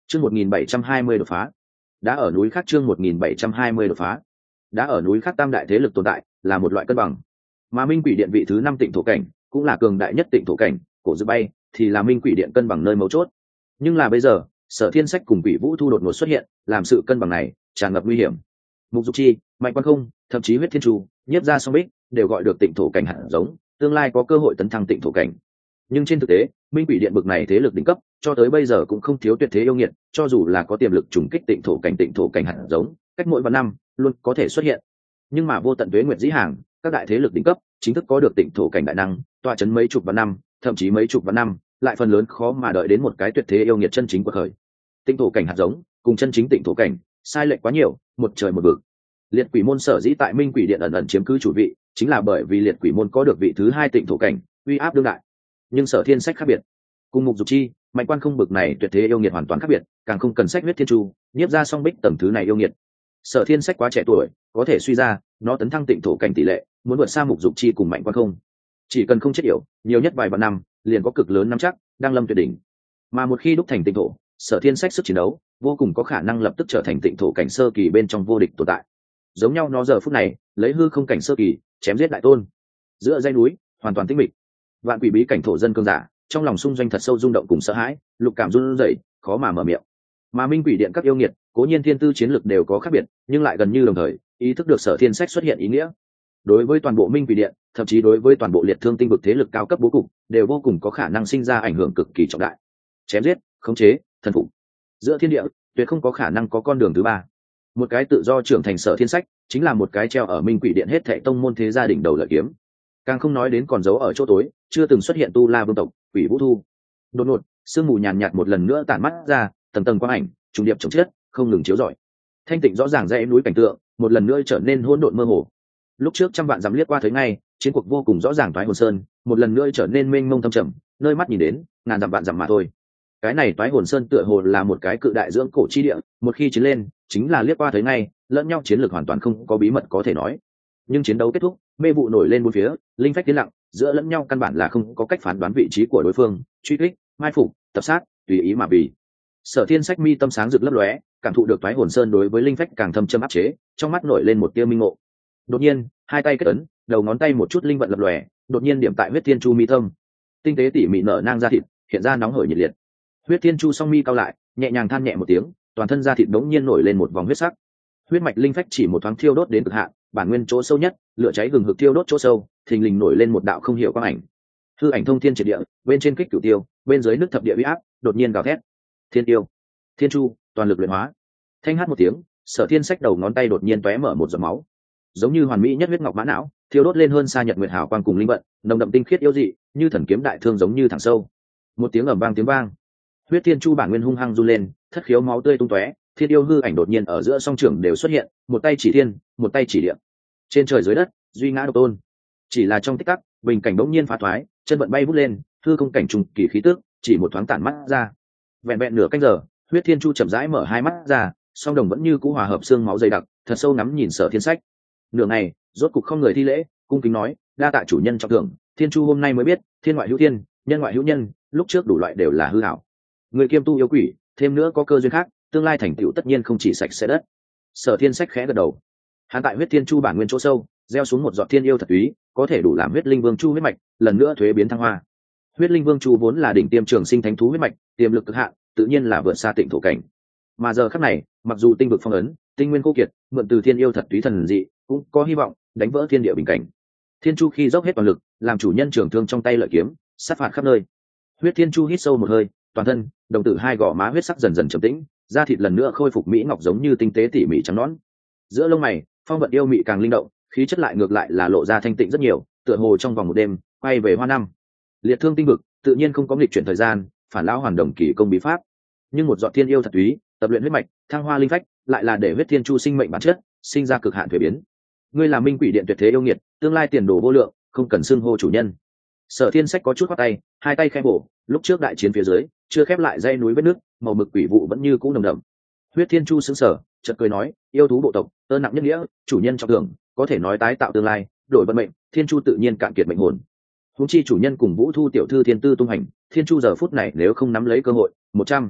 Chương 1720 đột phá. Đã ở núi khác chương 1720 đột phá. Đã ở núi khác tam đại thế lực tồn tại, là một loại cân bằng. Mà Minh Quỷ Điện vị thứ 5 tịnh thổ cảnh, cũng là cường đại nhất tịnh thổ cảnh, cổ dự bay, thì là Minh Quỷ Điện cân bằng nơi mấu chốt. Nhưng là bây giờ, Sở Thiên Sách cùng Quỷ Vũ Thu đột ngột xuất hiện, làm sự cân bằng này tràn ngập nguy hiểm. Mục Dục Chi, Mạnh Quan Không, thậm chí Huyết Thiên Chu, Nhiếp Gia Song Bích, đều gọi được tịnh thổ cảnh hạt giống, tương lai có cơ hội tấn thăng tịnh thổ cảnh. Nhưng trên thực tế, Minh Quỷ Điện bực này thế lực đỉnh cấp, cho tới bây giờ cũng không thiếu tuyệt thế yêu nghiệt, cho dù là có tiềm lực trùng kích tịnh thổ cảnh hạt giống, cách mỗi vạn năm luôn có thể xuất hiện. Nhưng mà vô tận tuế nguyệt dĩ hàng, các đại thế lực đỉnh cấp chính thức có được tịnh thổ cảnh đại năng, tọa chấn mấy chục vạn năm, thậm chí mấy chục vạn năm, lại phần lớn khó mà đợi đến một cái tuyệt thế yêu nghiệt chân chính của khởi. Tịnh thổ cảnh hạt giống cùng chân chính tịnh thổ cảnh, sai lệch quá nhiều, một trời một vực. Liệt Quỷ môn sở dĩ tại Minh Quỷ Điện ẩn ẩn chiếm cứ chủ vị, chính là bởi vì Liệt Quỷ môn có được vị thứ 2 tịnh thổ cảnh, uy áp đương đại. Nhưng Sở Thiên Sách khác biệt, cùng Mục Dục Chi, Mạnh Quan Không bực này tuyệt thế yêu nghiệt hoàn toàn khác biệt, càng không cần sách Huyết Thiên Chu, Nhiếp Gia Song Bích tầng thứ này yêu nghiệt. Sở Thiên Sách quá trẻ tuổi, có thể suy ra, nó tấn thăng tịnh thổ cảnh tỷ lệ, muốn vượt xa Mục Dục Chi cùng Mạnh Quan Không. Chỉ cần không chết yểu, nhiều nhất vài vạn năm, liền có cực lớn nắm chắc, đang lâm tuyệt đỉnh. Mà một khi đúc thành tịnh thổ, Sở Thiên Sách sức chiến đấu, vô cùng có khả năng lập tức trở thành tịnh thổ cảnh sơ kỳ bên trong vô địch tồn tại. Giống nhau nó giờ phút này, lấy hư không cảnh sơ kỳ, chém giết đại tôn. Giữa dãy núi, hoàn toàn tĩnh mịch. Vạn quỷ bí cảnh thổ dân cương giả, trong lòng xung doanh thật sâu rung động cùng sợ hãi, lục cảm run rẩy, khó mà mở miệng. Mà Minh Quỷ Điện các yêu nghiệt, cố nhiên thiên tư chiến lực đều có khác biệt, nhưng lại gần như đồng thời, ý thức được Sở Thiên Sách xuất hiện ý nghĩa. Đối với toàn bộ Minh Quỷ Điện, thậm chí đối với toàn bộ Liệt Thương tinh vực thế lực cao cấp bố cục, đều vô cùng có khả năng sinh ra ảnh hưởng cực kỳ trọng đại. Chém giết, khống chế, thần phục. Giữa thiên địa, tuyệt không có khả năng có con đường thứ ba. Một cái tự do trưởng thành Sở Thiên Sách, chính là một cái treo ở Minh Quỷ Điện hết thảy tông môn thế gia đỉnh đầu lợi kiếm. Càng không nói đến còn giấu ở chỗ tối, chưa từng xuất hiện tu la vương tộc, Quỷ Vũ Thu. Đột ngột, sương mù nhàn nhạt một lần nữa tản mắt ra, tầng tầng quang ảnh, trùng điệp chồng chết, không ngừng chiếu rọi. Thanh tịnh rõ ràng dãy núi cảnh tượng, một lần nữa trở nên hỗn độn mơ hồ. Lúc trước trăm vạn dặm liếc qua thấy ngay, chiến cuộc vô cùng rõ ràng toái hồn sơn, một lần nữa trở nên mênh mông thâm trầm, nơi mắt nhìn đến, ngàn dặm vạn dặm mà thôi. Cái này toái hồn sơn tựa hồ là một cái cự đại dưỡng cổ chi địa, một khi chiến lên, chính là liếc qua thấy ngay, lẫn nhau chiến lược hoàn toàn không có bí mật có thể nói. Nhưng chiến đấu kết thúc, mê vụ nổi lên bốn phía, linh phách tiến lặng, giữa lẫn nhau căn bản là không có cách phán đoán vị trí của đối phương, truy kích, mai phục, tập sát, tùy ý mà vì. Sở Thiên Sách mi tâm sáng rực lấp lóe, cảm thụ được toái hồn sơn đối với linh phách càng thâm châm áp chế, trong mắt nổi lên một tia minh ngộ. Đột nhiên, hai tay kết ấn, đầu ngón tay một chút linh vận lập lòe, đột nhiên điểm tại Huyết Thiên Chu mi tâm. Tinh tế tỉ mỉ nở nang da thịt, hiện ra nóng hởi nhiệt liệt. Huyết Thiên Chu song mi cao lại, nhẹ nhàng than nhẹ một tiếng, toàn thân da thịt đống nhiên nổi lên một vòng huyết sắc. Huyết mạch linh phách chỉ một thoáng thiêu đốt đến cực hạn, bản nguyên chỗ sâu nhất, lửa cháy gừng hực thiêu đốt chỗ sâu, thình lình nổi lên một đạo không hiểu quang ảnh. Hư ảnh thông thiên triệt địa, bên trên kích cửu tiêu, bên dưới nước thập địa uy áp, đột nhiên gào thét. Thiên tiêu, Thiên Chu, toàn lực luyện hóa. Thanh hát một tiếng, Sở Thiên Sách đầu ngón tay đột nhiên tóe mở một giọt máu, giống như hoàn mỹ nhất huyết ngọc mã não, thiêu đốt lên hơn xa nhật nguyệt hào quang cùng linh vận, nồng đậm tinh khiết yêu dị, như thần kiếm đại thương giống như thẳng sâu. Một tiếng ầm vang tiếng vang, Huyết Thiên Chu bản nguyên hung hăng run lên, thất khiếu máu tươi tung tóe, thiên yêu hư ảnh đột nhiên ở giữa song trưởng đều xuất hiện, một tay chỉ thiên, một tay chỉ địa. Trên trời dưới đất, duy ngã độc tôn. Chỉ là trong tích tắc, bình cảnh đống nhiên phá thoái, chân vận bay vút lên, hư không cảnh trùng kỳ khí tức, chỉ một thoáng tản mắt ra. Vẹn vẹn nửa canh giờ, Huyết Thiên Chu chậm rãi mở hai mắt ra, song đồng vẫn như cũ hòa hợp xương máu dày đặc, thật sâu ngắm nhìn Sở Thiên Sách. Nửa ngày, rốt cục không người thi lễ, cung kính nói, đa tạ chủ nhân trọng thưởng, Thiên Chu hôm nay mới biết, thiên ngoại hữu thiên, nhân ngoại hữu nhân, lúc trước đủ loại đều là hư ảo. Người kiêm tu yêu quỷ, thêm nữa có cơ duyên khác, tương lai thành tựu tất nhiên không chỉ sạch sẽ đất. Sở Thiên Sách khẽ gật đầu. Hắn tại Huyết Thiên Chu bản nguyên chỗ sâu, gieo xuống một giọt thiên yêu thật túy, có thể đủ làm Huyết Linh Vương Chu huyết mạch, lần nữa thuế biến thăng hoa. Huyết Linh Vương Chu vốn là đỉnh tiêm trường sinh thánh thú huyết mạch, tiềm lực cực hạn, tự nhiên là vượt xa tịnh thổ cảnh. Mà giờ khắc này, mặc dù tinh vực phong ấn, tinh nguyên cô kiệt, mượn từ thiên yêu thật túy thần dị, cũng có hy vọng đánh vỡ thiên địa bình cảnh. Thiên Chu khi dốc hết toàn lực, làm chủ nhân trường thương trong tay lợi kiếm, sát phạt khắp nơi. Huyết Thiên Chu hít sâu một hơi, toàn thân, đồng tử hai gò má huyết sắc dần dần trầm tĩnh, da thịt lần nữa khôi phục mỹ ngọc giống như tinh tế tỉ mỉ trắng nõn. Giữa lông mày, phong vận yêu mị càng linh động, khí chất lại ngược lại là lộ ra thanh tịnh rất nhiều, tựa hồ trong vòng một đêm quay về hoa năm. Liệt Thương tinh vực tự nhiên không có nghịch chuyển thời gian, phản lão hoàn đồng kỳ công bí pháp, nhưng một giọt thiên yêu thật túy, tập luyện huyết mạch, thăng hoa linh phách, lại là để Huyết Thiên Chu sinh mệnh bản chất, sinh ra cực hạn thuế biến. Ngươi là Minh Quỷ Điện tuyệt thế yêu nghiệt, tương lai tiền đồ vô lượng, không cần xưng hô chủ nhân. Sở Thiên Sách có chút khoát tay, hai tay khẽ bổ, lúc trước đại chiến phía dưới, chưa khép lại dây núi vết nước, màu mực quỷ vụ vẫn như cũ nồng đậm. Huyết Thiên Chu sững sờ, chợt cười nói, yêu thú bộ tộc, ơn nặng nhất nghĩa, chủ nhân trọng thưởng, có thể nói tái tạo tương lai, đổi vận mệnh, Thiên Chu tự nhiên cạn kiệt mệnh hồn. Huống chi chủ nhân cùng Vũ Thu tiểu thư thiên tư tung hành, Thiên Chu giờ phút này nếu không nắm lấy cơ hội, 100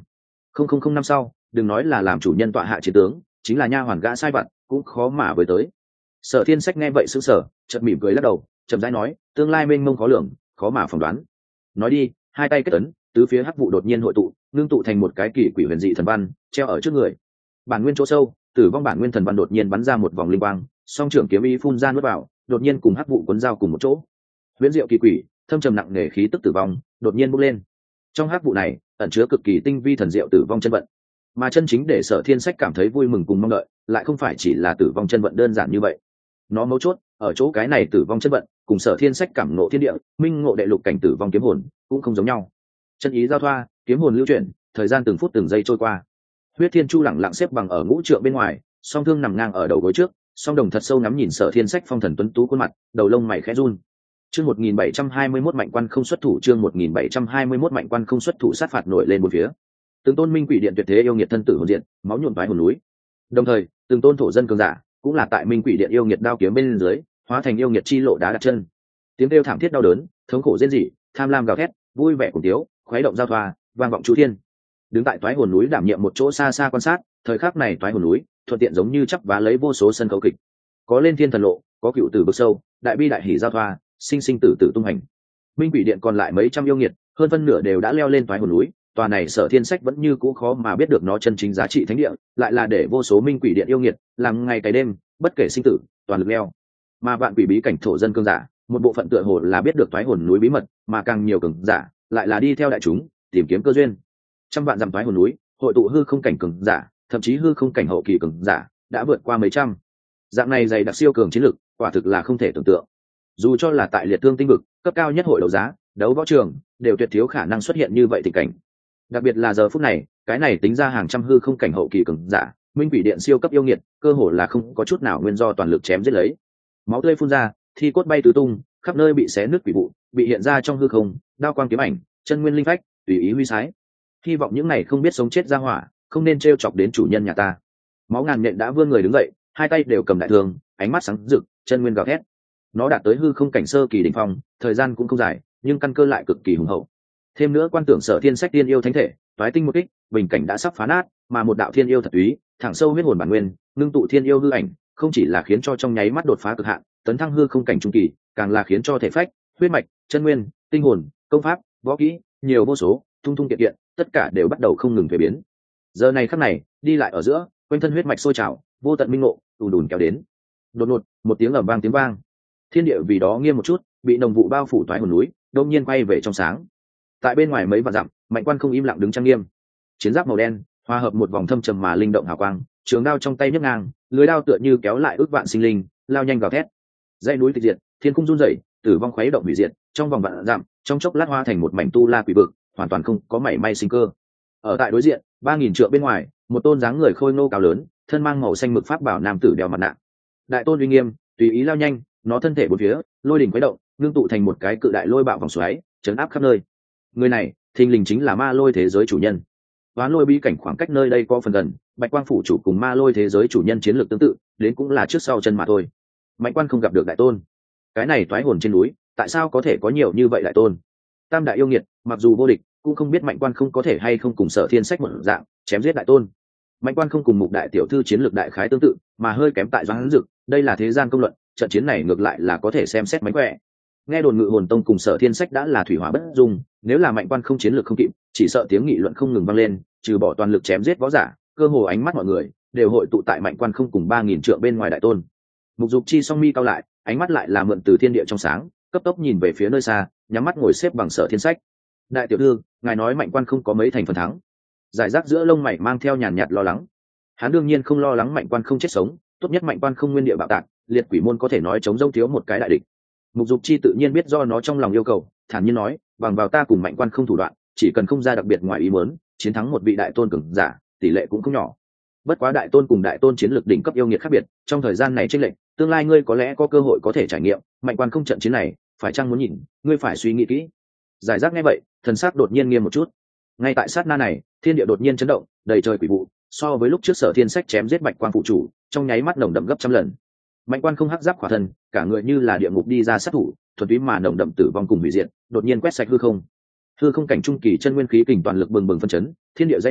không năm sau đừng nói là làm chủ nhân tọa hạ chiến tướng, chính là nha hoàn gã sai vặt cũng khó mà với tới. Sở Thiên Sách nghe vậy sững sờ, chợt mỉm cười lắc đầu, chậm rãi nói, tương lai mênh mông khó lường, khó mà phỏng đoán. Nói đi, hai tay kết ấn, tứ phía hắc vụ đột nhiên hội tụ, ngưng tụ thành một cái kỳ quỷ huyền dị thần văn, treo ở trước người. Bản nguyên chỗ sâu, tử vong bản nguyên thần văn đột nhiên bắn ra một vòng linh quang, song trưởng kiếm ý phun ra nuốt vào, đột nhiên cùng hắc vụ cuốn giao cùng một chỗ. Huyền diệu kỳ quỷ, thâm trầm nặng nề khí tức tử vong, đột nhiên bốc lên. Trong hắc vụ này, ẩn chứa cực kỳ tinh vi thần diệu tử vong chân vận. Mà chân chính để Sở Thiên Sách cảm thấy vui mừng cùng mong đợi, lại không phải chỉ là tử vong chân vận đơn giản như vậy. Nó mấu chốt ở chỗ cái này tử vong chân vận cùng Sở Thiên Sách cảm ngộ thiên địa, minh ngộ đệ lục cảnh tử vong kiếm hồn cũng không giống nhau. Chân ý giao thoa, kiếm hồn lưu chuyển, thời gian từng phút từng giây trôi qua. Huyết Thiên Chu lẳng lặng xếp bằng ở ngũ trượng bên ngoài, song thương nằm ngang ở đầu gối trước, song đồng thật sâu ngắm nhìn Sở Thiên Sách phong thần tuấn tú khuôn mặt, đầu lông mày khẽ run. Chương 1721 mạnh quan không xuất thủ, chương 1721 mạnh quan không xuất thủ, sát phạt nổi lên một phía. Từng tôn minh quỷ điện tuyệt thế yêu nghiệt thân tử hồn diện, máu nhuộm vái hồn núi. Đồng thời, từng tôn thổ dân cường giả, cũng là tại minh quỷ điện yêu nghiệt đao kiếm bên dưới, hóa thành yêu nghiệt chi lộ đá đặt chân. Tiếng kêu thảm thiết đau đớn, thống khổ rên rỉ, tham lam gào thét, vui vẻ cùng tiếu, khuấy động giao thoa, vang vọng chu thiên. Đứng tại toái hồn núi đảm nhiệm một chỗ xa xa quan sát, thời khắc này toái hồn núi thuận tiện giống như chắp vá lấy vô số sân khấu kịch, có lên thiên thần lộ, có cựu tử vực sâu, đại bi đại hỉ giao thoa, sinh sinh tử tử tung hành. Minh quỷ điện còn lại mấy trăm yêu nghiệt, hơn phân nửa đều đã leo lên toái hồn núi. Tòa này Sở Thiên Sách vẫn như cũ khó mà biết được nó chân chính giá trị thánh địa, lại là để vô số minh quỷ điện yêu nghiệt làm ngày cày đêm, bất kể sinh tử, toàn lực leo. Mà vạn quỷ bí cảnh thổ dân cương giả, một bộ phận tựa hồ là biết được toái hồn núi bí mật, mà càng nhiều cường giả lại là đi theo đại chúng tìm kiếm cơ duyên. Trăm vạn dặm toái hồn núi, hội tụ hư không cảnh cường giả, thậm chí hư không cảnh hậu kỳ cường giả, đã vượt qua mấy trăm. Dạng này dày đặc siêu cường chiến lực, quả thực là không thể tưởng tượng. Dù cho là tại liệt thương tinh vực, cấp cao nhất hội đấu giá, đấu võ trường, đều tuyệt thiếu khả năng xuất hiện như vậy tình cảnh. Đặc biệt là giờ phút này, cái này tính ra hàng trăm hư không cảnh hậu kỳ cường giả, minh quỷ điện siêu cấp yêu nghiệt, cơ hồ là không có chút nào nguyên do toàn lực chém giết lấy. Máu tươi phun ra, thi cốt bay tứ tung, khắp nơi bị xé nứt quỷ vụ, bị hiện ra trong hư không, đao quang kiếm ảnh, chân nguyên linh phách, tùy ý huy sái. Hy vọng những này không biết sống chết ra hỏa, không nên trêu chọc đến chủ nhân nhà ta. Máu ngàn nhện đã vươn người đứng dậy, hai tay đều cầm đại thương, ánh mắt sáng rực, chân nguyên gào thét. Nó đạt tới hư không cảnh sơ kỳ đỉnh phong, thời gian cũng không dài, nhưng căn cơ lại cực kỳ hùng hậu. Thêm nữa quan tưởng Sở Thiên Sách tiên yêu thánh thể, toái tinh một kích, bình cảnh đã sắp phá nát, mà một đạo thiên yêu thật túy, thẳng sâu huyết hồn bản nguyên, ngưng tụ thiên yêu hư ảnh, không chỉ là khiến cho trong nháy mắt đột phá cực hạn, tấn thăng hư không cảnh trung kỳ, càng là khiến cho thể phách, huyết mạch, chân nguyên, tinh hồn, công pháp, võ kỹ, nhiều vô số, thung thung kiện kiện, tất cả đều bắt đầu không ngừng thay biến. Giờ này khắc này, đi lại ở giữa, quanh thân huyết mạch sôi trào, vô tận minh ngộ, ùn ùn kéo đến. Đột ngột, một tiếng ầm vang tiếng vang. Thiên địa vì đó nghiêm một chút, bị nồng vụ bao phủ toái hồn núi, đột nhiên quay về trong sáng. Tại bên ngoài mấy vạn dặm, mạnh quan không im lặng đứng trang nghiêm, chiến giáp màu đen hòa hợp một vòng thâm trầm mà linh động hào quang, trường đao trong tay nhấc ngang, lưới đao tựa như kéo lại ước vạn sinh linh, lao nhanh vào thét. Dãy núi tịch diệt, thiên cung run rẩy, tử vong khuấy động hủy diệt, trong vòng vạn dặm, trong chốc lát hoa thành một mảnh tu la quỷ vực, hoàn toàn không có mảy may sinh cơ. Ở tại đối diện, 3000 trượng bên ngoài, một tôn dáng người khôi ngô cao lớn, thân mang màu xanh mực pháp bảo nam tử đeo mặt nạ. Đại tôn uy nghiêm, tùy ý lao nhanh, nó thân thể bốn phía, lôi đỉnh khuấy động, ngưng tụ thành một cái cự đại lôi bạo vòng xoáy, chấn áp khắp nơi. Người này, thình lình chính là ma lôi thế giới chủ nhân. Toán lôi bí cảnh khoảng cách nơi đây có phần gần, Bạch Quang phủ chủ cùng ma lôi thế giới chủ nhân chiến lược tương tự, đến cũng là trước sau chân mà thôi. Mạnh quan không gặp được đại tôn. Cái này toái hồn trên núi, tại sao có thể có nhiều như vậy đại tôn? Tam đại yêu nghiệt, mặc dù vô địch, cũng không biết mạnh quan không có thể hay không cùng Sở Thiên Sách một dạng, chém giết đại tôn. Mạnh quan không cùng Mục đại tiểu thư chiến lược đại khái tương tự, mà hơi kém tại Doãn Dực, đây là thế gian công luận, trận chiến này ngược lại là có thể xem xét mánh khỏe. Nghe đồn Ngự Hồn Tông cùng Sở Thiên Sách đã là thủy hỏa bất dung, nếu là mạnh quan không chiến lược không kịp, chỉ sợ tiếng nghị luận không ngừng vang lên, trừ bỏ toàn lực chém giết võ giả, cơ hồ ánh mắt mọi người đều hội tụ tại mạnh quan không cùng 3000 trượng bên ngoài đại tôn. Mục Dục Chi song mi cao lại, ánh mắt lại là mượn từ thiên địa trong sáng, cấp tốc nhìn về phía nơi xa, nhắm mắt ngồi xếp bằng Sở Thiên Sách. Đại tiểu thư, ngài nói mạnh quan không có mấy thành phần thắng. Giải rác giữa lông mày mang theo nhàn nhạt lo lắng. Hắn đương nhiên không lo lắng mạnh quan không chết sống, tốt nhất mạnh quan không nguyên địa bạo tạc, liệt quỷ môn có thể nói chống rông thiếu một cái đại địch. Mục Dục Chi tự nhiên biết do nó trong lòng yêu cầu, thản nhiên nói, bằng vào ta cùng mạnh quan không thủ đoạn, chỉ cần không ra đặc biệt ngoài ý muốn, chiến thắng một vị đại tôn cường giả, tỷ lệ cũng không nhỏ. Bất quá đại tôn cùng đại tôn chiến lược đỉnh cấp yêu nghiệt khác biệt, trong thời gian này chênh lệch, tương lai ngươi có lẽ có cơ hội có thể trải nghiệm, mạnh quan không trận chiến này, phải chăng muốn nhìn, ngươi phải suy nghĩ kỹ. Giải rác nghe vậy, thần sắc đột nhiên nghiêm một chút. Ngay tại sát na này, thiên địa đột nhiên chấn động, đầy trời quỷ vụ, so với lúc trước Sở Thiên Sách chém giết Bạch Quang phụ chủ, trong nháy mắt nồng đậm gấp trăm lần. Mạnh quan không hắc giáp khỏa thân, cả người như là địa ngục đi ra sát thủ, thuần túy mà nồng đậm tử vong cùng hủy diệt, đột nhiên quét sạch hư không. Hư không cảnh trung kỳ chân nguyên khí kình toàn lực bừng bừng phân chấn, thiên địa dây núi,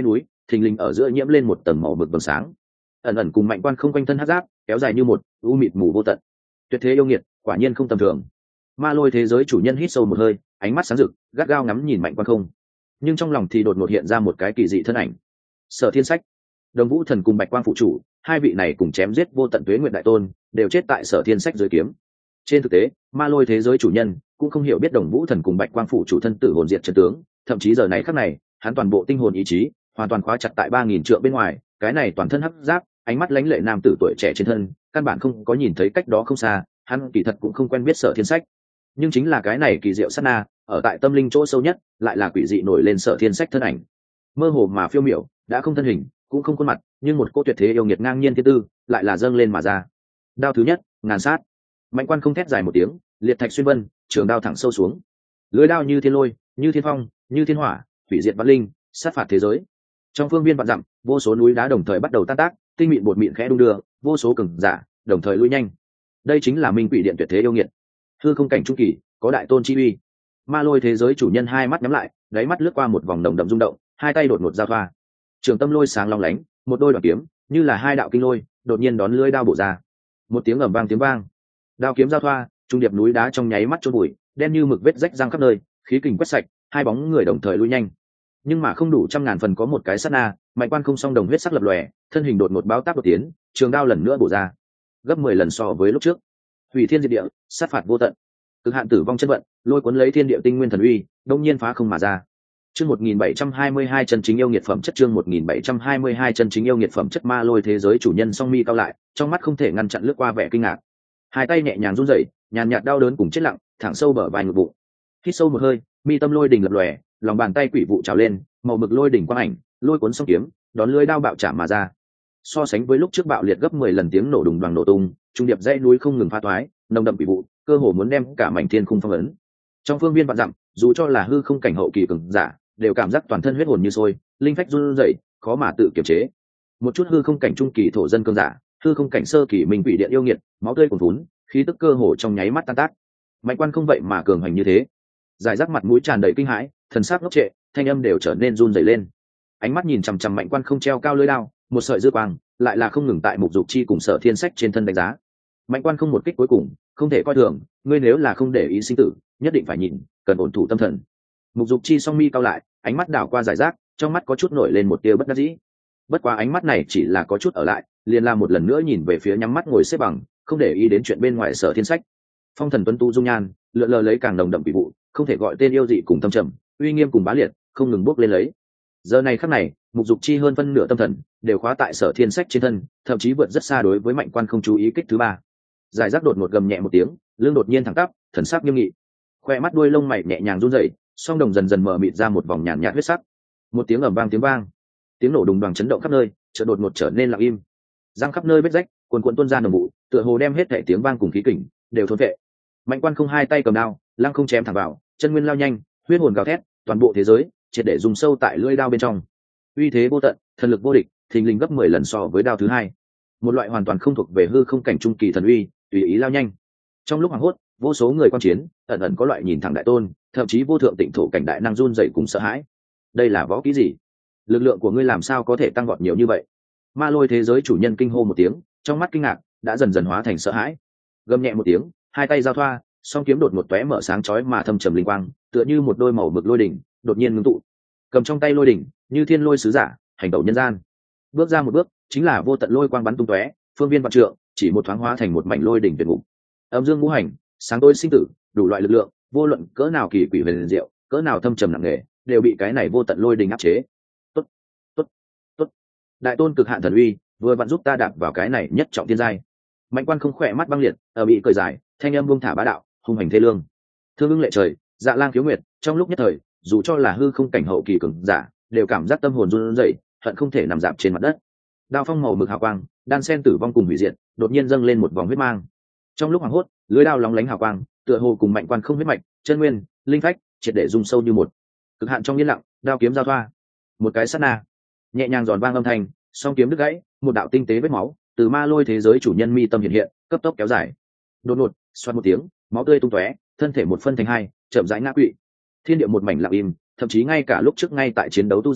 thình lình ở giữa nhiễm lên một tầng màu mực vầng sáng, ẩn ẩn cùng Mạnh Quan Không quanh thân hắc giáp kéo dài như một u mịt mù vô tận. Tuyệt thế yêu nghiệt, quả nhiên không tầm thường. Ma Lôi thế giới chủ nhân hít sâu một hơi, ánh mắt sáng rực, gắt gao ngắm nhìn Mạnh Quan Không, nhưng trong lòng thì đột ngột hiện ra một cái kỳ dị thân ảnh. Sở Thiên Sách, Đồng Vũ Thần cùng Bạch Quang phụ chủ, hai vị này cùng chém giết vô tận tuế nguyện đại tôn, đều chết tại Sở Thiên Sách dưới kiếm. Trên thực tế, Ma Lôi thế giới chủ nhân cũng không hiểu biết Đồng Vũ Thần cùng Bạch Quang phụ chủ thân tử hồn diệt chân tướng, thậm chí giờ này khắc này, hắn toàn bộ tinh hồn ý chí hoàn toàn khóa chặt tại 3000 trượng bên ngoài, cái này toàn thân hắc giáp, ánh mắt lãnh lệ nam tử tuổi trẻ trên thân, căn bản không có nhìn thấy cách đó không xa, hắn kỳ thật cũng không quen biết Sở Thiên Sách. Nhưng chính là cái này kỳ diệu sát na, ở tại tâm linh chỗ sâu nhất, lại là quỷ dị nổi lên Sở Thiên Sách thân ảnh. Mơ hồ mà phiêu miểu, đã không thân hình, cũng không khuôn mặt, nhưng một cô tuyệt thế yêu nghiệt ngang nhiên thiên tư, lại là dâng lên mà ra. Đao thứ nhất, ngàn sát. Mạnh Quan Không thét dài một tiếng, liệt thạch xuyên vân, trường đao thẳng sâu xuống. Lưỡi đao như thiên lôi, như thiên phong, như thiên hỏa, hủy diệt vạn linh, sát phạt thế giới. Trong phương viên vạn dặm, vô số núi đá đồng thời bắt đầu tan tác, tinh mịn bột mịn khẽ đung đưa, vô số cường giả đồng thời lui nhanh. Đây chính là Minh Quỷ Điện tuyệt thế yêu nghiệt. Hư không cảnh trung kỳ, có đại tôn chi uy. Ma Lôi thế giới chủ nhân hai mắt nhắm lại, đáy mắt lướt qua một vòng đồng đậm rung động, hai tay đột ngột giao thoa. Trường tâm lôi sáng long lánh, một đôi đoạn kiếm, như là hai đạo kinh lôi, đột nhiên đón lưỡi đao bổ ra. Một tiếng ầm vang tiếng vang, đao kiếm giao thoa, trung điệp núi đá trong nháy mắt chôn bụi, đen như mực vết rách răng khắp nơi, khí kình quét sạch, hai bóng người đồng thời lui nhanh. Nhưng mà không đủ trăm ngàn phần có một cái sát na, Mạnh Quan Không song đồng huyết sắc lập lòe, thân hình đột ngột báo táp đột tiến, trường đao lần nữa bổ ra, gấp 10 lần so với lúc trước. Hủy thiên diệt địa, sát phạt vô tận, cực hạn tử vong chân vận, lôi cuốn lấy thiên địa tinh nguyên thần uy, đông nhiên phá không mà ra. Chương 1722 chân chính yêu nghiệt phẩm chất, chương 1722 chân chính yêu nghiệt phẩm chất. Ma Lôi thế giới chủ nhân song mi cao lại, trong mắt không thể ngăn chặn lướt qua vẻ kinh ngạc. Hai tay nhẹ nhàng run rẩy, nhàn nhạt đau đớn cùng chết lặng, thẳng sâu bờ vai ngực bụng. Hít sâu một hơi, mi tâm lôi đỉnh lập lòe, lòng bàn tay quỷ vụ trào lên, màu mực lôi đỉnh quang ảnh, lôi cuốn song kiếm, đón lưỡi đao bạo chạm mà ra. So sánh với lúc trước bạo liệt gấp 10 lần tiếng nổ đùng đoàng nổ tung, trung điệp dãy núi không ngừng phá toái, nồng đậm quỷ vụ, cơ hồ muốn đem cả mảnh thiên khung phong ấn. Trong phương viên vạn dặm, dù cho là hư không cảnh hậu kỳ cường giả, đều cảm giác toàn thân huyết hồn như sôi, linh phách run rẩy, khó mà tự kiềm chế. Một chút hư không cảnh trung kỳ thổ dân cường giả, hư không cảnh sơ kỳ Minh Quỷ Điện yêu nghiệt, máu tươi cuồn vốn, khí tức cơ hồ trong nháy mắt tan tác. Mạnh Quan Không vậy mà cường hành như thế, giải rác mặt mũi tràn đầy kinh hãi, thần sắc ngốc trệ, thanh âm đều trở nên run rẩy lên. Ánh mắt nhìn chằm chằm Mạnh Quan Không treo cao lưỡi đao, một sợi dư quang lại là không ngừng tại Mục Dục Chi cùng Sở Thiên Sách trên thân đánh giá. Mạnh Quan Không một kích cuối cùng, không thể coi thường, ngươi nếu là không để ý sinh tử, nhất định phải nhìn, cần ổn thủ tâm thần. Mục Dục Chi song mi cao lại, ánh mắt đảo qua giải rác, trong mắt có chút nổi lên một tia bất đắc dĩ. Bất quá ánh mắt này chỉ là có chút ở lại, liền làm một lần nữa nhìn về phía nhắm mắt ngồi xếp bằng, không để ý đến chuyện bên ngoài Sở Thiên Sách. Phong thần tuấn tu dung nhan, lượn lờ lấy càng nồng đậm quỷ vụ, không thể gọi tên yêu dị cùng tâm trầm, uy nghiêm cùng bá liệt, không ngừng bốc lên lấy. Giờ này khắc này, Mục Dục Chi hơn phân nửa tâm thần đều khóa tại Sở Thiên Sách trên thân, thậm chí vượt rất xa đối với Mạnh Quan Không chú ý kích thứ ba. Giải rác đột ngột gầm nhẹ một tiếng, lưng đột nhiên thẳng tắp, thần sắc nghiêm nghị, khoe mắt đuôi lông mày nhẹ nhàng run rẩy, song đồng dần dần mở mịt ra một vòng nhàn nhạt huyết sắc. Một tiếng ầm vang tiếng vang, tiếng nổ đùng đoàng chấn động khắp nơi, chợt đột ngột trở nên lặng im. Răng khắp nơi vết rách, cuồn cuộn tuôn ra nồng vụ, tựa hồ đem hết thảy tiếng vang cùng khí kình đều thôn vệ. Mạnh Quan Không hai tay cầm đao, lăng không chém thẳng vào, chân nguyên lao nhanh, huyết hồn gào thét, toàn bộ thế giới triệt để dùng sâu tại lưỡi đao bên trong. Uy thế vô tận, thần lực vô địch, thình lình gấp 10 lần so với đao thứ hai. Một loại hoàn toàn không thuộc về hư không cảnh trung kỳ thần uy, tùy ý lao nhanh. Trong lúc hoảng hốt, vô số người quan chiến, ẩn ẩn có loại nhìn thẳng đại tôn, thậm chí vô thượng tịnh thổ cảnh đại năng run rẩy cùng sợ hãi. Đây là võ kỹ gì? Lực lượng của ngươi làm sao có thể tăng vọt nhiều như vậy? Ma Lôi thế giới chủ nhân kinh hô một tiếng, trong mắt kinh ngạc đã dần dần hóa thành sợ hãi. Gầm nhẹ một tiếng, hai tay giao thoa, song kiếm đột một tóe mở sáng chói mà thâm trầm linh quang, tựa như một đôi màu mực lôi đỉnh, đột nhiên ngưng tụ. Cầm trong tay lôi đỉnh, như thiên lôi sứ giả, hành tẩu nhân gian. Bước ra một bước, chính là vô tận lôi quang bắn tung tóe, phương viên vạn trượng, chỉ một thoáng hóa thành một mảnh lôi đỉnh tuyệt ngục. Âm dương ngũ hành, sáng tối sinh tử, đủ loại lực lượng, vô luận cỡ nào kỳ quỷ huyền diệu, cỡ nào thâm trầm nặng nề, đều bị cái này vô tận lôi đỉnh áp chế. Tốt, tốt, tốt. Đại tôn cực hạn thần uy, vừa vặn giúp ta đạp vào cái này nhất trọng thiên giai. Mạnh Quan Không khỏe mắt băng liệt, ở bị cười dài, thanh âm buông thả bá đạo, hung hành thê lương. Thương ưng lệ trời, dạ lang khiếu nguyệt, trong lúc nhất thời, dù cho là hư không cảnh hậu kỳ cường giả, đều cảm giác tâm hồn run rẩy, hận không thể nằm dạp trên mặt đất. Đao phong màu mực hào quang, đan sen tử vong cùng hủy diệt, đột nhiên dâng lên một vòng huyết mang. Trong lúc hoảng hốt, lưới đao lóng lánh hào quang, tựa hồ cùng Mạnh Quan Không huyết mạch, chân nguyên, linh phách, triệt để dung sâu như một. Cực hạn trong yên lặng, đao kiếm giao thoa. Một cái sát na, nhẹ nhàng giòn vang âm thanh, song kiếm đứt gãy, một đạo tinh tế vết máu từ Ma Lôi thế giới chủ nhân mi tâm hiện hiện, cấp tốc kéo dài. Đột ngột, xoát một tiếng, máu tươi tung tóe, thân thể một phân thành hai, chậm rãi ngã quỵ. Thiên địa một mảnh lặng im, thậm chí ngay cả lúc trước ngay tại chiến đấu tu giả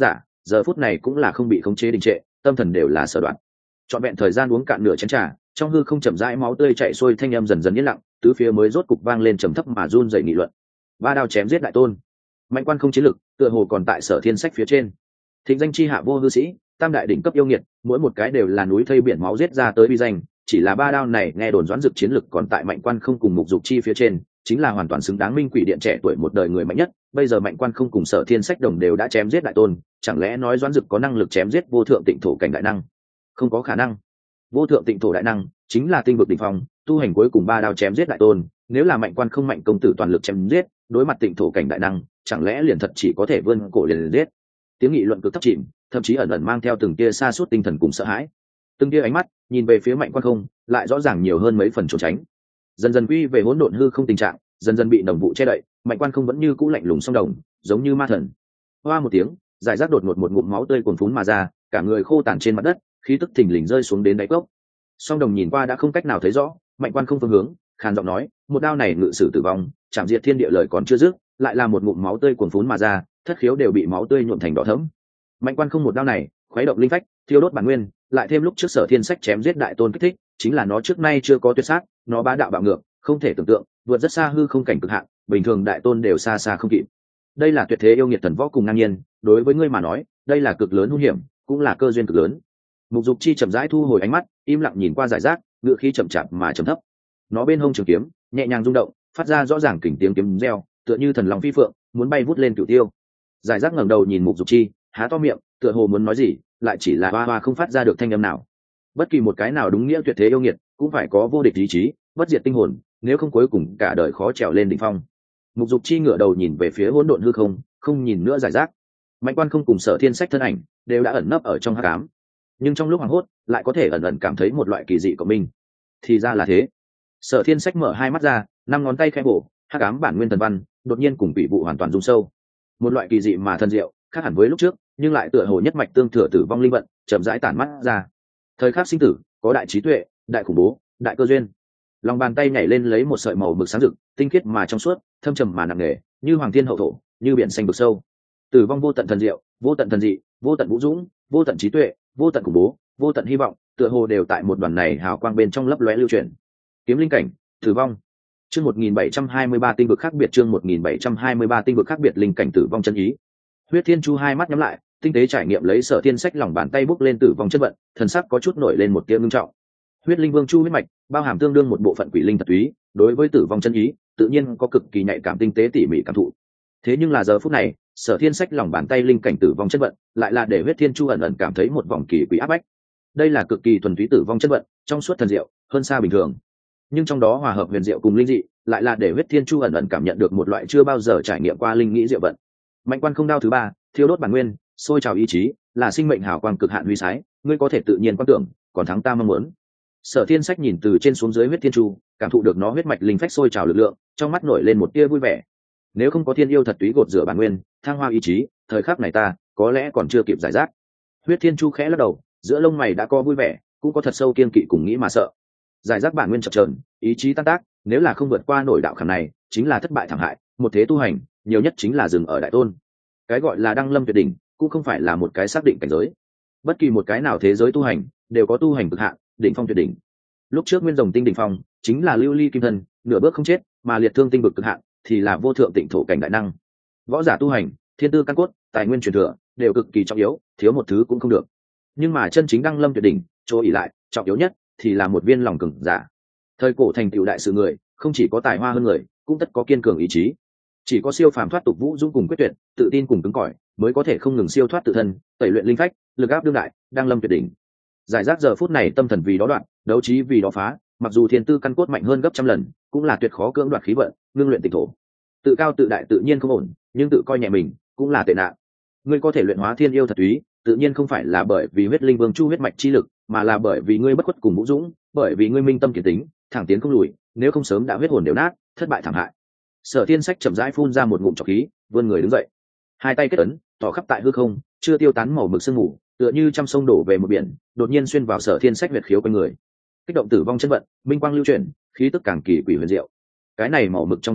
giờ phút này cũng là không bị khống chế đình trệ, tâm thần đều là sở đoạn. Trọn vẹn thời gian uống cạn nửa chén trà, trong hư không chậm rãi máu tươi chảy xuôi, thanh âm dần dần yên lặng, tứ phía mới rốt cục vang lên trầm thấp mà run rẩy nghị luận. Ba đao chém giết đại tôn, mạnh quan không chiến lực, tựa hồ còn tại Sở Thiên Sách phía trên. Thịnh danh chi hạ vô hư sĩ, tam đại đỉnh cấp yêu nghiệt, mỗi một cái đều là núi thây biển máu giết ra tới uy danh, chỉ là ba đao này nghe đồn doãn dực chiến lực còn tại mạnh quan không cùng mục dục chi phía trên, chính là hoàn toàn xứng đáng minh quỷ điện trẻ tuổi một đời người mạnh nhất. Bây giờ mạnh quan không cùng Sở Thiên Sách đồng đều đã chém giết đại tôn, chẳng lẽ nói doãn dực có năng lực chém giết vô thượng tịnh thổ cảnh đại năng? Không có khả năng. Vô thượng tịnh thổ đại năng chính là tinh vực đỉnh phong, tu hành cuối cùng ba đao chém giết đại tôn, nếu là mạnh quan không mạnh công tử toàn lực chém giết, đối mặt tịnh thổ cảnh đại năng, chẳng lẽ liền thật chỉ có thể vươn cổ liền giết? Tiếng nghị luận cực thấp chìm, thậm chí ẩn ẩn mang theo từng tia sa sút tinh thần cùng sợ hãi. Từng tia ánh mắt nhìn về phía mạnh quan không, lại rõ ràng nhiều hơn mấy phần trốn tránh. Dần dần quy về hỗn độn hư không tình trạng, dần dần bị đồng vụ che đậy, mạnh quan không vẫn như cũ lạnh lùng song đồng, giống như ma thần. Hoa một tiếng, giải rác đột ngột một ngụm máu tươi cuồn phún mà ra, cả người khô tàn trên mặt đất, khí tức thình lình rơi xuống đến đáy cốc. Song đồng nhìn qua đã không cách nào thấy rõ, mạnh quan không phương hướng, khàn giọng nói, một đao này ngự sử tử vong, chạm diệt thiên địa lời còn chưa dứt, lại là một ngụm máu tươi cuồn phún mà ra, thất khiếu đều bị máu tươi nhuộm thành đỏ thẫm. Mạnh quan không một đao này, khuấy động linh phách, thiêu đốt bản nguyên, lại thêm lúc trước Sở Thiên Sách chém giết đại tôn kích thích, chính là nó trước nay chưa có tuyệt sát, nó bá đạo bạo ngược, không thể tưởng tượng, vượt rất xa hư không cảnh cực hạn, bình thường đại tôn đều xa xa không kịp. Đây là tuyệt thế yêu nghiệt thần võ cùng ngang nhiên, đối với ngươi mà nói, đây là cực lớn hung hiểm, cũng là cơ duyên cực lớn. Mục Dục Chi chậm rãi thu hồi ánh mắt, im lặng nhìn qua giải rác, ngựa khí chậm chạp mà trầm thấp. Nó bên hông trường kiếm, nhẹ nhàng rung động, phát ra rõ ràng kình tiếng kiếm reo, tựa như thần long phi phượng, muốn bay vút lên cửu tiêu. Giải rác ngẩng đầu nhìn Mục Dục Chi, há to miệng, tựa hồ muốn nói gì, lại chỉ là hoa hoa không phát ra được thanh âm nào. Bất kỳ một cái nào đúng nghĩa tuyệt thế yêu nghiệt, cũng phải có vô địch ý chí, bất diệt tinh hồn, nếu không cuối cùng cả đời khó trèo lên đỉnh phong. Mục Dục Chi ngửa đầu nhìn về phía hỗn độn hư không, không nhìn nữa giải rác. Mạnh quan không cùng Sở Thiên Sách thân ảnh đều đã ẩn nấp ở trong hắc ám, nhưng trong lúc hoảng hốt lại có thể ẩn ẩn cảm thấy một loại kỳ dị của mình. Thì ra là thế. Sở Thiên Sách mở hai mắt ra, năm ngón tay khẽ bổ, hắc ám bản nguyên thần văn đột nhiên cùng bị vụ hoàn toàn rung sâu. Một loại kỳ dị mà thần diệu, khác hẳn với lúc trước, nhưng lại tựa hồ nhất mạch tương thừa tử vong linh vận, chậm rãi tản mắt ra. Thời khắc sinh tử, có đại trí tuệ, đại khủng bố, đại cơ duyên. Lòng bàn tay nhảy lên lấy một sợi màu mực sáng rực, tinh khiết mà trong suốt, thâm trầm mà nặng nề, như hoàng thiên hậu thổ, như biển xanh vực sâu. Tử vong vô tận thần diệu, vô tận thần dị, vô tận vũ dũng, vô tận trí tuệ, vô tận khủng bố, vô tận hy vọng, tựa hồ đều tại một đoàn này hào quang bên trong lấp lóe lưu truyền. Kiếm linh cảnh, tử vong. Chương 1723 tinh vực khác biệt, chương 1723 tinh vực khác biệt, linh cảnh tử vong chân ý. Huyết Thiên Chu hai mắt nhắm lại, tinh tế trải nghiệm lấy Sở Thiên Sách lòng bàn tay bốc lên tử vong chất vận, thần sắc có chút nổi lên một tia ngưng trọng. Huyết linh vương chu huyết mạch, bao hàm tương đương một bộ phận quỷ linh thật túy, đối với tử vong chân ý, tự nhiên có cực kỳ nhạy cảm tinh tế tỉ mỉ cảm thụ. Thế nhưng là giờ phút này, Sở Thiên Sách lòng bàn tay linh cảnh tử vong chất vận, lại là để Huyết Thiên Chu ẩn ẩn cảm thấy một vòng kỳ quỷ áp bách. Đây là cực kỳ thuần túy tử vong chất vận, trong suốt thần diệu, hơn xa bình thường. Nhưng trong đó hòa hợp huyền diệu cùng linh dị, lại là để Huyết Thiên Chu ẩn ẩn cảm nhận được một loại chưa bao giờ trải nghiệm qua linh nghĩ diệu vận. Mạnh quan không đao thứ ba, thiêu đốt bản nguyên, sôi trào ý chí, là sinh mệnh hào quang cực hạn huy sái, ngươi có thể tự nhiên quan tưởng, còn thắng ta mong muốn. Sở Thiên Sách nhìn từ trên xuống dưới Huyết Thiên Chu, cảm thụ được nó huyết mạch linh phách sôi trào lực lượng, trong mắt nổi lên một tia vui vẻ. Nếu không có thiên yêu thật túy gột rửa bản nguyên, thăng hoa ý chí, thời khắc này ta có lẽ còn chưa kịp giải rác. Huyết Thiên Chu khẽ lắc đầu, giữa lông mày đã có vui vẻ, cũng có thật sâu kiên kỵ cùng nghĩ mà sợ. Giải rác bản nguyên chập chờn, ý chí tan tác, nếu là không vượt qua nổi đạo khảm này, chính là thất bại thảm hại, một thế tu hành, nhiều nhất chính là dừng ở đại tôn. Cái gọi là đăng lâm tuyệt đỉnh, cũng không phải là một cái xác định cảnh giới. Bất kỳ một cái nào thế giới tu hành, đều có tu hành cực hạn, đỉnh phong tuyệt đỉnh. Lúc trước Nguyên Rồng Tinh đỉnh phong, chính là lưu ly kim thân, nửa bước không chết, mà liệt thương tinh vực cực hạn, thì là vô thượng tịnh thổ cảnh đại năng. Võ giả tu hành, thiên tư căn cốt, tài nguyên truyền thừa, đều cực kỳ trọng yếu, thiếu một thứ cũng không được. Nhưng mà chân chính đăng lâm tuyệt đỉnh, chỗ ỷ lại, trọng yếu nhất thì là một viên lòng cường giả. Thời cổ thành tựu đại sự người, không chỉ có tài hoa hơn người, cũng tất có kiên cường ý chí. Chỉ có siêu phàm thoát tục vũ dũng cùng quyết tuyệt, tự tin cùng cứng cỏi, mới có thể không ngừng siêu thoát tự thân, tẩy luyện linh phách, lực áp đương đại, đăng lâm tuyệt đỉnh. Giải rác giờ phút này tâm thần vì đó đoạn, đấu trí vì đó phá, mặc dù thiên tư căn cốt mạnh hơn gấp trăm lần, cũng là tuyệt khó cưỡng đoạt khí vận, ngưng luyện tịnh thổ. Tự cao tự đại tự nhiên không ổn, nhưng tự coi nhẹ mình cũng là tệ nạn. Ngươi có thể luyện hóa thiên yêu thật túy, tự nhiên không phải là bởi vì huyết linh vương chu huyết mạch chi lực, mà là bởi vì ngươi bất khuất cùng vũ dũng, bởi vì ngươi minh tâm kiên tính, thẳng tiến không lùi, nếu không sớm đã huyết hồn đều nát, thất bại thảm hại. Sở Thiên Sách chậm rãi phun ra một ngụm trọc khí, vươn người đứng dậy, hai tay kết ấn, tỏ khắp tại hư không, chưa tiêu tán màu mực sương mù, tựa như trăm sông đổ về một biển, đột nhiên xuyên vào Sở Thiên Sách huyệt khiếu quanh người. Kích động tử vong chân vận, minh quang lưu chuyển, khí tức càng kỳ quỷ huyền diệu. Cái này màu mực trong quỷ vụ,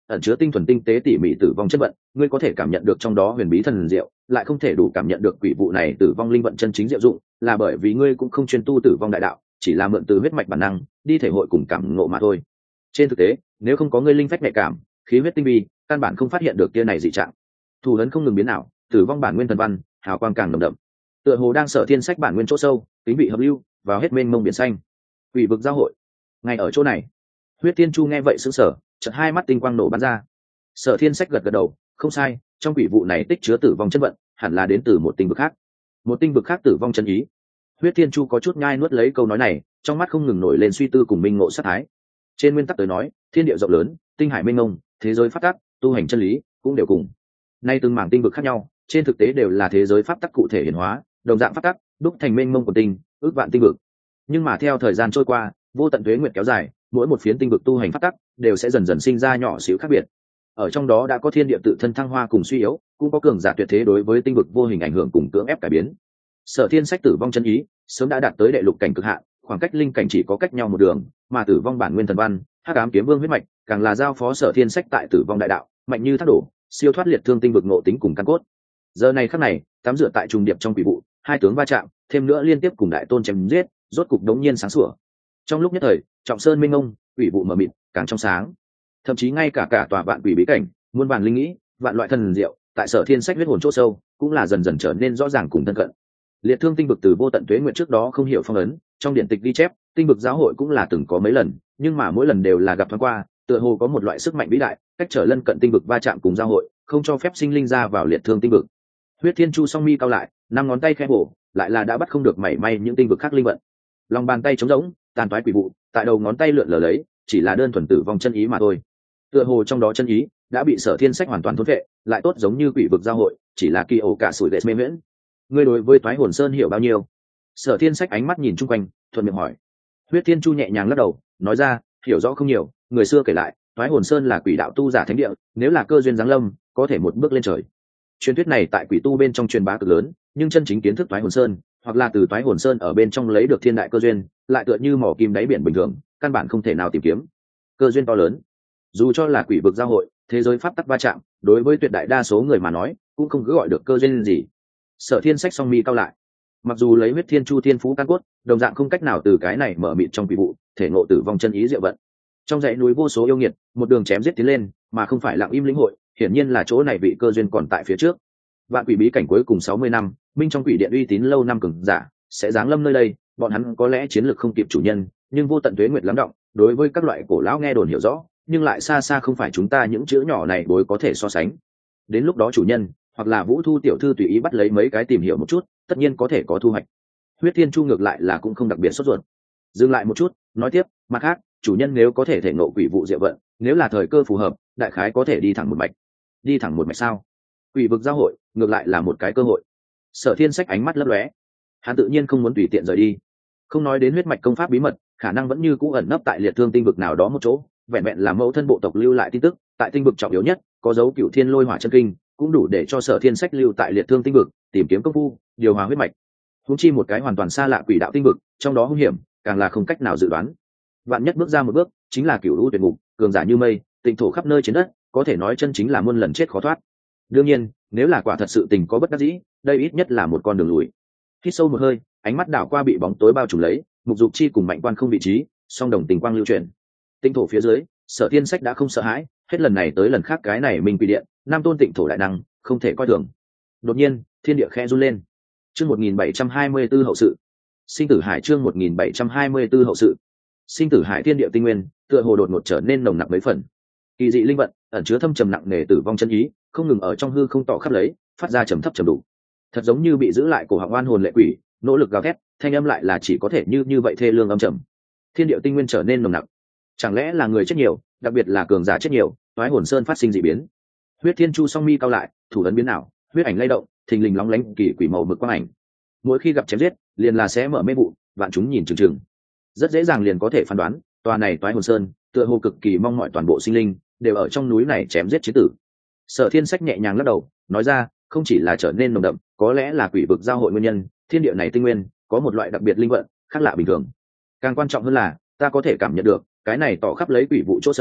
ẩn chứa tinh thuần tinh tế tỉ mỉ tử vong chất vận, ngươi có thể cảm nhận được trong đó huyền bí thần diệu, lại không thể đủ cảm nhận được quỷ vụ này tử vong linh vận chân chính diệu dụng, là bởi vì ngươi cũng không chuyên tu tử vong đại đạo, chỉ là mượn từ huyết mạch bản năng đi thể hội cùng cảm ngộ mà thôi. Trên thực tế, nếu không có ngươi linh phách nhạy cảm, khí huyết tinh vi, căn bản không phát hiện được tia này dị trạng. Thủ ấn không ngừng biến ảo, tử vong bản nguyên thần văn, hào quang càng nồng đậm. Tựa hồ đang Sở Thiên Sách bản nguyên chỗ sâu, tính vị hợp lưu, vào hết mênh mông biển xanh. Quỷ vực giao hội, ngay ở chỗ này. Huyết Thiên Chu nghe vậy sững sờ, chợt hai mắt tinh quang nổ bắn ra. Sở Thiên Sách gật gật đầu, không sai, trong quỷ vụ này tích chứa tử vong chân vận, hẳn là đến từ một tinh vực khác. Một tinh vực khác tử vong chân ý. Huyết Thiên Chu có chút nhai nuốt lấy câu nói này, trong mắt không ngừng nổi lên suy tư cùng minh ngộ sát thái. Trên nguyên tắc tới nói, thiên địa rộng lớn, tinh hải mênh mông, thế giới pháp tắc, tu hành chân lý cũng đều cùng. Nay từng mảng tinh vực khác nhau, trên thực tế đều là thế giới pháp tắc cụ thể hiển hóa, đồng dạng pháp tắc, đúc thành mênh mông của tinh, ước vạn tinh vực. Nhưng mà theo thời gian trôi qua, vô tận tuế nguyệt kéo dài, mỗi một phiến tinh vực tu hành pháp tắc đều sẽ dần dần sinh ra nhỏ xíu khác biệt. Ở trong đó đã có thiên địa tự thân thăng hoa cùng suy yếu, cũng có cường giả tuyệt thế đối với tinh vực vô hình ảnh hưởng cùng cưỡng ép cải biến. Sở Thiên Sách tử vong chân ý sớm đã đạt tới đệ lục cảnh cực hạn, khoảng cách linh cảnh chỉ có cách nhau một đường, mà tử vong bản nguyên thần văn, hắc ám kiếm vương huyết mạch, càng là giao phó Sở Thiên Sách tại tử vong đại đạo, mạnh như thác đổ, siêu thoát liệt thương tinh vực ngộ tính cùng căn cốt. Giờ này khắc này, tắm rửa tại trùng điệp trong quỷ vụ, hai tướng va chạm, thêm nữa liên tiếp cùng đại tôn chém giết, rốt cục đống nhiên sáng sủa. Trong lúc nhất thời, trọng sơn minh ngông, quỷ vụ mờ mịt, càng trong sáng. Thậm chí ngay cả tòa vạn quỷ bí cảnh, muôn vàn linh nghĩ, vạn loại thần diệu, tại Sở Thiên Sách huyết hồn chỗ sâu, cũng là dần dần trở nên rõ ràng cùng thân cận. Liệt thương tinh vực từ vô tận tuế nguyện trước đó không hiểu phong ấn, trong điện tịch ghi chép, tinh vực giáo hội cũng là từng có mấy lần, nhưng mà mỗi lần đều là gặp thoáng qua, tựa hồ có một loại sức mạnh vĩ đại, cách trở lân cận tinh vực va chạm cùng giáo hội, không cho phép sinh linh ra vào liệt thương tinh vực. Huyết Thiên Chu song mi cao lại, năm ngón tay khẽ bổ, lại là đã bắt không được mảy may những tinh vực khác linh vận. Lòng bàn tay trống rỗng, tàn toái quỷ vụ, tại đầu ngón tay lượn lờ lấy, chỉ là đơn thuần tử vong chân ý mà thôi. Tựa hồ trong đó chân ý đã bị Sở Thiên Sách hoàn toàn thôn vệ, lại tốt giống như quỷ vực giao hội, chỉ là kỳ ổ cả sủi lệ mê miễn. Ngươi đối với Toái Hồn Sơn hiểu bao nhiêu? Sở Thiên Sách ánh mắt nhìn chung quanh, thuận miệng hỏi. Huyết Thiên Chu nhẹ nhàng lắc đầu, nói ra, hiểu rõ không nhiều, người xưa kể lại, Toái Hồn Sơn là quỷ đạo tu giả thánh địa, nếu là cơ duyên giáng lâm, có thể một bước lên trời. Truyền thuyết này tại quỷ tu bên trong truyền bá cực lớn, nhưng chân chính kiến thức Toái Hồn Sơn, hoặc là từ Toái Hồn Sơn ở bên trong lấy được thiên đại cơ duyên, lại tựa như mỏ kim đáy biển bình thường, căn bản không thể nào tìm kiếm. Cơ duyên to lớn, dù cho là quỷ vực giao hội, thế giới pháp tắc va chạm, đối với tuyệt đại đa số người mà nói, cũng không cứ gọi được cơ duyên gì. Sở Thiên Sách song mi cao lại, mặc dù lấy Huyết Thiên Chu thiên phú căn cốt, đồng dạng không cách nào từ cái này mở mịt trong quỷ vụ thể ngộ tử vong chân ý diệu vận. Trong dãy núi vô số yêu nghiệt, một đường chém giết tiến lên, mà không phải lặng im lĩnh hội, hiển nhiên là chỗ này vị cơ duyên còn tại phía trước. Vạn quỷ bí cảnh cuối cùng 60 năm, minh trong quỷ điện uy tín lâu năm cường giả sẽ giáng lâm nơi đây, bọn hắn có lẽ chiến lược không kịp chủ nhân, nhưng vô tận tuế nguyệt lắng động, đối với các loại cổ lão nghe đồn hiểu rõ, nhưng lại xa xa không phải chúng ta những chữ nhỏ này đối có thể so sánh. Đến lúc đó chủ nhân hoặc là Vũ Thu tiểu thư tùy ý bắt lấy mấy cái tìm hiểu một chút, tất nhiên có thể có thu hoạch. Huyết Thiên Chu ngược lại là cũng không đặc biệt sốt ruột, dừng lại một chút, nói tiếp, mặt khác, chủ nhân nếu có thể thể ngộ quỷ vụ diệu vận, nếu là thời cơ phù hợp, đại khái có thể đi thẳng một mạch. Đi thẳng một mạch sao? Quỷ vực giao hội, ngược lại là một cái cơ hội. Sở Thiên Sách ánh mắt lấp lóe, hắn tự nhiên không muốn tùy tiện rời đi. Không nói đến huyết mạch công pháp bí mật, khả năng vẫn như cũ ẩn nấp tại liệt thương tinh vực nào đó một chỗ, vẹn vẹn là mẫu thân bộ tộc lưu lại tin tức, tại tinh vực trọng yếu nhất, có dấu Cửu Thiên Lôi Hỏa chân kinh, cũng đủ để cho Sở Thiên Sách lưu tại liệt thương tinh vực, tìm kiếm công phu, điều hòa huyết mạch. Huống chi một cái hoàn toàn xa lạ quỷ đạo tinh vực, trong đó hung hiểm, càng là không cách nào dự đoán. Vạn nhất bước ra một bước, chính là cửu u tuyệt ngục, cường giả như mây, tịnh thổ khắp nơi trên đất, có thể nói chân chính là muôn lần chết khó thoát. Đương nhiên, nếu là quả thật sự tình có bất đắc dĩ, đây ít nhất là một con đường lùi. Hít sâu một hơi, ánh mắt đảo qua bị bóng tối bao trùm lấy, Mục Dục Chi cùng Mạnh Quan không vị trí, song đồng tình quang lưu chuyển. Tịnh thổ phía dưới, Sở Thiên Sách đã không sợ hãi, hết lần này tới lần khác cái này mình quỷ điện, nam tôn tịnh thổ đại năng, không thể coi thường. Đột nhiên, thiên địa khẽ run lên. Chương 1724 hậu sự. Sinh tử hải chương 1724 hậu sự. Sinh tử hải thiên địa tinh nguyên, tựa hồ đột ngột trở nên nồng nặc mấy phần. Kỳ dị linh vận, ẩn chứa thâm trầm nặng nề tử vong chân ý, không ngừng ở trong hư không tỏ khắp lấy, phát ra trầm thấp trầm đủ. Thật giống như bị giữ lại cổ họng oan hồn lệ quỷ, nỗ lực gào thét, thanh âm lại là chỉ có thể như vậy thê lương âm trầm. Thiên địa tinh nguyên trở nên nồng nặc. Chẳng lẽ là người chết nhiều, đặc biệt là cường giả chết nhiều, Toái Hồn Sơn phát sinh dị biến. Huyết Thiên Chu song mi cao lại, thủ ấn biến ảo, huyết ảnh lay động, thình lình lóng lánh kỳ quỷ màu mực quang ảnh. Mỗi khi gặp chém giết, liền là sẽ mở mê vụ, vạn chúng nhìn chừng chừng. Rất dễ dàng liền có thể phán đoán, tòa này Toái Hồn Sơn, tựa hồ cực kỳ mong mọi toàn bộ sinh linh đều ở trong núi này chém giết chiến tử. Sở Thiên Sách nhẹ nhàng lắc đầu, nói ra, không chỉ là trở nên nồng đậm, có lẽ là quỷ vực giao hội nguyên nhân, thiên địa này tinh nguyên có một loại đặc biệt linh vận, khác lạ bình thường. Càng quan trọng hơn là, ta có thể cảm nhận được, cái này tỏ khắp lấy quỷ vụ chỗ sâu,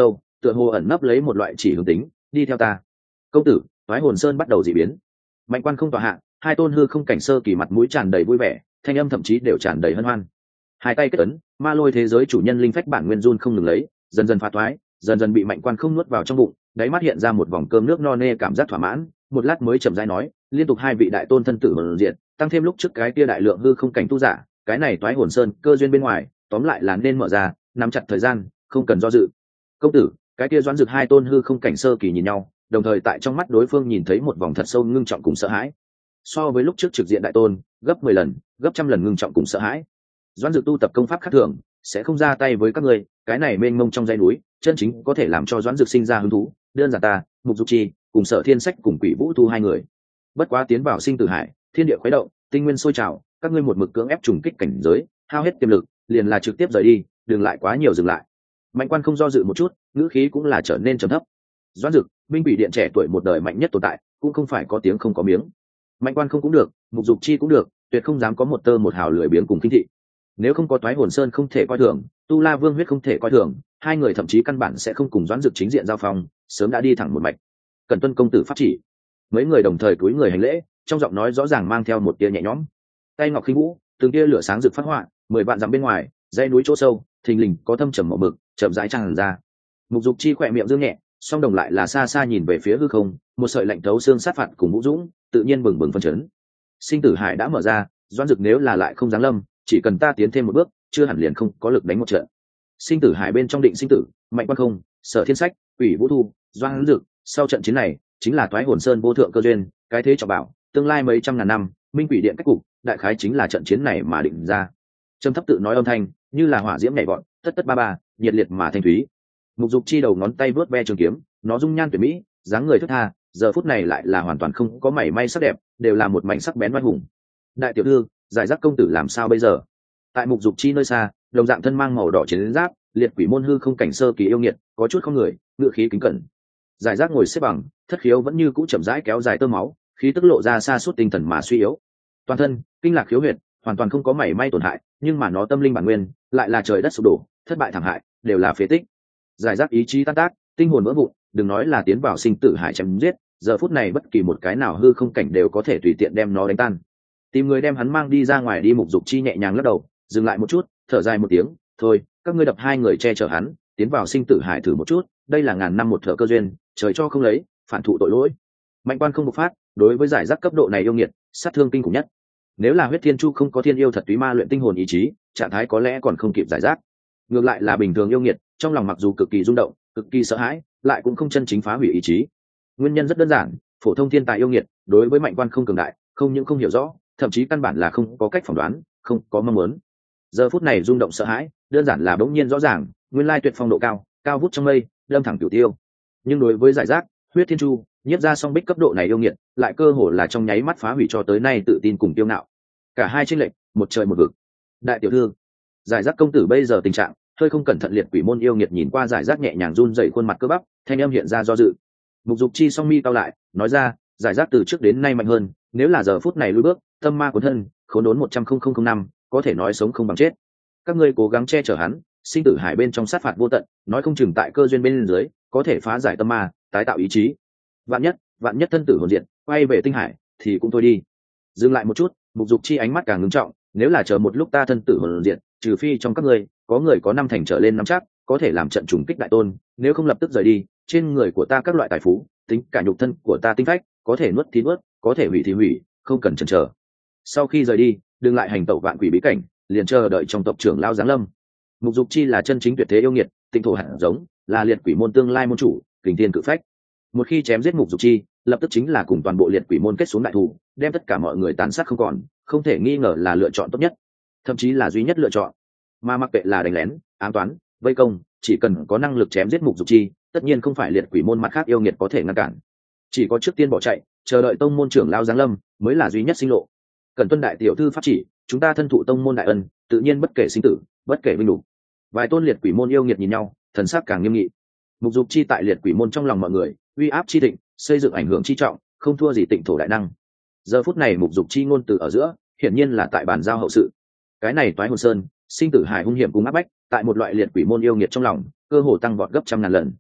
tựa hồ ẩn nấp lấy một loại chỉ hướng tính. Đi theo ta. Công tử, Toái Hồn Sơn bắt đầu dị biến. Mạnh Quan không tòa hạ, hai tôn hư không cảnh sơ kỳ mặt mũi tràn đầy vui vẻ, thanh âm thậm chí đều tràn đầy hân hoan. Hai tay kết ấn, ma lôi thế giới chủ nhân linh phách bản nguyên run không ngừng lấy, dần dần phá thoái, dần dần bị Mạnh Quan không nuốt vào trong bụng, đáy mắt hiện ra một vòng cơm nước no nê cảm giác thỏa mãn. Một lát mới chậm rãi nói, liên tục hai vị đại tôn thân tử hồn diện, tăng thêm lúc trước cái kia đại lượng hư không cảnh tu giả, cái này Toái Hồn Sơn cơ duyên bên ngoài, tóm lại là nên mở ra, nắm chặt thời gian, không cần do dự. Công tử, cái kia Doãn Dực hai tôn hư không cảnh sơ kỳ nhìn nhau, đồng thời tại trong mắt đối phương nhìn thấy một vòng thật sâu ngưng trọng cùng sợ hãi. So với lúc trước trực diện đại tôn, gấp 10 lần, gấp trăm lần ngưng trọng cùng sợ hãi. Doãn Dực tu tập công pháp khác thường, sẽ không ra tay với các ngươi, cái này mênh mông trong dãy núi, chân chính có thể làm cho Doãn Dực sinh ra hứng thú, đơn giản ta, Mục Dục Chi, cùng Sở Thiên Sách cùng Quỷ Vũ Thu hai người. Bất quá tiến vào sinh tử hải, thiên địa khuấy động, tinh nguyên sôi trào, các ngươi một mực cưỡng ép trùng kích cảnh giới, hao hết tiềm lực, liền là trực tiếp rời đi, đừng lại quá nhiều dừng lại. Mạnh Quan không do dự một chút, ngữ khí cũng là trở nên trầm thấp. Doãn Dực, Minh Quỷ Điện trẻ tuổi một đời mạnh nhất tồn tại, cũng không phải có tiếng không có miếng. Mạnh Quan không cũng được, Mục Dục Chi cũng được, tuyệt không dám có một tơ một hào lười biếng cùng kinh thị. Nếu không có Toái Hồn Sơn không thể coi thường, Tu La Vương huyết không thể coi thường, hai người thậm chí căn bản sẽ không cùng Doãn Dực chính diện giao phong, sớm đã đi thẳng một mạch. Cần tuân công tử pháp chỉ. Mấy người đồng thời cúi người hành lễ, trong giọng nói rõ ràng mang theo một tia nhẹ nhõm. Tay ngọc khinh vũ, từng tia lửa sáng rực phát họa, 10 vạn dặm bên ngoài, dãy núi chỗ sâu, thình lình có thâm trầm màu mực, chậm rãi tràn ra. Mục Dục Chi khỏe miệng dương nhẹ, song đồng lại là xa xa nhìn về phía hư không, một sợi lạnh thấu xương sát phạt cùng vũ dũng, tự nhiên bừng bừng phân chấn. Sinh tử hải đã mở ra, Doãn Dực nếu là lại không giáng lâm, chỉ cần ta tiến thêm một bước, chưa hẳn liền không có lực đánh một trận. Sinh tử hải bên trong định sinh tử, Mạnh Quan không, Sở Thiên Sách, Quỷ Vũ Thu, Doãn Dực, sau trận chiến này, chính là Toái Hồn Sơn vô thượng cơ duyên, cái thế trọng bảo, tương lai mấy trăm ngàn năm, Minh Quỷ Điện cách cục, đại khái chính là trận chiến này mà định ra. Trầm thấp tự nói âm thanh, như là hỏa diễm nhảy vọt, tất tất ba ba, nhiệt liệt mà thanh thúy. Mục Dục Chi đầu ngón tay vớt ve trường kiếm, nó dung nhan tuyệt mỹ, dáng người thướt tha, giờ phút này lại là hoàn toàn không có mảy may sắc đẹp, đều là một mảnh sắc bén oai hùng. Đại tiểu thư, giải rác công tử làm sao bây giờ? Tại Mục Dục Chi nơi xa, đồng dạng thân mang màu đỏ chiến giáp, liệt quỷ môn hư không cảnh sơ kỳ yêu nghiệt, có chút không người, ngựa khí kính cẩn. Giải rác ngồi xếp bằng, thất khiếu vẫn như cũ chậm rãi kéo dài tơ máu, khí tức lộ ra xa suốt tinh thần mà suy yếu. Toàn thân, kinh lạc khiếu huyệt, hoàn toàn không có mảy may tổn hại, nhưng mà nó tâm linh bản nguyên, lại là trời đất sụp đổ, thất bại thảm hại, đều là phế tích. Giải rác ý chí tan tác, tinh hồn vỡ vụn, đừng nói là tiến vào sinh tử hải chém giết, giờ phút này bất kỳ một cái nào hư không cảnh đều có thể tùy tiện đem nó đánh tan. Tìm người đem hắn mang đi ra ngoài đi. Mục Dục Chi nhẹ nhàng lắc đầu, dừng lại một chút, thở dài một tiếng, thôi, các ngươi đập hai người che chở hắn, tiến vào sinh tử hải thử một chút, đây là ngàn năm một thợ cơ duyên, trời cho không lấy, phản thụ tội lỗi. Mạnh Quan không bộc phát, đối với giải rác cấp độ này yêu nghiệt, sát thương kinh khủng nhất. Nếu là huyết thiên chu không có thiên yêu thật túy ma luyện tinh hồn ý chí, trạng thái có lẽ còn không kịp giải rác. Ngược lại là bình thường yêu nghiệt, trong lòng mặc dù cực kỳ rung động, cực kỳ sợ hãi, lại cũng không chân chính phá hủy ý chí. Nguyên nhân rất đơn giản, phổ thông thiên tài yêu nghiệt, đối với Mạnh Quan không cường đại, không những không hiểu rõ, thậm chí căn bản là không có cách phỏng đoán, không có mong muốn. Giờ phút này rung động sợ hãi, đơn giản là bỗng nhiên rõ ràng, nguyên lai tuyệt phong độ cao, cao vút trong mây, đâm thẳng cửu tiêu. Nhưng đối với giải rác, huyết thiên chu, nhiếp ra song bích cấp độ này yêu nghiệt, lại cơ hồ là trong nháy mắt phá hủy cho tới nay tự tin cùng tiêu ngạo. Cả hai chênh lệch, một trời một vực. Đại tiểu thư, giải rác công tử bây giờ tình trạng, hơi không cẩn thận liệt quỷ môn yêu nghiệt nhìn qua giải rác nhẹ nhàng run rẩy khuôn mặt cơ bắp, thanh âm hiện ra do dự. Mục Dục Chi song mi cao lại, nói ra, giải rác từ trước đến nay mạnh hơn, nếu là giờ phút này lùi bước, tâm ma cuốn thân, khốn đốn 100,000 năm, có thể nói sống không bằng chết. Các ngươi cố gắng che chở hắn, sinh tử hải bên trong sát phạt vô tận, nói không chừng tại cơ duyên bên dưới, có thể phá giải tâm ma, tái tạo ý chí. Vạn nhất thân tử hồn diện, quay về tinh hải, thì cũng thôi đi. Dừng lại một chút, Mục Dục Chi ánh mắt càng ngưng trọng, nếu là chờ một lúc ta thân tử hồn diện, trừ phi trong các ngươi có người có năm thành trở lên nắm chắc, có thể làm trận trùng kích đại tôn, nếu không lập tức rời đi, trên người của ta các loại tài phú, tính cả nhục thân của ta tinh phách, có thể nuốt thì nuốt, có thể hủy thì hủy, không cần chần chờ. Sau khi rời đi, đừng lại hành tẩu vạn quỷ bí cảnh, liền chờ đợi trong tộc trưởng lao giáng lâm. Mục Dục Chi là chân chính tuyệt thế yêu nghiệt, tinh thổ hạt giống, là liệt quỷ môn tương lai môn chủ, kình thiên cự phách. Một khi chém giết Mục Dục Chi, lập tức chính là cùng toàn bộ liệt quỷ môn kết xuống đại thù, đem tất cả mọi người tàn sát không còn, không thể nghi ngờ là lựa chọn tốt nhất, thậm chí là duy nhất lựa chọn. Mà mặc kệ là đánh lén, ám toán, vây công, chỉ cần có năng lực chém giết Mục Dục Chi, tất nhiên không phải liệt quỷ môn mặt khác yêu nghiệt có thể ngăn cản. Chỉ có trước tiên bỏ chạy, chờ đợi tông môn trưởng lao giáng lâm, mới là duy nhất sinh lộ. Cần tuân đại tiểu thư pháp chỉ, chúng ta thân thụ tông môn đại ân, tự nhiên bất kể sinh tử, bất kể vinh nhục. Vài tôn liệt quỷ môn yêu nghiệt nhìn nhau, thần sắc càng nghiêm nghị. Mục Dục Chi tại liệt quỷ môn trong lòng mọi người, uy áp chi thịnh, xây dựng ảnh hưởng chi trọng, không thua gì Tịnh thổ đại năng. Giờ phút này Mục Dục Chi ngôn từ ở giữa, hiển nhiên là tại bàn giao hậu sự. Cái này Toái Hồn Sơn, sinh tử hải hung hiểm cùng áp bách, tại một loại liệt quỷ môn yêu nghiệt trong lòng, cơ hồ tăng vọt gấp trăm ngàn lần.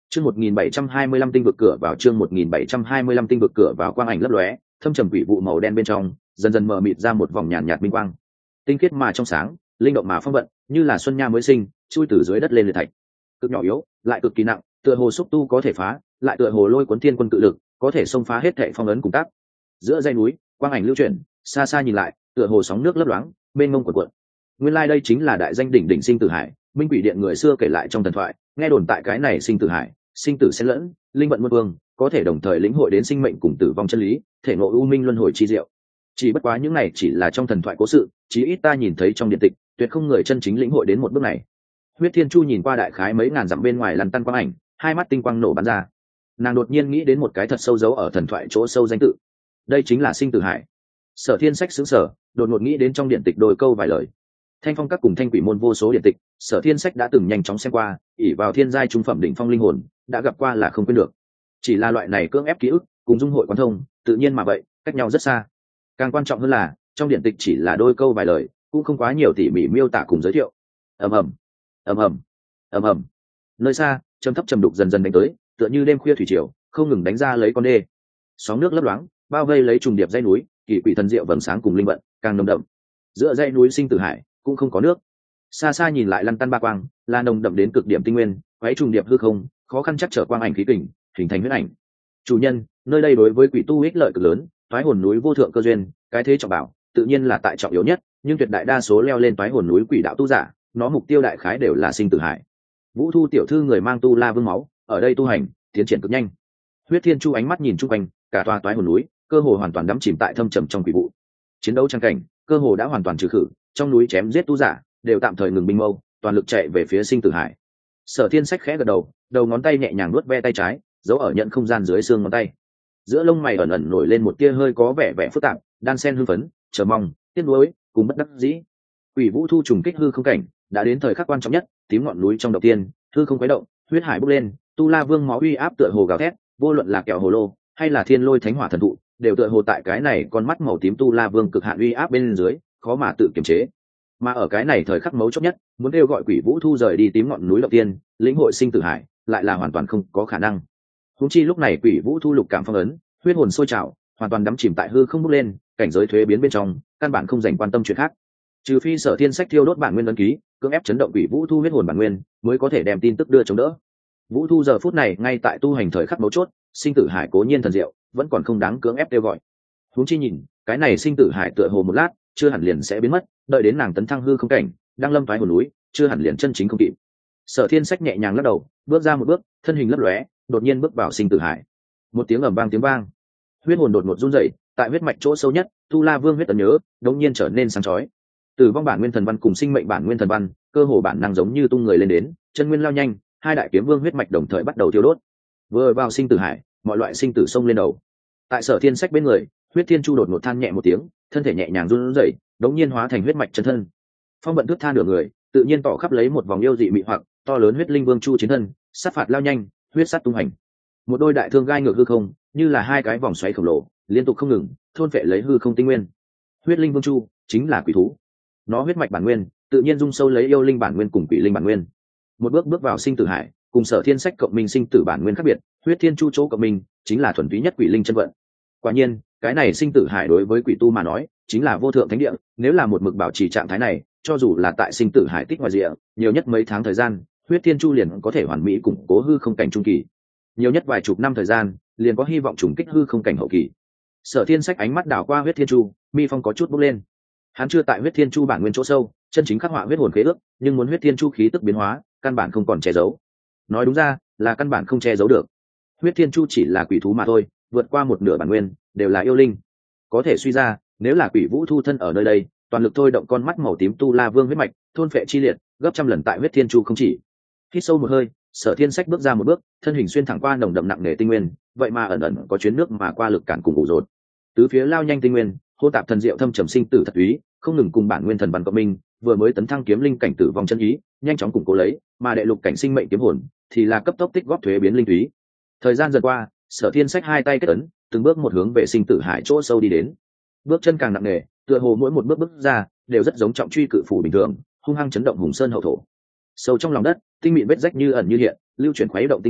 Chương 1725 tinh vực cửa vào, chương 1725 tinh vực cửa vào, quang ảnh lấp lóe, thâm trầm quỷ vụ màu đen bên trong, dần dần mờ mịt ra một vòng nhàn nhạt minh quang. Tinh khiết mà trong sáng, linh động mà phong vận, như là xuân nha mới sinh, chui từ dưới đất lên liệt thạch. Cực nhỏ yếu, lại cực kỳ nặng, tựa hồ xúc tu có thể phá, lại tựa hồ lôi cuốn thiên quân cự lực, có thể xông phá hết thảy phong ấn cùng tác. Giữa dãy núi, quang ảnh lưu chuyển, xa xa nhìn lại, tựa hồ sóng nước lấp loáng, mênh mông cuộn cuộn. Nguyên lai đây chính là đại danh đỉnh đỉnh sinh tử hải, Minh Quỷ Điện người xưa kể lại trong thần thoại, nghe đồn tại cái này sinh tử hải, sinh tử xen lẫn, linh vận muôn vương, có thể đồng thời lĩnh hội đến sinh mệnh cùng tử vong chân lý, thể ngộ u minh luân hồi chi diệu. Chỉ bất quá những này chỉ là trong thần thoại cố sự, chí ít ta nhìn thấy trong điện tịch, tuyệt không người chân chính lĩnh hội đến một bước này. Huyết Thiên Chu nhìn qua đại khái mấy ngàn dặm bên ngoài lăn tăn quang ảnh, hai mắt tinh quang nổ bắn ra. Nàng đột nhiên nghĩ đến một cái thật sâu giấu ở thần thoại chỗ sâu danh tự. Đây chính là sinh tử hải. Sở Thiên Sách xứng sở, đột ngột nghĩ đến trong điện tịch đôi câu vài lời. Thanh Phong các cùng Thanh Quỷ môn vô số điện tịch, Sở Thiên Sách đã từng nhanh chóng xem qua, ỷ vào thiên giai trung phẩm đỉnh phong linh hồn, đã gặp qua là không quên được. Chỉ là loại này cưỡng ép ký ức, cùng dung hội quan thông, tự nhiên mà vậy, cách nhau rất xa. Càng quan trọng hơn là, trong điện tịch chỉ là đôi câu vài lời, cũng không quá nhiều tỉ mỉ miêu tả cùng giới thiệu. Ầm ầm, ầm ầm, ầm ầm. Nơi xa, trầm thấp trầm đục dần dần đánh tới, tựa như đêm khuya thủy triều, không ngừng đánh ra lấy con đê. Sóng nước lấp loáng, bao vây lấy trùng điệp dãy núi, kỳ quỷ thần diệu vầng sáng cùng linh vận, càng nồng đậm. Giữa dãy núi sinh tử hải, cũng không có nước. Xa xa nhìn lại lăn tăn ba quang, là nồng đậm đến cực điểm tinh nguyên, quấy trùng điệp hư không, khó khăn chắc trở quang ảnh khí kình, hình thành huyết ảnh. Chủ nhân, nơi đây đối với quỷ tu ích lợi cực lớn, toái hồn núi vô thượng cơ duyên, cái thế trọng bảo, tự nhiên là tại trọng yếu nhất, nhưng tuyệt đại đa số leo lên toái hồn núi quỷ đạo tu giả, nó mục tiêu đại khái đều là sinh tử hải. Vũ Thu tiểu thư người mang tu la vương máu, ở đây tu hành, tiến triển cực nhanh. Huyết Thiên Chu ánh mắt nhìn chung quanh, cả tòa toái hồn núi, cơ hồ hoàn toàn đắm chìm tại thâm trầm trong quỷ vụ. Chiến đấu trang cảnh, cơ hồ đã hoàn toàn trừ khử, trong núi chém giết tu giả, đều tạm thời ngừng binh mâu, toàn lực chạy về phía sinh tử hải. Sở Thiên Sách khẽ gật đầu, đầu ngón tay nhẹ nhàng nuốt ve tay trái, giấu ở nhận không gian dưới xương ngón tay. Giữa lông mày ẩn ẩn nổi lên một tia hơi có vẻ phức tạp, đan xen hưng phấn, chờ mong, tiếc nuối, cùng bất đắc dĩ. Quỷ Vũ Thu trùng kích hư không cảnh, đã đến thời khắc quan trọng nhất, tím ngọn núi trong đầu tiên, hư không quấy động, huyết hải bốc lên, tu la vương máu uy áp tựa hồ gào thét, vô luận là kẹo hồ lô hay là thiên lôi thánh hỏa thần thụ, đều tựa hồ tại cái này con mắt màu tím tu la vương cực hạn uy áp bên dưới, khó mà tự kiềm chế. Mà ở cái này thời khắc mấu chốt nhất, muốn kêu gọi Quỷ Vũ Thu rời đi tím ngọn núi đầu tiên, lĩnh hội sinh tử hải, lại là hoàn toàn không có khả năng. Huống chi lúc này Quỷ Vũ Thu lục cảm phong ấn, huyết hồn sôi trào, hoàn toàn đắm chìm tại hư không bốc lên, cảnh giới thuế biến bên trong, căn bản không dành quan tâm chuyện khác. Trừ phi Sở Thiên Sách thiêu đốt bản nguyên ấn ký, cưỡng ép chấn động Quỷ Vũ Thu huyết hồn bản nguyên, mới có thể đem tin tức đưa chống đỡ. Vũ Thu giờ phút này ngay tại tu hành thời khắc mấu chốt, sinh tử hải cố nhiên thần diệu, vẫn còn không đáng cưỡng ép kêu gọi. Huống chi nhìn, cái này sinh tử hải tựa hồ một lát, chưa hẳn liền sẽ biến mất, đợi đến nàng tấn thăng hư không cảnh, đang lâm thoái hồn núi, chưa hẳn liền chân chính không kịp. Sở Thiên Sách nhẹ nhàng lắc đầu, bước ra một bước, thân hình lấp lóe, đột nhiên bước vào sinh tử hải. Một tiếng ầm vang tiếng vang, huyết hồn đột ngột run rẩy, tại huyết mạch chỗ sâu nhất, Tu La Vương huyết ấn nhớ, đột nhiên trở nên sáng chói. Tử vong bản nguyên thần văn cùng sinh mệnh bản nguyên thần văn, cơ hồ bản năng giống như tung người lên đến, chân nguyên lao nhanh, hai đại kiếm vương huyết mạch đồng thời bắt đầu thiêu đốt. Vừa vào sinh tử hải, mọi loại sinh tử xông lên đầu. Tại Sở Thiên Sách bên người, Huyết Thiên Chu đột ngột than nhẹ một tiếng, thân thể nhẹ nhàng run rẩy, đột nhiên hóa thành huyết mạch chân thân. Phong vận thước than nửa người, tự nhiên tỏ khắp lấy một vòng yêu dị mị hoặc, to lớn huyết linh vương chu chiến thân, sát phạt lao nhanh, huyết sát tung hành. Một đôi đại thương gai ngược hư không, như là hai cái vòng xoáy khổng lồ, liên tục không ngừng, thôn phệ lấy hư không tinh nguyên. Huyết linh vương chu chính là quỷ thú, nó huyết mạch bản nguyên, tự nhiên dung sâu lấy yêu linh bản nguyên cùng quỷ linh bản nguyên. Một bước bước vào sinh tử hải, cùng Sở Thiên Sách cộng minh sinh tử bản nguyên khác biệt, Huyết Thiên Chu chỗ cộng minh chính là thuần túy nhất quỷ linh chân vận. Quả nhiên, cái này sinh tử hải đối với quỷ tu mà nói, chính là vô thượng thánh địa, nếu là một mực bảo trì trạng thái này, cho dù là tại sinh tử hải tích ngoài rìa, nhiều nhất mấy tháng thời gian, Huyết Thiên Chu liền có thể hoàn mỹ củng cố hư không cảnh trung kỳ. Nhiều nhất vài chục năm thời gian, liền có hy vọng trùng kích hư không cảnh hậu kỳ. Sở Thiên Sách ánh mắt đảo qua Huyết Thiên Chu, mi phong có chút bốc lên. Hắn chưa tại Huyết Thiên Chu bản nguyên chỗ sâu, chân chính khắc họa huyết hồn khế ước, nhưng muốn Huyết Thiên Chu khí tức biến hóa, căn bản không còn che giấu. Nói đúng ra, là căn bản không che giấu được. Huyết Thiên Chu chỉ là quỷ thú mà thôi, vượt qua một nửa bản nguyên, đều là yêu linh. Có thể suy ra, nếu là Quỷ Vũ Thu thân ở nơi đây, toàn lực thôi động con mắt màu tím Tu La Vương huyết mạch, thôn phệ chi liệt, gấp trăm lần tại Huyết Thiên Chu không chỉ. Hít sâu một hơi, Sở Thiên Sách bước ra một bước, thân hình xuyên thẳng qua nồng đậm nặng nề tinh nguyên, vậy mà ẩn ẩn có chuyến nước mà qua lực cản cùng ủ rột. Tứ phía lao nhanh tinh nguyên, hô tạp thần diệu thâm trầm sinh tử thật úy, không ngừng cùng bản nguyên thần văn cộng minh, vừa mới tấn thăng kiếm linh cảnh tử vong chân ý, nhanh chóng củng cố lấy, mà đệ lục cảnh sinh mệnh kiếm hồn thì là cấp tốc tích góp thuế biến linh túy. Thời gian dần qua, Sở Thiên Sách hai tay kết ấn, từng bước một hướng về sinh tử hải chỗ sâu đi đến. Bước chân càng nặng nề, tựa hồ mỗi một bước bước ra đều rất giống trọng truy cự phủ bình thường, hung hăng chấn động hùng sơn hậu thổ. Sâu trong lòng đất, tinh mịn vết rách như ẩn như hiện, lưu chuyển khuấy động tinh nguyên,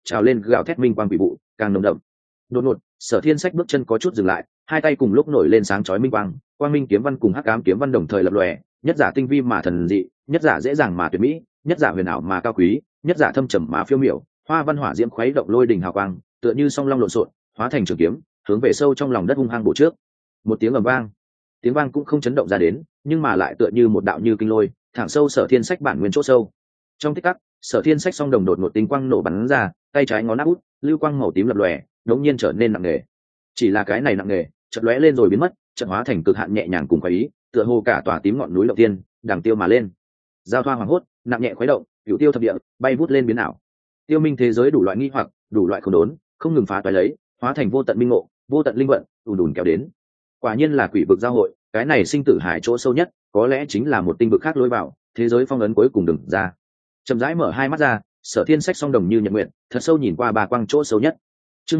trào lên gào thét minh quang quỷ vụ càng nồng đậm. Đột ngột, Sở Thiên Sách bước chân có chút dừng lại, hai tay cùng lúc nổi lên sáng chói minh quang, quang minh kiếm văn cùng hắc ám kiếm văn đồng thời lập lòe, nhất giả tinh vi mà thần dị, nhất giả dễ dàng mà tuyệt mỹ, nhất giả huyền ảo mà cao quý, nhất giả thâm trầm mà phiêu miểu, hoa văn hỏa diễm khuấy động lôi đình hào quang, tựa như song long lộn xộn, hóa thành trường kiếm, hướng về sâu trong lòng đất hung hăng bổ trước. Một tiếng ầm vang, tiếng vang cũng không chấn động ra đến, nhưng mà lại tựa như một đạo như kinh lôi, thẳng sâu Sở Thiên Sách bản nguyên chỗ sâu. Trong tích tắc, Sở Thiên Sách song đồng đột ngột tinh quang nổ bắn ra, tay trái ngón áp út, lưu quang màu tím lập lòe, đống nhiên trở nên nặng nề. Chỉ là cái này nặng nề, chợt lóe lên rồi biến mất, chợt hóa thành cực hạn nhẹ nhàng cùng khoái ý, tựa hồ cả tòa tím ngọn núi động tiên, đằng tiêu mà lên. Giao thoa hoàng hốt, nặng nhẹ khuấy động, cửu tiêu thập địa, bay vút lên biến ảo. Tiêu minh thế giới đủ loại nghi hoặc, đủ loại khốn đốn, không ngừng phá toái lấy, hóa thành vô tận minh ngộ, vô tận linh vận, ùn ùn kéo đến. Quả nhiên là quỷ vực giao hội, cái này sinh tử hải chỗ sâu nhất, có lẽ chính là một tinh vực khác lối vào, thế giới phong ấn cuối cùng đừng ra. Chậm rãi mở hai mắt ra, Sở Thiên Sách song đồng như nhật nguyện, thật sâu nhìn qua ba quang chỗ sâu nhất. Chương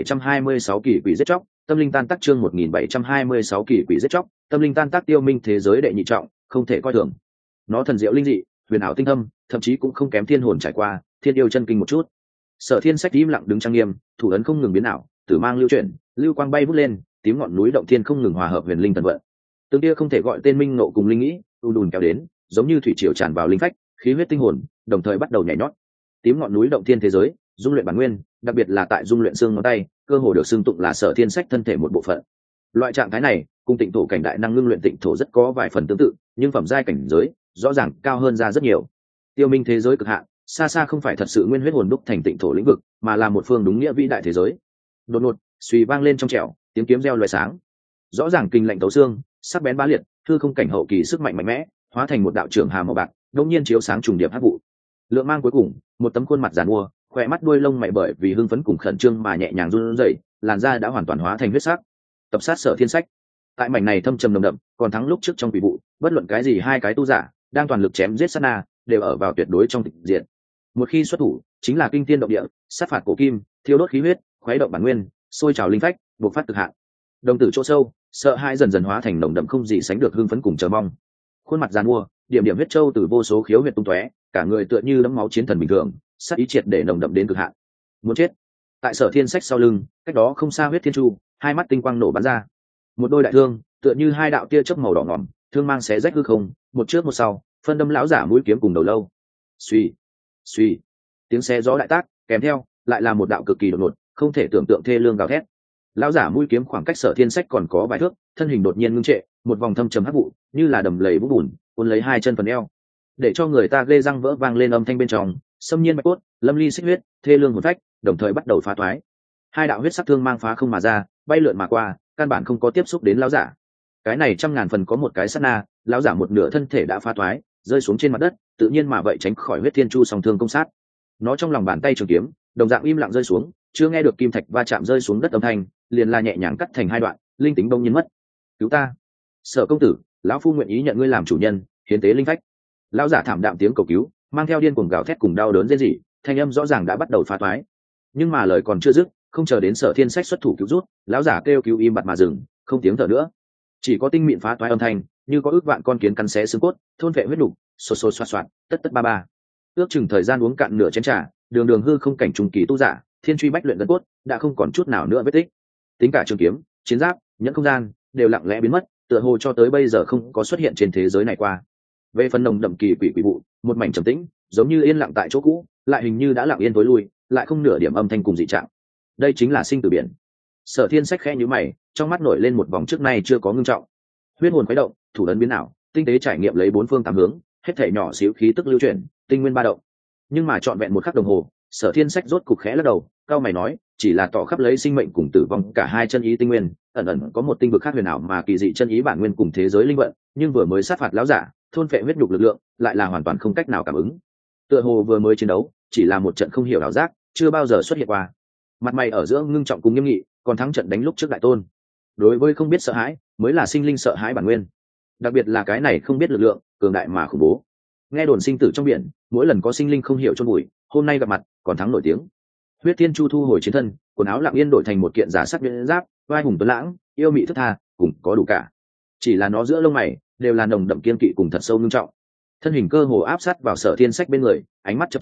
1726 kỳ quỷ giết chóc, tâm linh tan tác. Chương 1726 kỳ quỷ giết chóc, tâm linh tan tác. Tiêu minh thế giới đệ nhị trọng, không thể coi thường. Nó thần diệu linh dị, huyền ảo tinh thâm, thậm chí cũng không kém thiên hồn trải qua, thiên yêu chân kinh một chút. Sở Thiên Sách im lặng đứng trang nghiêm, thủ ấn không ngừng biến ảo, tử mang lưu chuyển, lưu quang bay vút lên, tím ngọn núi động thiên không ngừng hòa hợp huyền linh thần vận. Từng kia không thể gọi tên minh nộ cùng linh nghĩ, đùn kéo đến, giống như thủy triều tràn vào linh phách, khí huyết tinh hồn, đồng thời bắt đầu nhảy nhót. Tím ngọn núi động thiên thế giới, dung luyện bản nguyên, đặc biệt là tại dung luyện xương ngón tay, cơ hồ được xưng tụng là Sở Thiên Sách thân thể một bộ phận. Loại trạng thái này, cùng tịnh thổ cảnh đại năng ngưng luyện tịnh thổ rất có vài phần tương tự, nhưng phẩm giai cảnh giới rõ ràng cao hơn ra rất nhiều. Tiêu minh thế giới cực hạn, xa xa không phải thật sự nguyên huyết hồn đúc thành tịnh thổ lĩnh vực, mà là một phương đúng nghĩa vĩ đại thế giới. Đột ngột, suy vang lên trong trẻo, tiếng kiếm reo loé sáng. Rõ ràng kinh lạnh tấu xương, sắc bén bá liệt, thư không cảnh hậu kỳ sức mạnh mạnh mẽ, hóa thành một đạo trưởng hà màu bạc, đột nhiên chiếu sáng trùng điệp hắc vụ. Lượng mang cuối cùng, một tấm khuôn mặt giàn mua, khỏe mắt đuôi lông mày bởi vì hưng phấn cùng khẩn trương mà nhẹ nhàng run rẩy, làn da đã hoàn toàn hóa thành huyết sắc. Tập sát Sở Thiên Sách. Tại mảnh này thâm trầm nồng đậm, còn thắng lúc trước trong quỷ vụ, bất luận cái gì hai cái tu giả đang toàn lực chém giết sát na, đều ở vào tuyệt đối trong tịch diện. Một khi xuất thủ, chính là kinh thiên động địa, sát phạt cổ kim, thiêu đốt khí huyết, khuấy động bản nguyên, sôi trào linh phách, bộc phát cực hạn. Đồng tử chỗ sâu, sợ hãi dần dần hóa thành nồng đậm không gì sánh được hưng phấn cùng chờ mong. Khuôn mặt giàn mua, điểm điểm huyết châu từ vô số khiếu huyệt tung tóe, cả người tựa như đẫm máu chiến thần bình thường, sát ý triệt để nồng đậm đến cực hạn. Muốn chết. Tại Sở Thiên Sách sau lưng, cách đó không xa huyết thiên chu, hai mắt tinh quang nổ bắn ra. Một đôi đại thương, tựa như hai đạo tia chớp màu đỏ ngòm, thương mang xé rách hư không, một trước một sau, phân đâm lão giả mũi kiếm cùng đầu lâu. Suy, suy, tiếng xé gió đại tác, kèm theo lại là một đạo cực kỳ đột ngột, không thể tưởng tượng thê lương gào thét. Lão giả mũi kiếm khoảng cách Sở Thiên Sách còn có vài thước, thân hình đột nhiên ngưng trệ, một vòng thâm trầm hắc vụ, như là đầm lầy vũng bùn, cuốn lấy hai chân phần eo, để cho người ta ghê răng vỡ vang lên âm thanh bên trong, xâm nhiên bạch cốt, lâm ly xích huyết, thê lương hồn phách, đồng thời bắt đầu phá toái. Hai đạo huyết sắc thương mang phá không mà ra, bay lượn mà qua, căn bản không có tiếp xúc đến lão giả. Cái này trăm ngàn phần có một cái sát na, lão giả một nửa thân thể đã phá toái, rơi xuống trên mặt đất, tự nhiên mà vậy tránh khỏi huyết thiên chu song thương công sát. Nó trong lòng bàn tay trường kiếm, đồng dạng im lặng rơi xuống, chưa nghe được kim thạch va chạm rơi xuống đất âm thanh, liền là nhẹ nhàng cắt thành hai đoạn, linh tính bỗng nhiên mất. Cứu ta, Sở công tử, lão phu nguyện ý nhận ngươi làm chủ nhân, hiến tế linh phách. Lão giả thảm đạm tiếng cầu cứu, mang theo điên cuồng gào thét cùng đau đớn rên rỉ, thanh âm rõ ràng đã bắt đầu phá toái. Nhưng mà lời còn chưa dứt, không chờ đến Sở Thiên Sách xuất thủ cứu rút, lão giả kêu cứu im bặt mà dừng, không tiếng thở nữa. Chỉ có tinh mịn phá toái âm thanh, như có ước vạn con kiến cắn xé xương cốt, thôn vệ huyết nục, xô xô xoạt xoạt, tất tất ba ba. Ước chừng thời gian uống cạn nửa chén trà, đường đường hư không cảnh trùng kỳ tu giả, thiên truy bách luyện gân cốt, đã không còn chút nào nữa vết tích. Tính cả trường kiếm, chiến giáp, nhẫn không gian, đều lặng lẽ biến mất, tựa hồ cho tới bây giờ không có xuất hiện trên thế giới này qua. Về phần nồng đậm kỳ quỷ quỷ vụ, một mảnh trầm tĩnh, giống như yên lặng tại chỗ cũ, lại hình như đã lặng yên tối lui, lại không nửa điểm âm thanh cùng dị trạng. Đây chính là sinh tử biển. Sở Thiên Sách khẽ nhíu mày, trong mắt nổi lên một vòng trước nay chưa có ngưng trọng. Huyết hồn khuấy động, thủ ấn biến ảo, tinh tế trải nghiệm lấy bốn phương tám hướng, hết thảy nhỏ xíu khí tức lưu chuyển, tinh nguyên ba động. Nhưng mà trọn vẹn một khắc đồng hồ, Sở Thiên Sách rốt cục khẽ lắc đầu, cao mày nói, chỉ là tỏ khắp lấy sinh mệnh cùng tử vong cả hai chân ý tinh nguyên, ẩn ẩn có một tinh vực khác huyền ảo mà kỳ dị chân ý bản nguyên cùng thế giới linh vận, nhưng vừa mới sát phạt lão giả, thôn phệ huyết nhục lực lượng, lại là hoàn toàn không cách nào cảm ứng. Tựa hồ vừa mới chiến đấu, chỉ là một trận không hiểu ảo giác, chưa bao giờ xuất hiện qua. Mặt mày ở giữa ngưng trọng cùng nghiêm nghị, còn thắng trận đánh lúc trước đại tôn. Đối với không biết sợ hãi, mới là sinh linh sợ hãi bản nguyên. Đặc biệt là cái này không biết lực lượng, cường đại mà khủng bố. Nghe đồn sinh tử trong biển, mỗi lần có sinh linh không hiểu chôn bụi, hôm nay gặp mặt, còn thắng nổi tiếng. Huyết Thiên Chu thu hồi chiến thân, quần áo lặng yên đổi thành một kiện giả sắc nhuyễn giáp, vai hùng tuấn lãng, yêu mị thất tha, cùng có đủ cả. Chỉ là nó giữa lông mày đều là nồng đậm kiên kỵ cùng thật sâu nghiêm trọng. Thân hình cơ hồ áp sát vào Sở Thiên Sách bên người, ánh mắt chập chờn,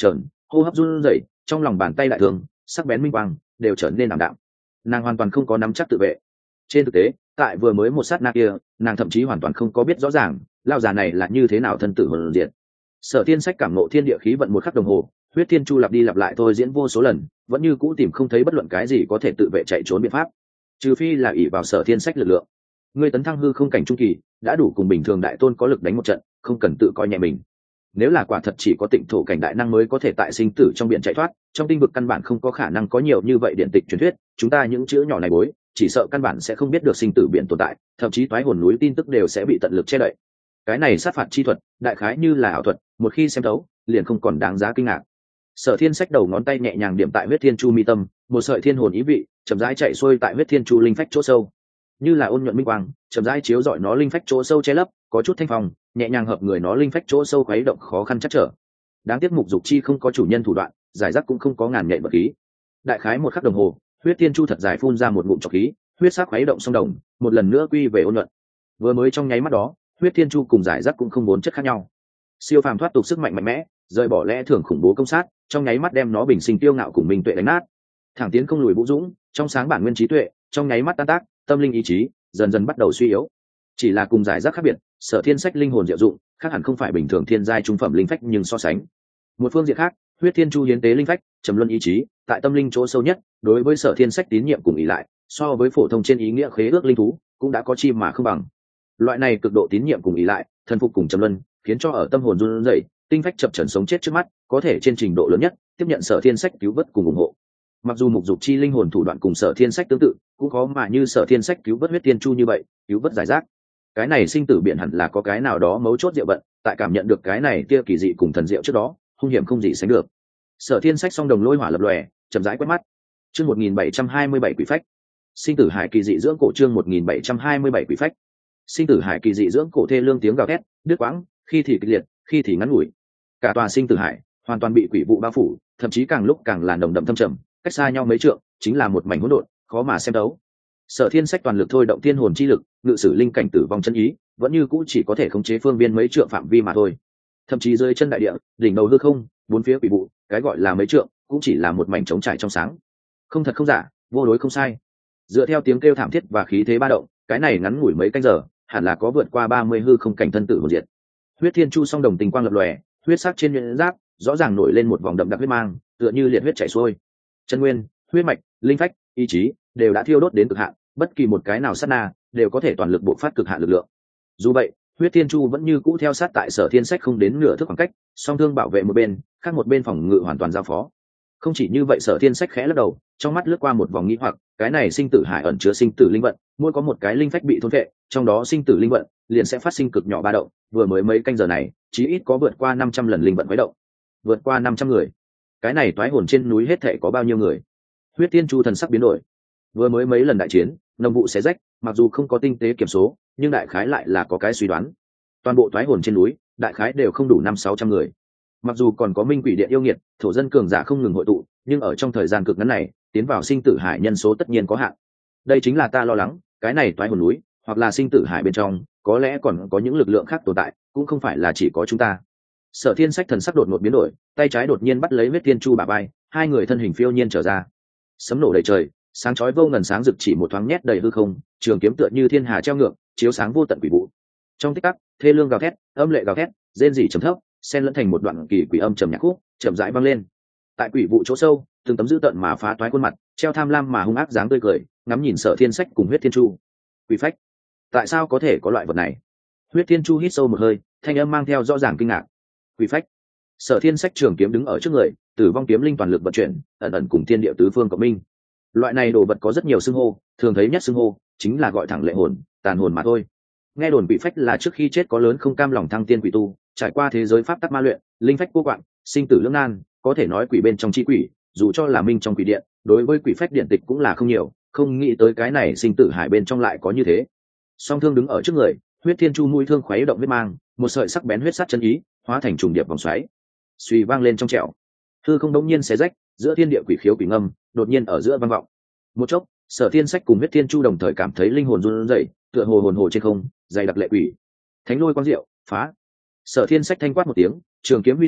hô hấp run rẩy, trong lòng bàn tay đại thường sắc bén minh quang đều trở nên ảm đạm. Nàng hoàn toàn không có nắm chắc tự vệ. Trên thực tế, tại vừa mới một sát na kia, nàng thậm chí hoàn toàn không có biết rõ ràng lao già này là như thế nào thân tử hồn diệt. Sở Thiên Sách cảm ngộ thiên địa khí vận một khắc đồng hồ, huyết thiên chu lặp đi lặp lại thôi diễn vô số lần, vẫn như cũ tìm không thấy bất luận cái gì có thể tự vệ chạy trốn biện pháp, trừ phi là ỷ vào Sở Thiên Sách lực lượng. Ngươi tấn thăng hư không cảnh trung kỳ, đã đủ cùng bình thường đại tôn có lực đánh một trận, không cần tự coi nhẹ mình. Nếu là quả thật chỉ có tịnh thổ cảnh đại năng mới có thể tại sinh tử trong biển chạy thoát, trong tinh vực căn bản không có khả năng có nhiều như vậy điện tịch truyền thuyết, chúng ta những chữ nhỏ này bối, chỉ sợ căn bản sẽ không biết được sinh tử biển tồn tại, thậm chí toái hồn núi tin tức đều sẽ bị tận lực che đậy. Cái này sát phạt chi thuật, đại khái như là ảo thuật, một khi xem thấu, liền không còn đáng giá kinh ngạc. Sở Thiên Sách đầu ngón tay nhẹ nhàng điểm tại huyết thiên chu mi tâm, một sợi thiên hồn ý vị chậm rãi chạy xuôi tại huyết thiên chu linh phách chỗ sâu, như là ôn nhuận minh quang chậm rãi chiếu rọi nó linh phách chỗ sâu che lấp, có chút thanh phong nhẹ nhàng hợp người nó linh phách chỗ sâu khuấy động khó khăn chắc trở. Đáng tiếc mục dục chi không có chủ nhân thủ đoạn, giải rác cũng không có ngàn nhện bậc khí. Đại khái một khắc đồng hồ, huyết thiên chu thật dài phun ra một ngụm trọc khí, huyết sắc khuấy động sông đồng một lần nữa quy về ôn nhuận. Vừa mới trong nháy mắt đó, huyết thiên chu cùng giải rác cũng không bốn chất khác nhau. Siêu phàm thoát tục sức mạnh mạnh mẽ, rời bỏ lẽ thường khủng bố công sát, trong nháy mắt đem nó bình sinh tiêu ngạo cùng minh tuệ đánh nát. Thẳng tiến không lùi vũ dũng, trong sáng bản nguyên trí tuệ, trong nháy mắt tan tác, tâm linh ý chí dần dần bắt đầu suy yếu. Chỉ là cùng giải rác khác biệt, Sở Thiên Sách linh hồn diệu dụng, khác hẳn không phải bình thường thiên giai trung phẩm linh phách nhưng so sánh. Một phương diện khác, huyết thiên chu hiến tế linh phách, trầm luân ý chí, tại tâm linh chỗ sâu nhất, đối với Sở Thiên Sách tín nhiệm cùng ý lại, so với phổ thông trên ý nghĩa khế ước linh thú, cũng đã có chi mà không bằng. Loại này cực độ tín nhiệm cùng ý lại, thần phục cùng trầm luân, khiến cho ở tâm hồn run rẩy, tinh phách chập chờn sống chết trước mắt, có thể trên trình độ lớn nhất tiếp nhận Sở Thiên Sách cứu vớt cùng ủng hộ. Mặc dù mục dục chi linh hồn thủ đoạn cùng Sở Thiên Sách tương tự, cũng khó mà như Sở Thiên Sách cứu vớt huyết thiên chu như vậy, cứu vớt giải rác. Cái này sinh tử biển hẳn là có cái nào đó mấu chốt diệu vận, tại cảm nhận được cái này tia kỳ dị cùng thần diệu trước đó, hung hiểm không gì sánh được. Sở Thiên Sách song đồng lôi hỏa lập lòe, chậm rãi quét mắt. Chương 1727 quỷ phách. Sinh tử hải kỳ dị dưỡng cổ chương 1727 quỷ phách. Sinh tử hải kỳ dị dưỡng cổ thê lương tiếng gào thét, đứt quãng, khi thì kịch liệt, khi thì ngắn ngủi. Cả tòa sinh tử hải hoàn toàn bị quỷ vụ bao phủ, thậm chí càng lúc càng là nồng đậm thâm trầm, cách xa nhau mấy trượng, chính là một mảnh hỗn độn, khó mà xem đấu. Sở Thiên Sách toàn lực thôi động thiên hồn chi lực, ngự sử linh cảnh tử vong chân ý, vẫn như cũ chỉ có thể khống chế phương viên mấy trượng phạm vi mà thôi. Thậm chí dưới chân đại địa, đỉnh đầu hư không, bốn phía quỷ vụ, cái gọi là mấy trượng, cũng chỉ là một mảnh trống trải trong sáng. Không thật không giả, vô đối không sai. Dựa theo tiếng kêu thảm thiết và khí thế ba động, cái này ngắn ngủi mấy canh giờ, hẳn là có vượt qua 30 hư không cảnh thân tử hồn diệt. Huyết thiên chu song đồng tình quang lập lòe, huyết sắc trên nhuyễn giáp rõ ràng nổi lên một vòng đậm đặc huyết mang, tựa như liệt huyết chảy xuôi. Chân nguyên, huyết mạch, linh phách, ý chí đều đã thiêu đốt đến cực hạn, bất kỳ một cái nào sát na đều có thể toàn lực bộc phát cực hạn lực lượng. Dù vậy, huyết thiên chu vẫn như cũ theo sát tại Sở Thiên Sách không đến nửa thước khoảng cách, song thương bảo vệ một bên, khác một bên phòng ngự hoàn toàn giao phó. Không chỉ như vậy, Sở Thiên Sách khẽ lắc đầu, trong mắt lướt qua một vòng nghi hoặc, cái này sinh tử hải ẩn chứa sinh tử linh vận, mỗi có một cái linh phách bị thôn phệ, trong đó sinh tử linh vận liền sẽ phát sinh cực nhỏ ba động, vừa mới mấy canh giờ này, chí ít có vượt qua 500 lần linh vận khuấy động. Vượt qua 500 người. Cái này toái hồn trên núi hết thảy có bao nhiêu người? Huyết Thiên Chu thần sắc biến đổi. Vừa mới mấy lần đại chiến, nông vụ xé rách, mặc dù không có tinh tế kiểm số, nhưng đại khái lại là có cái suy đoán. Toàn bộ toái hồn trên núi, đại khái đều không đủ 500-600 người. Mặc dù còn có minh quỷ điện yêu nghiệt, thổ dân cường giả không ngừng hội tụ, nhưng ở trong thời gian cực ngắn này, tiến vào sinh tử hải nhân số tất nhiên có hạn. Đây chính là ta lo lắng, cái này toái hồn núi, hoặc là sinh tử hải bên trong, có lẽ còn có những lực lượng khác tồn tại, cũng không phải là chỉ có chúng ta. Sở Thiên Sách thần sắc đột ngột biến đổi, tay trái đột nhiên bắt lấy huyết thiên chu bả vai, hai người thân hình phiêu nhiên trở ra. Sấm nổ đầy trời, sáng chói vô ngần sáng rực chỉ một thoáng nhét đầy hư không, trường kiếm tựa như thiên hà treo ngược, chiếu sáng vô tận quỷ vụ. Trong tích tắc, thê lương gào thét, âm lệ gào thét, rên rỉ trầm thấp, xen lẫn thành một đoạn kỳ quỷ âm trầm nhạc khúc, chậm rãi vang lên. Tại quỷ vụ chỗ sâu, từng tấm dữ tợn mà phá toái khuôn mặt, treo tham lam mà hung ác dáng tươi cười, ngắm nhìn Sở Thiên Sách cùng huyết thiên chu. Quỷ phách, tại sao có thể có loại vật này? Huyết thiên chu hít sâu một hơi, thanh âm mang theo rõ ràng kinh ngạc. Quỷ phách. Sở Thiên Sách trường kiếm đứng ở trước người, tử vong kiếm linh toàn lực vận chuyển, ẩn ẩn cùng thiên địa tứ phương cộng minh. Loại này đồ vật có rất nhiều xưng hô, thường thấy nhất xưng hô chính là gọi thẳng lệ hồn, tàn hồn mà thôi. Nghe đồn quỷ phách là trước khi chết có lớn không cam lòng thăng tiên quỷ tu, trải qua thế giới pháp tắc ma luyện, linh phách cô quạng, sinh tử lưỡng nan, có thể nói quỷ bên trong chi quỷ, dù cho là minh trong quỷ điện, đối với quỷ phách điện tịch cũng là không nhiều, không nghĩ tới cái này sinh tử hải bên trong lại có như thế. Song thương đứng ở trước người, huyết thiên chu mũi thương khuấy động huyết mang, một sợi sắc bén huyết sắt chân ý, hóa thành trùng điệp vòng xoáy. Suy vang lên trong trẻo. Hư không đống nhiên xé rách, giữa thiên địa quỷ khiếu quỷ ngâm, đột nhiên ở giữa vang vọng. Một chốc, Sở Thiên Sách cùng huyết thiên chu đồng thời cảm thấy linh hồn run rẩy, tựa hồ hồn hồ trên không, dày đặc lệ quỷ. Thánh lôi quang diệu, phá. Sở Thiên Sách thanh quát một tiếng, trường kiếm huy sái,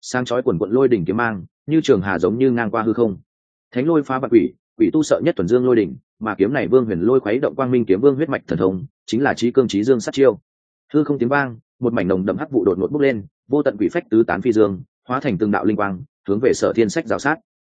sáng chói quần quận lôi đỉnh kiếm mang như trường hà giống như ngang qua hư không. Thánh lôi phá bạc quỷ, quỷ tu sợ nhất thuần dương lôi đỉnh, mà kiếm này vương huyền lôi khuấy động quang minh kiếm vương huyết mạch thần thông, chính là trí cương trí dương sát chiêu. Hư không tiếng vang, một mảnh nồng đậm hắc vụ đột ngột bốc lên, vô tận quỷ phách tứ tán phi dương, hóa thành từng đạo linh quang, hướng về Sở Thiên Sách rào sát.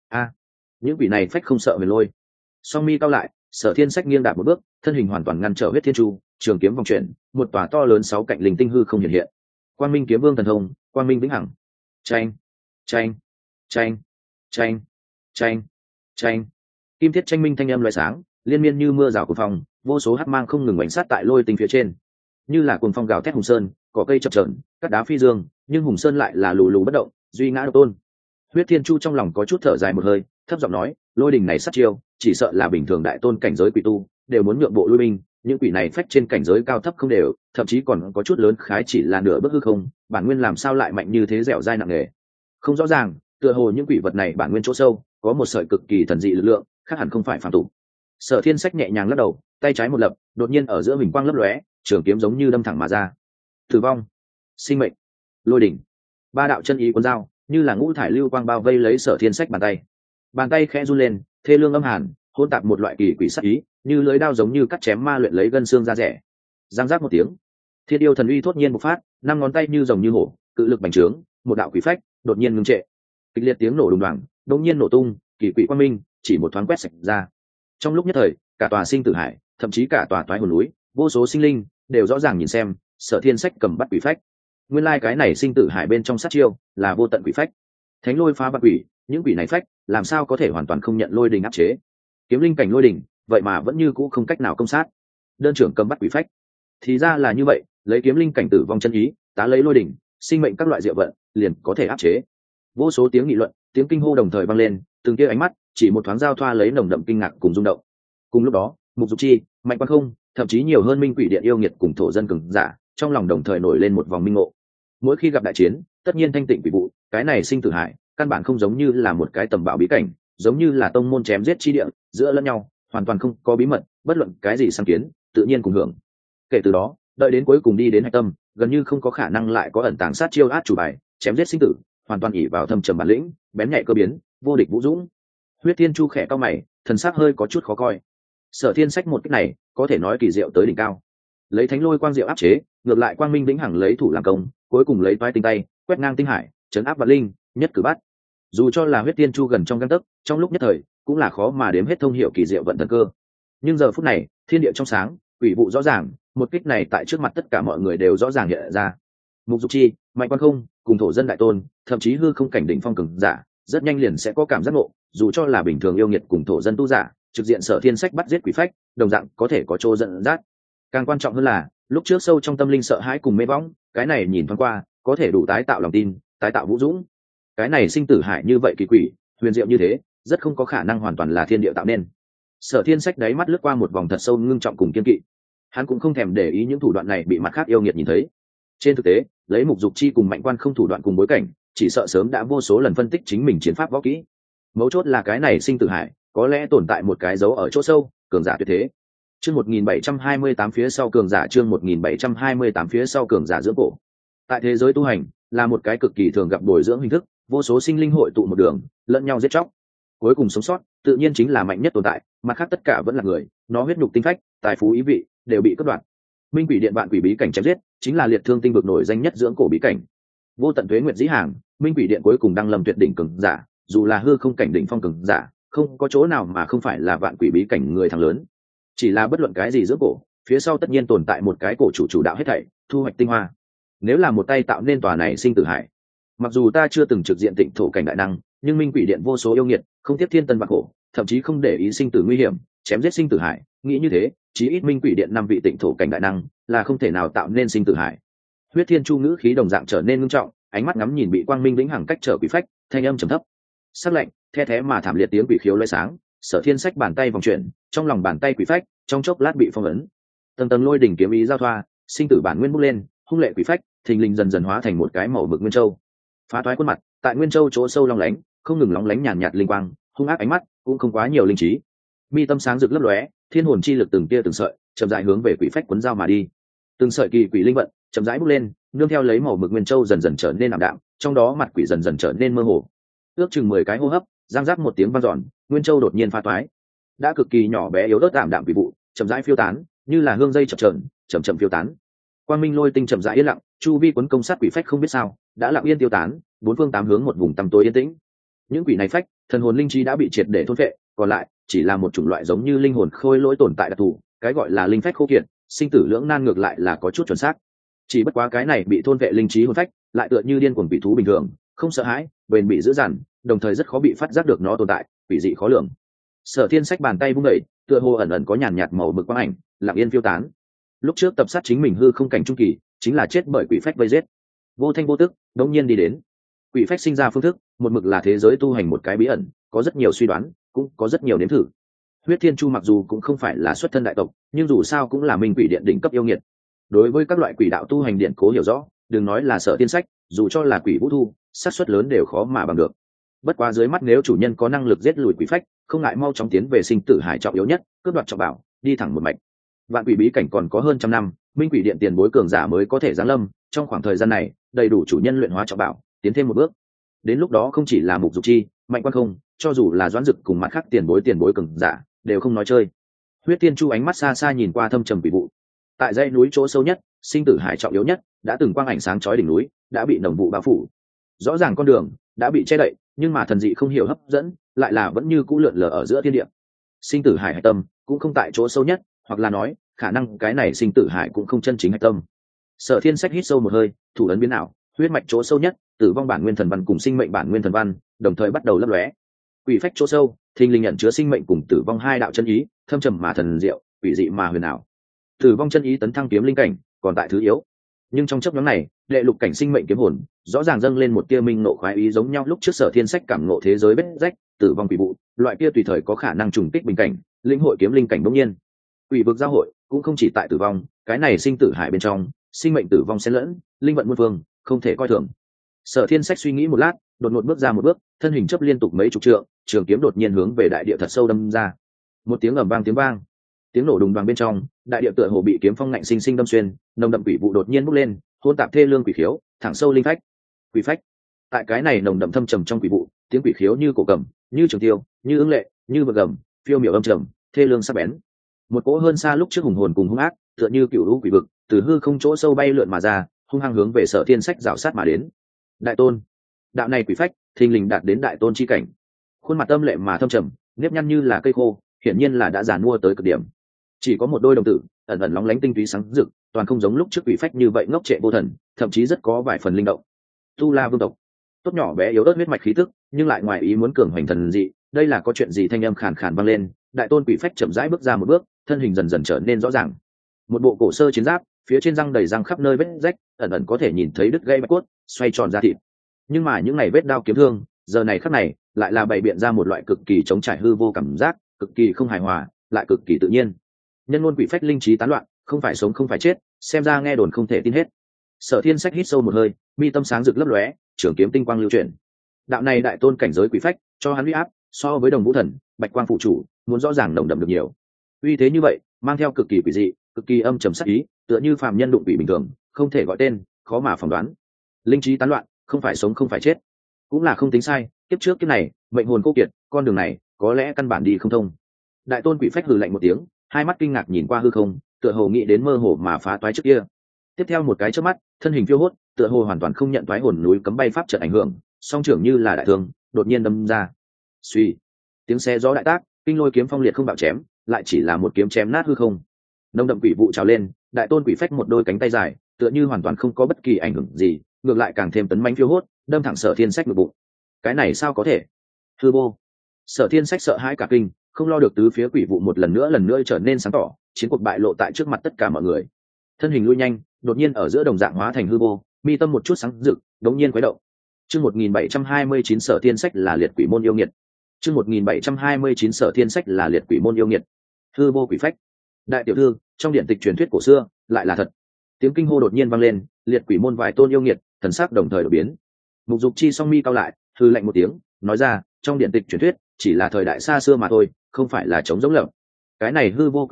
Những quỷ này phách không sợ huyền lôi. Song mi cao lại, Sở Thiên Sách nghiêng đạp một bước, thân hình hoàn toàn ngăn trở huyết thiên chu, trường kiếm vòng chuyển, một tòa to lớn 6 cạnh linh tinh hư không hiện hiện. Quang minh kiếm vương thần thông, quang minh vĩnh hằng. Chanh, chanh, chanh, chanh, chanh, chanh. Kim thiết tranh minh thanh âm loại sáng, liên miên như mưa rào của phong, vô số hắc mang không ngừng bánh sát tại lôi tinh phía trên, như là cuồng phong gào thét hùng sơn, cỏ cây chập chờn, cắt đá phi dương, nhưng hùng sơn lại là lù lù bất động, duy ngã độc tôn. Huyết thiên chu trong lòng có chút thở dài một hơi, thấp giọng nói, lôi đình này sát chiêu, chỉ sợ là bình thường đại tôn cảnh giới quỷ tu đều muốn nhượng bộ lui binh, những quỷ này phách trên cảnh giới cao thấp không đều, thậm chí còn có chút lớn khái chỉ là nửa bước hư không, bản nguyên làm sao lại mạnh như thế, dẻo dai nặng nề. Không rõ ràng, tựa hồ những quỷ vật này bản nguyên chỗ sâu có một sợi cực kỳ thần dị lực lượng, khác hẳn không phải phàm tục. Sở Thiên Sách nhẹ nhàng lắc đầu, tay trái một lập, đột nhiên ở giữa hình quang lấp lóe, trường kiếm giống như đâm thẳng mà ra. Tử vong, sinh mệnh, lôi đỉnh, ba đạo chân ý cuốn dao, như là ngũ thải lưu quang bao vây lấy Sở Thiên Sách bàn tay. Bàn tay khẽ run lên, thê lương âm hàn, hỗn tạp một loại kỳ quỷ sát ý, như lưỡi dao giống như cắt chém ma luyện lấy gân xương ra rẻ. Giang giác một tiếng, thiên yêu thần uy thốt nhiên bộc phát, năm ngón tay như rồng như hổ, cự lực bành trướng, một đạo quỷ phách đột nhiên ngưng trệ. Kịch liệt tiếng nổ đùng đoàng, đột nhiên nổ tung, kỳ quỷ quang minh chỉ một thoáng quét sạch ra. Trong lúc nhất thời, cả tòa sinh tử hải, thậm chí cả tòa toái hồn núi, vô số sinh linh đều rõ ràng nhìn xem Sở Thiên Sách cầm bắt quỷ phách. Nguyên lai cái này sinh tử hải bên trong sát chiêu là vô tận quỷ phách. Thánh lôi phá bạc quỷ, những quỷ này phách làm sao có thể hoàn toàn không nhận lôi đình áp chế. Kiếm linh cảnh lôi đình, vậy mà vẫn như cũ không cách nào công sát. Đơn trưởng cầm bắt quỷ phách, thì ra là như vậy, lấy kiếm linh cảnh tử vong chân ý, tá lấy lôi đình, sinh mệnh các loại diệu vận, liền có thể áp chế. Vô số tiếng nghị luận, tiếng kinh hô đồng thời vang lên, từng tia ánh mắt chỉ một thoáng giao thoa lấy nồng đậm kinh ngạc cùng rung động. Cùng lúc đó, Mục Dục Chi, Mạnh Quan Không, thậm chí nhiều hơn minh quỷ điện yêu nghiệt cùng thổ dân cường giả, trong lòng đồng thời nổi lên một vòng minh ngộ. Mỗi khi gặp đại chiến, tất nhiên thanh tịnh quỷ vụ, cái này sinh tử hải, căn bản không giống như là một cái tầm bảo bí cảnh, giống như là tông môn chém giết chi địa, giữa lẫn nhau, hoàn toàn không có bí mật, bất luận cái gì sáng kiến, tự nhiên cùng hưởng. Kể từ đó, đợi đến cuối cùng đi đến hạch tâm, gần như không có khả năng lại có ẩn tàng sát chiêu át chủ bài, chém giết sinh tử, hoàn toàn ỷ vào thâm trầm bản lĩnh, bén nhạy cơ biến, vô địch vũ dũng. Huyết Thiên Chu khẽ cau mày, thần sắc hơi có chút khó coi. Sở Thiên Sách một cách này, có thể nói kỳ diệu tới đỉnh cao. Lấy thánh lôi quang diệu áp chế, ngược lại quang minh vĩnh hằng lấy thủ làm công, cuối cùng lấy toái tinh tay, quét ngang tinh hải, chấn áp vạn linh, nhất cử bắt. Dù cho là Huyết Thiên Chu gần trong gang tấc, trong lúc nhất thời, cũng là khó mà đếm hết thông hiểu kỳ diệu vận thần cơ. Nhưng giờ phút này, thiên địa trong sáng, quỷ vụ rõ ràng, một kích này tại trước mặt tất cả mọi người đều rõ ràng hiện ra. Mục Dục Chi, Mạnh Quan Không, cùng thổ dân đại tôn, thậm chí hư không cảnh đỉnh phong cường giả, rất nhanh liền sẽ có cảm giác ngộ, dù cho là bình thường yêu nghiệt cùng thổ dân tu giả, trực diện Sở Thiên Sách bắt giết quỷ phách, đồng dạng có thể có chỗ dẫn dắt. Càng quan trọng hơn là, lúc trước sâu trong tâm linh sợ hãi cùng mê võng, cái này nhìn thoáng qua, có thể đủ tái tạo lòng tin, tái tạo vũ dũng. Cái này sinh tử hải như vậy kỳ quỷ, huyền diệu như thế, rất không có khả năng hoàn toàn là thiên địa tạo nên. Sở Thiên Sách đáy mắt lướt qua một vòng thật sâu ngưng trọng cùng kiên kỵ. Hắn cũng không thèm để ý những thủ đoạn này bị mặt khác yêu nghiệt nhìn thấy. Trên thực tế, lấy Mục Dục Chi cùng Mạnh Quan Không thủ đoạn cùng bối cảnh, chỉ sợ sớm đã vô số lần phân tích chính mình chiến pháp võ kỹ. Mấu chốt là cái này sinh tử hải, có lẽ tồn tại một cái dấu ở chỗ sâu, cường giả tuyệt thế. Chương 1728 phía sau cường giả, chương 1728 phía sau cường giả dưỡng cổ. Tại thế giới tu hành, là một cái cực kỳ thường gặp bồi dưỡng hình thức, vô số sinh linh hội tụ một đường, lẫn nhau giết chóc. Cuối cùng sống sót, tự nhiên chính là mạnh nhất tồn tại, mặt khác tất cả vẫn là người, nó huyết nhục tinh phách, tài phú ý vị đều bị cắt đoạn. Minh quỷ điện vạn quỷ bí cảnh chém giết, chính là liệt thương tinh vực nổi danh nhất dưỡng cổ bí cảnh. Vô tận tuế nguyệt dĩ hàng, Minh quỷ điện cuối cùng đăng lâm tuyệt đỉnh cường giả, dù là hư không cảnh đỉnh phong cường giả, không có chỗ nào mà không phải là vạn quỷ bí cảnh người thắng lớn. Chỉ là bất luận cái gì dưỡng cổ, phía sau tất nhiên tồn tại một cái cổ chủ đạo hết thảy, thu hoạch tinh hoa. Nếu là một tay tạo nên tòa này sinh tử hải, mặc dù ta chưa từng trực diện tịnh thổ cảnh đại năng, nhưng Minh quỷ điện vô số yêu nghiệt, không tiếp thiên tân vạn khổ, thậm chí không để ý sinh tử nguy hiểm, chém giết sinh tử hải, nghĩ như thế, chí ít Minh quỷ điện 5 vị tịnh thổ cảnh đại năng là không thể nào tạo nên sinh tử hải. Huyết Thiên Chu ngữ khí đồng dạng trở nên ngưng trọng, ánh mắt ngắm nhìn bị quang minh vĩnh hằng cách trở quỷ phách, thanh âm trầm thấp, sắc lạnh, the thé mà thảm liệt tiếng quỷ khiếu lóe sáng. Sở Thiên Sách bàn tay vòng chuyển, trong lòng bàn tay quỷ phách, trong chốc lát bị phong ấn. Tầng tầng lôi đỉnh kiếm ý giao thoa, sinh tử bản nguyên bốc lên, hung lệ quỷ phách, thình lình dần dần hóa thành một cái màu mực nguyên châu. Phá toái khuôn mặt, tại nguyên châu chỗ sâu long lánh, không ngừng lóng lánh nhàn nhạt linh quang, hung ác ánh mắt, cũng không quá nhiều linh trí. Mi tâm sáng rực lấp lóe, thiên hồn chi lực từng tia từng sợi, chậm rãi hướng về quỷ phách cuốn dao mà đi. Từng sợi kỳ quỷ linh vận, chậm rãi bốc lên, nương theo lấy màu mực nguyên châu dần dần trở nên ảm đạm, trong đó mặt quỷ dần dần trở nên mơ hồ. Ước chừng 10 cái hô hấp, giang giác một tiếng vang dọn, nguyên châu đột nhiên pha toái, đã cực kỳ nhỏ bé yếu ớt ảm đạm quỷ vụ chậm rãi phiêu tán, như là hương dây chập chờn chậm chậm phiêu tán. Quang minh lôi tinh chậm rãi yên lặng, chu vi quấn công sát quỷ phách không biết sao đã lặng yên tiêu tán, bốn phương tám hướng một vùng tăm tối yên tĩnh. Những quỷ này phách, thần hồn linh trí đã bị triệt để thôn phệ, còn lại chỉ là một chủng loại giống như linh hồn khôi lỗi tồn tại đặc thù, cái gọi là linh phách khô kiệt, sinh tử lưỡng nan ngược lại là có chút chuẩn xác. Chỉ bất quá cái này bị thôn vệ linh trí hồn phách, lại tựa như điên cuồng bị thú bình thường, không sợ hãi, bền bị dữ dằn, đồng thời rất khó bị phát giác được nó tồn tại, quỷ dị khó lường. Sở Thiên Sách bàn tay vung đẩy, tựa hồ ẩn ẩn có nhàn nhạt màu mực quang ảnh, lặng yên phiêu tán. Lúc trước tập sát chính mình hư không cảnh trung kỳ, chính là chết bởi quỷ phách vây giết. Vô thanh vô tức, đột nhiên đi đến. Quỷ phách sinh ra phương thức, một mực là thế giới tu hành một cái bí ẩn, có rất nhiều suy đoán, cũng có rất nhiều nếm thử. Huyết Thiên Chu mặc dù cũng không phải là xuất thân đại tộc, nhưng dù sao cũng là minh quỷ điện đỉnh cấp yêu nghiệt. Đối với các loại quỷ đạo tu hành điện cố hiểu rõ, đừng nói là Sở Thiên Sách, dù cho là quỷ vũ thu, xác suất lớn đều khó mà bằng được. Bất quá dưới mắt nếu chủ nhân có năng lực giết lùi quỷ phách, không ngại mau chóng tiến về sinh tử hải trọng yếu nhất, cướp đoạt trọng bảo, đi thẳng một mạch. Vạn quỷ bí cảnh còn có hơn trăm năm, minh quỷ điện tiền bối cường giả mới có thể giáng lâm, trong khoảng thời gian này, đầy đủ chủ nhân luyện hóa trọng bảo, tiến thêm một bước. Đến lúc đó không chỉ là Mục Dục Chi, Mạnh Quan Không, cho dù là Doãn Dực cùng mặt khác tiền bối cường giả, đều không nói chơi. Huyết Tiên Chu ánh mắt xa xa nhìn qua thâm trầm quỷ vụ. Tại dãy núi chỗ sâu nhất, sinh tử hải trọng yếu nhất, đã từng quang ảnh sáng chói đỉnh núi, đã bị nồng vụ bao phủ. Rõ ràng con đường đã bị che đậy, nhưng mà thần dị không hiểu hấp dẫn, lại là vẫn như cũ lượn lờ ở giữa thiên địa. Sinh tử hải hạch tâm cũng không tại chỗ sâu nhất, hoặc là nói, khả năng cái này sinh tử hải cũng không chân chính hạch tâm. Sở Thiên Sách hít sâu một hơi, thủ ấn biến ảo, huyết mạch chỗ sâu nhất, tử vong bản nguyên thần văn cùng sinh mệnh bản nguyên thần văn, đồng thời bắt đầu lấp lóe. Quỷ phách chỗ sâu, thình lình nhận chứa sinh mệnh cùng tử vong hai đạo chân ý, thâm trầm mà thần diệu, quỷ dị mà huyền ảo. Tử vong chân ý tấn thăng kiếm linh cảnh, còn tại thứ yếu. Nhưng trong chốc ngắn này, đệ lục cảnh sinh mệnh kiếm hồn, rõ ràng dâng lên một tia minh nộ khoái ý giống nhau lúc trước Sở Thiên Sách cảm ngộ thế giới vết rách, tử vong quỷ vụ, loại kia tùy thời có khả năng trùng kích bình cảnh, lĩnh hội kiếm linh cảnh đương nhiên. Quỷ vực giao hội cũng không chỉ tại tử vong, cái này sinh tử hải bên trong, sinh mệnh tử vong xen lẫn, linh vận muôn phương, không thể coi thường. Sở Thiên Sách suy nghĩ một lát, đột ngột bước ra một bước, thân hình chấp liên tục mấy chục trượng, trường kiếm đột nhiên hướng về đại địa thật sâu đâm ra. Một tiếng ầm vang, tiếng nổ đùng đoàng bên trong, đại địa tựa hồ bị kiếm phong ngạnh sinh sinh đâm xuyên, nồng đậm quỷ vụ đột nhiên bốc lên, hỗn tạp thê lương quỷ khiếu, thẳng sâu linh phách. Quỷ phách. Tại cái này nồng đậm thâm trầm trong quỷ vụ, tiếng quỷ khiếu như cổ cầm, như trường tiêu, như ưng lệ, như vực gầm, phiêu miểu âm trầm, thê lương sắc bén. Một cỗ hơn xa lúc trước hùng hồn cùng hung ác, tựa như cựu lũ quỷ vực, từ hư không chỗ sâu bay lượn mà ra, hung hăng hướng về Sở Thiên Sách rảo sát mà đến. Đại tôn, đạo này quỷ phách, thình lình đạt đến đại tôn chi cảnh. Khuôn mặt âm lệ mà thâm trầm, nếp nhăn như là cây khô, hiển nhiên là đã giàn mua tới cực điểm. Chỉ có một đôi đồng tử, ẩn ẩn lóng lánh tinh túy sáng rực, toàn không giống lúc trước quỷ phách như vậy ngốc trệ vô thần, thậm chí rất có vài phần linh động. Tu La vương tộc, tốt nhỏ bé yếu ớt huyết mạch khí tức, nhưng lại ngoài ý muốn cường hoành thần dị, đây là có chuyện gì? Thanh âm khàn khàn vang lên, đại tôn quỷ phách chậm rãi bước ra một bước, thân hình dần dần trở nên rõ ràng. Một bộ cổ sơ chiến giáp, phía trên răng đầy răng khắp nơi vết rách, ẩn ẩn có thể nhìn thấy đứt gãy bạch cốt, xoay tròn ra thịt. Nhưng mà những ngày vết đao kiếm thương, giờ này khắc này, lại là bày biện ra một loại cực kỳ chống trải hư vô cảm giác, cực kỳ không hài hòa, lại cực kỳ tự nhiên. Nhân ngôn quỷ phách linh trí tán loạn, không phải sống không phải chết, xem ra nghe đồn không thể tin hết. Sở Thiên Sách hít sâu một hơi, mi tâm sáng rực lấp lóe, trường kiếm tinh quang lưu chuyển. Đạo này đại tôn cảnh giới quỷ phách, cho hắn uy áp, so với Đồng Vũ Thần, Bạch Quang phụ chủ, muốn rõ ràng nồng đậm được nhiều. Uy thế như vậy, mang theo cực kỳ quỷ dị, cực kỳ âm trầm sắc ý, tựa như phàm nhân đụng quỷ bình thường, không thể gọi tên, khó mà phỏng đoán. Linh trí tán loạn, không phải sống không phải chết, cũng là không tính sai. Kiếp trước kiếp này, mệnh hồn cô kiệt, con đường này có lẽ căn bản đi không thông. Đại tôn quỷ phách hừ lạnh một tiếng, hai mắt kinh ngạc nhìn qua hư không, tựa hồ nghĩ đến mơ hồ mà phá toái trước kia. Tiếp theo một cái chớp mắt, thân hình phiêu hốt, tựa hồ hoàn toàn không nhận toái hồn núi cấm bay pháp trận ảnh hưởng, song trưởng như là đại thương, đột nhiên đâm ra. Suy, tiếng xe gió đại tác, kinh lôi kiếm phong liệt không bạo chém, lại chỉ là một kiếm chém nát hư không. Nông đậm quỷ vụ trào lên, đại tôn quỷ phách một đôi cánh tay dài, tựa như hoàn toàn không có bất kỳ ảnh hưởng gì, ngược lại càng thêm tấn mãnh phiêu hốt, đâm thẳng Sở Thiên Sách ngực bụng. Cái này sao có thể? Hư vô. Sở Thiên Sách sợ hãi cả kinh, không lo được tứ phía quỷ vụ một lần nữa trở nên sáng tỏ, chiến cuộc bại lộ tại trước mặt tất cả mọi người. Thân hình lui nhanh, đột nhiên ở giữa đồng dạng hóa thành hư vô, mi tâm một chút sáng rực, đống nhiên quấy động. Chương 1729 Sở Thiên Sách là liệt quỷ môn yêu nghiệt. Chương 1729 Sở Thiên Sách là liệt quỷ môn yêu nghiệt. Hư vô quỷ phách. Đại tiểu thư, trong điện tịch truyền thuyết cổ xưa, lại là thật. Tiếng kinh hô đột nhiên vang lên, liệt quỷ môn vài tôn yêu nghiệt, thần sắc đồng thời đổi biến. Mục Dục Chi song mi cao lại, hư lạnh một tiếng, nói ra, trong điện tịch truyền thuyết chỉ là thời đại xa xưa mà thôi, không phải là chống giống lợm. Cái này hư vô quỷ phách,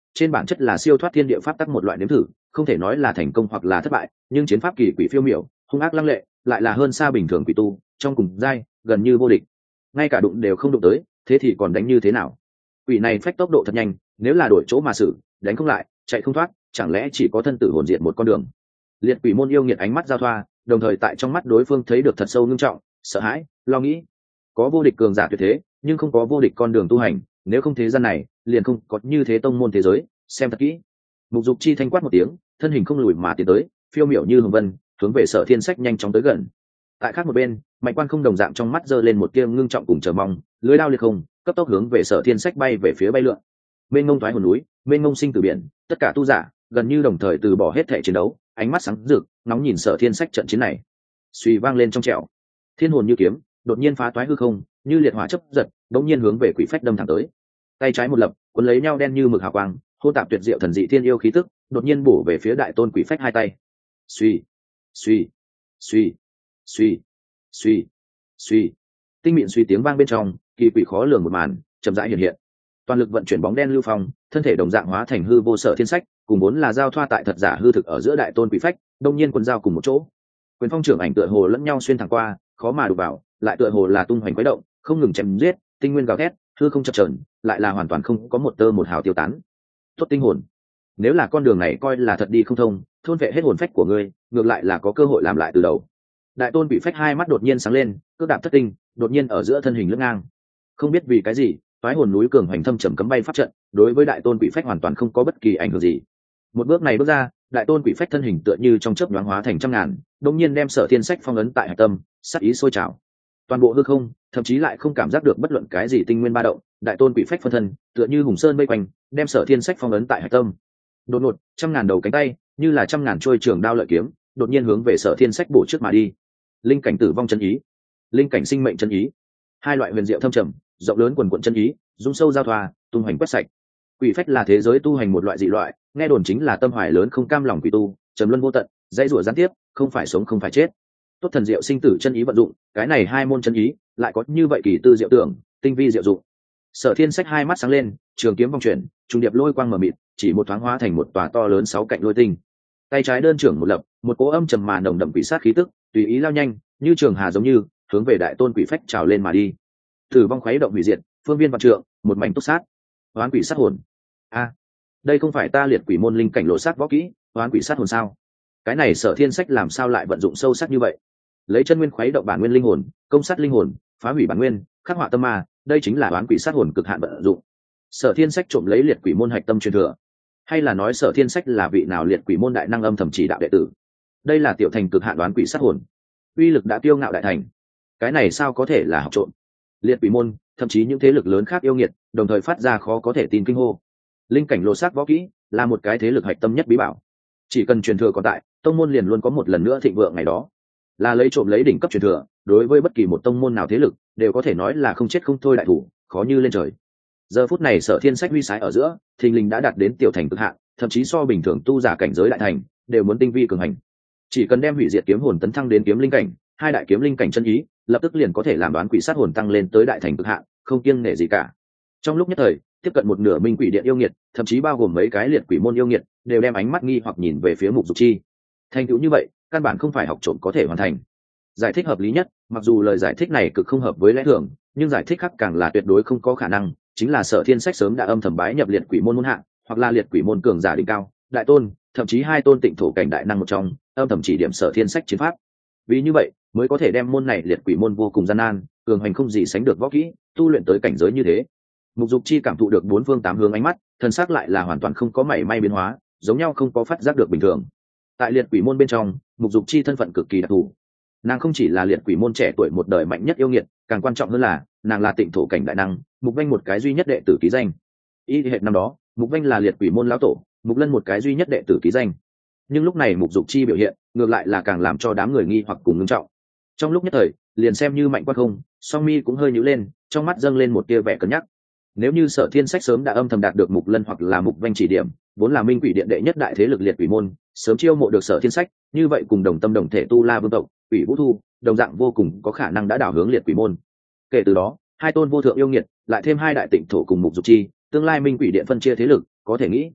trên bản chất là siêu thoát thiên địa pháp tắc một loại nếm thử, không thể nói là thành công hoặc là thất bại, nhưng chiến pháp kỳ quỷ phiêu miểu, hung ác lăng lệ, lại là hơn xa bình thường quỷ tu, trong cùng giai gần như vô địch. Ngay cả đụng đều không đụng tới, thế thì còn đánh như thế nào? Quỷ này phách tốc độ thật nhanh, nếu là đổi chỗ mà xử, đánh không lại, chạy không thoát, chẳng lẽ chỉ có thân tử hồn diệt một con đường? Liệt quỷ môn yêu nghiệt ánh mắt giao thoa, đồng thời tại trong mắt đối phương thấy được thật sâu nghiêm trọng, sợ hãi, lo nghĩ. Có vô địch cường giả tuyệt thế, nhưng không có vô địch con đường tu hành, nếu không thế gian này, liền không có như thế tông môn thế giới, xem thật kỹ. Mục Dục Chi thanh quát một tiếng, thân hình không lùi mà tiến tới, phiêu miểu như hồng vân, hướng về Sở Thiên Sách nhanh chóng tới gần. Tại khác một bên, Mạnh Quan không đồng dạng trong mắt giơ lên một tia ngưng trọng cùng chờ mong, lưới đao liệt không, cấp tốc hướng về Sở Thiên Sách bay về phía bay lượn. Mênh mông thoái hồn núi, mênh mông sinh từ biển, tất cả tu giả gần như đồng thời từ bỏ hết thể chiến đấu, ánh mắt sáng rực, nóng nhìn Sở Thiên Sách trận chiến này. Suy vang lên trong trẻo, thiên hồn như kiếm, đột nhiên phá toái hư không, như liệt hỏa chấp giật, đột nhiên hướng về quỷ phách đâm thẳng tới. Tay trái một lập, cuốn lấy nhau đen như mực hào quang, hô tạp tuyệt diệu thần dị thiên yêu khí tức, đột nhiên bổ về phía đại tôn quỷ phách hai tay. Suy, suy, suy, suy, suy, suy, tinh mịn suy tiếng vang bên trong, kỳ quỷ khó lường một màn chậm rãi hiện hiện. Toàn lực vận chuyển bóng đen lưu phong, thân thể đồng dạng hóa thành hư vô Sở Thiên Sách, cùng vốn là giao thoa tại thật giả hư thực ở giữa đại tôn quỷ phách, đông nhiên quần giao cùng một chỗ. Quyền phong trưởng ảnh tựa hồ lẫn nhau xuyên thẳng qua, khó mà đụng vào, lại tựa hồ là tung hoành quấy động, không ngừng chém giết, tinh nguyên gào thét, hư không chập chờn, lại là hoàn toàn không có một tơ một hào tiêu tán. Tốt tinh hồn, nếu là con đường này coi là thật đi không thông, thôn vệ hết hồn phách của ngươi, ngược lại là có cơ hội làm lại từ đầu. Đại tôn quỷ phách hai mắt đột nhiên sáng lên, cước đạp thất tinh, đột nhiên ở giữa thân hình lướt ngang. Không biết vì cái gì, toái hồn núi cường hành thâm trầm cấm bay pháp trận, đối với đại tôn quỷ phách hoàn toàn không có bất kỳ ảnh hưởng gì. Một bước này bước ra, đại tôn quỷ phách thân hình tựa như trong chớp nhoáng hóa thành trăm ngàn, đột nhiên đem Sở Thiên Sách phong ấn tại hạch tâm, sát ý sôi trào. Toàn bộ hư không, thậm chí lại không cảm giác được bất luận cái gì tinh nguyên ba động, đại tôn quỷ phách phân thân, tựa như hùng sơn vây quanh, đem Sở Thiên Sách phong ấn tại hạch tâm. Đột ngột, trăm ngàn đầu cánh tay, như là trăm ngàn trôi trường đao lợi kiếm, đột nhiên hướng về Sở Thiên Sách bổ trước mà đi. Linh cảnh tử vong chân ý, linh cảnh sinh mệnh chân ý, hai loại huyền diệu thâm trầm, rộng lớn quần quần chân ý, dung sâu giao thoa, tung hoành quét sạch. Quỷ phách là thế giới tu hành một loại dị loại, nghe đồn chính là tâm hoài lớn không cam lòng quỷ tu, trầm luân vô tận, dãy rủa gián tiếp, không phải sống không phải chết. Tốt thần diệu sinh tử chân ý vận dụng, cái này hai môn chân ý lại có như vậy kỳ tư diệu tưởng, tinh vi diệu dụng. Sở Thiên Sách hai mắt sáng lên, trường kiếm vòng chuyển, trung điệp lôi quang mờ mịt, chỉ một thoáng hóa thành một tòa to lớn sáu cạnh lôi tinh. Tay trái đơn trưởng một lập, một cỗ âm trầm mà nồng đậm quỷ sát khí tức, tùy ý lao nhanh, như trường hà giống như hướng về đại tôn quỷ phách trào lên mà đi. Tử vong khuấy động hủy diệt, phương viên vạn trượng, một mảnh túc sát. Oán quỷ sát hồn. A, đây không phải ta liệt quỷ môn linh cảnh lộ sát võ kỹ, oán quỷ sát hồn sao? Cái này Sở Thiên Sách làm sao lại vận dụng sâu sắc như vậy? Lấy chân nguyên khuấy động bản nguyên linh hồn, công sát linh hồn, phá hủy bản nguyên, khắc họa tâm ma, đây chính là oán quỷ sát hồn cực hạn vận dụng. Sở Thiên Sách trộm lấy liệt quỷ môn hạch tâm truyền thừa, hay là nói Sở Thiên Sách là vị nào liệt quỷ môn đại năng âm thầm chỉ đạo đệ tử? Đây là tiểu thành cực hạn oán quỷ sát hồn, uy lực đã tiêu ngạo đại thành. Cái này sao có thể là học trộm? Liệt quỷ môn, thậm chí những thế lực lớn khác yêu nghiệt, đồng thời phát ra khó có thể tin kinh hô. Linh cảnh lộ sát võ kỹ là một cái thế lực hạch tâm nhất bí bảo, chỉ cần truyền thừa còn tại, tông môn liền luôn có một lần nữa thịnh vượng ngày đó. Là lấy trộm lấy đỉnh cấp truyền thừa, đối với bất kỳ một tông môn nào thế lực đều có thể nói là không chết không thôi đại thủ, khó như lên trời. Giờ phút này Sở Thiên Sách huy sái ở giữa, thình lình đã đạt đến tiểu thành cực hạn, thậm chí so bình thường tu giả cảnh giới đại thành đều muốn tinh vi cường hành. Chỉ cần đem hủy diệt kiếm hồn tấn thăng đến kiếm linh cảnh, hai đại kiếm linh cảnh chân ý, lập tức liền có thể làm đoán quỷ sát hồn tăng lên tới đại thành cực hạn, không kiêng nể gì cả. Trong lúc nhất thời, tiếp cận một nửa minh quỷ điện yêu nghiệt, thậm chí bao gồm mấy cái liệt quỷ môn yêu nghiệt, đều đem ánh mắt nghi hoặc nhìn về phía Mục Dục Chi. Thành tựu như vậy, căn bản không phải học trộm có thể hoàn thành. Giải thích hợp lý nhất, mặc dù lời giải thích này cực không hợp với lẽ thường, nhưng giải thích khác càng là tuyệt đối không có khả năng, chính là Sở Thiên Sách sớm đã âm thầm bái nhập liệt quỷ môn môn hạ, hoặc là liệt quỷ môn cường giả đỉnh cao, đại tôn, thậm chí hai tôn tịnh thổ cảnh đại năng một trong, âm thầm chỉ điểm Sở Thiên Sách chiến pháp. Vì như vậy, mới có thể đem môn này liệt quỷ môn vô cùng gian nan, cường hành không gì sánh được võ kỹ, tu luyện tới cảnh giới như thế. Mục Dục Chi cảm thụ được bốn phương tám hướng ánh mắt, thân xác lại là hoàn toàn không có mảy may biến hóa, giống nhau không có phát giác được bình thường. Tại liệt quỷ môn bên trong, Mục Dục Chi thân phận cực kỳ đặc thù. Nàng không chỉ là liệt quỷ môn trẻ tuổi một đời mạnh nhất yêu nghiệt, càng quan trọng hơn là nàng là tịnh thổ cảnh đại năng, Mục Vanh một cái duy nhất đệ tử ký danh. Y hệ năm đó, Mục Vanh là liệt quỷ môn lão tổ, Mục Lân một cái duy nhất đệ tử ký danh. Nhưng lúc này Mục Dục Chi biểu hiện, ngược lại là càng làm cho đám người nghi hoặc cùng ngưng trọng. Trong lúc nhất thời, liền xem như Mạnh Quan không, song mi cũng hơi nhíu lên, trong mắt dâng lên một tia vẻ cân nhắc. Nếu như Sở Thiên Sách sớm đã âm thầm đạt được Mục Lân hoặc là Mục Vanh chỉ điểm, vốn là minh quỷ điện đệ nhất đại thế lực liệt quỷ môn, sớm chiêu mộ được Sở Thiên Sách, như vậy cùng đồng tâm đồng thể tu la vương tộc, quỷ vũ thu, đồng dạng vô cùng có khả năng đã đảo hướng liệt quỷ môn. Kể từ đó, hai tôn vô thượng yêu nghiệt, lại thêm hai đại tịnh thổ cùng Mục Dục Chi, tương lai minh quỷ điện phân chia thế lực, có thể nghĩ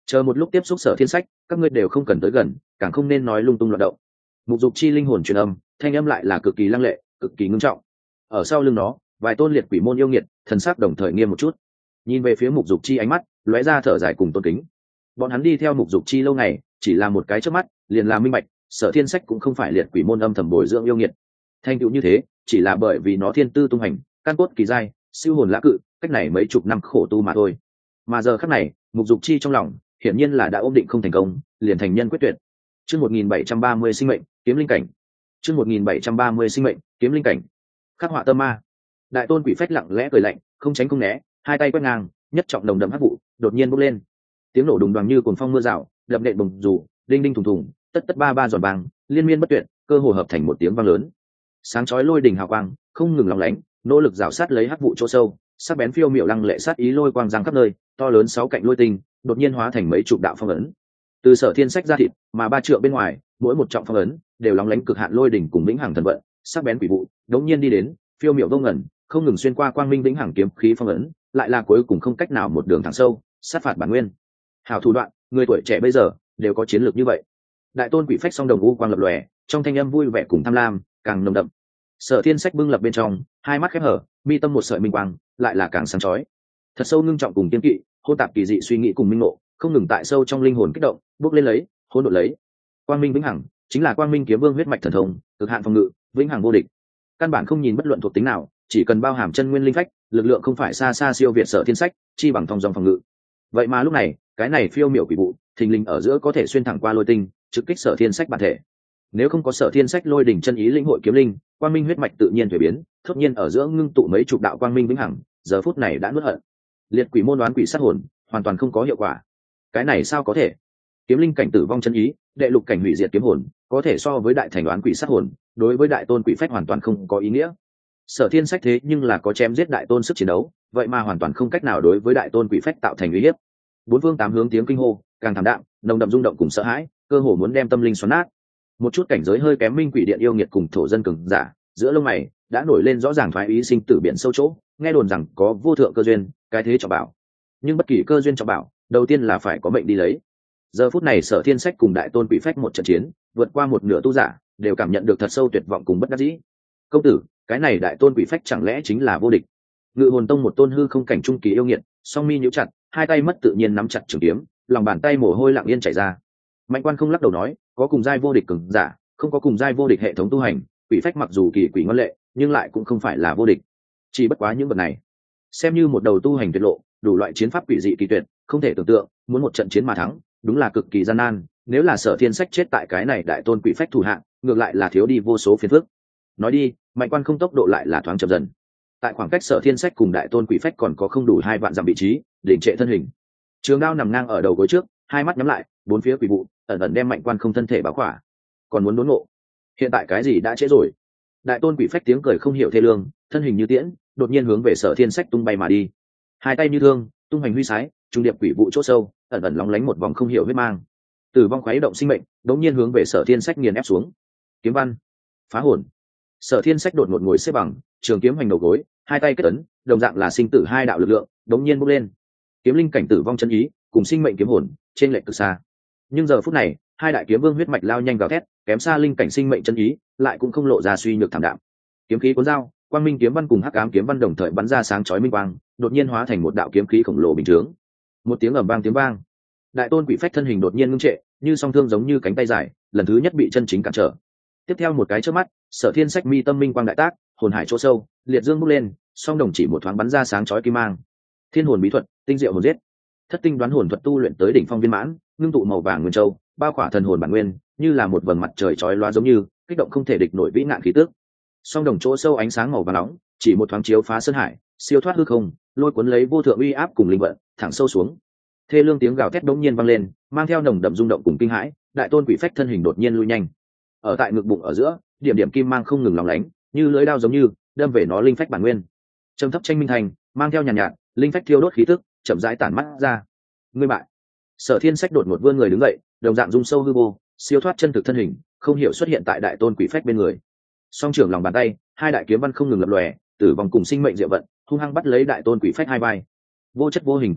Chờ một lúc tiếp xúc Sở Thiên Sách, các ngươi đều không cần tới gần, càng không nên nói lung tung loạn động. Mục Dục Chi linh hồn truyền âm, thanh âm lại là cực kỳ lăng lệ, cực kỳ ngưng trọng. Ở sau lưng nó, vài tôn liệt quỷ môn yêu nghiệt, thần sắc đồng thời nghiêm một chút. Nhìn về phía Mục Dục Chi ánh mắt lóe ra thở dài cùng tôn kính. Bọn hắn đi theo Mục Dục Chi lâu ngày, chỉ là một cái chớp mắt, liền là minh bạch, Sở Thiên Sách cũng không phải liệt quỷ môn âm thầm bồi dưỡng yêu nghiệt. Thành tựu như thế, chỉ là bởi vì nó thiên tư tung hành, căn cốt kỳ giai, siêu hồn lã cự, cách này mấy chục năm khổ tu mà thôi. Mà giờ khắc này, Mục Dục Chi trong lòng, hiển nhiên là đã ôm định không thành công, liền thành nhân quyết tuyệt. Chương 1730 sinh mệnh, kiếm linh cảnh. Chương 1730 sinh mệnh, kiếm linh cảnh. Khắc họa tâm ma. Đại tôn quỷ phách lặng lẽ cười lạnh, không tránh không né, hai tay quét ngang, nhất trọng đồng đậm hắc vụ, đột nhiên bốc lên. Tiếng nổ đùng đoàng như cuồng phong mưa rào, đập nện bùng rủ, đinh đinh thùng thùng, tất tất ba ba giòn vàng, liên miên bất tuyệt, cơ hồ hợp thành một tiếng vang lớn. Sáng chói lôi đình hào quang, không ngừng lóng lánh, nỗ lực rào sát lấy hắc vụ chỗ sâu, sắc bén phiêu miệu lăng lệ sát ý lôi quang giang khắp nơi, to lớn sáu cạnh lôi tinh, đột nhiên hóa thành mấy chục đạo phong ấn. Từ Sở Thiên Sách ra thịt, mà ba trượng bên ngoài, mỗi một trọng phong ấn đều lóng lánh cực hạn lôi đỉnh cùng vĩnh hằng thần vận, sắc bén quỷ vụ, đống nhiên đi đến, phiêu miệu vô ngần, không ngừng xuyên qua quang minh vĩnh hằng kiếm khí phong ấn, lại là cuối cùng không cách nào một đường thẳng sâu, sát phạt bản nguyên. Hảo thủ đoạn, người tuổi trẻ bây giờ đều có chiến lược như vậy. Đại tôn quỷ phách song đồng u quang lập lòe, trong thanh âm vui vẻ cùng tham lam càng nồng đậm. Sở Thiên Sách bưng lập bên trong, hai mắt khép hở, mi tâm một sợi minh quang, lại là càng sáng chói. Thật sâu ngưng trọng cùng kiên kỵ, hỗn tạp kỳ dị suy nghĩ cùng minh ngộ, không ngừng tại sâu trong linh hồn kích động, bước lên lấy, hỗn độn lấy. Quang minh vĩnh hằng, chính là Quang Minh Kiếm Vương huyết mạch thần thông, cực hạn phòng ngự, vĩnh hằng vô địch. Căn bản không nhìn bất luận thuộc tính nào, chỉ cần bao hàm chân nguyên linh phách, lực lượng không phải xa xa siêu việt Sở Thiên Sách, chi bằng thông dòng phòng ngự. Vậy mà lúc này, cái này phiêu miểu quỷ vụ, thình lình ở giữa có thể xuyên thẳng qua lôi tinh, trực kích Sở Thiên Sách bản thể. Nếu không có Sở Thiên Sách lôi đỉnh chân ý linh hội kiếm linh, Quang Minh huyết mạch tự nhiên thủy biến, thốt nhiên ở giữa ngưng tụ mấy chục đạo quang minh vĩnh hằng, giờ phút này đã nuốt hận. Liệt quỷ môn đoán quỷ sát hồn, hoàn toàn không có hiệu quả. Cái này sao có thể? Kiếm linh cảnh tử vong chân ý, đệ lục cảnh hủy diệt kiếm hồn, có thể so với đại thành đoán quỷ sát hồn, đối với đại tôn quỷ phách hoàn toàn không có ý nghĩa. Sở Thiên Sách thế nhưng là có chém giết đại tôn sức chiến đấu, vậy mà hoàn toàn không cách nào đối với đại tôn quỷ phách tạo thành uy hiếp. Bốn phương tám hướng tiếng kinh hô, càng thảm đạm, nồng đậm rung động cùng sợ hãi, cơ hồ muốn đem tâm linh xoắn nát. Một chút cảnh giới hơi kém minh quỷ điện yêu nghiệt cùng thổ dân cường giả, giữa lông mày đã nổi lên rõ ràng thoái ý sinh tử biển sâu chỗ, nghe đồn rằng có vô thượng cơ duyên, cái thế trọng bảo. Nhưng bất kỳ cơ duyên trọng bảo, đầu tiên là phải có mệnh đi lấy. Giờ phút này Sở Thiên Sách cùng đại tôn quỷ phách một trận chiến, vượt qua một nửa tu giả, đều cảm nhận được thật sâu tuyệt vọng cùng bất đắc dĩ. Công tử, cái này đại tôn quỷ phách chẳng lẽ chính là vô địch? Ngự hồn tông một tôn hư không cảnh trung kỳ yêu nghiệt, song mi nhíu chặt, hai tay mất tự nhiên nắm chặt trường kiếm, lòng bàn tay mồ hôi lặng yên chảy ra. Mạnh Quan không lắc đầu nói, có cùng giai vô địch cường giả, không có cùng giai vô địch hệ thống tu hành, quỷ phách mặc dù kỳ quỷ ngoan lệ, nhưng lại cũng không phải là vô địch. Chỉ bất quá những vật này, xem như một đầu tu hành tuyệt lộ, đủ loại chiến pháp quỷ dị kỳ tuyệt, không thể tưởng tượng, muốn một trận chiến mà thắng, đúng là cực kỳ gian nan. Nếu là Sở Thiên Sách chết tại cái này đại tôn quỷ phách thủ hạng, ngược lại là thiếu đi vô số phiền phức. Nói đi, Mạnh Quan không tốc độ lại là thoáng chậm dần. Tại khoảng cách Sở Thiên Sách cùng đại tôn quỷ phách còn có không đủ 2 vạn dặm vị trí, đỉnh trệ thân hình. Trường đao nằm ngang ở đầu gối trước, hai mắt nhắm lại, bốn phía quỷ vụ ẩn ẩn đem Mạnh Quan không thân thể báo khỏa. Còn muốn đốn ngộ, hiện tại cái gì đã trễ rồi. Đại tôn quỷ phách tiếng cười không hiểu thê lương, thân hình như tiễn, đột nhiên hướng về Sở Thiên Sách tung bay mà đi. Hai tay như thương, tung hành huy sái, trung điệp quỷ vụ chỗ sâu, ẩn ẩn lóng lánh một vòng không hiểu huyết mang. Tử vong khuấy động sinh mệnh, đột nhiên hướng về Sở Thiên Sách nghiền ép xuống. Kiếm văn, phá hồn. Sở Thiên Sách đột ngột ngồi xếp bằng, trường kiếm hành đầu gối, hai tay kết ấn, đồng dạng là sinh tử hai đạo lực lượng, đột nhiên bốc lên. Kiếm linh cảnh tử vong chân ý, cùng sinh mệnh kiếm hồn, trên lệch cực xa. Nhưng giờ phút này, hai đại kiếm vương huyết mạch lao nhanh gào thét, kém xa linh cảnh sinh mệnh chân ý, lại cũng không lộ ra suy nhược thảm đạm. Kiếm khí cuốn dao, quang minh kiếm văn cùng hắc ám kiếm văn đồng thời bắn ra sáng chói minh quang, đột nhiên hóa thành một đạo kiếm khí khổng lồ bình chướng. Một tiếng ầm vang tiếng vang, đại tôn quỷ phách thân hình đột nhiên ngưng trệ, như song thương giống như cánh tay dài, lần thứ nhất bị chân chính cản trở. Tiếp theo một cái chớp mắt, Sở Thiên Sách mi tâm minh quang đại tác, hồn hải chỗ sâu, liệt dương bốc lên, song đồng chỉ một thoáng bắn ra sáng chói kim mang. Thiên hồn bí thuật, tinh diệu hồn giết. Thất tinh đoán hồn thuật tu luyện tới đỉnh phong viên mãn, ngưng tụ màu vàng nguyên châu, bao khỏa thần hồn bản nguyên, như là một vầng mặt trời chói lóa giống như, kích động không thể địch nổi vĩ nạn khí tức. Song đồng chỗ sâu ánh sáng màu vàng nóng, chỉ một thoáng chiếu phá sơn hải, siêu thoát hư không, lôi cuốn lấy vô thượng uy áp cùng linh vận, thẳng sâu xuống. Thê lương tiếng gào thét đống nhiên vang lên, mang theo nồng đậm rung động cùng kinh hãi, đại tôn quỷ phách thân hình đột nhiên lui nhanh. Ở tại ngực bụng ở giữa, điểm điểm kim mang không ngừng lóng lánh, như lưỡi dao giống như đâm về nó linh phách bản nguyên. Trầm thấp tranh minh thành, mang theo nhàn nhạt, linh phách thiêu đốt khí tức, chậm rãi tản mắt ra. Ngươi bại. Sở Thiên Sách đột ngột vươn người đứng dậy, đồng dạng rung sâu hư vô, siêu thoát chân thực thân hình, không hiểu xuất hiện tại đại tôn quỷ phách bên người. Song trưởng lòng bàn tay, hai đại kiếm văn không ngừng lập lòe, tử vong cùng sinh mệnh diệu vận, hung hăng bắt lấy đại tôn quỷ phách hai vai. Vô chất vô hình quỷ phách,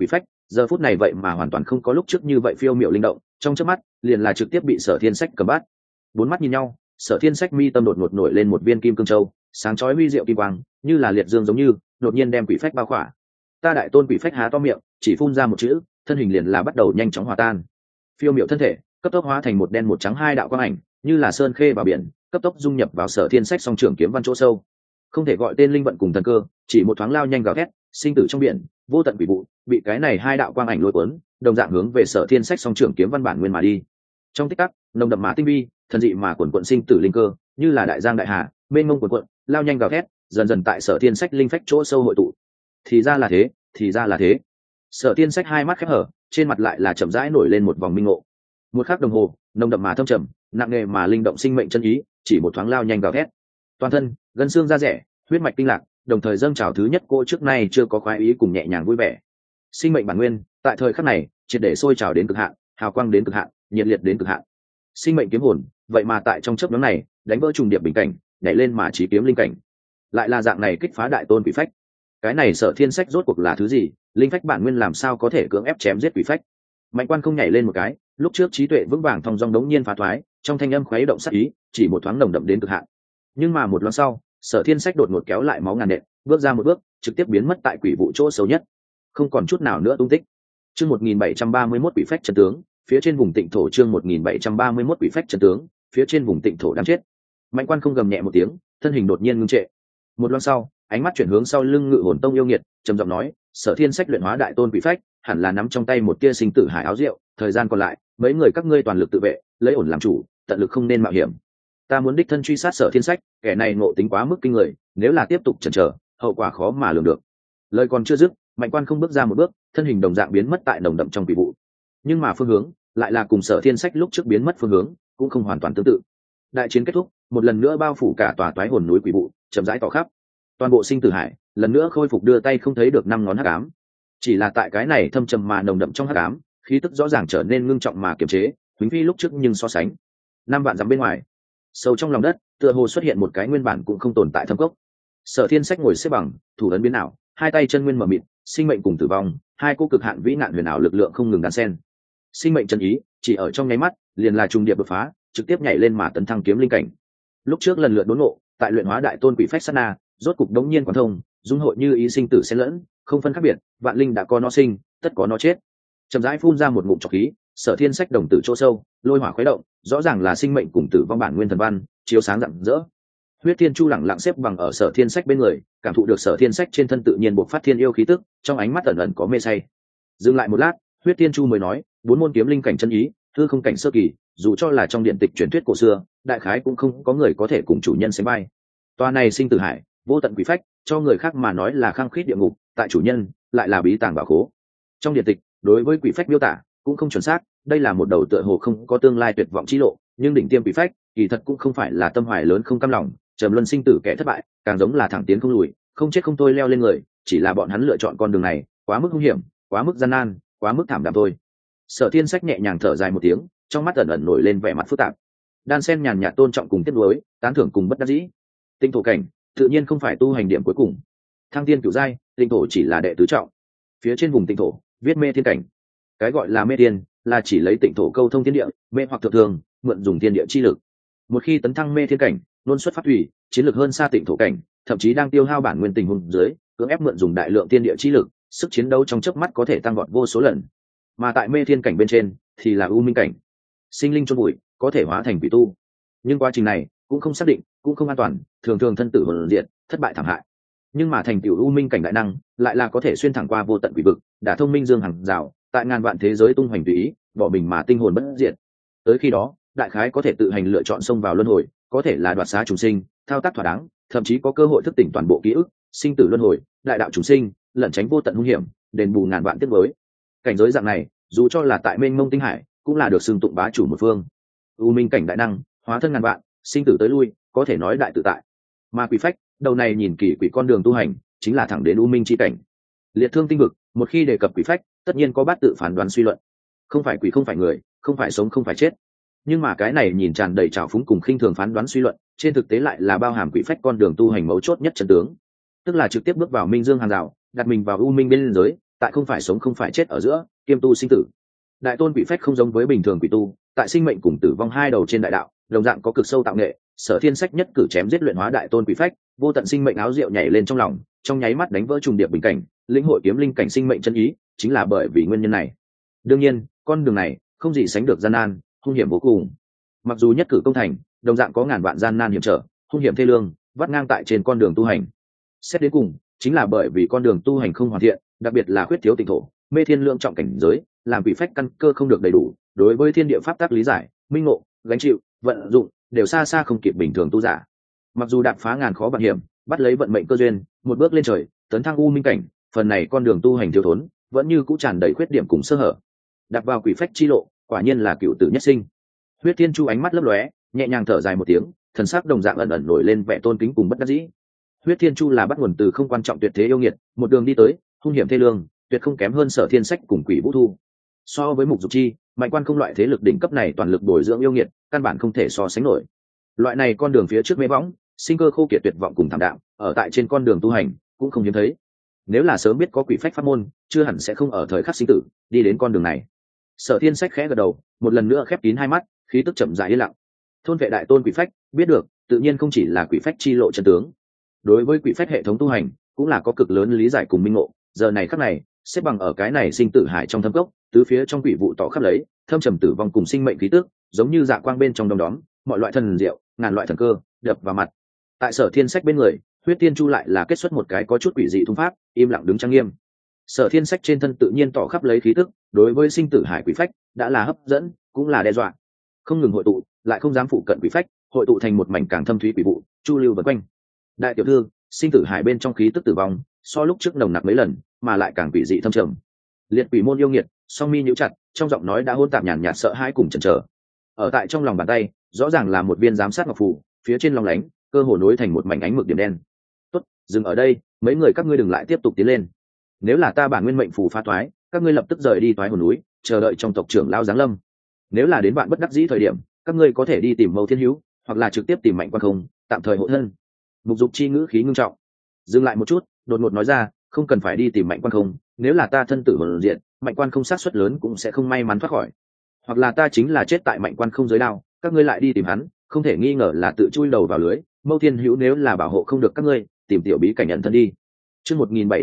giờ phút này vậy mà hoàn toàn không có lúc trước như vậy phiêu miểu linh động, trong chớp mắt liền là trực tiếp bị Sở Thiên Sách cầm bắt. Bốn mắt nhìn nhau, Sở Thiên Sách mi tâm đột ngột nổi lên một viên kim cương châu, sáng chói huy diệu kim quang, như là liệt dương giống như, đột nhiên đem quỷ phách bao khỏa. Ta đại tôn quỷ phách há to miệng, chỉ phun ra một chữ, thân hình liền là bắt đầu nhanh chóng hòa tan. Phiêu miểu thân thể, cấp tốc hóa thành một đen một trắng hai đạo quang ảnh, như là sơn khê vào biển, cấp tốc dung nhập vào Sở Thiên Sách song trưởng kiếm văn chỗ sâu. Không thể gọi tên linh vận cùng thần cơ, chỉ một thoáng lao nhanh gào thét, sinh tử trong biển, vô tận quỷ vụ, bị cái này hai đạo quang ảnh lôi cuốn, đồng dạng hướng về Sở Thiên Sách song trưởng kiếm văn bản nguyên mà đi. Trong tích tắc, nồng đậm mà tinh vi, thần dị mà quần quận sinh tử linh cơ, như là đại giang đại hà, mênh mông quần quận, lao nhanh gào thét, dần dần tại Sở Thiên Sách linh phách chỗ sâu hội tụ. Thì ra là thế, thì ra là thế. Sở Thiên Sách hai mắt khép hở, trên mặt lại là chậm rãi nổi lên một vòng minh ngộ. Một khắc đồng hồ, nồng đậm mà thâm trầm, nặng nề mà linh động sinh mệnh chân ý, chỉ một thoáng lao nhanh gào thét. Toàn thân, gân xương da rẻ, huyết mạch tinh lạc, đồng thời dâng trào thứ nhất cô trước nay chưa có khoái ý cùng nhẹ nhàng vui vẻ. Sinh mệnh bản nguyên, tại thời khắc này, triệt để sôi trào đến cực hạn, hào quang đến cực hạn, nhiệt liệt đến cực hạn. Sinh mệnh kiếm hồn, vậy mà tại trong chớp nhoáng này, đánh vỡ trùng điệp bình cảnh, nhảy lên mà chí kiếm linh cảnh. Lại là dạng này kích phá đại tôn quỷ phách. Cái này Sở Thiên Sách rốt cuộc là thứ gì? Linh phách bản nguyên làm sao có thể cưỡng ép chém giết quỷ phách? Mạnh Quan không nhảy lên một cái, lúc trước trí tuệ vững vàng thong dong đống nhiên phá thoái, trong thanh âm khuấy động sát ý, chỉ một thoáng nồng đậm đến cực hạn. Nhưng mà một loáng sau, Sở Thiên Sách đột ngột kéo lại máu ngàn nện, bước ra một bước, trực tiếp biến mất tại quỷ vụ chỗ sâu nhất, không còn chút nào nữa tung tích. Chương 1731 quỷ phách chân tướng, phía trên vùng tịnh thổ. Chương 1731 quỷ phách chân tướng, phía trên vùng tịnh thổ đang chết. Mạnh Quan không gầm nhẹ một tiếng, thân hình đột nhiên ngưng trệ. Một loáng sau, ánh mắt chuyển hướng sau lưng Ngự Hồn Tông yêu nghiệt, trầm giọng nói: Sở Thiên Sách luyện hóa đại tôn quỷ phách, hẳn là nắm trong tay một tia sinh tử hải áo rượu, thời gian còn lại, mấy người các ngươi toàn lực tự vệ, lấy ổn làm chủ, tận lực không nên mạo hiểm. Ta muốn đích thân truy sát Sở Thiên Sách, kẻ này ngộ tính quá mức kinh người, nếu là tiếp tục chần chờ, hậu quả khó mà lường được. Lời còn chưa dứt, Mạnh Quan không bước ra một bước, thân hình đồng dạng biến mất tại nồng đậm trong quỷ vụ. Nhưng mà phương hướng lại là cùng Sở Thiên Sách lúc trước biến mất phương hướng, cũng không hoàn toàn tương tự. Đại chiến kết thúc, một lần nữa bao phủ cả tòa toái hồn núi quỷ vụ, chậm rãi tỏ khắp. Toàn bộ sinh tử hải lần nữa khôi phục đưa tay không thấy được năm ngón hắc ám. Chỉ là tại cái này thâm trầm mà nồng đậm trong hắc ám, khí tức rõ ràng trở nên ngưng trọng mà kiềm chế, huống phi lúc trước nhưng so sánh. 5 vạn dặm bên ngoài, sâu trong lòng đất, tựa hồ xuất hiện một cái nguyên bản cũng không tồn tại thâm cốc. Sở Thiên Sách ngồi xếp bằng, thủ ấn biến ảo, hai tay chân nguyên mở mịt, sinh mệnh cùng tử vong, hai cô cực hạn vĩ nạn huyền ảo lực lượng không ngừng đan xen. Sinh mệnh chân ý chỉ ở trong nháy mắt, liền là trùng điệp đột phá, trực tiếp nhảy lên mà tấn thăng kiếm linh cảnh. Lúc trước lần lượt đốn ngộ, tại luyện hóa đại tôn quỷ phách sát na, rốt cục đống nhiên quán thông, dung hội như ý sinh tử xen lẫn, không phân khác biệt, vạn linh đã có nó sinh, tất có nó chết. Chậm rãi phun ra một ngụm trọc khí, Sở Thiên Sách đồng tử chỗ sâu, lôi hỏa khuấy động, rõ ràng là sinh mệnh cùng tử vong bản nguyên thần văn, chiếu sáng rạng rỡ. Huyết Thiên Chu lẳng lặng xếp bằng ở Sở Thiên Sách bên người, cảm thụ được Sở Thiên Sách trên thân tự nhiên bộc phát thiên yêu khí tức, trong ánh mắt ẩn ẩn có mê say. Dừng lại một lát, Huyết Thiên Chu mới nói: bốn môn kiếm linh cảnh chân ý, hư không cảnh sơ kỳ, dù cho là trong điện tịch truyền thuyết cổ xưa, đại khái cũng không có người có thể cùng chủ nhân sánh vai. Toa này sinh tử hải, vô tận quỷ phách, cho người khác mà nói là khăng khít địa ngục, tại chủ nhân lại là bí tàng bảo khố. Trong điện tịch, đối với quỷ phách miêu tả cũng không chuẩn xác, đây là một đầu tựa hồ không có tương lai tuyệt vọng chi lộ, nhưng đỉnh tiêm quỷ phách, kỳ thật cũng không phải là tâm hoài lớn không cam lòng, trầm luân sinh tử kẻ thất bại, càng giống là thẳng tiến không lùi, không chết không thôi leo lên người, chỉ là bọn hắn lựa chọn con đường này, quá mức nguy hiểm, quá mức gian nan, quá mức thảm đạm thôi. Sở Thiên Sách nhẹ nhàng thở dài một tiếng, trong mắt ẩn ẩn nổi lên vẻ mặt phức tạp, đan sen nhàn nhạt tôn trọng cùng tiếc nuối, tán thưởng cùng bất đắc dĩ. Tinh thổ cảnh tự nhiên không phải tu hành điểm cuối cùng, thăng tiên cửu giai, tinh thổ chỉ là đệ tứ trọng. Phía trên vùng tinh thổ viết mê thiên cảnh, cái gọi là mê thiên là chỉ lấy tịnh thổ câu thông thiên địa, mê hoặc thượng thường mượn dùng thiên địa chi lực. Một khi tấn thăng mê thiên cảnh, luôn xuất phát thủy chiến lược hơn xa tịnh thổ cảnh, thậm chí đang tiêu hao bản nguyên tình huống dưới, cưỡng ép mượn dùng đại lượng thiên địa chi lực, sức chiến đấu trong chớp mắt có thể tăng vọt vô số lần. Mà tại mê thiên cảnh bên trên thì là u minh cảnh, sinh linh chôn bụi, có thể hóa thành quỷ tu, nhưng quá trình này cũng không xác định, cũng không an toàn, thường thường thân tử hồn diệt, thất bại thảm hại. Nhưng mà thành tiểu u minh cảnh đại năng lại là có thể xuyên thẳng qua vô tận quỷ vực, đã thông minh dương hàng rào, tại ngàn vạn thế giới tung hoành tùy ý, bỏ mình mà tinh hồn bất diệt. Tới khi đó, đại khái có thể tự hành lựa chọn xông vào luân hồi, có thể là đoạt xá chúng sinh, thao tác thỏa đáng, thậm chí có cơ hội thức tỉnh toàn bộ ký ức, sinh tử luân hồi, đại đạo chúng sinh, lẩn tránh vô tận hung hiểm, đền bù ngàn vạn tiếc nuối. Cảnh giới dạng này, dù cho là tại mênh mông tinh hải, cũng là được xưng tụng bá chủ một phương. U minh cảnh đại năng, hóa thân ngàn vạn, sinh tử tới lui, có thể nói đại tự tại. Mà quỷ phách, đầu này nhìn kỳ quỷ con đường tu hành, chính là thẳng đến u minh chi cảnh. Liệt thương tinh vực, một khi đề cập quỷ phách, tất nhiên có bát tự phán đoán suy luận. Không phải quỷ không phải người, không phải sống không phải chết. Nhưng mà cái này nhìn tràn đầy trào phúng cùng khinh thường phán đoán suy luận, trên thực tế lại là bao hàm quỷ phách con đường tu hành mấu chốt nhất chân tướng. Tức là trực tiếp bước vào minh dương hàng rào, đặt mình vào u minh bên giới, tại không phải sống không phải chết ở giữa kiêm tu sinh tử. Đại tôn quỷ phách không giống với bình thường quỷ tu, tại sinh mệnh cùng tử vong hai đầu trên đại đạo đồng dạng có cực sâu tạo nghệ. Sở Thiên Sách nhất cử chém giết luyện hóa đại tôn quỷ phách, vô tận sinh mệnh áo rượu nhảy lên trong lòng, trong nháy mắt đánh vỡ trùng điệp bình cảnh, lĩnh hội kiếm linh cảnh sinh mệnh chân ý, chính là bởi vì nguyên nhân này. Đương nhiên, con đường này không gì sánh được gian nan, hung hiểm vô cùng. Mặc dù nhất cử công thành, đồng dạng có ngàn vạn gian nan hiểm trở, hung hiểm thê lương, vắt ngang tại trên con đường tu hành. Xét đến cùng, chính là bởi vì con đường tu hành không hoàn thiện, đặc biệt là khuyết thiếu tịnh thổ, mê thiên lượng trọng cảnh giới, làm quỷ phách căn cơ không được đầy đủ, đối với thiên địa pháp tắc lý giải, minh ngộ, gánh chịu, vận dụng đều xa xa không kịp bình thường tu giả. Mặc dù đạp phá ngàn khó vạn hiểm, bắt lấy vận mệnh cơ duyên, một bước lên trời, tấn thăng u minh cảnh, phần này con đường tu hành thiếu thốn, vẫn như cũ tràn đầy khuyết điểm cùng sơ hở. Đạp vào quỷ phách chi lộ, quả nhiên là cựu tử nhất sinh. Huyết Thiên Chu ánh mắt lấp lóe, nhẹ nhàng thở dài một tiếng, thần sắc đồng dạng ẩn ẩn nổi lên vẻ tôn kính cùng bất đắc dĩ. Huyết Thiên Chu là bắt nguồn từ không quan trọng tuyệt thế yêu nghiệt, một đường đi tới, hung hiểm thê lương, tuyệt không kém hơn Sở Thiên Sách cùng Quỷ Vũ Thu. So với Mục Dục Chi, Mạnh Quan không loại thế lực đỉnh cấp này toàn lực bồi dưỡng yêu nghiệt, căn bản không thể so sánh nổi. Loại này con đường phía trước mê võng, sinh cơ khô kiệt tuyệt vọng cùng thảm đạm, ở tại trên con đường tu hành cũng không hiếm thấy. Nếu là sớm biết có quỷ phách pháp môn, chưa hẳn sẽ không ở thời khắc sinh tử đi đến con đường này. Sở Thiên Sách khẽ gật đầu, một lần nữa khép kín hai mắt, khí tức chậm rãi yên lặng. Thôn vệ đại tôn quỷ phách, biết được, tự nhiên không chỉ là quỷ phách chi lộ chân tướng. Đối với quỷ phách hệ thống tu hành, cũng là có cực lớn lý giải cùng minh ngộ. Giờ này khắc này, xếp bằng ở cái này sinh tử hải trong thâm cốc, tứ phía trong quỷ vụ tỏ khắp lấy, thâm trầm tử vong cùng sinh mệnh khí tức, giống như dạ quang bên trong đom đóm, mọi loại thần diệu, ngàn loại thần cơ, đập vào mặt. Tại Sở Thiên Sách bên người, Huyết Tiên Chu lại là kết xuất một cái có chút quỷ dị thung pháp, im lặng đứng trang nghiêm. Sở Thiên Sách trên thân tự nhiên tỏ khắp lấy khí tức, đối với sinh tử hải quỷ phách đã là hấp dẫn, cũng là đe dọa. Không ngừng hội tụ, lại không dám phụ cận quỷ phách, hội tụ thành một mảnh càng thâm thúy quỷ vụ, chu lưu vần quanh. Đại tiểu thư, sinh tử hải bên trong khí tức tử vong, so lúc trước nồng nặc mấy lần, mà lại càng quỷ dị thâm trầm. Liệt quỷ môn yêu nghiệt, song mi nhíu chặt, trong giọng nói đã hỗn tạp nhàn nhạt sợ hãi cùng chần chờ. Ở tại trong lòng bàn tay, rõ ràng là một viên giám sát ngọc phù, phía trên long lánh, cơ hồ nối thành một mảnh ánh mực điểm đen. Tốt, dừng ở đây, mấy người các ngươi đừng lại tiếp tục tiến lên. Nếu là ta bản nguyên mệnh phù phá toái, các ngươi lập tức rời đi toái hồn núi, chờ đợi trong tộc trưởng lao giáng lâm. Nếu là đến bạn bất đắc dĩ thời điểm, các ngươi có thể đi tìm Mâu Thiên Hữu, hoặc là trực tiếp tìm Mạnh Quan Không, tạm thời hộ thân. Mục Dục Chi ngữ khí ngưng trọng, dừng lại một chút, đột ngột nói ra, không cần phải đi tìm Mạnh Quan Không, nếu là ta thân tử hồn diện, Mạnh Quan Không xác suất lớn cũng sẽ không may mắn thoát khỏi. Hoặc là ta chính là chết tại Mạnh Quan Không dưới đao, các ngươi lại đi tìm hắn, không thể nghi ngờ là tự chui đầu vào lưới. Mâu Thiên Hữu nếu là bảo hộ không được các ngươi, tìm tiểu bí cảnh nhận thân đi. Chương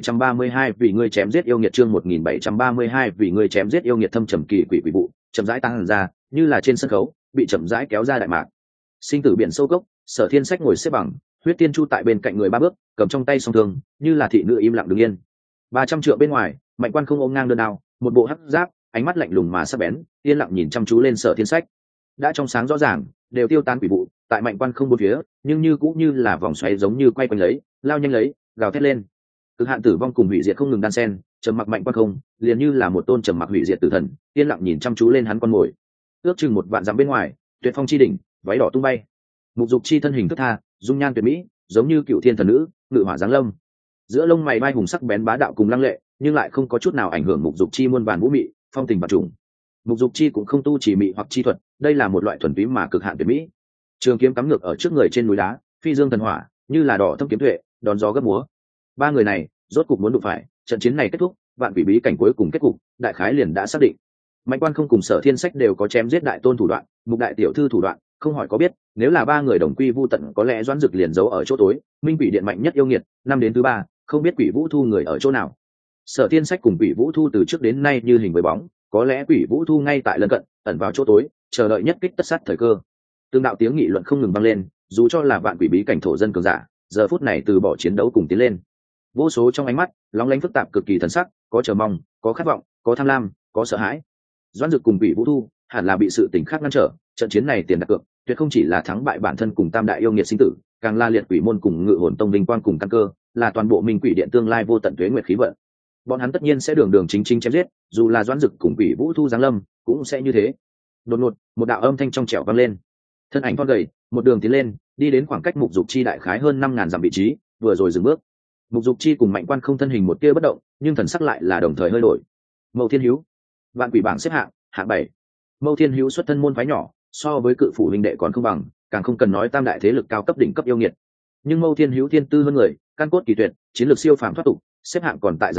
1732 vì ngươi chém giết yêu nghiệt, chương 1732 vì ngươi chém giết yêu nghiệt. Thâm trầm kỳ quỷ quỷ vụ, chậm rãi tăng ra, như là trên sân khấu, bị chậm rãi kéo ra đại mạc. Sinh tử biển sâu cốc, Sở Thiên Sách ngồi xếp bằng, Huyết Tiên Chu tại bên cạnh người ba bước, cầm trong tay song thương, như là thị nữ im lặng đứng yên. 300 trượng bên ngoài, Mạnh Quan Không ôm ngang đơn đao, một bộ hắc giáp, ánh mắt lạnh lùng mà sắc bén, yên lặng nhìn chăm chú lên Sở Thiên Sách. Đã trong sáng rõ ràng, đều tiêu tan quỷ vụ, tại Mạnh Quan Không bốn phía, nhưng như cũng như là vòng xoáy giống như quay quanh lấy, lao nhanh lấy, gào thét lên. Cực hạn tử vong cùng hủy diệt không ngừng đan xen, trầm mặc Mạnh Quan Không, liền như là một tôn trầm mặc hủy diệt tử thần, yên lặng nhìn chăm chú lên hắn con mồi. Ước chừng một vạn dặm bên ngoài, Tuyệt Phong chi đỉnh, váy đỏ tung bay. Mục Dục Chi thân hình thướt tha, dung nhan tuyệt mỹ, giống như cựu thiên thần nữ, ngự hỏa giáng lâm. Giữa lông mày bay hùng sắc bén bá đạo cùng lăng lệ, nhưng lại không có chút nào ảnh hưởng Mục Dục Chi muôn vàn vũ mị, phong tình và trùng. Mục Dục Chi cũng không tu chỉ mị hoặc chi thuật, đây là một loại thuần túy mà cực hạn tuyệt mỹ. Trường kiếm cắm ngược ở trước người trên núi đá, phi dương thần hỏa, như là đỏ thâm kiếm tuệ, đón gió gấp múa. Ba người này, rốt cục muốn đụng phải, trận chiến này kết thúc, vạn quỷ bí cảnh cuối cùng kết cục, đại khái liền đã xác định. Mạnh Quan Không cùng Sở Thiên Sách đều có chém giết đại tôn thủ đoạn, Mục đại tiểu thư thủ đoạn, không hỏi có biết, nếu là ba người đồng quy vu tận có lẽ Doãn Dực liền giấu ở chỗ tối, Minh Quỷ Điện mạnh nhất yêu nghiệt, năm đến thứ ba, không biết Quỷ Vũ Thu người ở chỗ nào. Sở Thiên Sách cùng Quỷ Vũ Thu từ trước đến nay như hình với bóng, có lẽ Quỷ Vũ Thu ngay tại lân cận, ẩn vào chỗ tối, chờ đợi nhất kích tất sát thời cơ. Tương đạo tiếng nghị luận không ngừng vang lên, dù cho là vạn quỷ bí cảnh thổ dân cường giả, giờ phút này từ bỏ chiến đấu cùng tiến lên. Vô số trong ánh mắt lóng lánh phức tạp cực kỳ thần sắc, có chờ mong, có khát vọng, có tham lam, có sợ hãi. Doãn Dực cùng Quỷ Vũ Thu hẳn là bị sự tình khác ngăn trở, trận chiến này tiền đặt cược tuyệt không chỉ là thắng bại bản thân cùng tam đại yêu nghiệt sinh tử, càng la liệt quỷ môn cùng ngự hồn tông vinh quang cùng căn cơ, là toàn bộ Minh Quỷ Điện tương lai vô tận tuế nguyệt khí vận. Bọn hắn tất nhiên sẽ đường đường chính chính chém giết, dù là Doãn Dực cùng Quỷ Vũ Thu giáng lâm cũng sẽ như thế. Đột ngột, một đạo âm thanh trong trẻo vang lên. Thân ảnh thon gầy, một đường tiến lên, đi đến khoảng cách Mục Dục Chi đại khái hơn 5000 dặm vị trí, vừa rồi dừng bước. Mục Dục Chi cùng Mạnh Quan Không thân hình một tia bất động, nhưng thần sắc lại là đồng thời hơi đổi. Mâu Thiên Hữu, vạn quỷ bảng xếp hạng hạng 7. Mâu Thiên Hữu xuất thân môn phái nhỏ, so với cự phủ huynh đệ còn không bằng, càng không cần nói tam đại thế lực cao cấp đỉnh cấp yêu nghiệt. Nhưng Mâu Thiên Hữu thiên tư hơn người, căn cốt kỳ tuyệt, chiến lược siêu phàm thoát tục, xếp hạng còn tại giải rác,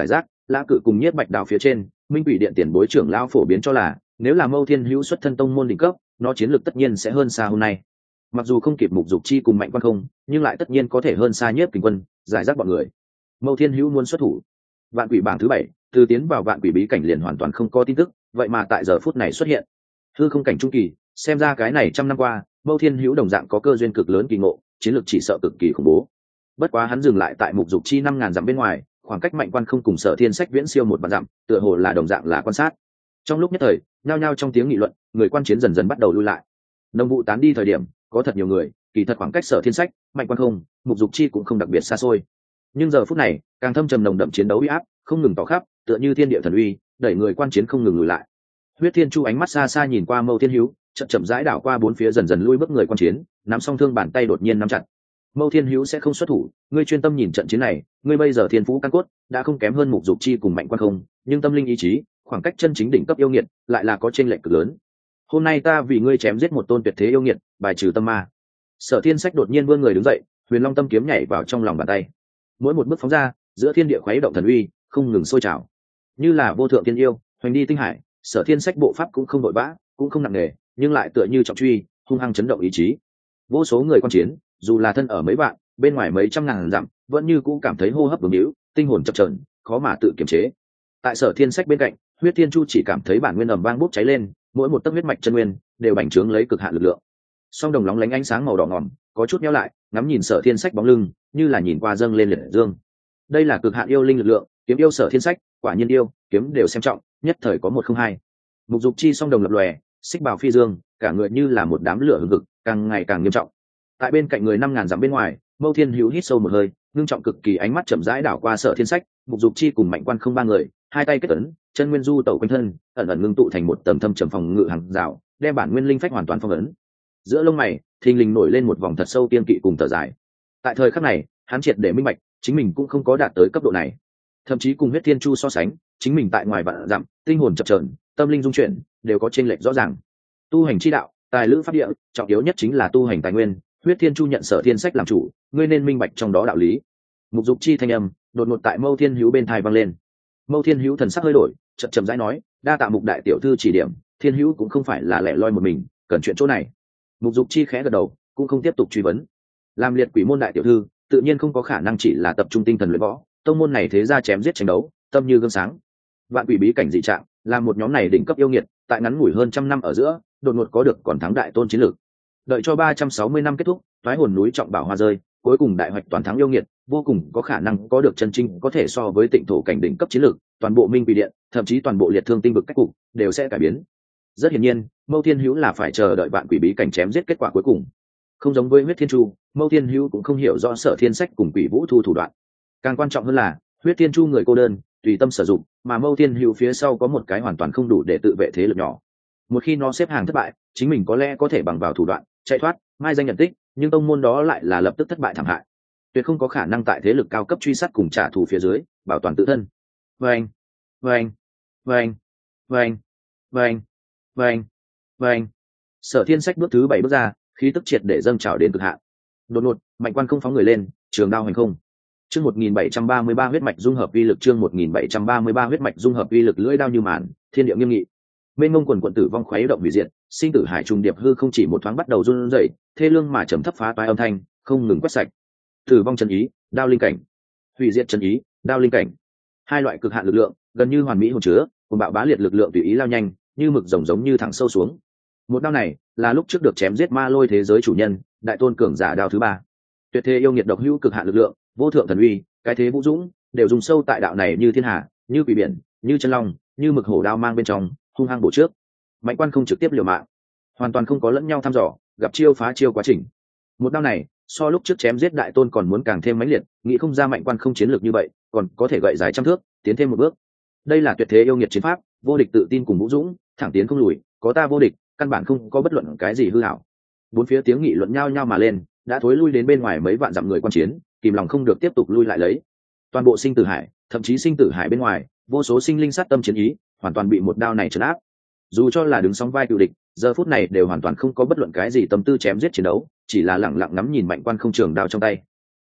Lã Cự cùng Nhiếp Bạch Đào phía trên, Minh Quỷ Điện tiền bối trưởng lão phổ biến cho là, nếu là Mâu Thiên Hữu xuất thân tông môn đỉnh cấp, nó chiến lược tất nhiên sẽ hơn xa hôm nay. Mặc dù không kịp Mục Dục Chi cùng Mạnh Quan Không, nhưng lại tất nhiên có thể hơn xa Nhiếp Kình Quân, giải rác bọn người. Mâu Thiên Hữu muốn xuất thủ. Vạn Quỷ bảng thứ 7, từ tiến vào Vạn Quỷ bí cảnh liền hoàn toàn không có tin tức, vậy mà tại giờ phút này xuất hiện. Hư không cảnh trung kỳ, xem ra cái này trăm năm qua, Mâu Thiên Hữu đồng dạng có cơ duyên cực lớn kỳ ngộ, chiến lược chỉ sợ cực kỳ khủng bố. Bất quá hắn dừng lại tại Mục Dục Chi 5000 dặm bên ngoài, khoảng cách Mạnh Quan Không cùng Sở Thiên Sách viễn siêu 1 vạn dặm, tựa hồ là đồng dạng là quan sát. Trong lúc nhất thời, nhao nhao trong tiếng nghị luận, người quan chiến dần dần bắt đầu lui lại. Nông vụ tán đi thời điểm, có thật nhiều người, kỳ thật khoảng cách Sở Thiên Sách, Mạnh Quan Không, Mục Dục Chi cũng không đặc biệt xa xôi. Nhưng giờ phút này, càng thâm trầm nồng đậm chiến đấu uy áp, không ngừng tỏ khắp, tựa như thiên địa thần uy, đẩy người quan chiến không ngừng lùi lại. Huyết Thiên Chu ánh mắt xa xa nhìn qua Mâu Thiên Hữu, chậm chậm rãi đảo qua bốn phía dần dần lui bước người quan chiến, nắm song thương bàn tay đột nhiên nắm chặt. Mâu Thiên Hữu sẽ không xuất thủ, ngươi chuyên tâm nhìn trận chiến này, ngươi bây giờ thiên phú căn cốt đã không kém hơn Mục Dục Chi cùng Mạnh Quan Không, nhưng tâm linh ý chí, khoảng cách chân chính đỉnh cấp yêu nghiệt, lại là có chênh lệch cực lớn. Hôm nay ta vì ngươi chém giết một tôn tuyệt thế yêu nghiệt, bài trừ tâm ma. Sở Thiên Sách đột nhiên vươn người đứng dậy, Huyền Long Tâm kiếm nhảy vào trong lòng bàn tay. Mỗi một bước phóng ra, giữa thiên địa khuấy động thần uy, không ngừng sôi trào. Như là vô thượng tiên yêu, hoành đi tinh hải, Sở Thiên Sách bộ pháp cũng không vội vã, cũng không nặng nề, nhưng lại tựa như trọng truy, hung hăng chấn động ý chí. Vô số người quan chiến, dù là thân ở mấy vạn, bên ngoài mấy trăm ngàn dặm, vẫn như cũ cảm thấy hô hấp bướng hữu, tinh hồn chập chờn, khó mà tự kiềm chế. Tại Sở Thiên Sách bên cạnh, Huyết Thiên Chu chỉ cảm thấy bản nguyên ầm vang bốc cháy lên, mỗi một tấc huyết mạch chân nguyên đều bành trướng lấy cực hạn lực lượng. Song đồng lóng lánh ánh sáng màu đỏ ngòm, có chút nheo lại, ngắm nhìn Sở Thiên Sách bóng lưng, như là nhìn qua dâng lên liệt dương. Đây là cực hạn yêu linh lực lượng, kiếm yêu Sở Thiên Sách, quả nhiên yêu, kiếm đều xem trọng, nhất thời có 102. Mục Dục Chi song đồng lập lòe, xích bào phi dương, cả người như là một đám lửa hừng hực, càng ngày càng nghiêm trọng. Tại bên cạnh người 5000 dặm bên ngoài, Mâu Thiên Hữu hít sâu một hơi, ngưng trọng cực kỳ ánh mắt chậm rãi đảo qua Sở Thiên Sách, Mục Dục Chi cùng Mạnh Quan Không ba người, hai tay kết ấn, chân nguyên du tẩu quanh thân, ẩn ẩn ngưng tụ thành một tầng thâm trầm phòng ngự hàng rào, đem bản nguyên linh phách hoàn toàn phong ấn. Giữa lông mày, thình lình nổi lên một vòng thật sâu kiên kỵ cùng thở dài. Tại thời khắc này, hắn triệt để minh bạch, chính mình cũng không có đạt tới cấp độ này. Thậm chí cùng Huyết Thiên Chu so sánh, chính mình tại ngoài vạn dặm, tinh hồn chập chờn, tâm linh dung chuyển, đều có chênh lệch rõ ràng. Tu hành chi đạo, tài lữ pháp địa, trọng yếu nhất chính là tu hành tài nguyên. Huyết Thiên Chu nhận Sở Thiên Sách làm chủ, ngươi nên minh bạch trong đó đạo lý. Mục Dục Chi thanh âm đột ngột tại Mâu Thiên Hữu bên tai vang lên. Mâu Thiên Hữu thần sắc hơi đổi, chậm chậm rãi nói, đa tạ Mục đại tiểu thư chỉ điểm, Thiên Hữu cũng không phải là lẻ loi một mình, cần chuyện chỗ này. Mục Dục Chi khẽ gật đầu, cũng không tiếp tục truy vấn. Làm liệt quỷ môn đại tiểu thư, tự nhiên không có khả năng chỉ là tập trung tinh thần luyện võ, tông môn này thế ra chém giết tranh đấu, tâm như gương sáng. Vạn quỷ bí cảnh dị trạng, là một nhóm này đỉnh cấp yêu nghiệt, tại ngắn ngủi hơn trăm năm ở giữa, đột ngột có được còn thắng đại tôn chiến lược. Đợi cho 360 năm kết thúc, thoái hồn núi trọng bảo hoa rơi, cuối cùng đại hoạch toàn thắng yêu nghiệt, vô cùng có khả năng có được chân chính có thể so với Tịnh thổ cảnh đỉnh cấp chiến lược, toàn bộ Minh Quỷ Điện, thậm chí toàn bộ liệt thương tinh vực cách cục đều sẽ cải biến. Rất hiển nhiên, Mâu Thiên Hữu là phải chờ đợi vạn quỷ bí cảnh chém giết kết quả cuối cùng. Không giống với Huyết Thiên Chu, Mâu Thiên Hữu cũng không hiểu rõ Sở Thiên Sách cùng Quỷ Vũ Thu thủ đoạn. Càng quan trọng hơn là, Huyết Thiên Chu người cô đơn, tùy tâm sử dụng, mà Mâu Thiên Hữu phía sau có một cái hoàn toàn không đủ để tự vệ thế lực nhỏ. Một khi nó xếp hàng thất bại, chính mình có lẽ có thể bằng vào thủ đoạn chạy thoát, mai danh nhận tích, nhưng tông môn đó lại là lập tức thất bại thảm hại. Tuyệt không có khả năng tại thế lực cao cấp truy sát cùng trả thù phía dưới bảo toàn tự thân. Vâng, vâng, vâng, vâng, vâng, vâng, vâng. Sở Thiên Sách bước thứ 7 bước ra, khí tức triệt để dâng trào đến cực hạn. Đột ngột, Mạnh Quan Không phóng người lên, trường đao hành không. Chương 1733 huyết mạch dung hợp uy lực, chương 1733 huyết mạch dung hợp uy lực, lưỡi đao như màn, thiên địa nghiêm nghị. Mênh mông quần quần tử vong khuấy động hủy diệt, sinh tử hải trùng điệp hư không chỉ một thoáng bắt đầu run rẩy, thê lương mà trầm thấp phá toái âm thanh, không ngừng quét sạch. Tử vong chân ý, đao linh cảnh. Hủy diệt chân ý, đao linh cảnh. Hai loại cực hạn lực lượng, gần như hoàn mỹ hồn chứa, cùng bạo bá liệt lực lượng tùy ý lao nhanh, như mực rồng giống như thẳng sâu xuống. Một đao này, là lúc trước được chém giết ma lôi thế giới chủ nhân, đại tôn cường giả đao thứ 3. Tuyệt thế yêu nghiệt độc hữu cực hạn lực lượng, vô thượng thần uy, cái thế vũ dũng, đều dùng sâu tại đạo này như thiên hà, như quỷ biển, như chân long, như mực hổ đao mang bên trong, hung hăng bổ trước. Mạnh Quan không trực tiếp liều mạng, hoàn toàn không có lẫn nhau thăm dò, gặp chiêu phá chiêu quá trình. Một đao này, so lúc trước chém giết đại tôn còn muốn càng thêm mãnh liệt, nghĩ không ra Mạnh Quan không chiến lược như vậy, còn có thể gậy dài trăm thước, tiến thêm một bước. Đây là tuyệt thế yêu nghiệt chiến pháp, vô địch tự tin cùng vũ dũng, thẳng tiến không lùi, có ta vô địch, căn bản không có bất luận cái gì hư hảo. Bốn phía tiếng nghị luận nhau nhau mà lên, đã thối lui đến bên ngoài mấy vạn dặm người quan chiến, kìm lòng không được tiếp tục lui lại lấy. Toàn bộ sinh tử hải, thậm chí sinh tử hải bên ngoài, vô số sinh linh sát tâm chiến ý, hoàn toàn bị một đao này trấn áp. Dù cho là đứng sóng vai cựu địch, giờ phút này đều hoàn toàn không có bất luận cái gì tâm tư chém giết chiến đấu, chỉ là lặng lặng ngắm nhìn Mạnh Quan không trường đao trong tay.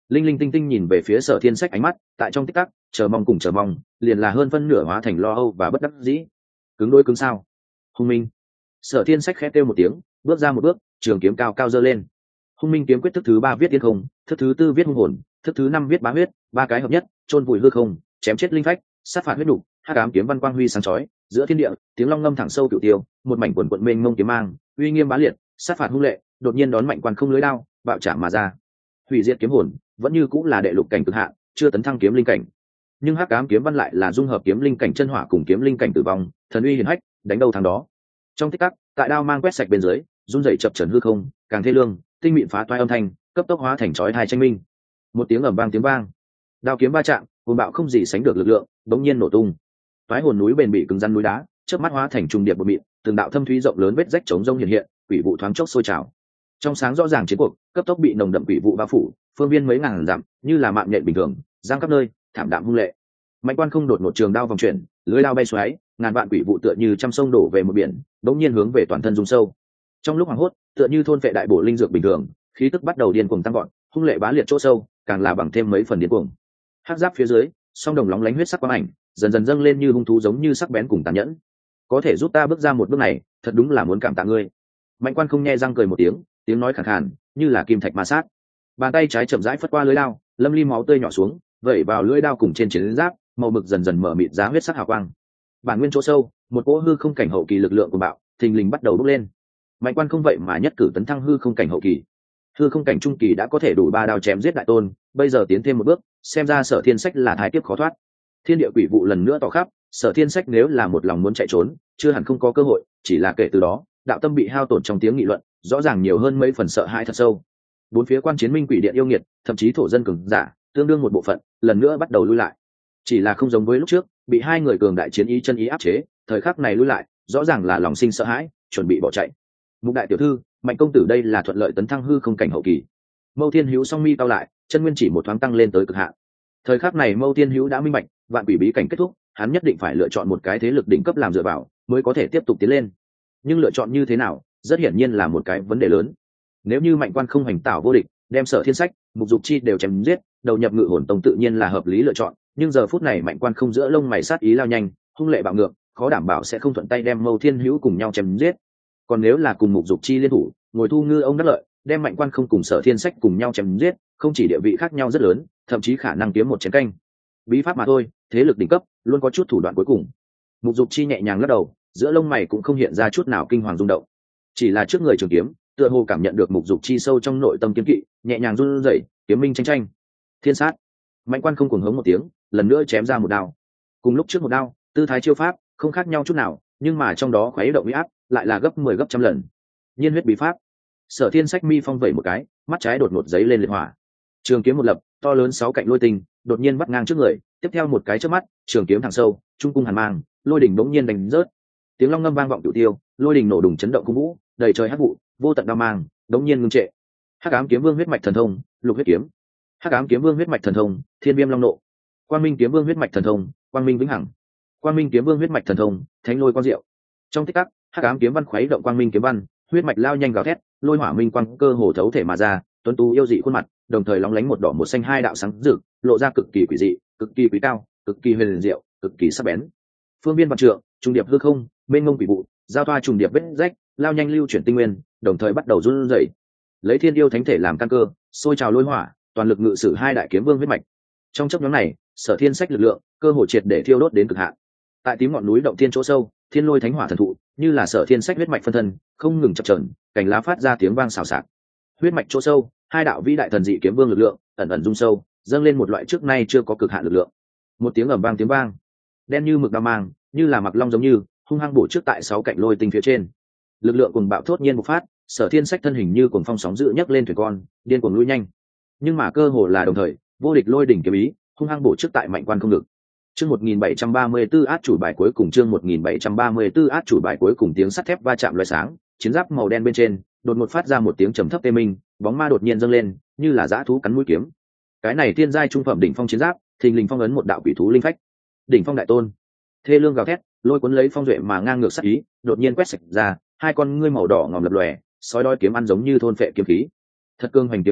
linh linh tinh tinh nhìn về phía Sở Thiên Sách, ánh mắt tại trong tích tắc chờ mong cùng chờ mong liền là hơn phân nửa hóa thành lo âu và bất đắc dĩ. Cứng đôi cứng sao? Hung minh. Sở Thiên Sách khẽ kêu một tiếng, bước ra một bước, trường kiếm cao cao giơ lên. Hung minh kiếm quyết thức thứ 3 viết thiên không, thức thứ 4 viết hung hồn, thức thứ 5 viết bá huyết, ba cái hợp nhất, chôn vùi hư không, chém chết linh phách, sát phạt huyết đủ, hắc ám kiếm văn quang huy sáng chói, giữa thiên địa, tiếng long ngâm thẳng sâu cửu tiêu, một mảnh quần quần mênh mông kiếm mang, uy nghiêm bá liệt, sát phạt hung lệ, đột nhiên đón mạnh quan không lưới đao, bạo chạm mà ra. Hủy diệt kiếm hồn, vẫn như cũng là đệ lục cảnh cực hạn, chưa tấn thăng kiếm linh cảnh. Nhưng hắc ám kiếm văn lại là dung hợp kiếm linh cảnh chân hỏa cùng kiếm linh cảnh tử vong, thần uy hiển hách, đánh đâu thắng đó. Trong tích tắc, tại đao mang quét sạch bên dưới, run rẩy chập chờn hư không, càng thê lương, tinh mịn phá toái âm thanh, cấp tốc hóa thành chói tai tranh minh. Một tiếng ầm vang tiếng vang, đao kiếm va chạm, hồn bạo không gì sánh được lực lượng, bỗng nhiên nổ tung. Toái hồn núi bền bỉ cứng rắn núi đá, chớp mắt hóa thành trùng điệp bột mịn, từng đạo thâm thúy rộng lớn vết rách trống rông hiện hiện, quỷ vụ thoáng chốc sôi trào. Trong sáng rõ ràng chiến cuộc, cấp tốc bị nồng đậm quỷ vụ bao phủ, phương viên mấy ngàn dặm, như là mạng nhện bình thường, giang khắp nơi, thảm đạm hung lệ. Mạnh Quan không đột ngột trường đao vòng chuyển, lưới đao bay xoáy, ngàn vạn quỷ vụ tựa như trăm sông đổ về một biển, bỗng nhiên hướng về toàn thân rung sâu. Trong lúc hoảng hốt, tựa như thôn phệ đại bổ linh dược bình thường, khí tức bắt đầu điên cuồng tăng vọt, hung lệ bá liệt chỗ sâu, càng là bằng thêm mấy phần điên cuồng. Hắc giáp phía dưới, song đồng lóng lánh huyết sắc quang ảnh, dần dần dâng lên như hung thú giống như sắc bén cùng tàn nhẫn. Có thể giúp ta bước ra một bước này, thật đúng là muốn cảm tạ ngươi. Mạnh Quan không nhe răng cười một tiếng, tiếng nói khàn khàn, như là kim thạch ma sát. Bàn tay trái chậm rãi phất qua lưỡi đao, lâm ly máu tươi nhỏ xuống, vẩy vào lưỡi đao cùng trên chiến giáp, màu mực dần dần mở mịt giá huyết sắc hào quang. Bản nguyên chỗ sâu, một cỗ hư không cảnh hậu kỳ lực lượng của bạo, thình lình bắt đầu bốc lên. Mạnh Quan không vậy mà nhất cử tấn thăng hư không cảnh hậu kỳ. Hư không cảnh trung kỳ đã có thể đủ 3 đao chém giết đại tôn, bây giờ tiến thêm một bước, xem ra Sở Thiên Sách là thái tiếp khó thoát. Thiên địa quỷ vụ lần nữa tỏ khắp, Sở Thiên Sách nếu là một lòng muốn chạy trốn, chưa hẳn không có cơ hội, chỉ là kể từ đó, đạo tâm bị hao tổn trong tiếng nghị luận, rõ ràng nhiều hơn mấy phần sợ hãi thật sâu. Bốn phía quan chiến minh quỷ điện yêu nghiệt, thậm chí thổ dân cường giả, tương đương một bộ phận, lần nữa bắt đầu lui lại. Chỉ là không giống với lúc trước, bị hai người cường đại chiến ý chân ý áp chế, thời khắc này lui lại, rõ ràng là lòng sinh sợ hãi, chuẩn bị bỏ chạy. Mục đại tiểu thư, Mạnh công tử đây là thuận lợi tấn thăng hư không cảnh hậu kỳ. Mâu Thiên Hữu song mi cao lại, chân nguyên chỉ một thoáng tăng lên tới cực hạn. Thời khắc này Mâu Thiên Hữu đã minh bạch, vạn quỷ bí cảnh kết thúc, hắn nhất định phải lựa chọn một cái thế lực đỉnh cấp làm dựa vào, mới có thể tiếp tục tiến lên. Nhưng lựa chọn như thế nào, rất hiển nhiên là một cái vấn đề lớn. Nếu như Mạnh Quan không hành tảo vô địch, đem Sở Thiên Sách, Mục Dục Chi đều chém giết, đầu nhập Ngự Hồn Tông tự nhiên là hợp lý lựa chọn, nhưng giờ phút này Mạnh Quan không giữa lông mày sát ý lao nhanh, hung lệ bạo ngược, khó đảm bảo sẽ không thuận tay đem Mâu Thiên Hữu cùng nhau chém giết. Còn nếu là cùng Mục Dục Chi liên thủ, ngồi thu ngư ông đắc lợi, đem Mạnh Quan không cùng Sở Thiên Sách cùng nhau chém giết, không chỉ địa vị khác nhau rất lớn, thậm chí khả năng kiếm một chén canh. Bí pháp mà thôi, thế lực đỉnh cấp luôn có chút thủ đoạn cuối cùng. Mục Dục Chi nhẹ nhàng lắc đầu, giữa lông mày cũng không hiện ra chút nào kinh hoàng rung động, chỉ là trước người trường kiếm, tựa hồ cảm nhận được Mục Dục Chi sâu trong nội tâm kiếm kỵ, nhẹ nhàng run rẩy, kiếm minh tranh tranh. Thiên sát. Mạnh Quan không cuồng hống một tiếng, lần nữa chém ra một đao. Cùng lúc trước một đao, tư thái chiêu pháp không khác nhau chút nào, nhưng mà trong đó khuấy động uy áp lại là gấp 10 gấp trăm lần. Nhiên huyết bí pháp. Sở Thiên Sách mi phong vẩy một cái, mắt trái đột ngột giấy lên liệt hỏa. Trường kiếm một lập, to lớn 6 cạnh lôi tinh, đột nhiên vắt ngang trước người, tiếp theo một cái chớp mắt, trường kiếm thẳng sâu, trung cung hàn mang, lôi đỉnh bỗng nhiên đánh rớt. Tiếng long ngâm vang vọng cửu tiêu, lôi đỉnh nổ đùng chấn động cung vũ, đầy trời hắc vụ, vô tận đao mang, bỗng nhiên ngưng trệ. Hắc ám kiếm vương huyết mạch thần thông, lục huyết kiếm. Hắc ám kiếm vương huyết mạch thần thông, thiên viêm long nộ. Quang minh kiếm vương huyết mạch thần thông, quang minh vĩnh hằng. Quang minh kiếm vương huyết mạch thần thông, thánh lôi quang diệu. Trong tích tắc, hắc ám kiếm văn khuấy động quang minh kiếm văn, huyết mạch lao nhanh gào thét, lôi hỏa minh quang cơ hồ thấu thể mà ra, tuấn tú yêu dị khuôn mặt, đồng thời lóng lánh một đỏ một xanh hai đạo sáng rực, lộ ra cực kỳ quỷ dị, cực kỳ quý cao, cực kỳ huyền diệu, cực kỳ sắc bén. Phương viên vạn trượng, trùng điệp hư không, mênh mông quỷ vụ, giao thoa trùng điệp vết rách, lao nhanh lưu chuyển tinh nguyên, đồng thời bắt đầu run rẩy. Lấy thiên yêu thánh thể làm căn cơ, sôi trào lôi hỏa, toàn lực ngự sử hai đại kiếm vương huyết mạch. Trong chốc ngắn này, Sở Thiên Sách lực lượng, cơ hồ triệt để thiêu đốt đến cực hạn. Tại tím ngọn núi động thiên chỗ sâu, thiên lôi thánh hỏa thần thụ, như là Sở Thiên Sách huyết mạch phân thân, không ngừng chập chờn, cành lá phát ra tiếng vang xào xạc. Huyết mạch chỗ sâu, hai đạo vĩ đại thần dị kiếm vương lực lượng, ẩn ẩn rung sâu, dâng lên một loại trước nay chưa có cực hạn lực lượng. Một tiếng ầm vang tiếng vang, đen như mực đao mang, như là mặc long giống như, hung hăng bổ trước tại 6 cạnh lôi tinh phía trên. Lực lượng cuồng bạo thốt nhiên bộc phát, Sở Thiên Sách thân hình như cuồng phong sóng dữ nhấc lên thuyền con, điên cuồng lui nhanh. Nhưng mà cơ hồ là đồng thời, vô địch lôi đỉnh kiếm ý, hung hăng bổ trước tại Mạnh Quan không được. Chương 1734 át chủ bài cuối cùng, chương 1734 át chủ bài cuối cùng, tiếng sắt thép va chạm loé sáng, chiến giáp màu đen bên trên, đột ngột phát ra một tiếng trầm thấp tê minh, bóng ma đột nhiên dâng lên, như là dã thú cắn mũi kiếm. Cái này thiên giai trung phẩm đỉnh phong chiến giáp, thình lình phong ấn một đạo quỷ thú linh phách. Đỉnh phong đại tôn. Thê lương gào thét, lôi cuốn lấy phong duệ mà ngang ngược sát ý, đột nhiên quét sạch ra, hai con ngươi màu đỏ ngòm lập lòe, sói đói kiếm ăn giống như thôn phệ kiếm khí. Thật cương hoành kiếm khí,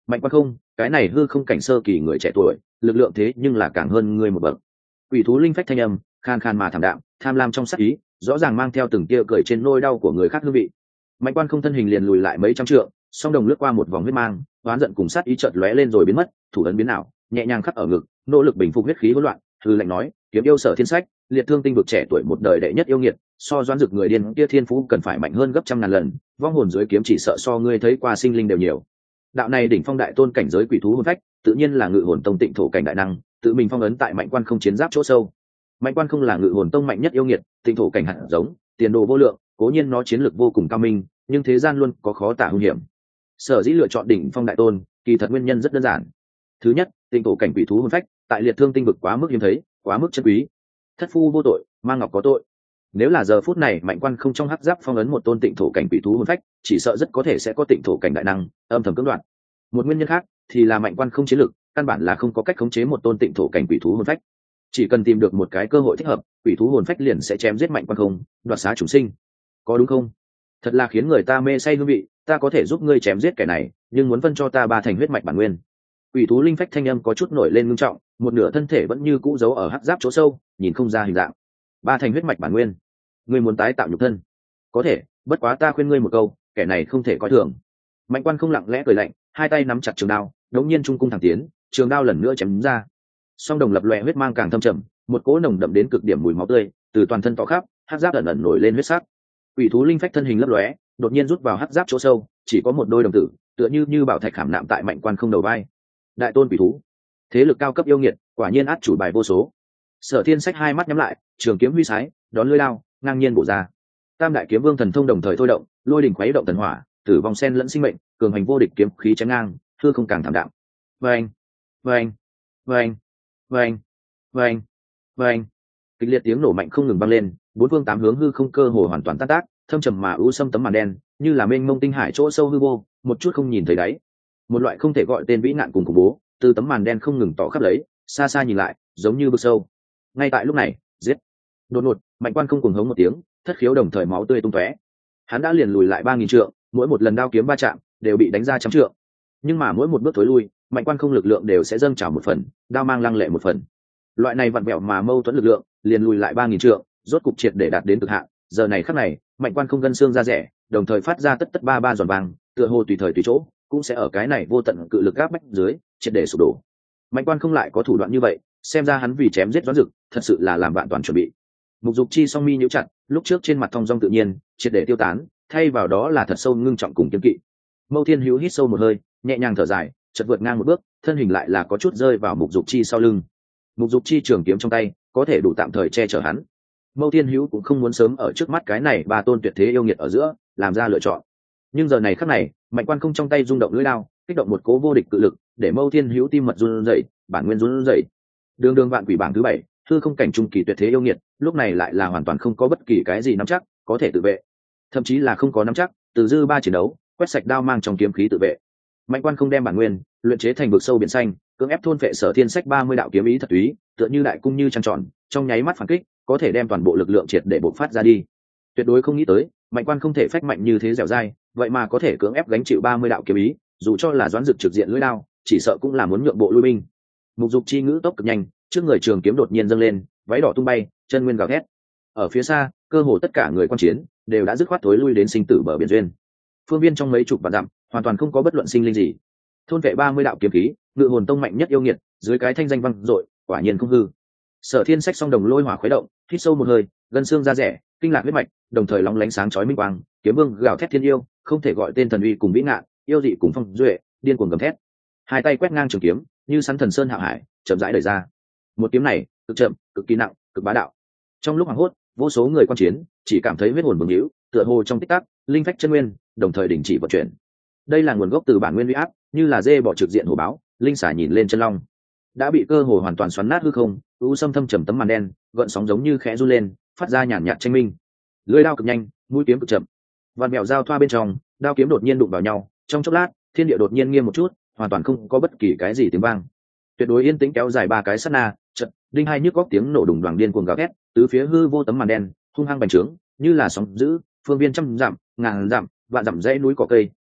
Mạnh Quan Không, cái này hư không cảnh sơ kỳ người trẻ tuổi, lực lượng thế nhưng là càng hơn ngươi một bậc. Quỷ thú linh phách thanh âm, khan khan mà thảm đạm, tham lam trong sắc ý, rõ ràng mang theo từng tia cười trên nỗi đau của người khác hương vị. Mạnh Quan Không thân hình liền lùi lại mấy trăm trượng, song đồng lướt qua một vòng huyết mang, oán giận cùng sát ý chợt lóe lên rồi biến mất, thủ ấn biến ảo, nhẹ nhàng khắc ở ngực, nỗ lực bình phục huyết khí hỗn loạn, hư lệnh nói, kiếm yêu Sở Thiên Sách, liệt thương tinh vực trẻ tuổi một đời đệ nhất yêu nghiệt, so doãn dực người điên kia thiên phú cần phải mạnh hơn gấp trăm ngàn lần, vong hồn dưới kiếm chỉ sợ so ngươi thấy qua sinh linh đều nhiều. Đạo này đỉnh phong đại tôn cảnh giới quỷ thú hồn phách, tự nhiên là ngự hồn tông tịnh thổ cảnh đại năng, tự mình phong ấn tại Mạnh Quan Không chiến giáp chỗ sâu. Mạnh Quan Không là ngự hồn tông mạnh nhất yêu nghiệt, tịnh thổ cảnh hạt giống, tiền đồ vô lượng, cố nhiên nó chiến lược vô cùng cao minh, nhưng thế gian luôn có khó tả hung hiểm. Sở dĩ lựa chọn đỉnh phong đại tôn, kỳ thật nguyên nhân rất đơn giản. Thứ nhất, tịnh thổ cảnh quỷ thú hồn phách, tại liệt thương tinh vực quá mức hiếm thấy, quá mức chân quý. Thất phu vô tội, mang ngọc có tội. Nếu là giờ phút này Mạnh Quan Không trong hắc giáp phong ấn một tôn tịnh thổ cảnh quỷ thú hồn phách, chỉ sợ rất có thể sẽ có tịnh thổ cảnh đại năng âm thầm cưỡng đoạt. Một nguyên nhân khác thì là Mạnh Quan Không chiến lược, căn bản là không có cách khống chế một tôn tịnh thổ cảnh quỷ thú hồn phách. Chỉ cần tìm được một cái cơ hội thích hợp, quỷ thú hồn phách liền sẽ chém giết Mạnh Quan Không, đoạt xá chúng sinh. Có đúng không? Thật là khiến người ta mê say hương vị, ta có thể giúp ngươi chém giết kẻ này, nhưng muốn phân cho ta ba thành huyết mạch bản nguyên. Quỷ thú linh phách thanh âm có chút nổi lên ngưng trọng, một nửa thân thể vẫn như cũ giấu ở hắc giáp chỗ sâu, nhìn không ra hình dạng. Ba thành huyết mạch bản nguyên, ngươi muốn tái tạo nhục thân? Có thể, bất quá ta khuyên ngươi một câu, kẻ này không thể coi thường. Mạnh Quan Không lặng lẽ cười lạnh, hai tay nắm chặt trường đao, đống nhiên trung cung thẳng tiến, trường đao lần nữa chém ra. Song đồng lập lòe huyết mang càng thâm trầm, một cỗ nồng đậm đến cực điểm mùi máu tươi từ toàn thân tỏ khắp, hắc giáp ẩn ẩn nổi lên huyết sắc. Quỷ thú linh phách thân hình lấp lóe, đột nhiên rút vào hắc giáp chỗ sâu, chỉ có một đôi đồng tử, tựa như bảo thạch khảm nạm tại Mạnh Quan Không đầu vai. Đại tôn quỷ thú, thế lực cao cấp yêu nghiệt, quả nhiên át chủ bài vô số. Sở Thiên Sách hai mắt nhắm lại, trường kiếm huy sái, đón lưỡi lao, ngang nhiên bổ ra. Tam đại kiếm vương thần thông đồng thời thôi động, lôi đỉnh khuấy động thần hỏa, tử vong sen lẫn sinh mệnh, cường hành vô địch kiếm khí chém ngang, hư không càng thảm đạm. Vâng, vâng, vâng, vâng, vâng, vâng. Kịch liệt tiếng nổ mạnh không ngừng vang lên, bốn phương tám hướng hư không cơ hồ hoàn toàn tan tác, thâm trầm mà u sâm tấm màn đen, như là mênh mông tinh hải chỗ sâu hư vô, một chút không nhìn thấy đáy. Một loại không thể gọi tên vĩ nạn cùng khủng bố, từ tấm màn đen không ngừng tỏ khắp lấy, xa xa nhìn lại, giống như vực sâu. Ngay tại lúc này, giết! Đột ngột, Mạnh Quan Không cùng hống một tiếng, thất khiếu đồng thời máu tươi tung tóe. Hắn đã liền lùi lại 3000 trượng, mỗi một lần đao kiếm va chạm, đều bị đánh ra trăm trượng. Nhưng mà mỗi một bước thối lui, Mạnh Quan Không lực lượng đều sẽ dâng trào một phần, đao mang lăng lệ một phần. Loại này vặn vẹo mà mâu thuẫn lực lượng, liền lùi lại 3000 trượng, rốt cục triệt để đạt đến cực hạn. Giờ này khắc này, Mạnh Quan Không gân xương ra rẻ, đồng thời phát ra tất tất ba ba giòn vàng, tựa hồ tùy thời tùy chỗ, cũng sẽ ở cái này vô tận cự lực áp bách dưới, triệt để sụp đổ. Mạnh Quan Không lại có thủ đoạn như vậy, xem ra hắn vì chém giết Doãn Dực, thật sự là làm vạn toàn chuẩn bị. Mục Dục Chi song mi nhíu chặt, lúc trước trên mặt thong dong tự nhiên, triệt để tiêu tán, thay vào đó là thật sâu ngưng trọng cùng kiên kỵ. Mâu Thiên Hữu hít sâu một hơi, nhẹ nhàng thở dài, chợt vượt ngang một bước, thân hình lại là có chút rơi vào Mục Dục Chi sau lưng. Mục Dục Chi trường kiếm trong tay, có thể đủ tạm thời che chở hắn. Mâu Thiên Hữu cũng không muốn sớm ở trước mắt cái này ba tôn tuyệt thế yêu nghiệt ở giữa, làm ra lựa chọn. Nhưng giờ này khắc này, Mạnh Quan Không trong tay rung động lưỡi đao, kích động một cố vô địch cự lực, để Mâu Thiên Hữu tim mật run rẩy, bản nguyên run rẩy. Đường đường vạn quỷ bảng thứ 7, hư không cảnh trung kỳ tuyệt thế yêu nghiệt, lúc này lại là hoàn toàn không có bất kỳ cái gì nắm chắc có thể tự vệ, thậm chí là không có nắm chắc từ dư ba chiến đấu quét sạch đao mang trong kiếm khí tự vệ. Mạnh Quan Không đem bản nguyên luyện chế thành vực sâu biển xanh, cưỡng ép thôn phệ Sở Thiên Sách 30 đạo kiếm ý thật túy, tựa như đại cung như trăng tròn, trong nháy mắt phản kích, có thể đem toàn bộ lực lượng triệt để bộc phát ra đi. Tuyệt đối không nghĩ tới, Mạnh Quan không thể phách mạnh như thế dẻo dai, vậy mà có thể cưỡng ép gánh chịu 30 đạo kiếm ý, dù cho là Doãn Dực trực diện lưỡi đao, chỉ sợ cũng là muốn nhượng bộ lui binh. Mục Dục chi ngữ tốc cực nhanh, trước người trường kiếm đột nhiên dâng lên, váy đỏ tung bay, chân nguyên gào thét. Ở phía xa, cơ hồ tất cả người quan chiến đều đã dứt khoát thối lui đến sinh tử bờ biển duyên. Phương viên trong mấy chục vạn dặm, hoàn toàn không có bất luận sinh linh gì. Thôn vệ 30 đạo kiếm khí, ngự hồn tông mạnh nhất yêu nghiệt, dưới cái thanh danh vang dội, quả nhiên không hư. Sở Thiên Sách song đồng lôi hỏa khuấy động, hít sâu một hơi, gân xương ra rẻ, kinh lạc huyết mạch, đồng thời lóng lánh sáng chói minh quang, kiếm vương gào thét thiên yêu, không thể gọi tên thần uy cùng vĩ ngạn, yêu dị cùng phong duệ, điên cuồng gầm thét. Hai tay quét ngang trường kiếm, như sắn thần sơn hạ hải, chậm rãi đẩy ra. Một kiếm này, cực chậm, cực kỳ nặng, cực bá đạo. Trong lúc hoảng hốt, vô số người quan chiến chỉ cảm thấy huyết hồn bừng hữu, tựa hồ trong tích tắc, linh phách chân nguyên đồng thời đình chỉ vận chuyển. Đây là nguồn gốc từ bản nguyên uy áp, như là dê bò trực diện hổ báo, linh xả nhìn lên chân long, đã bị cơ hồ hoàn toàn xoắn nát hư không, u sâm thâm trầm tấm màn đen, gợn sóng giống như khẽ run lên, phát ra nhàn nhạt tranh minh. Lưỡi đao cực nhanh, mũi kiếm cực chậm, vạn mèo giao thoa bên trong, đao kiếm đột nhiên đụng vào nhau, trong chốc lát, thiên địa đột nhiên nghiêng một chút, hoàn toàn không có bất kỳ cái gì tiếng vang. Tuyệt đối yên tĩnh kéo dài ba cái sát na, chợt, đinh hai nhức góc tiếng nổ đùng đoàng điên cuồng gào thét, tứ phía hư vô tấm màn đen, hung hăng bành trướng, như là sóng dữ, phương viên trăm dặm, ngàn dặm, vạn dặm dãy núi cỏ cây,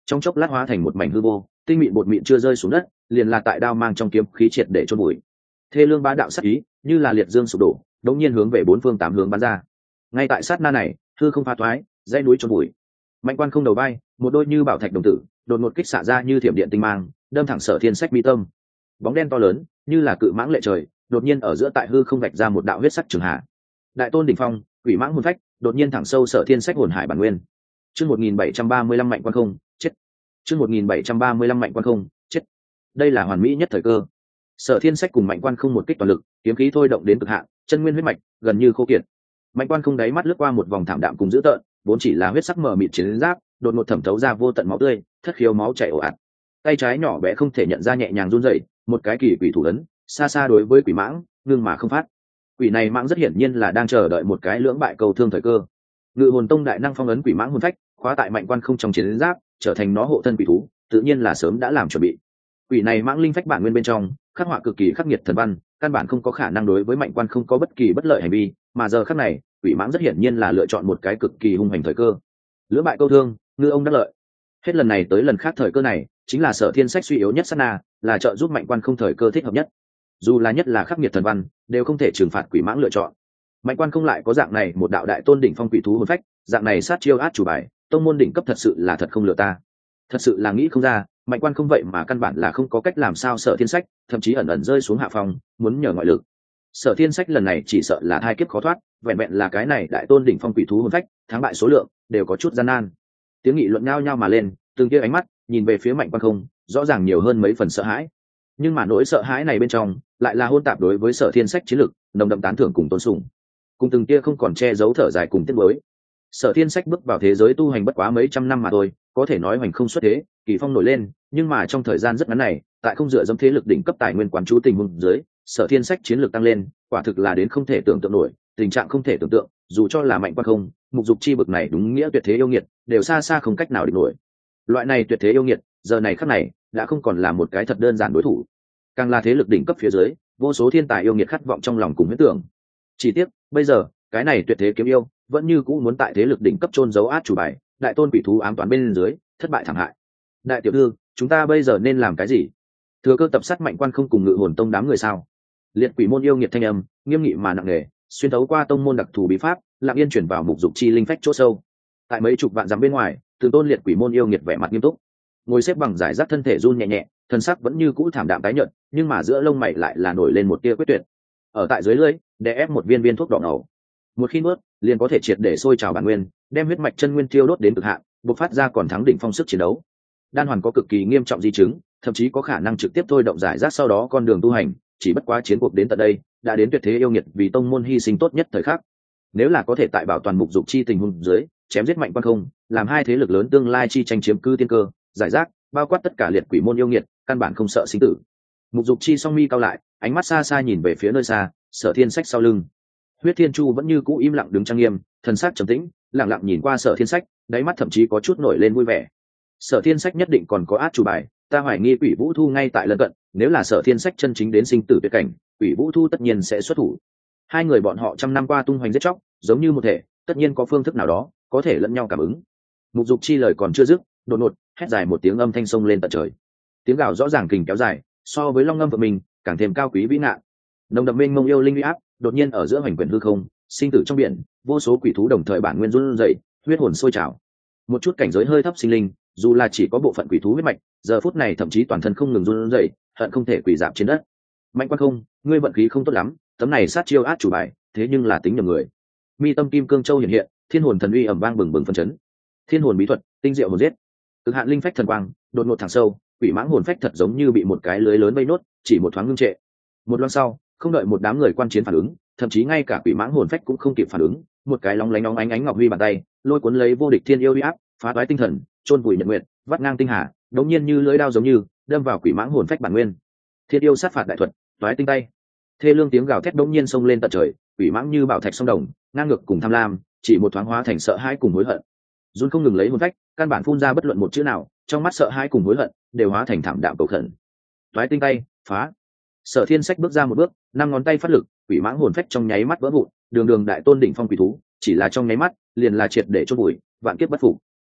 trong chốc lát hóa thành một mảnh hư vô, tinh mịn bột mịn chưa rơi xuống đất, liền là tại đao mang trong kiếm khí triệt để chôn bụi. Thê lương bá đạo sát ý như là liệt dương sụp đổ, đống nhiên hướng về bốn phương tám hướng bắn ra. Ngay tại sát na này, hư không pha thoái, dãy núi chôn bụi. Mạnh Quan Không đầu vai, một đôi như bảo thạch đồng tử, đột ngột kích xạ ra như thiểm điện tinh mang, đâm thẳng Sở Thiên Sách mi tâm. Bóng đen to lớn, như là cự mãng lệ trời, đột nhiên ở giữa tại hư không vạch ra một đạo huyết sắc trường hạ. Đại tôn đỉnh phong, quỷ mãng hồn phách, đột nhiên thẳng sâu Sở Thiên Sách hồn hải bản nguyên. Chương 1735 Mạnh Quan Không, chết. Chương 1735 Mạnh Quan Không, chết. Đây là hoàn mỹ nhất thời cơ. Sở Thiên Sách cùng Mạnh Quan Không một kích toàn lực, kiếm khí thôi động đến cực hạn, chân nguyên huyết mạch gần như khô kiệt. Mạnh Quan Không đáy mắt lướt qua một vòng thảm đạm cùng dữ tợn, vốn chỉ là huyết sắc mờ mịt chiến giáp, đột ngột thẩm thấu ra vô tận máu tươi, thất khiếu máu chảy ồ ạt. Tay trái nhỏ bé không thể nhận ra nhẹ nhàng run rẩy, một cái kỳ quỷ thủ ấn, xa xa đối với quỷ mãng, ngưng mà không phát. Quỷ này mãng rất hiển nhiên là đang chờ đợi một cái lưỡng bại cầu thương thời cơ. Ngự hồn tông đại năng phong ấn quỷ mãng hồn phách, khóa tại Mạnh Quan Không trong chiến giáp, trở thành nó hộ thân quỷ thú, tự nhiên là sớm đã làm chuẩn bị. Quỷ này mãng linh phách bản nguyên bên trong, khắc họa cực kỳ khắc nghiệt thần văn, căn bản không có khả năng đối với Mạnh Quan Không có bất kỳ bất lợi hành vi, mà giờ khắc này, quỷ mãng rất hiển nhiên là lựa chọn một cái cực kỳ hung hành thời cơ. Lưỡng bại câu thương, ngư ông đắc lợi. Hết lần này tới lần khác thời cơ này, chính là Sở Thiên Sách suy yếu nhất sát na, là trợ giúp Mạnh Quan Không thời cơ thích hợp nhất. Dù là nhất là khắc nghiệt thần văn, đều không thể trừng phạt quỷ mãng lựa chọn. Mạnh Quan Không lại có dạng này một đạo đại tôn đỉnh phong quỷ thú hồn phách, dạng này sát chiêu át chủ bài, tông môn đỉnh cấp thật sự là thật không lừa ta. Thật sự là nghĩ không ra, Mạnh Quan Không vậy mà căn bản là không có cách làm sao Sở Thiên Sách, thậm chí ẩn ẩn rơi xuống hạ phòng, muốn nhờ ngoại lực. Sở Thiên Sách lần này chỉ sợ là thai kiếp khó thoát, vẹn vẹn là cái này đại tôn đỉnh phong quỷ thú hồn phách, thắng bại số lượng đều có chút gian nan. Tiếng nghị luận nhao nhao mà lên, từng kia ánh mắt nhìn về phía Mạnh Quan Không, rõ ràng nhiều hơn mấy phần sợ hãi. Nhưng mà nỗi sợ hãi này bên trong, lại là hôn tạp đối với Sở Thiên Sách chiến lực, nồng đậm tán thưởng cùng tôn sùng. Cùng từng kia không còn che giấu thở dài cùng tiếc nuối. Sở Thiên Sách bước vào thế giới tu hành bất quá mấy trăm năm mà thôi, có thể nói hoành không xuất thế, kỳ phong nổi lên, nhưng mà trong thời gian rất ngắn này, tại không dựa dẫm thế lực đỉnh cấp tài nguyên quán chú tình huống dưới, Sở Thiên Sách chiến lược tăng lên, quả thực là đến không thể tưởng tượng nổi, tình trạng không thể tưởng tượng, dù cho là Mạnh Quan Không, mục dục chi bực này đúng nghĩa tuyệt thế yêu nghiệt, đều xa xa không cách nào địch nổi. Loại này tuyệt thế yêu nghiệt, giờ này khắc này, đã không còn là một cái thật đơn giản đối thủ, càng là thế lực đỉnh cấp phía dưới, vô số thiên tài yêu nghiệt khát vọng trong lòng cùng huyết tưởng. Chỉ tiếc, bây giờ, cái này tuyệt thế kiếm yêu, vẫn như cũ muốn tại thế lực đỉnh cấp chôn giấu át chủ bài, đại tôn quỷ thú ám toán bên dưới, thất bại thảm hại. Đại tiểu thư, chúng ta bây giờ nên làm cái gì? Thừa cơ tập sát Mạnh Quan Không cùng Ngự Hồn tông đám người sao? Liệt quỷ môn yêu nghiệt thanh âm, nghiêm nghị mà nặng nề, xuyên thấu qua tông môn đặc thù bí pháp, lặng yên chuyển vào mục dục chi linh phách chỗ sâu. Tại mấy chục vạn dặm bên ngoài, từng tôn liệt quỷ môn yêu nghiệt vẻ mặt nghiêm túc, ngồi xếp bằng giải rác thân thể run nhẹ nhẹ, thân sắc vẫn như cũ thảm đạm tái nhợt, nhưng mà giữa lông mày lại là nổi lên một tia quyết tuyệt. Ở tại dưới lưỡi, đè ép một viên viên thuốc đỏ ngầu. Một khi nuốt, liền có thể triệt để sôi trào bản nguyên, đem huyết mạch chân nguyên tiêu đốt đến cực hạn, bộc phát ra còn thắng đỉnh phong sức chiến đấu. Đan hoàn có cực kỳ nghiêm trọng di chứng, thậm chí có khả năng trực tiếp thôi động giải rác sau đó con đường tu hành, chỉ bất quá chiến cuộc đến tận đây, đã đến tuyệt thế yêu nghiệt vì tông môn hy sinh tốt nhất thời khắc. Nếu là có thể tại bảo toàn mục dục chi tình huống dưới, chém giết Mạnh Quan Không, làm hai thế lực lớn tương lai chi tranh chiếm cư tiên cơ, giải rác, bao quát tất cả liệt quỷ môn yêu nghiệt, căn bản không sợ sinh tử. Mục dục chi song mi cao lại, ánh mắt xa xa nhìn về phía nơi xa, Sở Thiên Sách sau lưng. Huyết Thiên Chu vẫn như cũ im lặng đứng trang nghiêm, thần sắc trầm tĩnh, lặng lặng nhìn qua Sở Thiên Sách, đáy mắt thậm chí có chút nổi lên vui vẻ. Sở Thiên Sách nhất định còn có át chủ bài, ta hoài nghi Quỷ Vũ Thu ngay tại lân cận, nếu là Sở Thiên Sách chân chính đến sinh tử tuyệt cảnh, Quỷ Vũ Thu tất nhiên sẽ xuất thủ. Hai người bọn họ trăm năm qua tung hoành giết chóc, giống như một thể, tất nhiên có phương thức nào đó có thể lẫn nhau cảm ứng. Mục dục chi lời còn chưa dứt, đột ngột hét dài một tiếng âm thanh sông lên tận trời. Tiếng gào rõ ràng kình kéo dài, so với long ngâm vợ mình càng thêm cao quý vĩ ngạn. Nồng đậm mênh mông yêu linh uy áp, đột nhiên ở giữa hoành quyển hư không, sinh tử trong biển, vô số quỷ thú đồng thời bản nguyên run rẩy, huyết hồn sôi trào. Một chút cảnh giới hơi thấp sinh linh, dù là chỉ có bộ phận quỷ thú huyết mạch, giờ phút này thậm chí toàn thân không ngừng run rẩy, hận không thể quỷ dạp trên đất. Mạnh Quan Không, ngươi vận khí không tốt lắm, tấm này sát chiêu át chủ bài, thế nhưng là tính nhầm người. Mi tâm kim cương châu hiện hiện, thiên hồn thần uy ầm vang bừng bừng phân chấn. Thiên hồn bí thuật, tinh diệu hồn giết. Cực hạn linh phách thần quang, đột ngột thẳng sâu, quỷ mãng hồn phách thật giống như bị một cái lưới lớn vây nốt, chỉ một thoáng ngưng trệ. Một loang sau, không đợi một đám người quan chiến phản ứng, thậm chí ngay cả quỷ mãng hồn phách cũng không kịp phản ứng, một cái lóng lánh óng ánh ánh ngọc huy bàn tay, lôi cuốn lấy vô địch thiên yêu uy áp, phá toái tinh thần, chôn vùi nhật nguyện, vắt ngang tinh hà, đống nhiên như lưỡi đao giống như đâm vào quỷ mãng hồn phách bản nguyên. Thiên yêu sát phạt đại thuật, toái tinh tay. Thê lương tiếng gào thét đống nhiên xông lên tận trời, quỷ mãng như bảo thạch sông đồng, ngang ngược cùng tham lam, chỉ một thoáng hóa thành sợ hãi cùng hối hận. Run không ngừng lấy hồn phách, căn bản phun ra bất luận một chữ nào, trong mắt sợ hãi cùng hối hận đều hóa thành thảm đạm cầu khẩn. Toái tinh tay, phá. Sở Thiên Sách bước ra một bước, năm ngón tay phát lực, quỷ mãng hồn phách trong nháy mắt vỡ vụn, đường đường đại tôn đỉnh phong quỷ thú, chỉ là trong nháy mắt, liền là triệt để chôn bụi, vạn kiếp bất phục.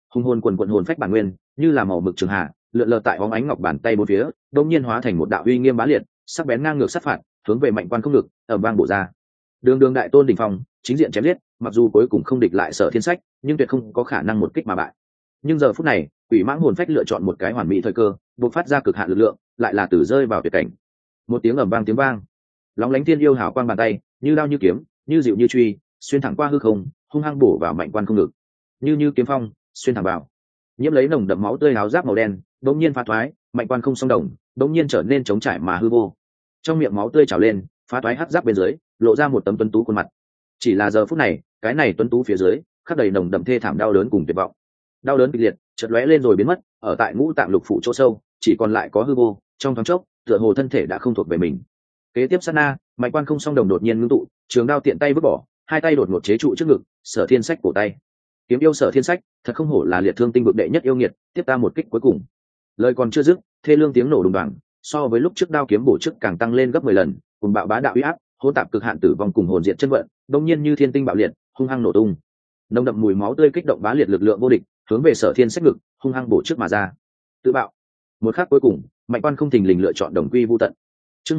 hung hồn quần quận hồn phách bản nguyên như là màu mực trường hạ lượn lờ tại bóng ánh ngọc bàn tay bốn phía, đông nhiên hóa thành một đạo uy nghiêm bá liệt, sắc bén ngang ngược sát phạt, hướng về Mạnh Quan không ngực ở bang bổ ra. Đường đường đại tôn đỉnh phong, chính diện chém giết, mặc dù cuối cùng không địch lại Sở Thiên Sách, nhưng tuyệt không có khả năng một kích mà bại. Nhưng giờ phút này, quỷ mãng hồn phách lựa chọn một cái hoàn mỹ thời cơ, bộc phát ra cực hạn lực lượng, lại là tử rơi vào tuyệt cảnh. Một tiếng ầm vang tiếng vang, lóng lánh thiên yêu hào quang bàn tay, như đao như kiếm, như dịu như truy, xuyên thẳng qua hư không, hung hăng bổ vào Mạnh Quan không ngực. Như kiếm phong, xuyên thẳng vào. Nhiễm lấy nồng đậm máu tươi áo giáp màu đen, đột nhiên phá thoái, Mạnh Quan không song đồng, đột nhiên trở nên trống trải mà hư vô. Trong miệng máu tươi trào lên, phá thoái hắc giáp bên dưới, lộ ra một tấm tuấn tú khuôn mặt. Chỉ là giờ phút này, cái này tuấn tú phía dưới, khắc đầy nồng đậm thê thảm đau đớn cùng tuyệt vọng. Đau đớn kịch liệt, chợt lóe lên rồi biến mất, ở tại ngũ tạng lục phủ chỗ sâu, chỉ còn lại có hư vô, trong thoáng chốc, tựa hồ thân thể đã không thuộc về mình. Kế tiếp sát na, Mạnh Quan không song đồng đột nhiên ngưng tụ, trường đao tiện tay vứt bỏ, hai tay đột ngột chế trụ trước ngực, Sở Thiên Sách cổ tay. Kiếm yêu Sở Thiên Sách, thật không hổ là liệt thương tinh vực đệ nhất yêu nghiệt, tiếp ta một kích cuối cùng. Lời còn chưa dứt, thê lương tiếng nổ đùng đoàng, so với lúc trước đao kiếm bổ trước càng tăng lên gấp 10 lần, cùng bạo bá đạo uy áp, hỗn tạp cực hạn tử vong cùng hồn diệt chân vận, đột nhiên như thiên tinh bạo liệt, hung hăng nổ tung. Nồng đậm mùi máu tươi kích động bá liệt lực lượng vô địch, hướng về Sở Thiên Sách ngực, hung hăng bổ trước mà ra. Tự bạo. Một khắc cuối cùng, Mạnh Quan không thình lình lựa chọn đồng quy vu tận. Chương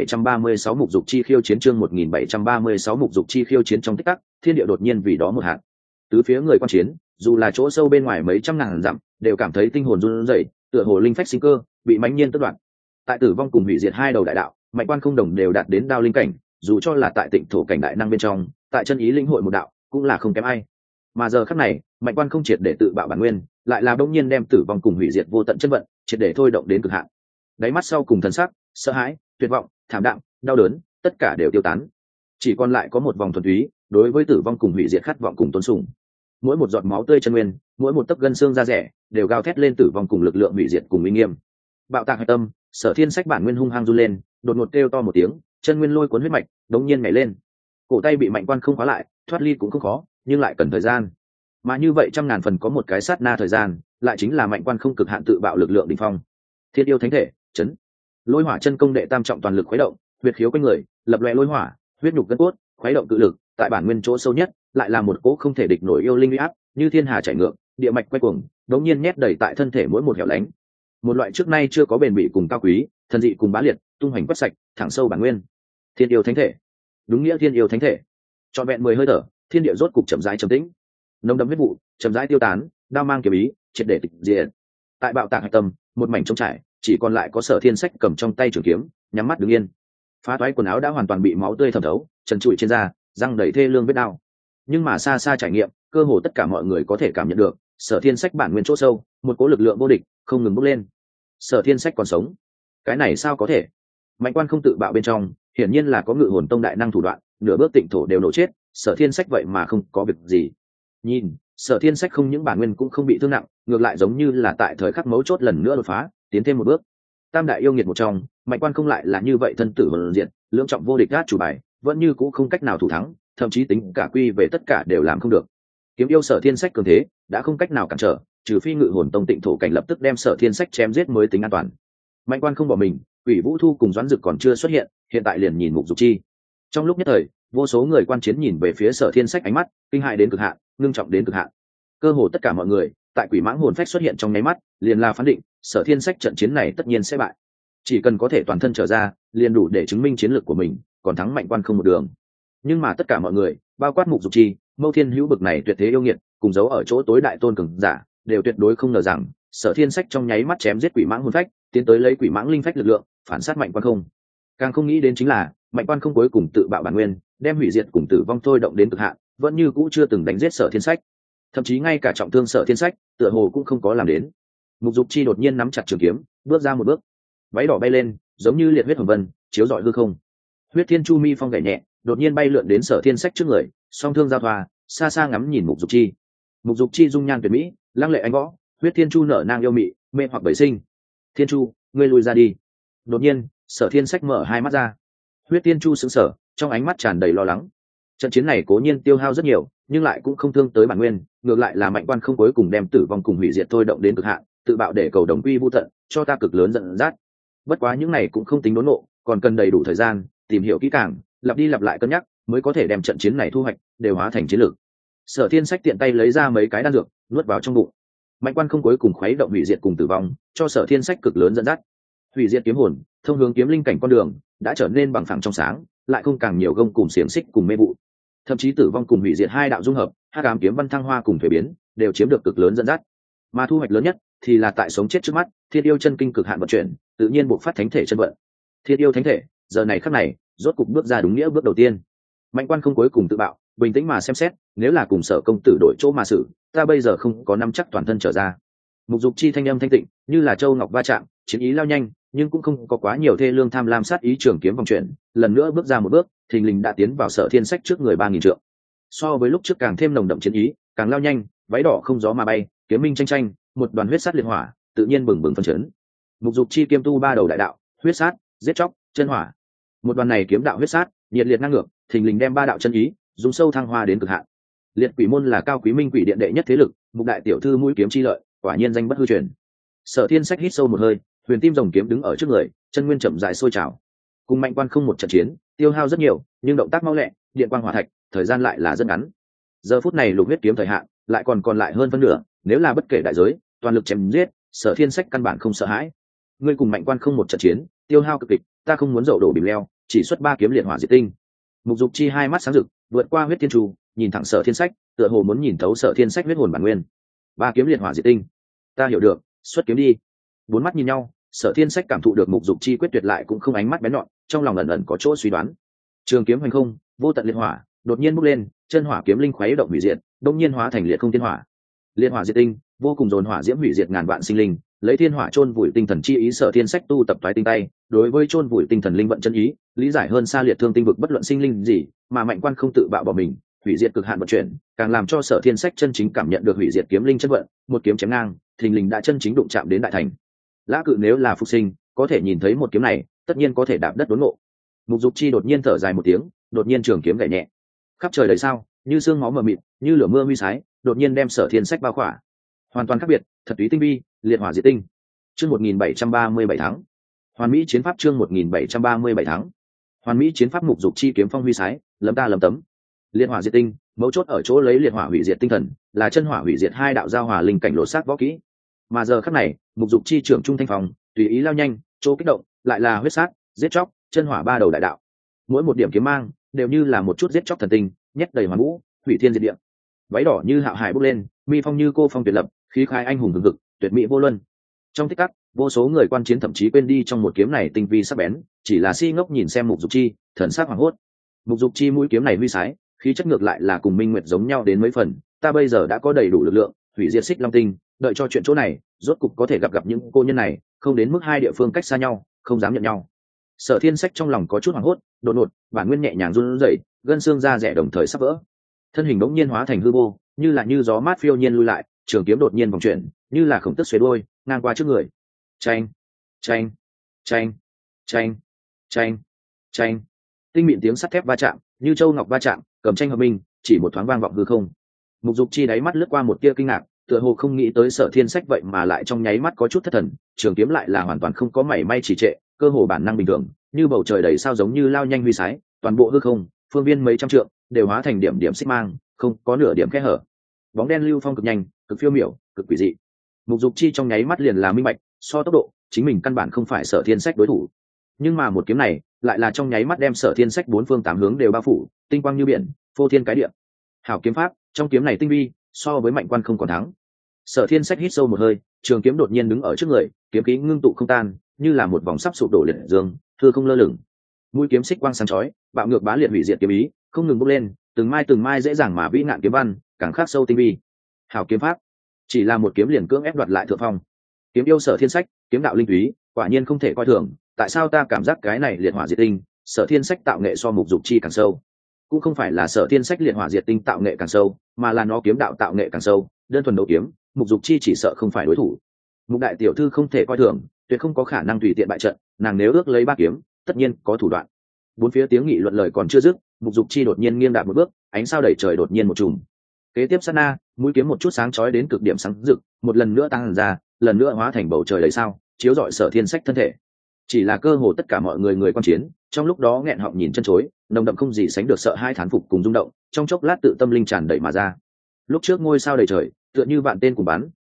1736 mục dục chi khiêu chiến, chương 1736 mục dục chi khiêu chiến. Trong tích tắc, thiên địa đột nhiên vì đó một hạt. Tứ phía người quan chiến, dù là chỗ sâu bên ngoài mấy trăm ngàn dặm, đều cảm thấy tinh hồn run rẩy, tựa hồ linh phách sinh cơ bị mãnh nhiên tước đoạt. Tại tử vong cùng hủy diệt hai đầu đại đạo, Mạnh Quan không đồng đều đạt đến đao linh cảnh, dù cho là tại tịnh thổ cảnh đại năng bên trong, tại chân ý linh hội một đạo, cũng là không kém ai. Mà giờ khắc này, Mạnh Quan không triệt để tự bạo bản nguyên, lại là đông nhiên đem tử vong cùng hủy diệt vô tận chân vận, triệt để thôi động đến cực hạn. Đáy mắt sau cùng thần sắc, sợ hãi, tuyệt vọng, thảm đạm, đau đớn, tất cả đều tiêu tán. Chỉ còn lại có một vòng thuần túy, đối với tử vong cùng hủy diệt khát vọng cùng tôn sùng. Mỗi một giọt máu tươi chân nguyên, mỗi một tấc gân xương da rẻ, đều gào thét lên tử vong cùng lực lượng hủy diệt cùng uy nghiêm. Bạo tạc hạch tâm, Sở Thiên Sách bản nguyên hung hăng run lên, đột ngột kêu to một tiếng, chân nguyên lôi cuốn huyết mạch, đống nhiên nhảy lên. Cổ tay bị Mạnh Quan không khóa lại, thoát ly cũng không khó, nhưng lại cần thời gian. Mà như vậy trăm ngàn phần có một cái sát na thời gian, lại chính là Mạnh Quan không cực hạn tự bạo lực lượng đỉnh phong. Thiên yêu thánh thể, chấn. Lôi hỏa chân công đệ tam trọng toàn lực khuấy động, huyết khiếu quanh người, lập loè lôi hỏa, huyết nhục gân cốt, khuấy động cự lực, tại bản nguyên chỗ sâu nhất, lại là một cỗ không thể địch nổi yêu linh uy áp, như thiên hà chảy ngược, địa mạch quay cuồng, đống nhiên nhét đầy tại thân thể mỗi một hẻo lánh. Một loại trước nay chưa có bền bỉ cùng cao quý, thần dị cùng bá liệt, tung hoành quét sạch, thẳng sâu bản nguyên. Thiên yêu thánh thể, đúng nghĩa thiên yêu thánh thể. Trọn vẹn 10 hơi thở, thiên địa rốt cục chậm rãi trầm tĩnh. Nồng đậm huyết vụ, chậm rãi tiêu tán, đao mang kiếm ý, triệt để tịch diệt. Tại bạo tạc hạch tâm, một mảnh trống trải, chỉ còn lại có Sở Thiên Sách cầm trong tay trường kiếm, nhắm mắt đứng yên. Phá toái quần áo đã hoàn toàn bị máu tươi thẩm thấu, trần trụi trên da, răng đầy thê lương vết đau. Nhưng mà xa xa trải nghiệm, cơ hồ tất cả mọi người có thể cảm nhận được, Sở Thiên Sách bản nguyên chỗ sâu, một cỗ lực lượng vô địch, không ngừng bốc lên. Sở Thiên Sách còn sống, cái này sao có thể? Mạnh Quan không tự bạo bên trong, hiển nhiên là có Ngự Hồn Tông đại năng thủ đoạn, nửa bước tịnh thổ đều nổ chết, Sở Thiên Sách vậy mà không có việc gì. Nhìn, Sở Thiên Sách không những bản nguyên cũng không bị thương nặng, ngược lại giống như là tại thời khắc mấu chốt lần nữa đột phá, tiến thêm một bước. Tam đại yêu nghiệt một trong, Mạnh Quan không lại là như vậy thân tử hồn diện, lưỡng trọng vô địch gác chủ bài, vẫn như cũ không cách nào thủ thắng, thậm chí tính cả quy về tất cả đều làm không được. Kiếm yêu Sở Thiên Sách cường thế, đã không cách nào cản trở, trừ phi Ngự Hồn Tông tịnh thổ cảnh lập tức đem Sở Thiên Sách chém giết mới tính an toàn. Mạnh Quan không bỏ mình, Quỷ Vũ Thu cùng Doãn Dực còn chưa xuất hiện, hiện tại liền nhìn Mục Dục Chi. Trong lúc nhất thời, vô số người quan chiến nhìn về phía Sở Thiên Sách, ánh mắt kinh hãi đến cực hạn, ngưng trọng đến cực hạn. Cơ hồ tất cả mọi người, tại quỷ mãng hồn phách xuất hiện trong nháy mắt, liền là phán định, Sở Thiên Sách trận chiến này tất nhiên sẽ bại. Chỉ cần có thể toàn thân trở ra, liền đủ để chứng minh chiến lược của mình, còn thắng Mạnh Quan không một đường. Nhưng mà tất cả mọi người, bao quát Mục Dục Chi, Mâu Thiên Hữu bực này tuyệt thế yêu nghiệt, cùng giấu ở chỗ tối đại tôn cường giả, đều tuyệt đối không ngờ rằng, Sở Thiên Sách trong nháy mắt chém giết quỷ mãng hồn phách, tiến tới lấy quỷ mãng linh phách lực lượng, phản sát Mạnh Quan không. Càng không nghĩ đến chính là, Mạnh Quan không cuối cùng tự bạo bản nguyên, đem hủy diệt cùng tử vong thôi động đến cực hạn, vẫn như cũ chưa từng đánh giết Sở Thiên Sách. Thậm chí ngay cả trọng thương Sở Thiên Sách, tựa hồ cũng không có làm đến. Mục Dục Chi đột nhiên nắm chặt trường kiếm, bước ra một bước, váy đỏ bay lên, giống như liệt huyết hồng vân, chiếu rọi hư không. Huyết Thiên Chu Mi phong gảy nhẹ, đột nhiên bay lượn đến Sở Thiên Sách trước người, song thương giao thoa, xa xa ngắm nhìn Mục Dục Chi. Mục Dục Chi dung nhan tuyệt mỹ, lăng lệ anh võ, Huyết Thiên Chu nở nang yêu mị, mê hoặc bảy sinh. Thiên Chu, ngươi lùi ra đi. Đột nhiên, Sở Thiên Sách mở hai mắt ra. Huyết Thiên Chu sững sờ, trong ánh mắt tràn đầy lo lắng. Trận chiến này cố nhiên tiêu hao rất nhiều, nhưng lại cũng không thương tới bản nguyên, ngược lại là Mạnh Quan không cuối cùng đem tử vong cùng hủy diệt thôi động đến cực hạn, tự bạo để cầu đồng quy vu tận, cho ta cực lớn giận dắt. Bất quá những này cũng không tính đốn nộ, còn cần đầy đủ thời gian tìm hiểu kỹ càng, lặp đi lặp lại cân nhắc, mới có thể đem trận chiến này thu hoạch đều hóa thành chiến lược. Sở Thiên Sách tiện tay lấy ra mấy cái đan dược, nuốt vào trong bụng. Mạnh Quan Không cuối cùng khuấy động hủy diệt cùng tử vong, cho Sở Thiên Sách cực lớn dẫn dắt. Hủy diệt kiếm hồn, thông hướng kiếm linh cảnh con đường đã trở nên bằng phẳng trong sáng, lại không càng nhiều gông cùng xiềng xích cùng mê vụ. Thậm chí tử vong cùng hủy diệt hai đạo dung hợp, hắc ám kiếm văn thăng hoa cùng thuế biến, đều chiếm được cực lớn dẫn dắt. Mà thu hoạch lớn nhất thì là tại sống chết trước mắt, Thiên Yêu chân kinh cực hạn vận chuyển, tự nhiên buộc phát thánh thể chân vận. Thiên Yêu thánh thể, giờ này khắc này, rốt cục bước ra đúng nghĩa bước đầu tiên. Mạnh Quan Không cuối cùng tự bạo, bình tĩnh mà xem xét, nếu là cùng Sở công tử đổi chỗ mà xử, ta bây giờ không có nắm chắc toàn thân trở ra. Mục Dục Chi thanh âm thanh tịnh, như là châu ngọc va chạm, chiến ý lao nhanh, nhưng cũng không có quá nhiều thê lương tham lam sát ý, trường kiếm vòng chuyển, lần nữa bước ra một bước, thình lình đã tiến vào Sở Thiên Sách trước người 3000 trượng. So với lúc trước càng thêm nồng đậm chiến ý, càng lao nhanh, váy đỏ không gió mà bay, kiếm minh tranh tranh, một đoàn huyết sát liệt hỏa, tự nhiên bừng bừng phấn chấn. Mục Dục Chi kiêm tu ba đầu đại đạo, huyết sát, giết chóc, chân hỏa. Một đoàn này kiếm đạo huyết sát, nhiệt liệt ngang ngược, thình lình đem ba đạo chân ý, dùng sâu thăng hoa đến cực hạn. Liệt Quỷ môn là cao quý minh quỷ điện đệ nhất thế lực, Mục đại tiểu thư mũi kiếm chi lợi, quả nhiên danh bất hư truyền. Sở Thiên Sách hít sâu một hơi, huyền tim rồng kiếm đứng ở trước người, chân nguyên chậm rãi sôi trào. Cùng Mạnh Quan Không một trận chiến, tiêu hao rất nhiều, nhưng động tác mau lẹ, điện quang hỏa thạch, thời gian lại là rất ngắn. Giờ phút này lục huyết kiếm thời hạn lại còn lại hơn phân nửa, nếu là bất kể đại giới, toàn lực chém giết, Sở Thiên Sách căn bản không sợ hãi. Ngươi cùng Mạnh Quan Không một trận chiến, tiêu hao cực kịch, ta không muốn dậu đổ bìm leo, chỉ xuất 3 kiếm liệt hỏa diệt tinh. Mục Dục Chi hai mắt sáng rực, vượt qua huyết thiên trụ, nhìn thẳng Sở Thiên Sách, tựa hồ muốn nhìn thấu Sở Thiên Sách huyết hồn bản nguyên. 3 kiếm liệt hỏa diệt tinh, ta hiểu được, xuất kiếm đi. Bốn mắt nhìn nhau, Sở Thiên Sách cảm thụ được Mục Dục Chi quyết tuyệt lại cũng không ánh mắt bén nhọn, trong lòng ẩn ẩn có chỗ suy đoán. Trường kiếm hoành không, vô tận liệt hỏa đột nhiên bốc lên, chân hỏa kiếm linh khuấy động hủy diệt, đột nhiên hóa thành liệt không thiên hỏa. Liệt hỏa diệt tinh, vô cùng dồn hỏa diễm hủy diệt ngàn vạn sinh linh, lấy thiên hỏa chôn vùi tinh thần chi ý. Sở Thiên Sách tu tập toái tinh tay, đối với chôn vùi tinh thần linh vận chân ý, lý giải hơn xa liệt thương tinh vực bất luận sinh linh gì, mà Mạnh Quan Không tự bạo bỏ mình, hủy diệt cực hạn vận chuyển, càng làm cho Sở Thiên Sách chân chính cảm nhận được hủy diệt kiếm linh chân vận, một kiếm chém ngang, thình lình đã chân chính đụng chạm đến đại thành. Lã Cự nếu là phục sinh, có thể nhìn thấy một kiếm này, tất nhiên có thể đạp đất đốn ngộ. Mục Dục Chi đột nhiên thở dài một tiếng, đột nhiên trường kiếm gảy nhẹ, khắp trời đầy sao, như sương máu mờ mịt, như lửa mưa huy sái, đột nhiên đem Sở Thiên Sách bao khỏa. Hoàn toàn khác biệt, thật túy tinh vi, liệt hỏa diệt tinh. Chương 1737 tháng. Hoàn Mỹ chiến pháp chương 1737 tháng. Hoàn Mỹ chiến pháp. Mục Dục Chi kiếm phong huy sái, lấm ta lấm tấm. Liệt hỏa diệt tinh, mấu chốt ở chỗ lấy liệt hỏa hủy diệt tinh thần, là chân hỏa hủy diệt hai đạo giao hòa linh cảnh lỗ xác võ kỹ. Mà giờ khắc này, Mục Dục Chi trưởng trung thanh phòng, tùy ý lao nhanh, chỗ kích động, lại là huyết sát, giết chóc, chân hỏa ba đầu đại đạo. Mỗi một điểm kiếm mang đều như là một chút giết chóc thần tinh, nhét đầy hoàn vũ, hủy thiên diệt địa. Váy đỏ như hạo hải bốc lên, mi phong như cô phong tuyệt lập, khí khai anh hùng hừng hực, tuyệt mỹ vô luân. Trong tích tắc, vô số người quan chiến thậm chí quên đi trong một kiếm này tinh vi sắc bén, chỉ là si ngốc nhìn xem Mục Dục Chi, thần sắc hoảng hốt. Mục Dục Chi mũi kiếm này huy sái, khí chất ngược lại là cùng Minh Nguyệt giống nhau đến mấy phần. Ta bây giờ đã có đầy đủ lực lượng, hủy diệt Xích Long Tinh, đợi cho chuyện chỗ này, rốt cục có thể gặp những cô nhân này, không đến mức hai địa phương cách xa nhau, không dám nhận nhau. Sở Thiên Sách trong lòng có chút hoảng hốt, đột ngột, bản nguyên nhẹ nhàng run rẩy, gân xương da rẻ đồng thời sắp vỡ. Thân hình bỗng nhiên hóa thành hư vô, như gió mát phiêu nhiên lui lại, trường kiếm đột nhiên vòng chuyển, như là khổng tức xuề đuôi, ngang qua trước người. Chanh, chanh, chanh, chanh, chanh, chanh. Tinh mịn tiếng sắt thép va chạm, như châu ngọc va chạm, cầm tranh hợp minh, chỉ một thoáng vang vọng hư không. Mục Dục Chi đáy mắt lướt qua một tia kinh ngạc, tựa hồ không nghĩ tới Sở Thiên Sách vậy mà lại trong nháy mắt có chút thất thần, trường kiếm lại là hoàn toàn không có mảy may trì trệ, cơ hồ bản năng bình thường, như bầu trời đầy sao giống như lao nhanh huy sái, toàn bộ hư không, phương viên mấy trăm trượng, đều hóa thành điểm điểm xích mang, không có nửa điểm kẽ hở. Bóng đen lưu phong cực nhanh, cực phiêu miểu, cực quỷ dị. Mục Dục Chi trong nháy mắt liền là minh bạch, so tốc độ, chính mình căn bản không phải Sở Thiên Sách đối thủ. Nhưng mà một kiếm này, lại là trong nháy mắt đem Sở Thiên Sách bốn phương tám hướng đều bao phủ, tinh quang như biển, phô thiên cái địa. Hảo kiếm pháp, trong kiếm này tinh vi, so với Mạnh Quan không còn thắng. Sở Thiên Sách hít sâu một hơi, trường kiếm đột nhiên đứng ở trước người, kiếm khí ngưng tụ không tan, như là một vòng sắp sụp đổ liệt dương, thưa không lơ lửng. Mũi kiếm xích quang sáng chói, bạo ngược bá liệt hủy diệt kiếm ý, không ngừng bốc lên, từng mai dễ dàng mà vĩ nạn kiếm văn, càng khắc sâu tinh vi. Hảo kiếm pháp, chỉ là một kiếm liền cưỡng ép đoạt lại thượng phong. Kiếm yêu Sở Thiên Sách, kiếm đạo linh túy, quả nhiên không thể coi thường. Tại sao ta cảm giác cái này liệt hỏa diệt tinh, Sở Thiên Sách tạo nghệ so Mục Dục Chi càng sâu? Cũng không phải là Sở Thiên Sách liệt hỏa diệt tinh tạo nghệ càng sâu, mà là nó kiếm đạo tạo nghệ càng sâu. Đơn thuần đấu kiếm, Mục Dục Chi chỉ sợ không phải đối thủ. Mục đại tiểu thư không thể coi thường, tuyệt không có khả năng tùy tiện bại trận. Nàng nếu ước lấy 3 kiếm, tất nhiên có thủ đoạn. Bốn phía tiếng nghị luận lời còn chưa dứt, Mục Dục Chi đột nhiên nghiêng đạp một bước, ánh sao đẩy trời đột nhiên một trùm. Kế tiếp sát na, mũi kiếm một chút sáng chói đến cực điểm sáng rực, một lần nữa tăng ra, lần nữa hóa thành bầu trời đầy sao, chiếu rọi Sở Thiên Sách thân thể. Chỉ là cơ hồ tất cả mọi người quan chiến, trong lúc đó nghẹn họng nhìn chân chối, nồng đậm không gì sánh được sợ hai thán phục cùng rung động, trong chốc lát tự tâm linh tràn đầy mà ra. Lúc trước ngôi sao đầy trời, tựa như vạn tên cùng bắn,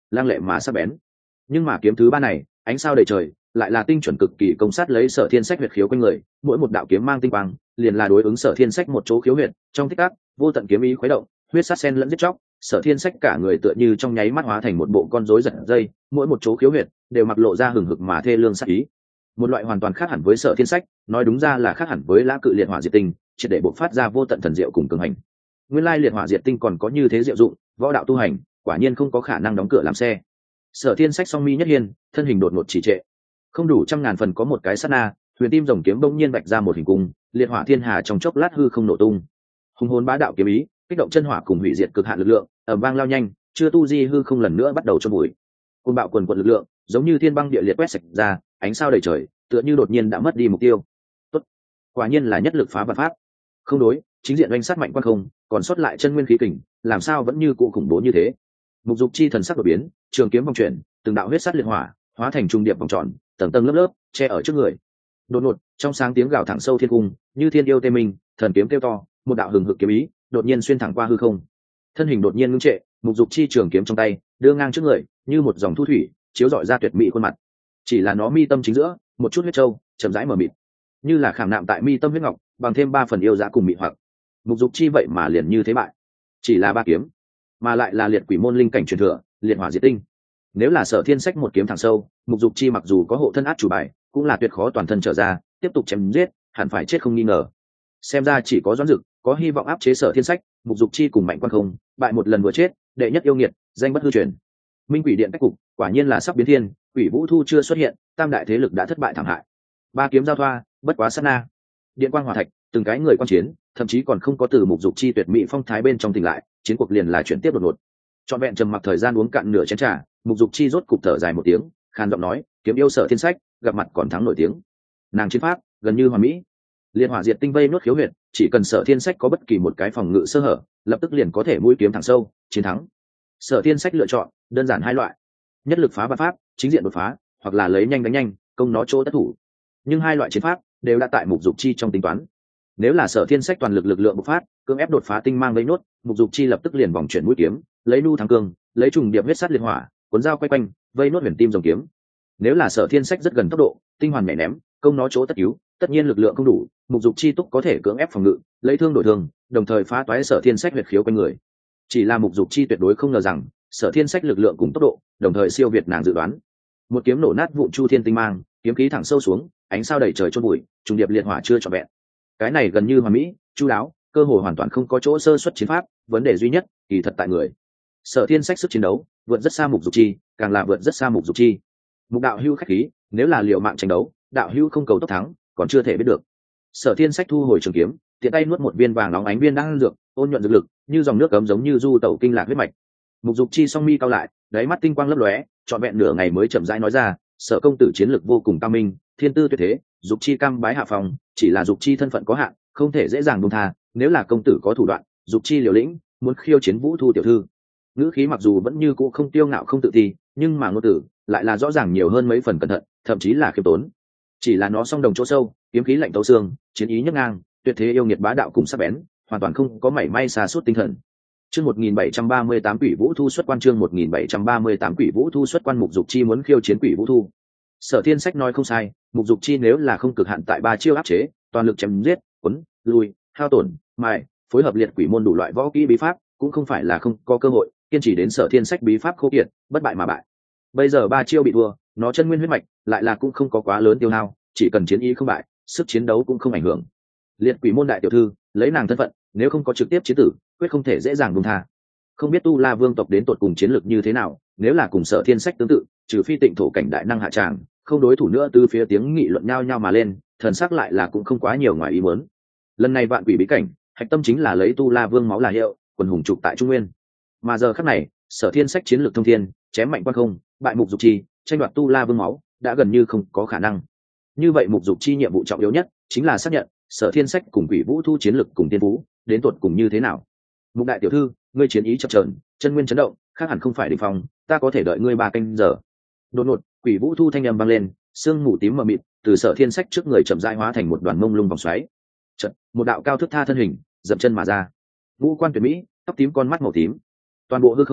lang lệ mà sắc bén. Nhưng mà kiếm thứ ba này ánh sao đầy trời, lại là tinh chuẩn cực kỳ công sát lấy Sở Thiên Sách huyệt khiếu quanh người, mỗi một đạo kiếm mang tinh quang liền là đối ứng Sở Thiên Sách một chỗ khiếu huyệt. Trong tích tắc, vô tận kiếm ý khuấy động, huyết sát sen lẫn giết chóc, Sở Thiên Sách cả người tựa như trong nháy mắt hóa thành một bộ con rối giật dây, mỗi một chỗ khiếu huyệt đều mặc lộ ra hừng hực mà thê lương sát ý. Một loại hoàn toàn khác hẳn với Sở Thiên Sách, nói đúng ra là khác hẳn với Lã Cự Liệt Hỏa Diệt Tinh, triệt để bộc phát ra vô tận thần diệu cùng cường hành. Nguyên lai Liệt Hỏa Diệt Tinh còn có như thế diệu dụng, võ đạo tu hành quả nhiên không có khả năng đóng cửa làm xe. Sở Thiên Sách song mi nhất hiên, thân hình đột ngột trì trệ, không đủ 100.000 phần có một cái sát na, huyền tim rồng kiếm bỗng nhiên vạch ra một hình cung, liệt hỏa thiên hà trong chốc lát hư không nổ tung. Hùng hồn bá đạo kiếm ý kích động chân hỏa cùng hủy diệt cực hạn lực lượng, ầm vang lao nhanh, chưa tu di hư không lần nữa bắt đầu chôn bụi. Cơn bạo quần quật lực lượng giống như thiên băng địa liệt quét sạch ra, ánh sao đầy trời, tựa như đột nhiên đã mất đi mục tiêu. Tốt, quả nhiên là nhất lực phá vạn pháp. Không đối, chính diện oanh sát mạnh quan không, còn sót lại chân nguyên khí kình, làm sao vẫn như cụ khủng bố như thế. Mục Dục Chi thần sắc đổi biến, trường kiếm vòng chuyển, từng đạo huyết sát liệt hỏa hóa thành trung điệp vòng tròn, tầng tầng lớp lớp che ở trước người. Đột ngột, trong sáng tiếng gào thẳng sâu thiên cung, như thiên yêu tê minh, thần kiếm kêu to, một đạo hừng hực kiếm ý đột nhiên xuyên thẳng qua hư không. Thân hình đột nhiên ngưng trệ, Mục Dục Chi trường kiếm trong tay đưa ngang trước người, như một dòng thu thủy chiếu rọi ra tuyệt mỹ khuôn mặt. Chỉ là nó mi tâm chính giữa, một chút huyết châu chậm rãi mở mịt, như là khảm nạm tại mi tâm huyết ngọc, bằng thêm 3 phần yêu dã cùng mị hoặc. Mục Dục Chi vậy mà liền như thế bại. Chỉ là 3 kiếm, mà lại là liệt quỷ môn linh cảnh truyền thừa, liệt hỏa diệt tinh. Nếu là Sở Thiên Sách một kiếm thẳng sâu, Mục Dục Chi mặc dù có hộ thân át chủ bài, cũng là tuyệt khó toàn thân trở ra, tiếp tục chém giết, hẳn phải chết không nghi ngờ. Xem ra chỉ có Doãn Dực có hy vọng áp chế Sở Thiên Sách, Mục Dục Chi cùng Mạnh Quan Không, bại một lần vừa chết, đệ nhất yêu nghiệt, danh bất hư truyền. Minh Quỷ Điện cách cục, quả nhiên là sắp biến thiên, Quỷ Vũ Thu chưa xuất hiện, tam đại thế lực đã thất bại thảm hại. 3 kiếm giao thoa, bất quá sát na. Điện quang hỏa thạch, từng cái người quan chiến, thậm chí còn không có từ Mục Dục Chi tuyệt mỹ phong thái bên trong tỉnh lại, chiến cuộc liền là chuyển tiếp đột ngột. Trọn vẹn trầm mặc thời gian uống cạn nửa chén trà, Mục Dục Chi rốt cục thở dài một tiếng, khan giọng nói, kiếm yêu Sở Thiên Sách, gặp mặt còn thắng nổi tiếng. Nàng chiến pháp gần như hoàn mỹ, liên hỏa diệt tinh vây nuốt khiếu huyệt, chỉ cần Sở Thiên Sách có bất kỳ một cái phòng ngự sơ hở, lập tức liền có thể mũi kiếm thẳng sâu, chiến thắng. Sở Thiên Sách lựa chọn đơn giản 2 loại, nhất lực phá vạn pháp, chính diện đột phá, hoặc là lấy nhanh đánh nhanh, công nó chỗ tất thủ. Nhưng 2 loại chiến pháp đều đã tại Mục Dục Chi trong tính toán. Nếu là Sở Thiên Sách toàn lực lực lượng bộc phát, cưỡng ép đột phá tinh mang vây nuốt, Mục Dục Chi lập tức liền vòng chuyển mũi kiếm, lấy nu thắng cương, lấy trùng điệp huyết sát liệt hỏa, cuốn dao quay quanh, vây nuốt huyền tim rồng kiếm. Nếu là Sở Thiên Sách rất gần tốc độ, tinh hoàn nhảy ném, công nó chỗ tất cứu, tất nhiên lực lượng không đủ, Mục Dục Chi túc có thể cưỡng ép phòng ngự, lấy thương đổi thương, đồng thời phá toái Sở Thiên Sách huyệt khiếu quanh người. Chỉ là Mục Dục Chi tuyệt đối không ngờ rằng, Sở Thiên Sách lực lượng cùng tốc độ, đồng thời siêu việt nàng dự đoán. Một kiếm nổ nát vụn chu thiên tinh mang, kiếm khí thẳng sâu xuống, ánh sao đầy trời chôn bụi, trùng điệp liệt hỏa chưa trọn vẹn. Cái này gần như hoàn mỹ, chu đáo, cơ hội hoàn toàn không có chỗ sơ suất chiến pháp, vấn đề duy nhất kỳ thật tại người. Sở Thiên Sách sức chiến đấu vượt rất xa Mục Dục Chi, càng là vượt rất xa Mục Dục Chi. Mục đạo hữu khách khí, nếu là liều mạng tranh đấu, đạo hữu không cầu tốc thắng, còn chưa thể biết được. Sở Thiên Sách thu hồi trường kiếm, tiện tay nuốt một viên vàng nóng ánh viên đang dược, ôn nhuận dược lực, như dòng nước cấm giống như du tẩu kinh lạc huyết mạch. Mục Dục Chi song mi cao lại, đáy mắt tinh quang lấp lóe, trọn vẹn nửa ngày mới chậm rãi nói ra, Sở công tử chiến lực vô cùng cao minh, thiên tư tuyệt thế, Dục Chi cam bái hạ phòng, chỉ là Dục Chi thân phận có hạn, không thể dễ dàng buông tha, nếu là công tử có thủ đoạn, Dục Chi liều lĩnh, muốn khiêu chiến Vũ Thu tiểu thư. Ngữ khí mặc dù vẫn như cũ không tiêu ngạo không tự ti, nhưng mà ngôn tử lại là rõ ràng nhiều hơn mấy phần cẩn thận, thậm chí là khiêm tốn. Chỉ là nó song đồng chỗ sâu, kiếm khí lạnh tấu xương, chiến ý nhấc ngang, tuyệt thế yêu nghiệt bá đạo cùng sắc bén, hoàn toàn không có mảy may xa suốt tinh thần. Chương 1738 Quỷ Vũ Thu xuất quan, chương 1738 Quỷ Vũ Thu xuất quan. Mục Dục Chi muốn khiêu chiến Quỷ Vũ Thu. Sở Thiên Sách nói không sai, Mục Dục Chi nếu là không cực hạn tại 3 chiêu áp chế, toàn lực chém giết, quấn, lui, hao tổn, mài, phối hợp liệt quỷ môn đủ loại võ kỹ bí pháp, cũng không phải là không có cơ hội, kiên trì đến Sở Thiên Sách bí pháp khô kiệt, bất bại mà bại. Bây giờ 3 chiêu bị thua, nó chân nguyên huyết mạch lại là cũng không có quá lớn tiêu hao, chỉ cần chiến ý không bại, sức chiến đấu cũng không ảnh hưởng. Liệt quỷ môn đại tiểu thư, lấy nàng thân phận, nếu không có trực tiếp chiến tử, quyết không thể dễ dàng buông tha. Không biết Tu La Vương tộc đến tột cùng chiến lược như thế nào, nếu là cùng Sở Thiên Sách tương tự, trừ phi Tịnh thổ cảnh đại năng hạ tràng, không đối thủ nữa. Từ phía tiếng nghị luận nhau nhau mà lên, thần sắc lại là cũng không quá nhiều ngoài ý muốn. Lần này vạn quỷ bí cảnh, hạch tâm chính là lấy Tu La Vương máu là hiệu, quần hùng trục tại Trung Nguyên. Mà giờ khắc này, Sở Thiên Sách chiến lược thông thiên, chém mạnh quan không, bại Mục Dục Chi, tranh đoạt Tu La Vương máu, đã gần như không có khả năng. Như vậy Mục Dục Chi nhiệm vụ trọng yếu nhất chính là xác nhận Sở Thiên Sách cùng Quỷ Vũ Thu chiến lược cùng tiên vũ đến tột cùng như thế nào. Mục đại tiểu thư, ngươi chiến ý chập chờn, chân nguyên chấn động, khác hẳn không phải đỉnh phong, ta có thể đợi ngươi 3 canh giờ. Đột ngột, Quỷ Vũ Thu thanh âm vang lên, sương mù tím mờ mịt từ Sở Thiên Sách trước người chậm rãi hóa thành một đoàn mông lung vòng xoáy. Chợt, một đạo cao thước tha thân hình dậm chân mà ra, ngũ quan tuyệt mỹ, tóc tím con mắt màu tím, toàn bộ hư không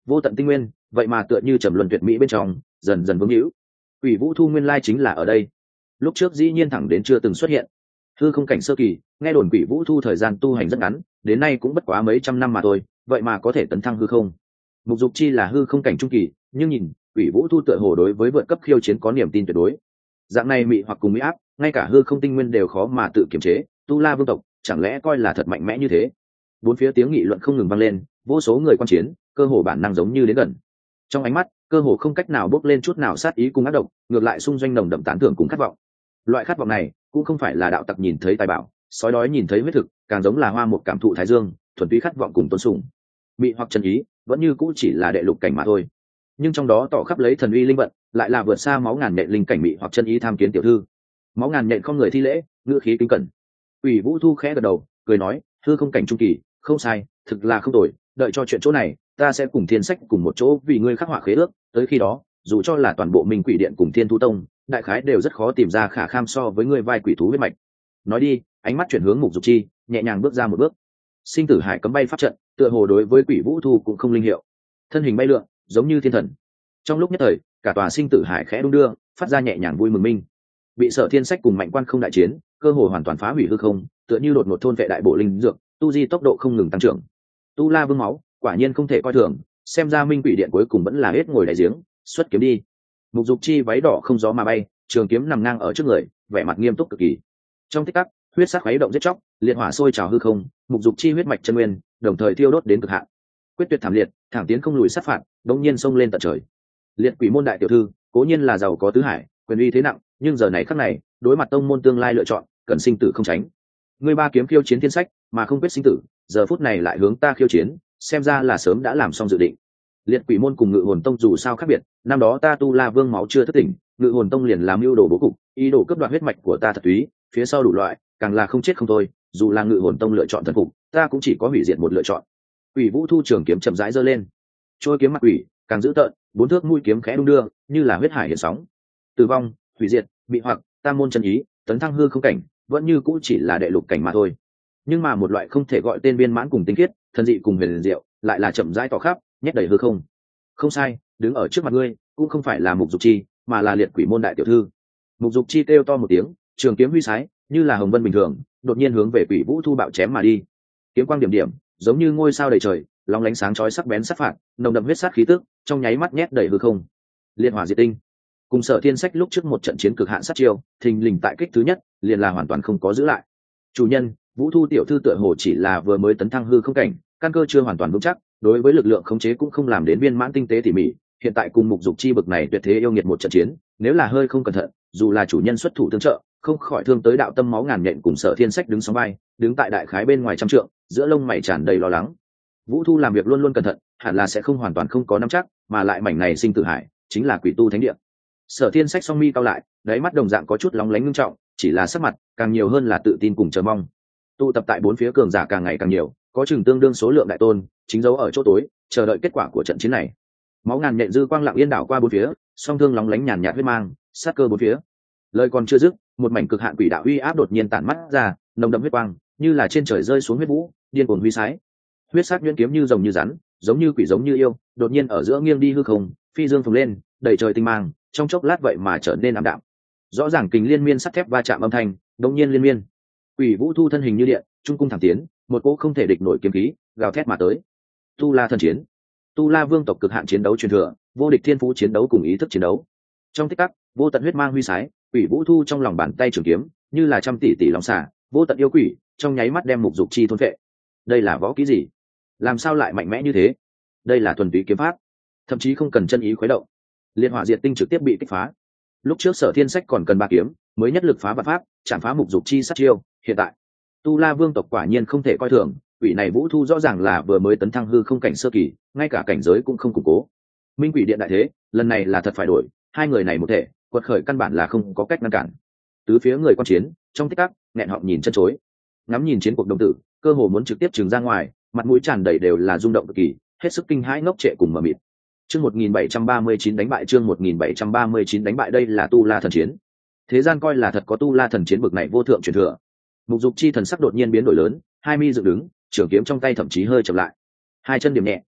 vô tận tinh nguyên vậy mà tựa như trầm luân tuyệt mỹ bên trong dần dần vướng hữu. Quỷ Vũ Thu nguyên lai chính là ở đây, lúc trước dĩ nhiên thẳng đến chưa từng xuất hiện. Hư không cảnh sơ kỳ, nghe đồn Quỷ Vũ Thu thời gian tu hành rất ngắn, đến nay cũng bất quá mấy trăm năm mà thôi, vậy mà có thể tấn thăng hư không. Mục Dục Chi là hư không cảnh trung kỳ, nhưng nhìn Quỷ Vũ Thu tựa hồ đối với vượt cấp khiêu chiến có niềm tin tuyệt đối. Dạng này mị hoặc cùng mỹ áp, ngay cả hư không tinh nguyên đều khó mà tự kiềm chế, Tu La vương tộc chẳng lẽ coi là thật mạnh mẽ như thế? Bốn phía tiếng nghị luận không ngừng vang lên, vô số người quan chiến, cơ hồ bản năng giống như đến gần. Trong ánh mắt, cơ hồ không cách nào bốc lên chút nào sát ý cùng ác độc, ngược lại xung doanh nồng đậm tán thưởng cùng khát vọng. Loại khát vọng này cũng không phải là đạo tặc nhìn thấy tài bảo, sói đói nhìn thấy huyết thực, càng giống là hoa một cảm thụ thái dương, thuần túy khát vọng cùng tôn sùng. Mị hoặc chân ý, vẫn như cũ chỉ là đệ lục cảnh mà thôi, nhưng trong đó tỏ khắp lấy thần uy linh vận, lại là vượt xa máu ngàn nhện linh cảnh mị hoặc chân ý tham kiến tiểu thư. Máu ngàn nhện không người thi lễ, ngữ khí kính cẩn. Quỷ Vũ Thu khẽ gật đầu, cười nói, hư không cảnh trung kỳ, không sai, thực là không tồi, đợi cho chuyện chỗ này, ta sẽ cùng Thiên Sách cùng một chỗ vì ngươi khắc họa khế ước, tới khi đó, dù cho là toàn bộ Minh Quỷ Điện cùng Thiên Thu Tông, đại khái đều rất khó tìm ra khả kham so với ngươi vai quỷ thú huyết mạch. Nói đi, ánh mắt chuyển hướng Mục Dục Chi, nhẹ nhàng bước ra một bước. Sinh tử hải cấm bay pháp trận, tựa hồ đối với Quỷ Vũ Thu cũng không linh hiệu. Thân hình bay lượn, giống như thiên thần. Trong lúc nhất thời, cả tòa sinh tử hải khẽ đung đưa, phát ra nhẹ nhàng vui mừng minh. Bị Sở Thiên Sách cùng Mạnh Quan không đại chiến, cơ hội hoàn toàn phá hủy hư không, tựa như đột ngột thôn vệ đại bộ linh dược, tu di tốc độ không ngừng tăng trưởng. Tu La vương máu, quả nhiên không thể coi thường, xem ra Minh Quỷ Điện cuối cùng vẫn là hết ngồi đại giếng, xuất kiếm đi. Mục Dục Chi váy đỏ không gió mà bay, trường kiếm nằm ngang ở trước người, vẻ mặt nghiêm túc cực kỳ. Trong tích tắc, huyết sắc khuấy động giết chóc, liệt hỏa sôi trào hư không, Mục Dục Chi huyết mạch chân nguyên, đồng thời thiêu đốt đến cực hạn. Quyết tuyệt thảm liệt, thẳng tiến không lùi sát phạt, đống nhiên xông lên tận trời. Liệt Quỷ môn đại tiểu thư, cố nhiên là giàu có tứ hải, quyền uy thế nặng, nhưng giờ này khắc này, đối mặt tông môn tương lai lựa chọn, cần sinh tử không tránh. Ngươi ba kiếm khiêu chiến Thiên Sách, mà không quyết sinh tử, giờ phút này lại hướng ta khiêu chiến, xem ra là sớm đã làm xong dự định. Liệt Quỷ môn cùng Ngự Hồn tông dù sao khác biệt, năm đó ta Tu La vương máu chưa thất tỉnh, Ngự Hồn tông liền làm mưu đồ bố cục, ý đồ cướp đoạt huyết mạch của ta thật túy, phía sau đủ loại, càng là không chết không thôi, dù là Ngự Hồn tông lựa chọn thần phục, ta cũng chỉ có hủy diệt một lựa chọn. Quỷ Vũ Thu trường kiếm chậm rãi giơ lên, trôi kiếm mặt quỷ, càng dữ tợn, bốn thước mũi kiếm khẽ đung đưa, như là huyết hải hiện sóng. Tử vong, hủy diệt, bị hoặc, tam môn chân ý, tấn thăng hư không cảnh, vẫn như cũ chỉ là đệ lục cảnh mà thôi. Nhưng mà một loại không thể gọi tên viên mãn cùng tinh khiết, thần dị cùng huyền diệu, lại là chậm rãi tỏ khắp, nhét đầy hư không. Không sai, đứng ở trước mặt ngươi, cũng không phải là Mục Dục Chi, mà là Liệt Quỷ môn đại tiểu thư. Mục Dục Chi kêu to một tiếng, trường kiếm huy sái, như là hồng vân bình thường, đột nhiên hướng về Quỷ Vũ Thu bạo chém mà đi. Kiếm quang điểm điểm, giống như ngôi sao đầy trời, lóng lánh sáng chói sắc bén sát phạt, nồng đậm huyết sát khí tức, trong nháy mắt nhét đầy hư không. Liệt hỏa diệt tinh, cùng Sở Thiên Sách lúc trước một trận chiến cực hạn sát chiêu, thình lình tại kích thứ nhất, liền là hoàn toàn không có giữ lại. Chủ nhân, Vũ Thu tiểu thư tựa hồ chỉ là vừa mới tấn thăng hư không cảnh, căn cơ chưa hoàn toàn vững chắc, đối với lực lượng khống chế cũng không làm đến viên mãn tinh tế tỉ mỉ, hiện tại cùng Mục Dục Chi bực này tuyệt thế yêu nghiệt một trận chiến, nếu là hơi không cẩn thận, dù là chủ nhân xuất thủ tương trợ, không khỏi thương tới đạo tâm máu ngàn nhện. Cùng Sở Thiên Sách đứng sóng vai, đứng tại đại khái bên ngoài trăm trượng, giữa lông mày tràn đầy lo lắng. Vũ Thu làm việc luôn luôn cẩn thận, hẳn là sẽ không hoàn toàn không có nắm chắc, mà lại mảnh này sinh tử hải chính là quỷ tu thánh địa. Sở Thiên Sách song mi cao lại, đáy mắt đồng dạng có chút lóng lánh ngưng trọng, chỉ là sắc mặt càng nhiều hơn là tự tin cùng chờ mong. Tụ tập tại bốn phía cường giả càng ngày càng nhiều, có chừng tương đương số lượng đại tôn chính dấu ở chỗ tối, chờ đợi kết quả của trận chiến này. Máu ngàn nhện dư quang lặng yên đảo qua bốn phía, song thương lóng lánh nhàn nhạt huyết mang, sát cơ bốn phía. Lời còn chưa dứt, một mảnh cực hạn quỷ đạo uy áp đột nhiên tản mắt ra, nồng đậm huyết quang, như là trên trời rơi xuống huyết vũ, điên cuồng huy sái. Huyết sắc nhuyễn kiếm như rồng như rắn, giống như quỷ giống như yêu, đột nhiên ở giữa nghiêng đi hư không, phi dương phồng lên, đầy trời tinh mang, trong chốc lát vậy mà trở nên ảm đạm. Rõ ràng kình liên miên sắt thép va chạm âm thanh, đột nhiên liên miên. Quỷ Vũ Thu thân hình như điện, trung cung thẳng tiến, một cỗ không thể địch nổi kiếm khí, gào thét mà tới. Tu La thần chiến, Tu La vương tộc cực hạn chiến đấu truyền thừa, vô địch thiên phú chiến đấu cùng ý thức chiến đấu. Trong tích tắc, vô tận huyết mang huy sái, Quỷ Vũ Thu trong lòng bàn tay trường kiếm, như là trăm tỷ tỷ long xà, vô tận yêu quỷ, trong nháy mắt đem Mục Dục Chi thôn phệ. Đây là võ kỹ gì? Làm sao lại mạnh mẽ như thế? Đây là thuần túy kiếm pháp, thậm chí không cần chân ý khuấy động. Liên hỏa diệt tinh trực tiếp bị kích phá. Lúc trước Sở Thiên Sách còn cần ba kiếm mới nhất lực phá vạn pháp, chạm phá Mục Dục Chi sát chiêu, hiện tại Tu La vương tộc quả nhiên không thể coi thường, quỷ này Vũ Thu rõ ràng là vừa mới tấn thăng hư không cảnh sơ kỳ, ngay cả cảnh giới cũng không củng cố. Minh Quỷ Điện đại thế, lần này là thật phải đổi, hai người này một thể, quật khởi căn bản là không có cách ngăn cản. Tứ phía người quan chiến, trong tích tắc, nghẹn họng nhìn chân chối. Ngắm nhìn chiến cuộc đồng tử, cơ hồ muốn trực tiếp trừng ra ngoài, mặt mũi tràn đầy đều là rung động cực kỳ, hết sức kinh hãi ngốc trệ cùng mờ mịt. Chương 1739 đánh bại, chương 1739 đánh bại, đây là Tu La thần chiến. Thế gian coi là thật có Tu La thần chiến bực này vô thượng truyền thừa. Mục Dục Chi thần sắc đột nhiên biến đổi lớn, hai mi dựng đứng, trường kiếm trong tay thậm chí hơi chậm lại. Hai chân điểm nhẹ,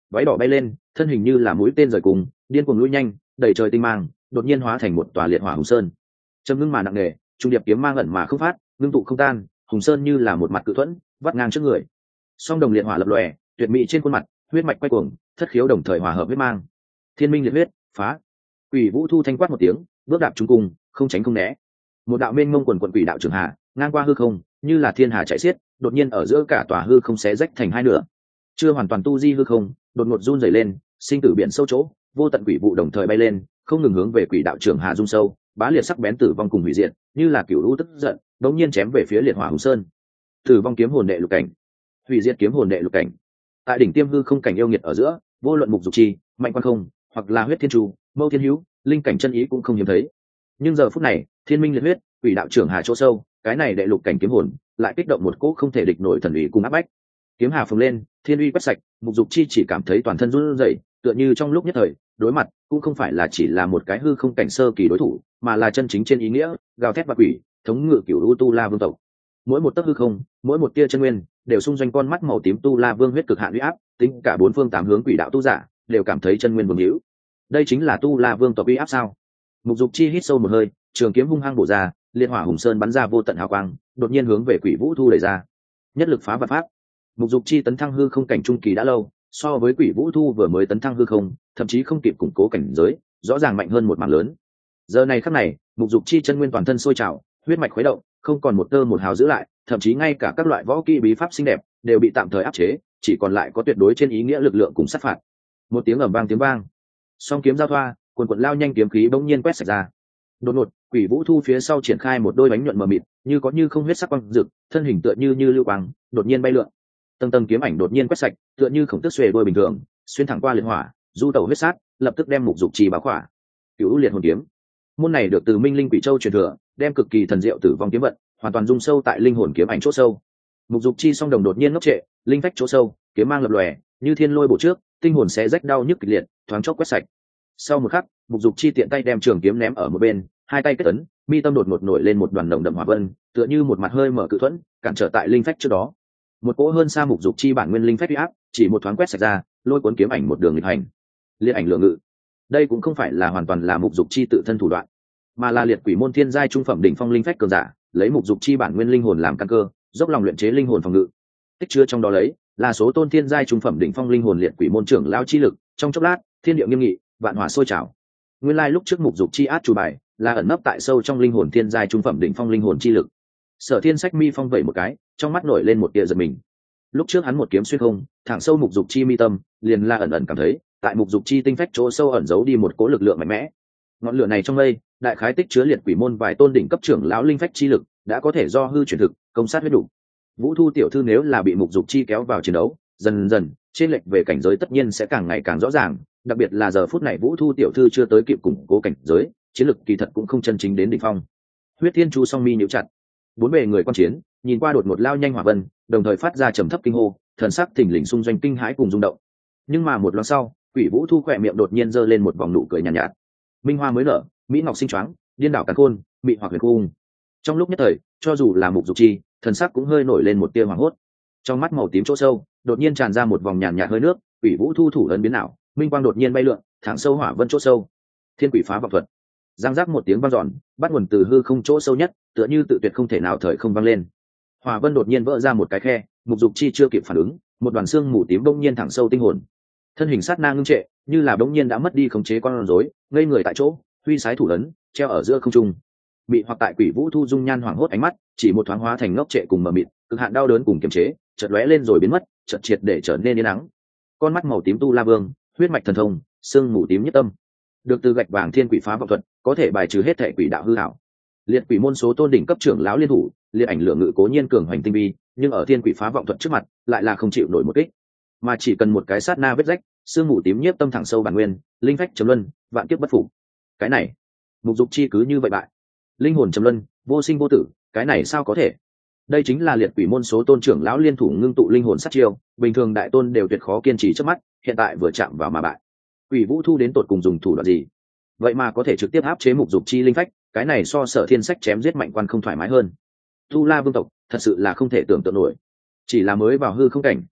váy đỏ bay lên, thân hình như là mũi tên rời cùng điên cuồng lũi nhanh, đầy trời tinh mang, đột nhiên hóa thành một tòa liệt hỏa hùng sơn. Trầm ngưng mà nặng nề, trung điệp kiếm mang ẩn mà không phát, ngưng tụ không tan, hùng sơn như là một mặt cự thuẫn vắt ngang trước người. Song đồng liệt hỏa lập lòe, tuyệt mỹ trên khuôn mặt, huyết mạch quay cuồng, thất khiếu đồng thời hòa hợp huyết mang. Thiên minh liệt huyết, phá. Quỷ Vũ Thu thanh quát một tiếng, bước đạp trúng cung, không tránh không né. Một đạo mênh mông quần quần quỷ đạo trường hạ, ngang qua hư không, như là thiên hà chạy xiết, đột nhiên ở giữa cả tòa hư không xé rách thành hai nửa. Chưa hoàn toàn tu di hư không, đột ngột run rẩy lên, sinh tử biển sâu chỗ, vô tận quỷ vụ đồng thời bay lên, không ngừng hướng về quỷ đạo trường hạ dung sâu, bá liệt sắc bén tử vong cùng hủy diệt, như là cửu lũ tức giận, đống nhiên chém về phía liệt hỏa hùng sơn. Tử vong kiếm hồn đệ lục cảnh, hủy diệt kiếm hồn đệ lục cảnh. Tại đỉnh tiêm hư không cảnh yêu nghiệt ở giữa, vô luận mục dục chi, mạnh quan không, hoặc là huyết thiên chu, mâu thiên hữu, linh cảnh chân ý cũng không hiếm thấy. Nhưng giờ phút này, thiên minh liệt huyết, quỷ đạo trưởng hà chỗ sâu, cái này đệ lục cảnh kiếm hồn lại kích động một cỗ không thể địch nổi thần uy cùng áp bách. Kiếm hà phồng lên, thiên uy quét sạch, mục dục chi chỉ cảm thấy toàn thân run rẩy, tựa như trong lúc nhất thời, đối mặt cũng không phải là chỉ là một cái hư không cảnh sơ kỳ đối thủ, mà là chân chính trên ý nghĩa, gào thét và quỷ, thống ngự cửu u tu la vương tộc. Mỗi một tấc hư không, mỗi một tia chân nguyên, đều xung doanh con mắt màu tím tu la vương huyết cực hạn uy áp, tính cả bốn phương tám hướng quỷ đạo tu giả, đều cảm thấy chân nguyên vương hữu. Đây chính là tu la vương tộc uy áp sao? Mục dục chi hít sâu một hơi, trường kiếm hung hăng bổ ra, liệt hỏa hùng sơn bắn ra vô tận hào quang, đột nhiên hướng về Quỷ Vũ Thu đẩy ra. Nhất lực phá vạn pháp. Mục dục chi tấn thăng hư không cảnh trung kỳ đã lâu, so với Quỷ Vũ Thu vừa mới tấn thăng hư không, thậm chí không kịp củng cố cảnh giới, rõ ràng mạnh hơn một mảng lớn. Giờ này khắc này, mục dục chi chân nguyên toàn thân sôi trào, huyết mạch khuấy động, không còn một tơ một hào giữ lại, thậm chí ngay cả các loại võ kỹ bí pháp xinh đẹp đều bị tạm thời áp chế, chỉ còn lại có tuyệt đối trên ý nghĩa lực lượng cùng sát phạt. Một tiếng ầm vang tiếng vang, song kiếm giao thoa, cuồn cuộn lao nhanh kiếm khí bỗng nhiên quét sạch ra. Đột ngột, Quỷ Vũ Thu phía sau triển khai một đôi bánh nhuận mờ mịt, như có như không huyết sắc quang rực, thân hình tựa như lưu quang, đột nhiên bay lượn. Tầng tầng kiếm ảnh đột nhiên quét sạch, tựa như khổng tước xuề đôi bình thường, xuyên thẳng qua liệt hỏa, du tẩu huyết sát, lập tức đem mục dục chi báo khỏa. Cửu liệt hồn kiếm, môn này được từ Minh Linh Quỷ Châu truyền thừa, đem cực kỳ thần diệu tử vong kiếm vận, hoàn toàn dung sâu tại linh hồn kiếm ảnh chỗ sâu. Mục dục chi song đồng đột nhiên ngốc trệ, linh phách chỗ sâu, kiếm mang lập lòe, như thiên lôi bổ trước, tinh hồn xé rách đau nhức kịch liệt, thoáng chốc quét sạch. Sau một khắc, mục dục chi tiện tay đem trường kiếm ném ở một bên, hai tay kết ấn, mi tâm đột ngột nổi lên một đoàn đồng đậm hỏa vân, tựa như một mặt hơi mở cự thuẫn, cản trở tại linh phách trước đó. Một cỗ hơn xa mục dục chi bản nguyên linh phách uy áp, chỉ một thoáng quét sạch ra, lôi cuốn kiếm ảnh một đường nghịch hành. Liệt ảnh lượng ngự. Đây cũng không phải là hoàn toàn là mục dục chi tự thân thủ đoạn, mà là liệt quỷ môn thiên giai trung phẩm đỉnh phong linh phách cường giả, lấy mục dục chi bản nguyên linh hồn làm căn cơ, dốc lòng luyện chế linh hồn phòng ngự. Tích chứa trong đó lấy là số tôn thiên giai trung phẩm đỉnh phong linh hồn liệt quỷ môn trưởng lão chi lực, trong chốc lát, thiên địa nghiêm nghị, vạn hỏa sôi trào. Nguyên lai lúc trước mục dục chi át chủ bài là ẩn nấp tại sâu trong linh hồn thiên giai trung phẩm đỉnh phong linh hồn chi lực. Sở Thiên Sách mi phong vẩy một cái, trong mắt nổi lên một tia giật mình. Lúc trước hắn một kiếm xuyên không, thẳng sâu mục dục chi mi tâm, liền là ẩn ẩn cảm thấy, tại mục dục chi tinh phách chỗ sâu ẩn giấu đi một cỗ lực lượng mạnh mẽ. Ngọn lửa này trong mây, đại khái tích chứa liệt quỷ môn vài tôn đỉnh cấp trưởng lão linh phách chi lực, đã có thể do hư chuyển thực, công sát huyết đủ. Vũ Thu tiểu thư nếu là bị mục dục chi kéo vào chiến đấu, dần dần, trên lệch về cảnh giới tất nhiên sẽ càng ngày càng rõ ràng, đặc biệt là giờ phút này Vũ Thu tiểu thư chưa tới kịp củng cố cảnh giới, chiến lực kỳ thật cũng không chân chính đến đỉnh phong. Huyết Thiên Chu song mi nhíu chặt, bốn bề người quan chiến, nhìn qua đột ngột lao nhanh hỏa vân, đồng thời phát ra trầm thấp kinh hô, thần sắc thình lình xung doanh kinh hãi cùng rung động. Nhưng mà một loáng sau, Quỷ Vũ Thu khỏe miệng đột nhiên giơ lên một vòng nụ cười nhàn nhạt. Minh hoa mới nở, mỹ ngọc sinh choáng, điên đảo càn khôn, mị hoặc huyền cung. Trong lúc nhất thời, cho dù là mục dục chi, thần sắc cũng hơi nổi lên một tia hoảng hốt. Trong mắt màu tím chỗ sâu, đột nhiên tràn ra một vòng nhàn nhạt hơi nước, Quỷ Vũ Thu thủ ấn biến ảo, minh quang đột nhiên bay lượn, thẳng sâu hỏa vân chỗ sâu. Thiên quỷ phá vọng thuật. Giang giác một tiếng vang dọn, bắt nguồn từ hư không chỗ sâu nhất, tựa như tự tuyệt không thể nào thời không vang lên. Hỏa vân đột nhiên vỡ ra một cái khe, mục dục chi chưa kịp phản ứng, một đoàn xương mù tím bỗng nhiên thẳng sâu tinh hồn. Thân hình sát na ngưng trệ, như là bỗng nhiên đã mất đi khống chế con rối, ngây người tại chỗ, huy sái thủ ấn, treo ở giữa không trung. Bị hoặc tại Quỷ Vũ Thu dung nhan hoảng hốt ánh mắt, chỉ một thoáng hóa thành ngốc trệ cùng mờ mịt, cực hạn đau đớn cùng kiềm chế, chợt lóe lên rồi biến mất, chợt triệt để trở nên yên ắng. Con mắt màu tím tu la vương, huyết mạch thần thông, xương mù tím nhất tâm, được từ gạch vàng thiên quỷ phá vọng thuật, có thể bài trừ hết thể quỷ đạo hư ảo. Liệt quỷ môn số tôn đỉnh cấp trưởng lão liên thủ, liệt ảnh lượng ngự cố nhiên cường hoành tinh vi, nhưng ở thiên quỷ phá vọng thuật trước mặt, lại là không chịu nổi một kích. Mà chỉ cần một cái sát na vết rách, xương mù tím nhiếp tâm thẳng sâu bản nguyên, linh phách trầm luân, vạn kiếp bất phục. Cái này, mục dục chi cứ như vậy bại. Linh hồn trầm luân, vô sinh vô tử, cái này sao có thể? Đây chính là liệt quỷ môn số tôn trưởng lão liên thủ ngưng tụ linh hồn sát chiêu, bình thường đại tôn đều tuyệt khó kiên trì trước mắt, hiện tại vừa chạm vào mà bại. Quỷ Vũ Thu đến tột cùng dùng thủ đoạn gì? Vậy mà có thể trực tiếp áp chế mục dục chi linh phách, cái này so Sở Thiên Sách chém giết mạnh quan không thoải mái hơn. Tu La vương tộc, thật sự là không thể tưởng tượng nổi. Chỉ là mới vào hư không cảnh,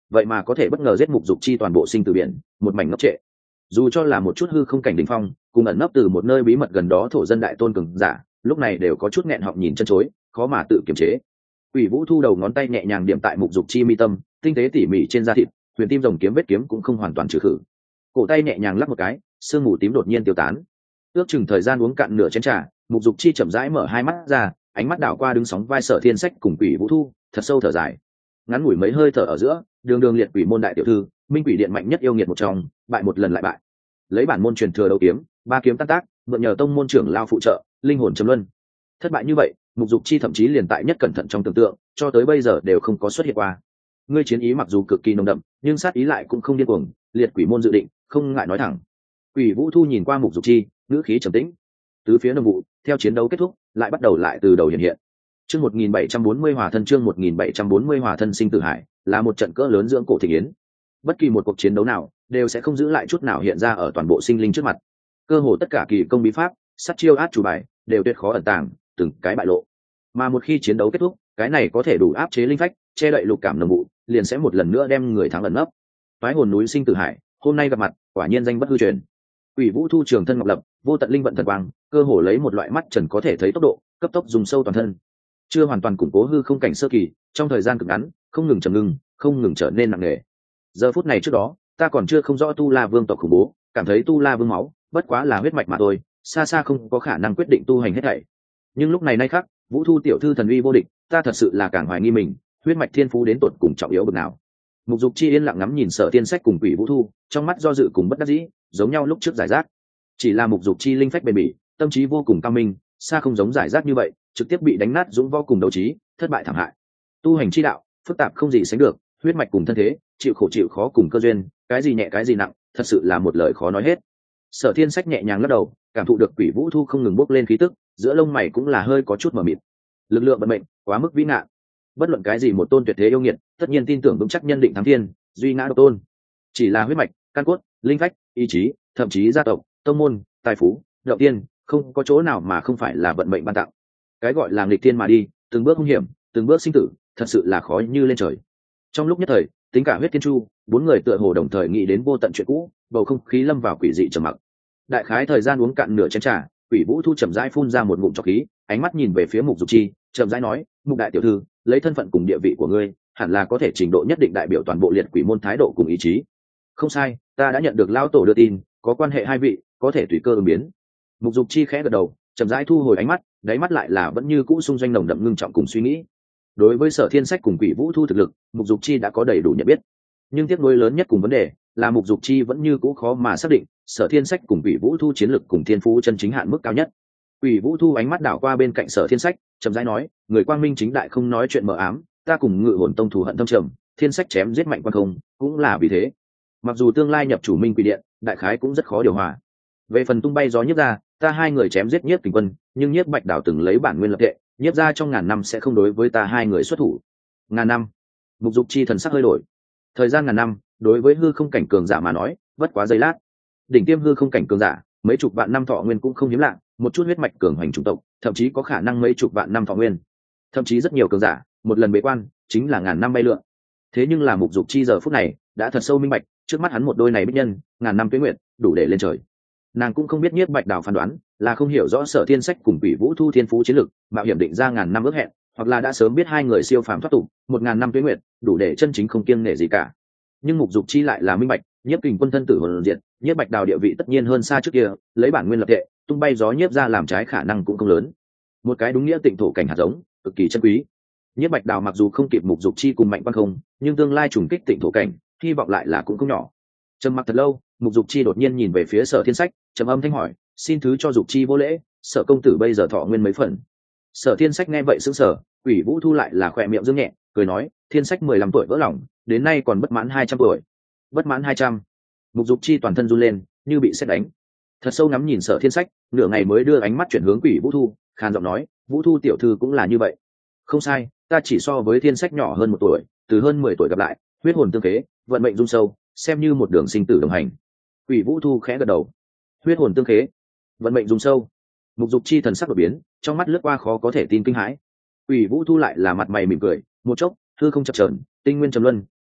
vậy mà có thể bất ngờ giết Mục Dục Chi toàn bộ sinh tử biển, một mảnh ngốc trệ. Dù cho là một chút hư không cảnh đỉnh phong, cùng ẩn nấp từ một nơi bí mật gần đó thổ dân đại tôn cường giả, lúc này đều có chút nghẹn họng nhìn chân chối, khó mà tự kiềm chế. Quỷ Vũ Thu đầu ngón tay nhẹ nhàng điểm tại Mục Dục Chi mi tâm, tinh tế tỉ mỉ trên da thịt, huyền tim rồng kiếm vết kiếm cũng không hoàn toàn trừ khử. Cổ tay nhẹ nhàng lắc một cái, sương mù tím đột nhiên tiêu tán. Ước chừng thời gian uống cạn nửa chén trà, Mục Dục Chi chậm rãi mở hai mắt ra, ánh mắt đảo qua đứng sóng vai Sở Thiên Sách cùng Quỷ Vũ Thu, thật sâu thở dài. Ngắn ngủi mấy hơi thở ở giữa, đường đường liệt quỷ môn đại tiểu thư, minh quỷ điện mạnh nhất yêu nghiệt một trong, bại một lần lại bại. Lấy bản môn truyền thừa đấu kiếm, ba kiếm tan tác, mượn nhờ tông môn trưởng lao phụ trợ, linh hồn chấm luân. Thất bại như vậy, Mục Dục Chi thậm chí liền tại nhất cẩn thận trong tưởng tượng, cho tới bây giờ đều không có xuất hiện qua. Ngươi chiến ý mặc dù cực kỳ nồng đậm, nhưng sát ý lại cũng không điên cuồng, liệt quỷ môn dự định, không ngại nói thẳng. Quỷ Vũ Thu nhìn qua Mục Dục Chi, ngữ khí trầm tĩnh. Tứ phía nông vụ, theo chiến đấu kết thúc, lại bắt đầu lại từ đầu hiện hiện. Chương 1740 Hỏa thân chương 1740 Hỏa thân sinh tử hải, là một trận cỡ lớn dưỡng cổ thịnh yến. Bất kỳ một cuộc chiến đấu nào, đều sẽ không giữ lại chút nào hiện ra ở toàn bộ sinh linh trước mặt. Cơ hồ tất cả kỳ công bí pháp, sát chiêu át chủ bài, đều tuyệt khó ẩn tàng, từng cái bại lộ. Mà một khi chiến đấu kết thúc, cái này có thể đủ áp chế linh phách, che đậy lục cảm nồng vụ, liền sẽ một lần nữa đem người thắng ẩn nấp. Phái hồn núi sinh tử hải, hôm nay gặp mặt, quả nhiên danh bất hư truyền. Quỷ Vũ Thu trường thân ngọc lập, vô tận linh vận thần quang, cơ hồ lấy một loại mắt trần có thể thấy tốc độ, cấp tốc dùng sâu toàn thân. Chưa hoàn toàn củng cố hư không cảnh sơ kỳ, trong thời gian cực ngắn, không ngừng trầm ngưng, không ngừng trở nên nặng nề. Giờ phút này trước đó, ta còn chưa không rõ Tu La Vương tộc khủng bố, cảm thấy Tu La Vương máu, bất quá là huyết mạch mà thôi, xa xa không có khả năng quyết định tu hành hết thảy. Nhưng lúc này nay khác, Vũ Thu tiểu thư thần uy vô địch, ta thật sự là càng hoài nghi mình, huyết mạch thiên phú đến tột cùng trọng yếu bậc nào. Mục Dục Chi yên lặng ngắm nhìn Sở Tiên Sách cùng Quỷ Vũ Thu, trong mắt do dự cùng bất đắc dĩ, giống nhau lúc trước giải rác. Chỉ là Mục Dục Chi linh phách bền bỉ, tâm trí vô cùng cao minh, xa không giống giải rác như vậy, trực tiếp bị đánh nát dũng vô cùng đấu trí, thất bại thảm hại. Tu hành chi đạo, phức tạp không gì sánh được, huyết mạch cùng thân thế, chịu khổ chịu khó cùng cơ duyên, cái gì nhẹ cái gì nặng, thật sự là một lời khó nói hết. Sở Thiên Sách nhẹ nhàng lắc đầu, cảm thụ được Quỷ Vũ Thu không ngừng bốc lên khí tức, giữa lông mày cũng là hơi có chút mờ mịt. Lực lượng vận mệnh quá mức vĩ ngạn, bất luận cái gì một tôn tuyệt thế yêu nghiệt, tất nhiên tin tưởng vững chắc nhân định thắng thiên, duy ngã độc tôn. Chỉ là huyết mạch, căn cốt, linh phách, ý chí, thậm chí gia tộc, tông môn, tài phú, đạo tiên, không có chỗ nào mà không phải là vận mệnh ban tặng. Cái gọi là nghịch thiên mà đi, từng bước hung hiểm, từng bước sinh tử, thật sự là khó như lên trời. Trong lúc nhất thời, tính cả huyết thiên chu, bốn người tựa hồ đồng thời nghĩ đến vô tận chuyện cũ, bầu không khí lâm vào quỷ dị trầm mặc. Đại khái thời gian uống cạn nửa chén trà, Quỷ Vũ Thu chậm rãi phun ra một ngụm trọc khí, ánh mắt nhìn về phía Mục Dục Chi, chậm rãi nói: "Mục đại tiểu thư, lấy thân phận cùng địa vị của ngươi, hẳn là có thể trình độ nhất định đại biểu toàn bộ liệt quỷ môn thái độ cùng ý chí." "Không sai, ta đã nhận được lão tổ đưa tin, có quan hệ hai vị, có thể tùy cơ ứng biến." Mục Dục Chi khẽ gật đầu, chậm rãi thu hồi ánh mắt, đáy mắt lại là vẫn như cũ xung doanh nồng đậm ngưng trọng cùng suy nghĩ. Đối với Sở Thiên Sách cùng Quỷ Vũ Thu thực lực, Mục Dục Chi đã có đầy đủ nhận biết, nhưng tiếc nuối lớn nhất cùng vấn đề là Mục Dục Chi vẫn như cũ khó mà xác định Sở Thiên Sách cùng Quỷ Vũ Thu chiến lực cùng thiên phú chân chính hạn mức cao nhất. Quỷ Vũ Thu ánh mắt đảo qua bên cạnh Sở Thiên Sách, chậm rãi nói: "Người quang minh chính đại không nói chuyện mờ ám, ta cùng Ngự Hồn Tông thù hận thâm trầm, Thiên Sách chém giết mạnh quan không, cũng là vì thế. Mặc dù tương lai nhập chủ Minh Quỷ Điện, đại khái cũng rất khó điều hòa. Về phần tung bay gió Nhiếp gia, ta hai người chém giết Nhiếp Kình Quân, nhưng Nhiếp Bạch Đào từng lấy bản nguyên lập tệ, Nhiếp gia trong ngàn năm sẽ không đối với ta hai người xuất thủ." Ngàn năm? Mục Dục Chi thần sắc hơi đổi. Thời gian ngàn năm, đối với hư không cảnh cường giả mà nói, bất quá giây lát. Đỉnh tiêm hư không cảnh cường giả, mấy chục vạn năm thọ nguyên cũng không hiếm lạ, một chút huyết mạch cường hoành chủng tộc, thậm chí có khả năng mấy chục vạn năm thọ nguyên. Thậm chí rất nhiều cường giả, một lần bế quan, chính là ngàn năm bay lượn. Thế nhưng là Mục Dục Chi giờ phút này, đã thật sâu minh bạch, trước mắt hắn một đôi này bích nhân, ngàn năm tuế nguyệt, đủ để lên trời. Nàng cũng không biết Nhiếp Bạch Đào phán đoán, là không hiểu rõ Sở Thiên Sách cùng Quỷ Vũ Thu thiên phú chiến lực, mạo hiểm định ra ngàn năm ước hẹn, hoặc là đã sớm biết hai người siêu phàm thoát tục, 1000 năm tuế nguyệt, đủ để chân chính không kiêng nể gì cả. Nhưng Mục Dục Chi lại là minh bạch, Nhiếp Kình Quân thân tử hồn diệt, Nhiếp Bạch Đào địa vị tất nhiên hơn xa trước kia, lấy bản nguyên lập tệ, tung bay gió Nhiếp ra làm trái khả năng cũng không lớn. Một cái đúng nghĩa tịnh thổ cảnh hạt giống, cực kỳ chân quý. Nhiếp Bạch Đào mặc dù không kịp Mục Dục Chi cùng Mạnh Quan Không, nhưng tương lai trùng kích tịnh thổ cảnh, hy vọng lại là cũng không nhỏ. Trầm mặc thật lâu, Mục Dục Chi đột nhiên nhìn về phía Sở Thiên Sách, trầm âm thanh hỏi: "Xin thứ cho Dục Chi vô lễ, Sở công tử bây giờ thọ nguyên mấy phần?" Sở Thiên Sách nghe vậy sững sờ, Quỷ Vũ Thu lại là khỏe miệng dương nhẹ, cười nói: "Thiên Sách 15 tuổi vỡ lòng, đến nay còn bất mãn 200 tuổi." Bất mãn 200? Mục Dục Chi toàn thân run lên, như bị sét đánh. Thật sâu ngắm nhìn Sở Thiên Sách, nửa ngày mới đưa ánh mắt chuyển hướng Quỷ Vũ Thu, khàn giọng nói: "Vũ Thu tiểu thư cũng là như vậy." "Không sai, ta chỉ so với Thiên Sách nhỏ hơn 1 tuổi, từ hơn 10 tuổi gặp lại, huyết hồn tương kế, vận mệnh dung sâu, xem như một đường sinh tử đồng hành." Quỷ Vũ Thu khẽ gật đầu. Huyết hồn tương kế, vận mệnh dung sâu. Mục Dục Chi thần sắc đột biến, trong mắt lướt qua khó có thể tin kinh hãi. Quỷ Vũ Thu lại là mặt mày mỉm cười, một chốc, hư không chập chờn, tinh nguyên trầm luân,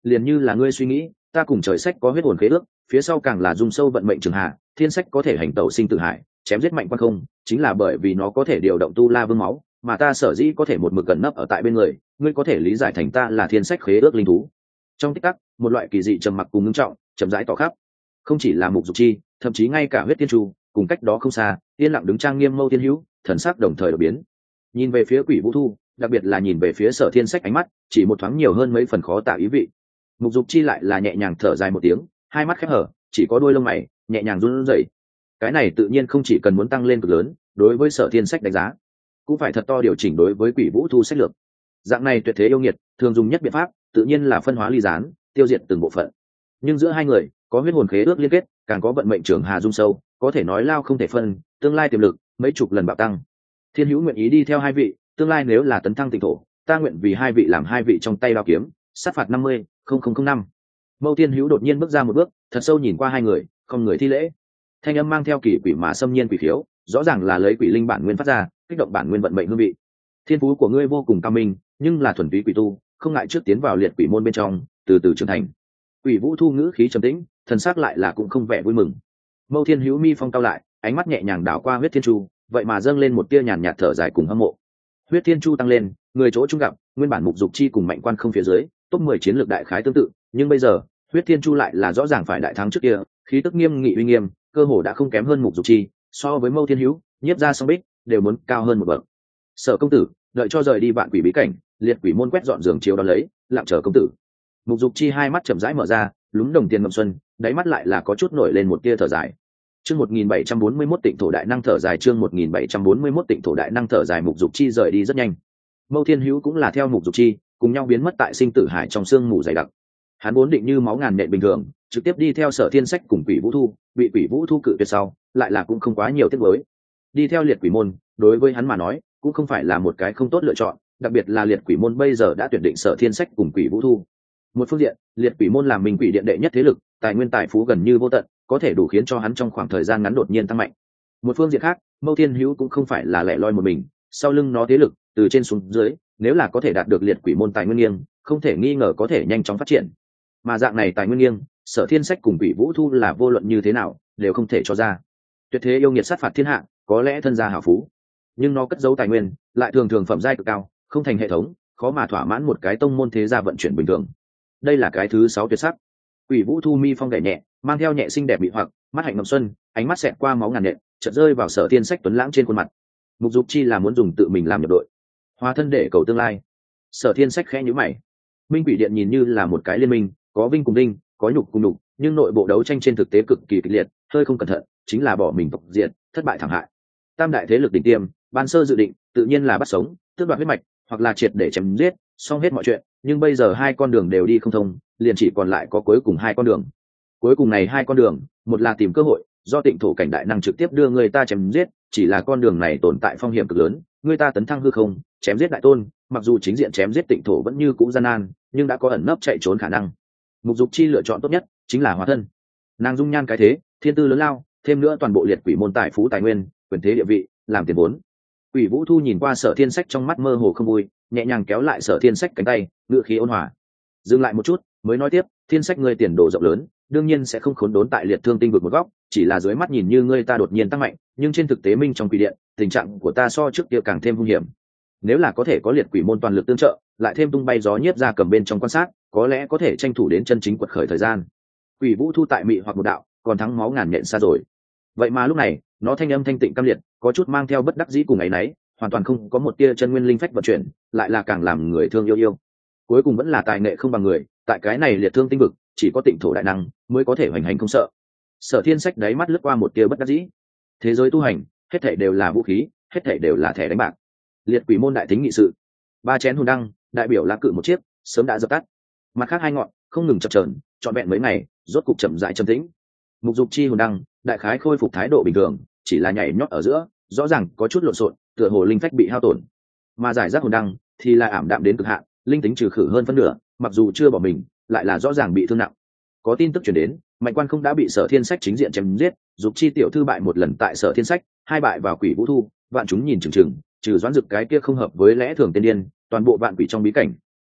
liền như là ngươi suy nghĩ, ta cùng trời sách có huyết hồn khế ước, phía sau càng là dung sâu vận mệnh trường hạ, thiên sách có thể hành tẩu sinh tử hải, chém giết mạnh quan không, chính là bởi vì nó có thể điều động tu la vương máu, mà ta sở dĩ có thể một mực gần nấp ở tại bên người, ngươi có thể lý giải thành ta là thiên sách khế ước linh thú. Trong tích tắc, một loại kỳ dị trầm mặc cùng ngưng trọng chậm rãi tỏ khắp. Không chỉ là Mục Dục Chi, thậm chí ngay cả huyết thiên chu cùng cách đó không xa, yên lặng đứng trang nghiêm Mâu Thiên Hữu, thần sắc đồng thời đổi biến. Nhìn về phía Quỷ Vũ Thu, đặc biệt là nhìn về phía Sở Thiên Sách, ánh mắt chỉ một thoáng nhiều hơn mấy phần khó tả ý vị. Mục Dục Chi lại là nhẹ nhàng thở dài một tiếng, hai mắt khép hở, chỉ có đôi lông mày nhẹ nhàng run rẩy. Cái này tự nhiên không chỉ cần muốn tăng lên cực lớn, đối với Sở Thiên Sách đánh giá, cũng phải thật to điều chỉnh đối với Quỷ Vũ Thu sách lược. Dạng này tuyệt thế yêu nghiệt, thường dùng nhất biện pháp, tự nhiên là phân hóa ly gián, tiêu diệt từng bộ phận. Nhưng giữa hai người có huyết hồn khế ước liên kết, càng có vận mệnh trường hà dung sâu, có thể nói lao không thể phân, tương lai tiềm lực mấy chục lần bạo tăng. Thiên Hữu nguyện ý đi theo hai vị, tương lai nếu là tấn thăng tịnh thổ, ta nguyện vì hai vị làm hai vị trong tay đao kiếm, sát phạt 50,005. Mâu Thiên Hữu đột nhiên bước ra một bước, thật sâu nhìn qua hai người, không người thi lễ. Thanh âm mang theo kỳ quỷ mà xâm nhiên quỷ khiếu, rõ ràng là lấy quỷ linh bản nguyên phát ra, kích động bản nguyên vận mệnh hương vị. Thiên phú của ngươi vô cùng cao minh, nhưng là thuần túy quỷ tu, không ngại trước tiến vào liệt quỷ môn bên trong, từ từ trưởng thành. Quỷ Vũ Thu ngữ khí trầm tĩnh, thần sắc lại là cũng không vẻ vui mừng. Mâu Thiên Hữu mi phong cao lại, ánh mắt nhẹ nhàng đảo qua huyết thiên chu, vậy mà dâng lên một tia nhàn nhạt thở dài cùng hâm mộ. Huyết thiên chu tăng lên, người chỗ trung gặp, nguyên bản Mục Dục Chi cùng Mạnh Quan không phía dưới, top 10 chiến lược đại khái tương tự, nhưng bây giờ, huyết thiên chu lại là rõ ràng phải đại thắng trước kia, khí tức nghiêm nghị uy nghiêm, cơ hồ đã không kém hơn Mục Dục Chi, so với Mâu Thiên Hữu, Nhiếp Gia Song Bích đều muốn cao hơn một bậc. Sở công tử, đợi cho rời đi vạn quỷ bí cảnh, liệt quỷ môn quét dọn giường chiếu đón lấy, lặng chờ công tử. Mục Dục Chi hai mắt chậm rãi mở ra, lúng đồng tiền ngậm xuân, đáy mắt lại là có chút nổi lên một tia thở dài. Chương 1741 Tịnh thổ đại năng thở dài, chương 1741 Tịnh thổ đại năng thở dài. Mục Dục Chi rời đi rất nhanh. Mâu Thiên Hữu cũng là theo Mục Dục Chi, cùng nhau biến mất tại sinh tử hải trong sương mù dày đặc. Hắn vốn định như máu ngàn nện bình thường, trực tiếp đi theo Sở Thiên Sách cùng Quỷ Vũ Thu, bị Quỷ Vũ Thu cự tuyệt sau, lại là cũng không quá nhiều tiếc nuối. Đi theo liệt quỷ môn, đối với hắn mà nói, cũng không phải là một cái không tốt lựa chọn, đặc biệt là liệt quỷ môn bây giờ đã tuyển định Sở Thiên Sách cùng Quỷ Vũ Thu. Một phương diện, liệt quỷ môn làm mình quỷ điện đệ nhất thế lực, tài nguyên tài phú gần như vô tận, có thể đủ khiến cho hắn trong khoảng thời gian ngắn đột nhiên tăng mạnh. Một phương diện khác, Mâu Thiên Hữu cũng không phải là lẻ loi một mình, sau lưng nó thế lực từ trên xuống dưới, nếu là có thể đạt được liệt quỷ môn tài nguyên nghiêng, không thể nghi ngờ có thể nhanh chóng phát triển. Mà dạng này tài nguyên nghiêng, Sở Thiên Sách cùng Quỷ Vũ Thu là vô luận như thế nào đều không thể cho ra. Tuyệt thế yêu nghiệt sát phạt thiên hạ, có lẽ thân gia hảo phú, nhưng nó cất giấu tài nguyên lại thường thường phẩm giai cực cao, không thành hệ thống, khó mà thỏa mãn một cái tông môn thế gia vận chuyển bình thường. Đây là cái thứ 6 tuyệt sắc. Quỷ Vũ Thu mi phong gảy nhẹ, mang theo nhẹ xinh đẹp bị hoặc, mắt hạnh ngầm xuân, ánh mắt xẹt qua máu ngàn nện, chợt rơi vào Sở Thiên Sách tuấn lãng trên khuôn mặt. Mục Dục Chi là muốn dùng tự mình làm nhập đội, hóa thân để cầu tương lai. Sở Thiên Sách khẽ nhíu mày. Minh Quỷ Điện nhìn như là một cái liên minh, có vinh cùng đinh, có nhục cùng nhục, nhưng nội bộ đấu tranh trên thực tế cực kỳ kịch liệt, hơi không cẩn thận, chính là bỏ mình tộc diệt, thất bại thảm hại. Tam đại thế lực đỉnh tiêm, ban sơ dự định, tự nhiên là bắt sống, tước đoạt huyết mạch, hoặc là triệt để chém giết, xong hết mọi chuyện, nhưng bây giờ hai con đường đều đi không thông, liền chỉ còn lại có cuối cùng hai con đường. Cuối cùng này hai con đường, một là tìm cơ hội, do Tịnh thổ cảnh đại năng trực tiếp đưa người ta chém giết, chỉ là con đường này tồn tại phong hiểm cực lớn, người ta tấn thăng hư không, chém giết đại tôn, mặc dù chính diện chém giết Tịnh thổ vẫn như cũ gian nan, nhưng đã có ẩn nấp chạy trốn khả năng. Mục Dục Chi lựa chọn tốt nhất chính là hóa thân. Nàng dung nhan cái thế, thiên tư lớn lao, thêm nữa toàn bộ liệt quỷ môn tài phú tài nguyên, quyền thế địa vị, làm tiền vốn. Quỷ Vũ Thu nhìn qua Sở Thiên Sách trong mắt mơ hồ không vui, nhẹ nhàng kéo lại Sở Thiên Sách cánh tay, ngựa khí ôn hòa. Dừng lại một chút, mới nói tiếp, Thiên Sách ngươi tiền đồ rộng lớn, đương nhiên sẽ không khốn đốn tại liệt thương tinh vực một góc, chỉ là dưới mắt nhìn như ngươi ta đột nhiên tăng mạnh, nhưng trên thực tế minh trong quỷ điện, tình trạng của ta so trước kia càng thêm hung hiểm. Nếu là có thể có liệt quỷ môn toàn lực tương trợ, lại thêm tung bay gió nhiếp ra cầm bên trong quan sát, có lẽ có thể tranh thủ đến chân chính quật khởi thời gian. Quỷ Vũ Thu tại mị hoặc một đạo, còn thắng máu ngàn nhện xa rồi. Vậy mà lúc này, nó thanh âm thanh tịnh cam liệt, có chút mang theo bất đắc dĩ cùng ấy nấy, hoàn toàn không có một tia chân nguyên linh phách vận chuyển, lại là càng làm người thương yêu yêu. Cuối cùng vẫn là tài nghệ không bằng người, tại cái này liệt thương tinh vực, chỉ có Tịnh thổ đại năng mới có thể hoành hành không sợ. Sở Thiên Sách đáy mắt lướt qua một tia bất đắc dĩ. Thế giới tu hành, hết thảy đều là vũ khí, hết thảy đều là thẻ đánh bạc. Liệt quỷ môn đại thính nghị sự, 3 chén hồn đăng, đại biểu lá cự một chiếc, sớm đã dập tắt. Mặt khác 2 ngọn không ngừng chập chờn, trọn vẹn mấy ngày, rốt cục chậm rãi trầm tĩnh. Mục Dục Chi hồn đăng, đại khái khôi phục thái độ bình thường, chỉ là nhảy nhót ở giữa, rõ ràng có chút lộn xộn, tựa hồ linh phách bị hao tổn. Mà giải rác hồn đăng thì là ảm đạm đến cực hạn, linh tính trừ khử hơn phân nửa, mặc dù chưa bỏ mình, lại là rõ ràng bị thương nặng. Có tin tức truyền đến, Mạnh Quan không đã bị Sở Thiên Sách chính diện chém giết, Dục Chi tiểu thư bại một lần tại Sở Thiên Sách, 2 bại vào Quỷ Vũ Thu, vạn chúng nhìn chừng chừng, trừ Doãn Dực cái kia không hợp với lẽ thường tiên điên, toàn bộ vạn quỷ trong bí cảnh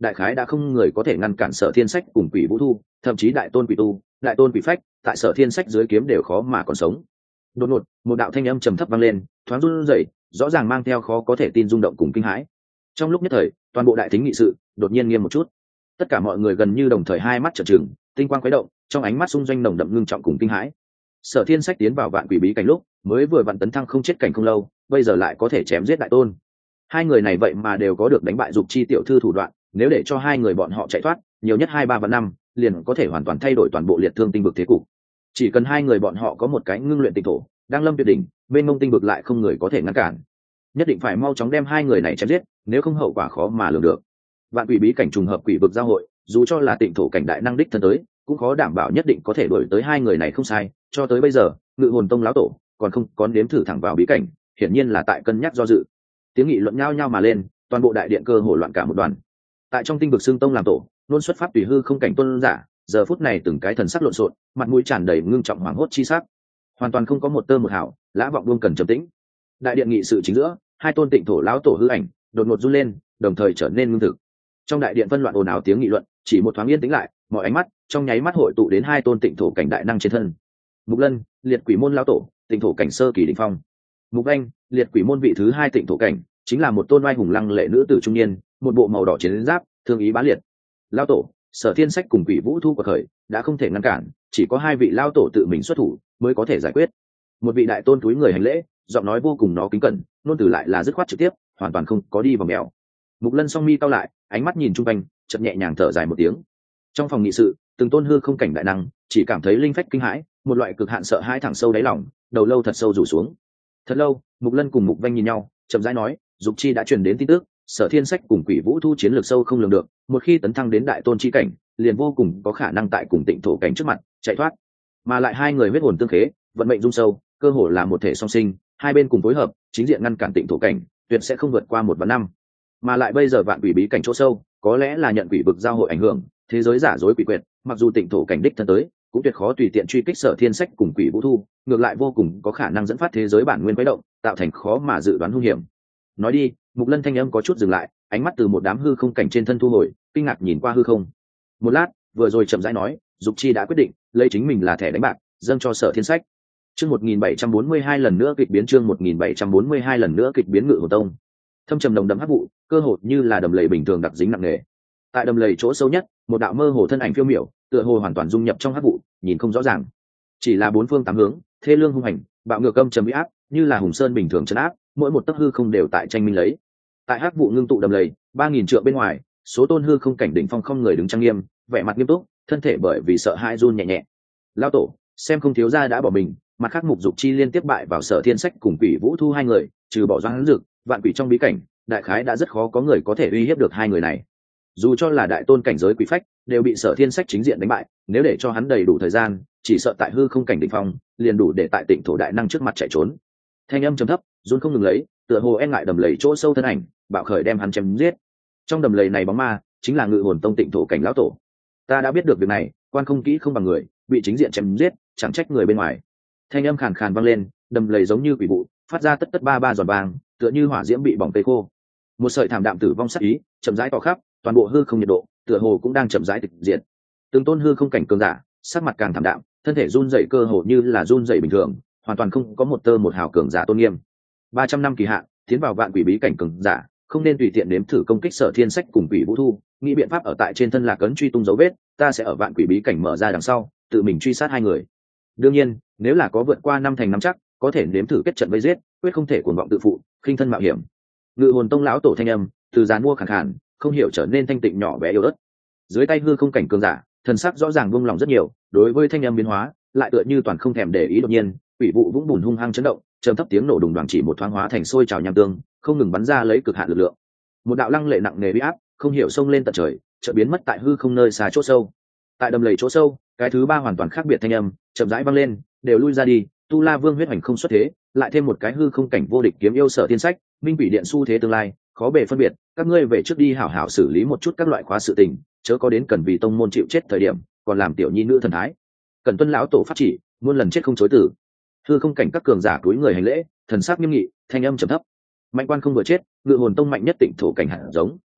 đại khái đã không người có thể ngăn cản Sở Thiên Sách cùng Quỷ Vũ Thu, thậm chí đại tôn quỷ tu, đại tôn quỷ phách, tại Sở Thiên Sách dưới kiếm đều khó mà còn sống. Đột ngột, một đạo thanh âm trầm thấp vang lên, thoáng run rẩy, rõ ràng mang theo khó có thể tin rung động cùng kinh hãi. Trong lúc nhất thời, toàn bộ đại thính nghị sự đột nhiên nghiêm một chút. Tất cả mọi người gần như đồng thời hai mắt trợn trừng, tinh quang khuấy động, trong ánh mắt xung doanh nồng đậm ngưng trọng cùng kinh hãi. Sở Thiên Sách tiến vào vạn quỷ bí cảnh lúc, mới vừa vặn tấn thăng không chết cảnh không lâu, bây giờ lại có thể chém giết đại tôn. Hai người này vậy mà đều có được đánh bại dục chi tiểu thư thủ đoạn, nếu để cho hai người bọn họ chạy thoát, nhiều nhất 2-3 vạn năm, liền có thể hoàn toàn thay đổi toàn bộ liệt thương tinh vực thế cục. Chỉ cần hai người bọn họ có một cái ngưng luyện tinh thổ, đang lâm tuyệt đỉnh, bên mông tinh vực lại không người có thể ngăn cản. Nhất định phải mau chóng đem hai người này chém giết, nếu không hậu quả khó mà lường được. Vạn quỷ bí cảnh trùng hợp quỷ vực giao hội, dù cho là tịnh thổ cảnh đại năng đích thân tới, cũng khó đảm bảo nhất định có thể đuổi tới hai người này không sai. Cho tới bây giờ, Ngự Hồn Tông lão tổ còn không có nếm thử thẳng vào bí cảnh, hiển nhiên là tại cân nhắc do dự. Tiếng nghị luận nhao nhao mà lên, toàn bộ đại điện cơ hồ loạn cả một đoàn. Tại trong tinh vực xương tông làm tổ, luôn xuất pháp tùy hư không cảnh tôn giả, giờ phút này từng cái thần sắc lộn xộn, mặt mũi tràn đầy ngưng trọng hoảng hốt chi sắc, hoàn toàn không có một tơ một hào, lã vọng buông cần trầm tĩnh. Đại điện nghị sự chính giữa, hai tôn tịnh thổ lão tổ hư ảnh đột ngột run lên, đồng thời trở nên ngưng thực. Trong đại điện phân loạn ồn ào tiếng nghị luận, chỉ một thoáng yên tĩnh lại, mọi ánh mắt trong nháy mắt hội tụ đến hai tôn tịnh thổ cảnh đại năng trên thân. Mục Lân, liệt quỷ môn lão tổ, tịnh thổ cảnh sơ kỳ đỉnh phong. Mục Anh, liệt quỷ môn vị thứ hai tịnh thổ cảnh, chính là một tôn oai hùng lăng lệ nữ tử trung niên, một bộ màu đỏ chiến giáp, thương ý bá liệt. Lão tổ, Sở Thiên Sách cùng Quỷ Vũ Thu của khởi đã không thể ngăn cản, chỉ có hai vị lão tổ tự mình xuất thủ mới có thể giải quyết. Một vị đại tôn túi người hành lễ, giọng nói vô cùng nó kính cẩn, nôn từ lại là dứt khoát trực tiếp, hoàn toàn không có đi vào mèo. Mục Lân song mi cau lại, ánh mắt nhìn chung quanh, chợt nhẹ nhàng thở dài một tiếng. Trong phòng nghị sự, từng tôn hư không cảnh đại năng chỉ cảm thấy linh phách kinh hãi, một loại cực hạn sợ hãi thẳng sâu đáy lòng, đầu lâu thật sâu rủ xuống. Thật lâu, Mục Lân cùng Mục Vanh nhìn nhau, chậm rãi nói, dục chi đã truyền đến tin tức, Sở Thiên Sách cùng Quỷ Vũ Thu chiến lược sâu không lường được, một khi tấn thăng đến đại tôn chi cảnh, liền vô cùng có khả năng tại cùng tịnh thổ cảnh trước mặt chạy thoát. Mà lại hai người huyết hồn tương khế, vận mệnh dung sâu, cơ hồ là một thể song sinh, hai bên cùng phối hợp, chính diện ngăn cản tịnh thổ cảnh, tuyệt sẽ không vượt qua 1 vạn năm. Mà lại bây giờ vạn quỷ bí cảnh chỗ sâu, có lẽ là nhận quỷ vực giao hội ảnh hưởng, thế giới giả dối quỷ quyệt, mặc dù tịnh thổ cảnh đích thân tới, cũng tuyệt khó tùy tiện truy kích Sở Thiên Sách cùng Quỷ Vũ Thu, ngược lại vô cùng có khả năng dẫn phát thế giới bản nguyên quấy động, tạo thành khó mà dự đoán hung hiểm. Nói đi, Mục Lân thanh âm có chút dừng lại, ánh mắt từ một đám hư không cảnh trên thân thu hồi, kinh ngạc nhìn qua hư không. Một lát, vừa rồi chậm rãi nói, dục chi đã quyết định, lấy chính mình là thẻ đánh bạc, dâng cho Sở Thiên Sách. Chương 1742 lần nữa kịch biến, chương 1742 lần nữa kịch biến Ngự Hồn Tông. Thâm trầm nồng đậm hắc vụ, cơ hồ như là đầm lầy bình thường đặc dính nặng nề. Tại đầm lầy chỗ sâu nhất, một đạo mơ hồ thân ảnh phiêu miểu, tựa hồ hoàn toàn dung nhập trong hắc vụ, nhìn không rõ ràng. Chỉ là bốn phương tám hướng, thê lương hung hành, bạo ngược âm trầm uy áp, như là hùng sơn bình thường trấn áp, mỗi một tấc hư không đều tại tranh minh lấy. Tại hắc vụ ngưng tụ đầm lầy, 3000 trượng bên ngoài, số tôn hư không cảnh đỉnh phong không người đứng trang nghiêm, vẻ mặt nghiêm túc, thân thể bởi vì sợ hãi run nhẹ nhẹ. Lão tổ, xem không thiếu gia đã bỏ mình, mặt khác Mục Dục Chi liên tiếp bại vào Sở Thiên Sách cùng Quỷ Vũ Thu hai người, trừ bỏ Doãn Dực, vạn quỷ trong bí cảnh, đại khái đã rất khó có người có thể uy hiếp được hai người này. Dù cho là đại tôn cảnh giới quỷ phách, đều bị Sở Thiên Sách chính diện đánh bại, nếu để cho hắn đầy đủ thời gian, chỉ sợ tại hư không cảnh đỉnh phong, liền đủ để tại tịnh thổ đại năng trước mặt chạy trốn. Thanh âm trầm thấp, run không ngừng lấy, tựa hồ e ngại đầm lầy chỗ sâu thân ảnh, bạo khởi đem hắn chém giết. Trong đầm lầy này bóng ma, chính là Ngự Hồn Tông tịnh thổ cảnh lão tổ. Ta đã biết được việc này, quan không kỹ không bằng người, bị chính diện chém giết, chẳng trách người bên ngoài. Thanh âm khàn khàn vang lên, đầm lầy giống như quỷ vụ, phát ra tất tất ba ba giòn vàng, tựa như hỏa diễm bị bỏng tê khô. Một sợi thảm đạm tử vong sát ý, chậm rãi tỏ khắp, toàn bộ hư không nhiệt độ, tựa hồ cũng đang chậm rãi tịch diệt. Từng tôn hư không cảnh cường giả, sắc mặt càng thảm đạm, thân thể run rẩy cơ hồ như là run rẩy bình thường, hoàn toàn không có một tơ một hào cường giả tôn nghiêm. 300 năm kỳ hạn, tiến vào vạn quỷ bí cảnh cường giả, không nên tùy tiện nếm thử công kích Sở Thiên Sách cùng Quỷ Vũ Thu, nghĩ biện pháp ở tại trên thân Lạc Ấn truy tung dấu vết, ta sẽ ở vạn quỷ bí cảnh mở ra đằng sau, tự mình truy sát hai người. Đương nhiên, nếu là có vượt qua 5 thành 5 chắc, có thể nếm thử kết trận vây giết, quyết không thể cuồng vọng tự phụ, khinh thân mạo hiểm. Ngự Hồn Tông lão tổ thanh âm, từ giàn mua khàn khàn, không hiểu trở nên thanh tịnh nhỏ bé yếu ớt. Dưới tay hư không cảnh cường giả, thần sắc rõ ràng buông lòng rất nhiều, đối với thanh âm biến hóa, lại tựa như toàn không thèm để ý. Đột nhiên, quỷ vụ vũng bùn hung hăng chấn động, trầm thấp tiếng nổ đùng đoàng chỉ một thoáng hóa thành sôi trào nham tương, không ngừng bắn ra lấy cực hạn lực lượng. Một đạo lăng lệ nặng nề uy áp, không hiểu xông lên tận trời, chợt biến mất tại hư không nơi xa chỗ sâu. Tại đầm lầy chỗ sâu, cái thứ ba hoàn toàn khác biệt thanh âm, chậm rãi vang lên, đều lui ra đi, Tu La Vương huyết hoành không xuất thế, lại thêm một cái hư không cảnh vô địch kiếm yêu Sở Thiên Sách, minh quỷ điện xu thế tương lai, khó bề phân biệt, các ngươi về trước đi hảo hảo xử lý một chút các loại khóa sự tình, chớ có đến cần vì tông môn chịu chết thời điểm, còn làm tiểu nhi nữ thần thái. Cần tuân lão tổ pháp chỉ, muôn lần chết không chối từ. Hư không cảnh các cường giả túi người hành lễ, thần sắc nghiêm nghị, thanh âm trầm thấp. Mạnh quan không vừa chết, Ngự Hồn Tông mạnh nhất tịnh thổ cảnh hạt giống,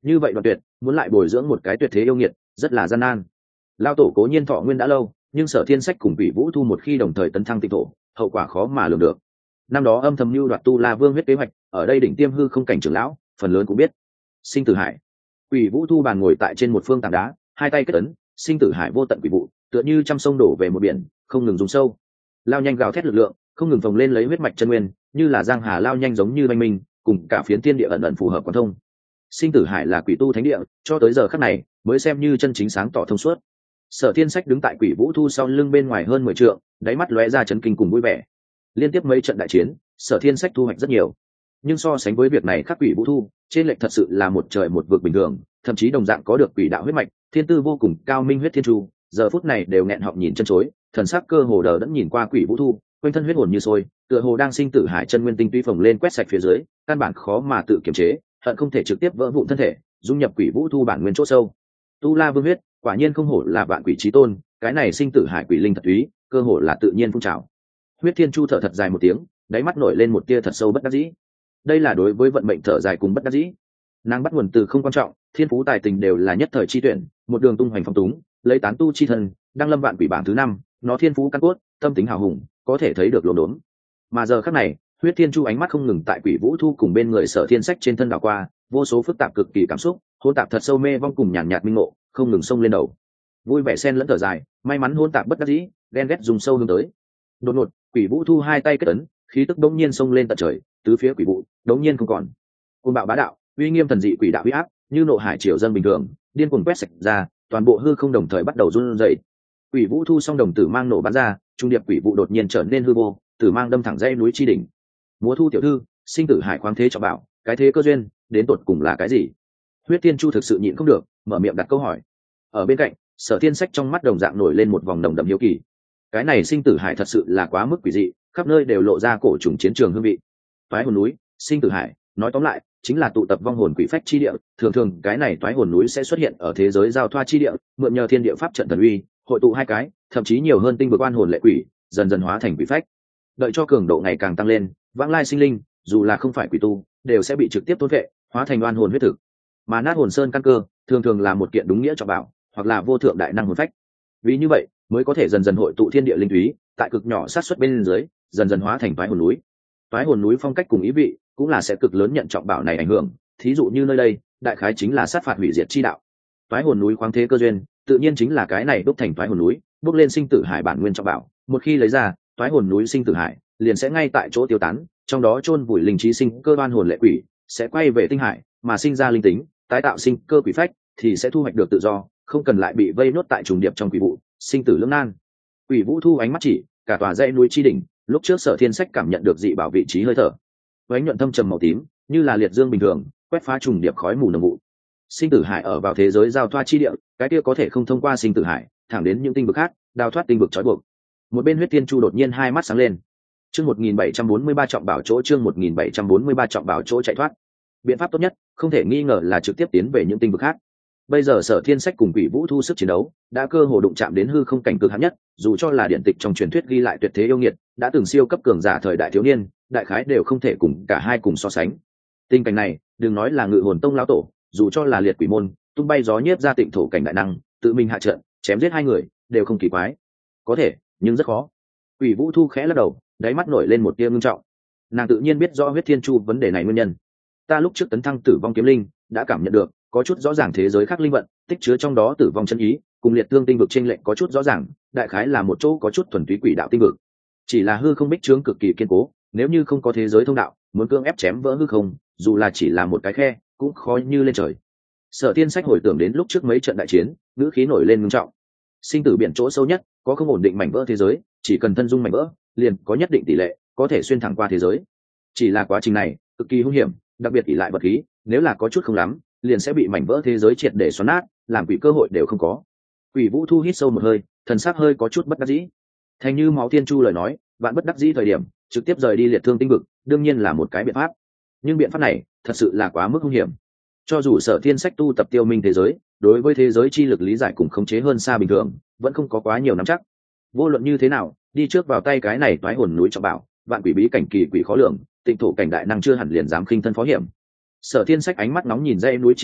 như vậy đoạn tuyệt muốn lại bồi dưỡng một cái tuyệt thế yêu nghiệt rất là gian nan. Lao tổ cố nhiên thọ nguyên đã lâu, nhưng Sở Thiên Sách cùng Quỷ Vũ Thu một khi đồng thời tấn thăng tịnh thổ, hậu quả khó mà lường được. Năm đó âm thầm mưu đoạt Tu La Vương huyết kế hoạch, ở đây đỉnh tiêm hư không cảnh trưởng lão phần lớn cũng biết. Sinh tử hải, Quỷ Vũ Thu bàn ngồi tại trên một phương tảng đá, hai tay kết ấn, sinh tử hải vô tận quỷ vụ tựa như trăm sông đổ về một biển, không ngừng rung sâu lao nhanh, gào thét lực lượng không ngừng phồng lên lấy huyết mạch chân nguyên, như là giang hà lao nhanh giống như oanh minh, cùng cả phiến thiên địa ẩn ẩn phù hợp quan thông. Sinh tử hải là quỷ tu thánh địa, cho tới giờ khắc này mới xem như chân chính sáng tỏ thông suốt. Sở Thiên Sách đứng tại Quỷ Vũ Thu sau lưng bên ngoài hơn 10 trượng, đáy mắt lóe ra chấn kinh cùng vui vẻ. Liên tiếp mấy trận đại chiến, Sở Thiên Sách thu hoạch rất nhiều, nhưng so sánh với việc này khác Quỷ Vũ Thu trên lệch thật sự là một trời một vực bình thường, thậm chí đồng dạng có được quỷ đạo huyết mạch, thiên tư vô cùng cao minh huyết thiên chu, giờ phút này đều nghẹn họng nhìn chân chối, thần sắc cơ hồ đờ đẫn nhìn qua Quỷ Vũ Thu, quanh thân huyết hồn như sôi, tựa hồ đang sinh tử hải chân nguyên tinh túy phồng lên quét sạch phía dưới, căn bản khó mà tự kiềm chế, hận không thể trực tiếp vỡ vụn thân thể, dung nhập Quỷ Vũ Thu bản nguyên chỗ sâu. Tu La Vương huyết, quả nhiên không hổ là vạn quỷ chí tôn, cái này sinh tử hải quỷ linh thật túy, cơ hồ là tự nhiên phun trào. Huyết Thiên Chu thở thật dài một tiếng, đáy mắt nổi lên một tia thật sâu bất đắc dĩ. Đây là đối với vận mệnh thở dài cùng bất đắc dĩ. Nàng bắt nguồn từ không quan trọng, thiên phú tài tình đều là nhất thời chi tuyển, một đường tung hoành phong túng, lấy tán tu chi thân, đang lâm vạn quỷ bảng thứ 5, nó thiên phú căn cốt, tâm tính hào hùng, có thể thấy được lốm đốm. Mà giờ khắc này, Huyết Thiên Chu ánh mắt không ngừng tại Quỷ Vũ Thu cùng bên người Sở Thiên Sách trên thân đảo qua, vô số phức tạp cực kỳ cảm xúc, hỗn tạp thật sâu mê vong cùng nhàn nhạt minh ngộ, không ngừng xông lên đầu. Vui vẻ xen lẫn thở dài, may mắn hỗn tạp bất đắc dĩ, ghen ghét dùng sâu hướng tới. Đột ngột, Quỷ Vũ Thu hai tay kết ấn, khí tức đống nhiên xông lên tận trời, tứ phía quỷ vụ đống nhiên không còn. Côn bạo bá đạo, uy nghiêm thần dị quỷ đạo uy áp, như nộ hải triều dân bình thường, điên cuồng quét sạch ra, toàn bộ hư không đồng thời bắt đầu run rẩy. Quỷ Vũ Thu song đồng tử mang nổ bắn ra, trung điệp quỷ vụ đột nhiên trở nên hư vô, tử mang đâm thẳng dãy núi chi đỉnh. Múa Thu tiểu thư, sinh tử hải khoáng thế trọng bảo, cái thế cơ duyên, đến tột cùng là cái gì? Huyết Tiên Chu thực sự nhịn không được, mở miệng đặt câu hỏi. Ở bên cạnh, Sở Thiên Sách trong mắt đồng dạng nổi lên một vòng nồng đậm hiếu kỳ. Cái này sinh tử hải thật sự là quá mức quỷ dị, khắp nơi đều lộ ra cổ trùng chiến trường hương vị. Toái hồn núi, sinh tử hải, nói tóm lại chính là tụ tập vong hồn quỷ phách chi địa. Thường thường cái này toái hồn núi sẽ xuất hiện ở thế giới giao thoa chi địa, mượn nhờ thiên địa pháp trận thần uy, hội tụ hai cái, thậm chí nhiều hơn tinh vực oan hồn lệ quỷ, dần dần hóa thành quỷ phách. Đợi cho cường độ ngày càng tăng lên, vãng lai sinh linh, dù là không phải quỷ tu, đều sẽ bị trực tiếp thôn vệ, hóa thành oan hồn huyết thực. Mà nát hồn sơn căn cơ, thường thường là một kiện đúng nghĩa trọng bảo, hoặc là vô thượng đại năng hồn phách. Vì như vậy, mới có thể dần dần hội tụ thiên địa linh túy, tại cực nhỏ sát xuất bên dưới, dần dần hóa thành toái hồn núi. Toái hồn núi phong cách cùng ý vị, cũng là sẽ cực lớn nhận trọng bảo này ảnh hưởng. Thí dụ như nơi đây, đại khái chính là sát phạt hủy diệt chi đạo. Toái hồn núi khoáng thế cơ duyên, tự nhiên chính là cái này đúc thành toái hồn núi, bước lên sinh tử hải bản nguyên trọng bảo. Một khi lấy ra, toái hồn núi sinh tử hải, liền sẽ ngay tại chỗ tiêu tán, trong đó chôn vùi linh trí sinh cơ oan hồn lệ quỷ, sẽ quay về tinh hải, mà sinh ra linh tính, tái tạo sinh cơ quỷ phách, thì sẽ thu hoạch được tự do, không cần lại bị vây nốt tại trùng điệp trong quỷ vụ, sinh tử lưỡng nan. Quỷ Vũ Thu ánh mắt chỉ, cả tòa dãy núi chi đỉnh, lúc trước Sở Thiên Sách cảm nhận được dị bảo vị trí hơi thở, với ánh nhuận thâm trầm màu tím, như là liệt dương bình thường, quét phá trùng điệp khói mù nồng vụ. Sinh tử hải ở vào thế giới giao thoa chi địa, cái kia có thể không thông qua sinh tử hải, thẳng đến những tinh vực khác, đào thoát tinh vực trói buộc. Một bên Huyết Tiên Chu đột nhiên hai mắt sáng lên. Chương 1743 trọng bảo chỗ, chương 1743 trọng bảo chỗ chạy thoát. Biện pháp tốt nhất, không thể nghi ngờ là trực tiếp tiến về những tinh vực khác. Bây giờ Sở Thiên Sách cùng Quỷ Vũ Thu sức chiến đấu đã cơ hồ đụng chạm đến hư không cảnh cực hạn nhất, dù cho là điển tịch trong truyền thuyết ghi lại tuyệt thế yêu nghiệt, đã từng siêu cấp cường giả thời đại thiếu niên, đại khái đều không thể cùng cả hai cùng so sánh. Tình cảnh này, đừng nói là Ngự Hồn Tông lão tổ, dù cho là liệt quỷ môn, tung bay gió nhiếp ra tịnh thổ cảnh đại năng, tự mình hạ trận, chém giết hai người, đều không kỳ quái. Có thể, nhưng rất khó. Quỷ Vũ Thu khẽ lắc đầu, đáy mắt nổi lên một tia ngưng trọng. Nàng tự nhiên biết rõ Huyết Thiên Chu vấn đề này nguyên nhân. Ta lúc trước tấn thăng Tử Vong Kiếm Linh, đã cảm nhận được có chút rõ ràng thế giới khác linh vận tích chứa trong đó tử vong chân ý, cùng liệt thương tinh vực trên lệnh có chút rõ ràng, đại khái là một chỗ có chút thuần túy quỷ đạo tinh vực. Chỉ là hư không bích trướng cực kỳ kiên cố, nếu như không có thế giới thông đạo, muốn cưỡng ép chém vỡ hư không, dù là chỉ là một cái khe, cũng khó như lên trời. Sở Thiên Sách hồi tưởng đến lúc trước mấy trận đại chiến, ngữ khí nổi lên ngưng trọng. Sinh tử biển chỗ sâu nhất, có không ổn định mảnh vỡ thế giới, chỉ cần thân dung mảnh vỡ, liền có nhất định tỷ lệ có thể xuyên thẳng qua thế giới. Chỉ là quá trình này cực kỳ hung hiểm, đặc biệt ỷ lại vật khí, nếu là có chút không lắm, liền sẽ bị mảnh vỡ thế giới triệt để xoắn nát, làm quỷ cơ hội đều không có. Quỷ Vũ Thu hít sâu một hơi, thần sắc hơi có chút bất đắc dĩ. Thành như Máu Thiên Chu lời nói, bạn bất đắc dĩ thời điểm, trực tiếp rời đi liệt thương tinh vực, đương nhiên là một cái biện pháp. Nhưng biện pháp này, thật sự là quá mức hung hiểm. Cho dù Sở Thiên Sách tu tập tiêu minh thế giới, đối với thế giới chi lực lý giải cùng khống chế hơn xa bình thường, vẫn không có quá nhiều nắm chắc. Vô luận như thế nào, đi trước vào tay cái này toái hồn núi trọng bảo, vạn quỷ bí cảnh kỳ quỷ khó lường, tịnh thổ cảnh đại năng chưa hẳn liền dám khinh thân phó hiểm. Sở Thiên Sách ánh mắt nóng nhìn dãy núi chi đỉnh,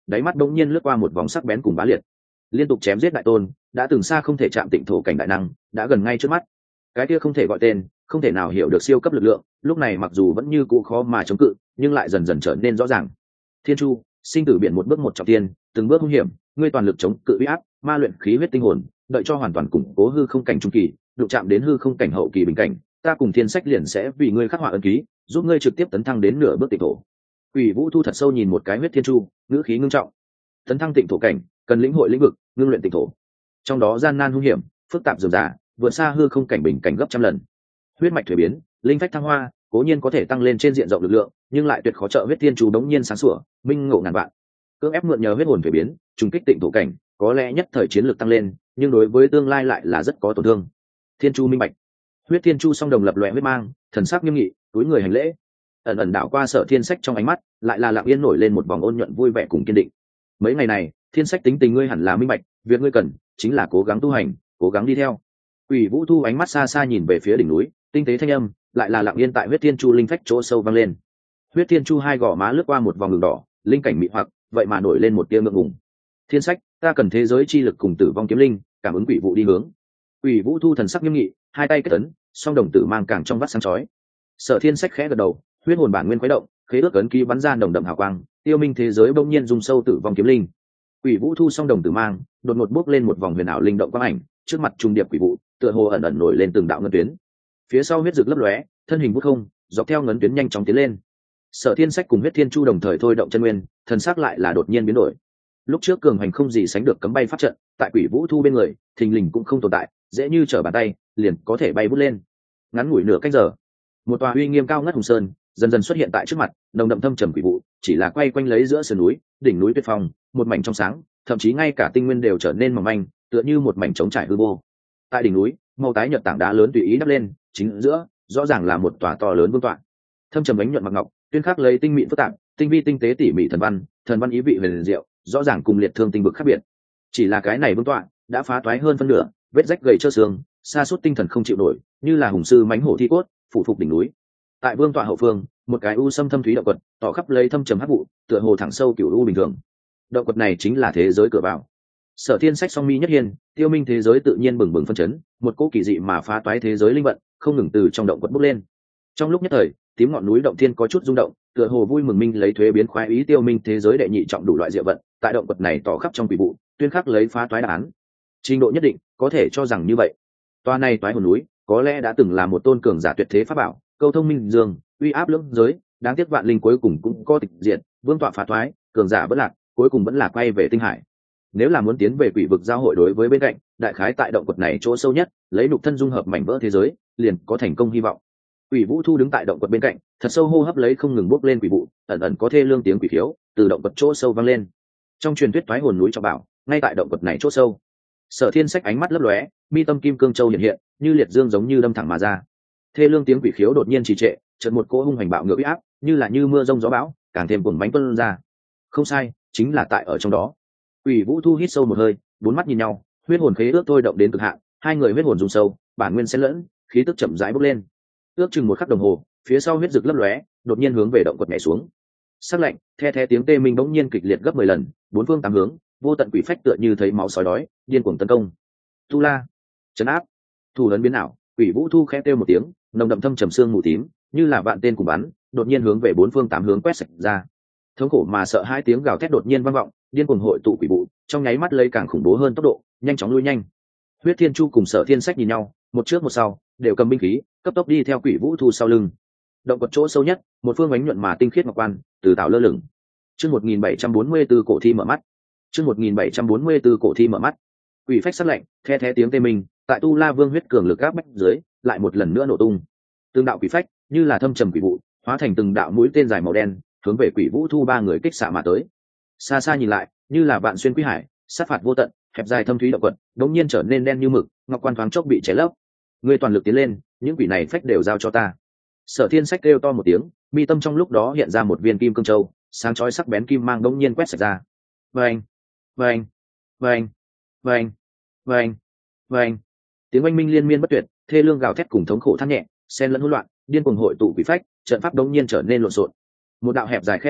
đáy mắt bỗng nhiên lướt qua một vòng sắc bén cùng bá liệt. Liên tục chém giết đại tôn, đã từng xa không thể chạm tịnh thổ cảnh đại năng, đã gần ngay trước mắt. Cái kia không thể gọi tên, không thể nào hiểu được siêu cấp lực lượng, lúc này mặc dù vẫn như cũ khó mà chống cự, nhưng lại dần dần trở nên rõ ràng. Thiên Chu, sinh tử biển một bước một trọng tiên, từng bước hung hiểm, ngươi toàn lực chống cự uy áp, ma luyện khí huyết tinh hồn, đợi cho hoàn toàn củng cố hư không cảnh trung kỳ, đụng chạm đến hư không cảnh hậu kỳ bình cảnh, ta cùng Thiên Sách liền sẽ vì ngươi khắc họa ấn ký, giúp ngươi trực tiếp tấn thăng đến nửa bước tịnh thổ. Quỷ Vũ Thu thật sâu nhìn một cái huyết Thiên Chu, ngữ khí ngưng trọng. Tấn thăng tịnh thổ cảnh, cần lĩnh hội lĩnh vực, ngưng luyện tịnh thổ. Trong đó gian nan hung hiểm, phức tạp dườm rà, vượt xa hư không cảnh bình cảnh gấp trăm lần. Huyết mạch thuế biến, linh phách thăng hoa, cố nhiên có thể tăng lên trên diện rộng lực lượng, nhưng lại tuyệt khó trợ huyết Thiên Chu đống nhiên sáng sủa, minh ngộ ngàn vạn. Cưỡng ép mượn nhờ huyết hồn thuế biến, trùng kích tịnh thổ cảnh, có lẽ nhất thời chiến lược tăng lên, nhưng đối với tương lai lại là rất có tổn thương. Thiên Chu minh bạch. Huyết Thiên Chu song đồng lập loè huyết mang, thần sắc nghiêm nghị, túi người hành lễ. Ẩn ẩn đảo qua Sở Thiên Sách trong ánh mắt, lại là lặng yên nổi lên một vòng ôn nhuận vui vẻ cùng kiên định. Mấy ngày này, Thiên Sách tính tình ngươi hẳn là minh bạch, việc ngươi cần chính là cố gắng tu hành, cố gắng đi theo. Quỷ Vũ Thu ánh mắt xa xa nhìn về phía đỉnh núi, tinh tế thanh âm lại là lặng yên tại huyết Thiên Chu linh phách chỗ sâu vang lên. Huyết Thiên Chu hai gò má lướt qua một vòng đường đỏ, linh cảnh mị hoặc, vậy mà nổi lên một tia ngượng ngùng. Thiên Sách, ta cần thế giới chi lực cùng tử vong kiếm linh, cảm ứng quỷ vụ đi hướng. Quỷ Vũ Thu thần sắc nghiêm nghị, hai tay kết ấn, song đồng tử mang càng trong vắt sáng chói. Sở Thiên Sách khẽ gật đầu, huyết hồn bản nguyên khuấy động, khế ước ấn ký bắn ra đồng đậm hào quang, tiêu minh thế giới bỗng nhiên dùng sâu tử vong kiếm linh. Quỷ Vũ Thu song đồng tử mang, đột ngột bước lên một vòng huyền ảo linh động quang ảnh, trước mặt trung điệp quỷ vụ, tựa hồ ẩn ẩn nổi lên từng đạo ngân tuyến. Phía sau huyết rực lấp lóe, thân hình vút không, dọc theo ngân tuyến nhanh chóng tiến lên. Sở Thiên Sách cùng huyết Thiên Chu đồng thời thôi động chân nguyên, thần sắc lại là đột nhiên biến đổi. Lúc trước cường hành không gì sánh được cấm bay pháp trận, tại Quỷ Vũ Thu bên người, thình lình cũng không tồn tại, dễ như trở bàn tay, liền có thể bay vút lên. Ngắn ngủi nửa canh giờ, một tòa uy nghiêm cao ngất hùng sơn dần dần xuất hiện tại trước mặt, nồng đậm thâm trầm quỷ vụ chỉ là quay quanh lấy giữa sườn núi, đỉnh núi tuyết phong, một mảnh trong sáng, thậm chí ngay cả tinh nguyên đều trở nên mỏng manh, tựa như một mảnh trống trải hư vô. Tại đỉnh núi, màu tái nhợt tảng đá lớn tùy ý đắp lên, chính giữa rõ ràng là một tòa to lớn vương tọa. Thâm trầm ánh nhuận mặc ngọc, tuyên khắc lấy tinh mịn phức tạp, tinh vi tinh tế tỉ mỉ thần văn ý vị huyền diệu, rõ ràng cùng liệt thương tinh vực khác biệt. Chỉ là cái này vương tọa đã phá toái hơn phân nửa, vết rách gầy trơ xương, sa sút tinh thần không chịu nổi, như là hùng sư mãnh hổ thi cốt, phủ phục đỉnh núi. Tại vương tọa hậu phương, một cái u sâm thâm thúy động quật, tỏ khắp lấy thâm trầm hắc vụ, tựa hồ thẳng sâu cửu u bình thường. Động quật này chính là thế giới cửa vào. Sở Thiên Sách song mi nhất hiên, tiêu minh thế giới tự nhiên bừng bừng phân chấn, một cỗ kỳ dị mà phá toái thế giới linh vận, không ngừng từ trong động quật bốc lên. Trong lúc nhất thời, tím ngọn núi động thiên có chút rung động, tựa hồ vui mừng minh lấy thuế biến khoái ý tiêu minh thế giới đệ nhị trọng đủ loại diệu vận, tại động quật này tỏ khắp trong quỷ vụ, tuyên khắc lấy phá toái đáp án. Trình độ nhất định, có thể cho rằng như vậy. Toa này toái hồn núi, có lẽ đã từng là một tôn cường giả tuyệt thế pháp bảo, câu thông minh dương, uy áp lưỡng giới, đáng tiếc vạn linh cuối cùng cũng có tịch diệt, vương tọa phá thoái, cường giả vẫn lạc, cuối cùng vẫn là quay về tinh hải. Nếu là muốn tiến về quỷ vực giao hội đối với bên cạnh, đại khái tại động quật này chỗ sâu nhất, lấy nhục thân dung hợp mảnh vỡ thế giới, liền có thành công hy vọng. Quỷ Vũ Thu đứng tại động quật bên cạnh, thật sâu hô hấp lấy không ngừng bốc lên quỷ vụ, ẩn ẩn có thê lương tiếng quỷ khiếu từ động quật chỗ sâu vang lên. Trong truyền thuyết thoái hồn núi cho bảo, ngay tại động quật này chỗ sâu. Sở Thiên Sách ánh mắt lấp lóe, mi tâm kim cương châu hiện hiện, như liệt dương giống như đâm thẳng mà ra. Thê lương tiếng quỷ khiếu đột nhiên trì trệ, chợt một cỗ hung hành bạo ngược uy áp, như mưa rông gió bão, càng thêm cuồng bánh tuôn ra. Không sai, chính là tại ở trong đó. Quỷ Vũ Thu hít sâu một hơi, bốn mắt nhìn nhau, huyết hồn khế ước thôi động đến cực hạn, hai người huyết hồn dùng sâu, bản nguyên xen lẫn, khí tức chậm rãi bốc lên. Ước chừng một khắc đồng hồ, phía sau huyết rực lấp lóe, đột nhiên hướng về động quật nhảy xuống. Sắc lạnh, the tiếng tê minh bỗng nhiên kịch liệt gấp 10 lần, bốn phương tám hướng, vô tận quỷ phách tựa như thấy máu sói đói, điên cuồng tấn công. Tu La, trấn áp, thủ lớn biến ảo, Quỷ Vũ Thu khẽ kêu một tiếng, nồng đậm thâm trầm xương mù tím, như là vạn tên cùng bắn, đột nhiên hướng về bốn phương tám hướng quét sạch ra. Thống khổ mà sợ hai tiếng gào thét đột nhiên vang vọng, điên cuồng hội tụ quỷ vụ, trong nháy mắt lấy càng khủng bố hơn tốc độ, nhanh chóng lui nhanh. Huyết Thiên Chu cùng Sở Thiên Sách nhìn nhau, một trước một sau, đều cầm binh khí, cấp tốc đi theo Quỷ Vũ Thu sau lưng. Động quật chỗ sâu nhất, một phương ánh nhuận mà tinh khiết ngọc quan, từ tạo lơ lửng. Chương 1744 cổ thi mở mắt. Chương 1744 cổ thi mở mắt. Quỷ phách sắc lạnh, the tiếng tê mình, tại Tu La Vương huyết cường lực áp bách dưới, lại một lần nữa nổ tung. Từng đạo quỷ phách, như là thâm trầm quỷ vụ, hóa thành từng đạo mũi tên dài màu đen, hướng về Quỷ Vũ Thu ba người kích xạ mà tới. Xa xa nhìn lại, như là vạn xuyên quý hải, sát phạt vô tận, hẹp dài thâm thúy động quật, đột nhiên trở nên đen như mực, ngọc quan thoáng chốc bị cháy lấp. Ngươi toàn lực tiến lên, những quỷ này phách đều giao cho ta. Sở Thiên Sách kêu to một tiếng, mi tâm trong lúc đó hiện ra một viên kim cương châu, sáng chói sắc bén kim mang đống nhiên quét sạch ra. Vâng, vâng, vâng, vâng, vâng, vâng. Tiếng oanh minh liên miên bất tuyệt, thê lương gào thét cùng thống khổ than nhẹ, xen lẫn hỗn loạn, điên cuồng hội tụ quỷ phách, trận pháp đống nhiên trở nên lộn xộn. Một đạo hẹp dài khe hở,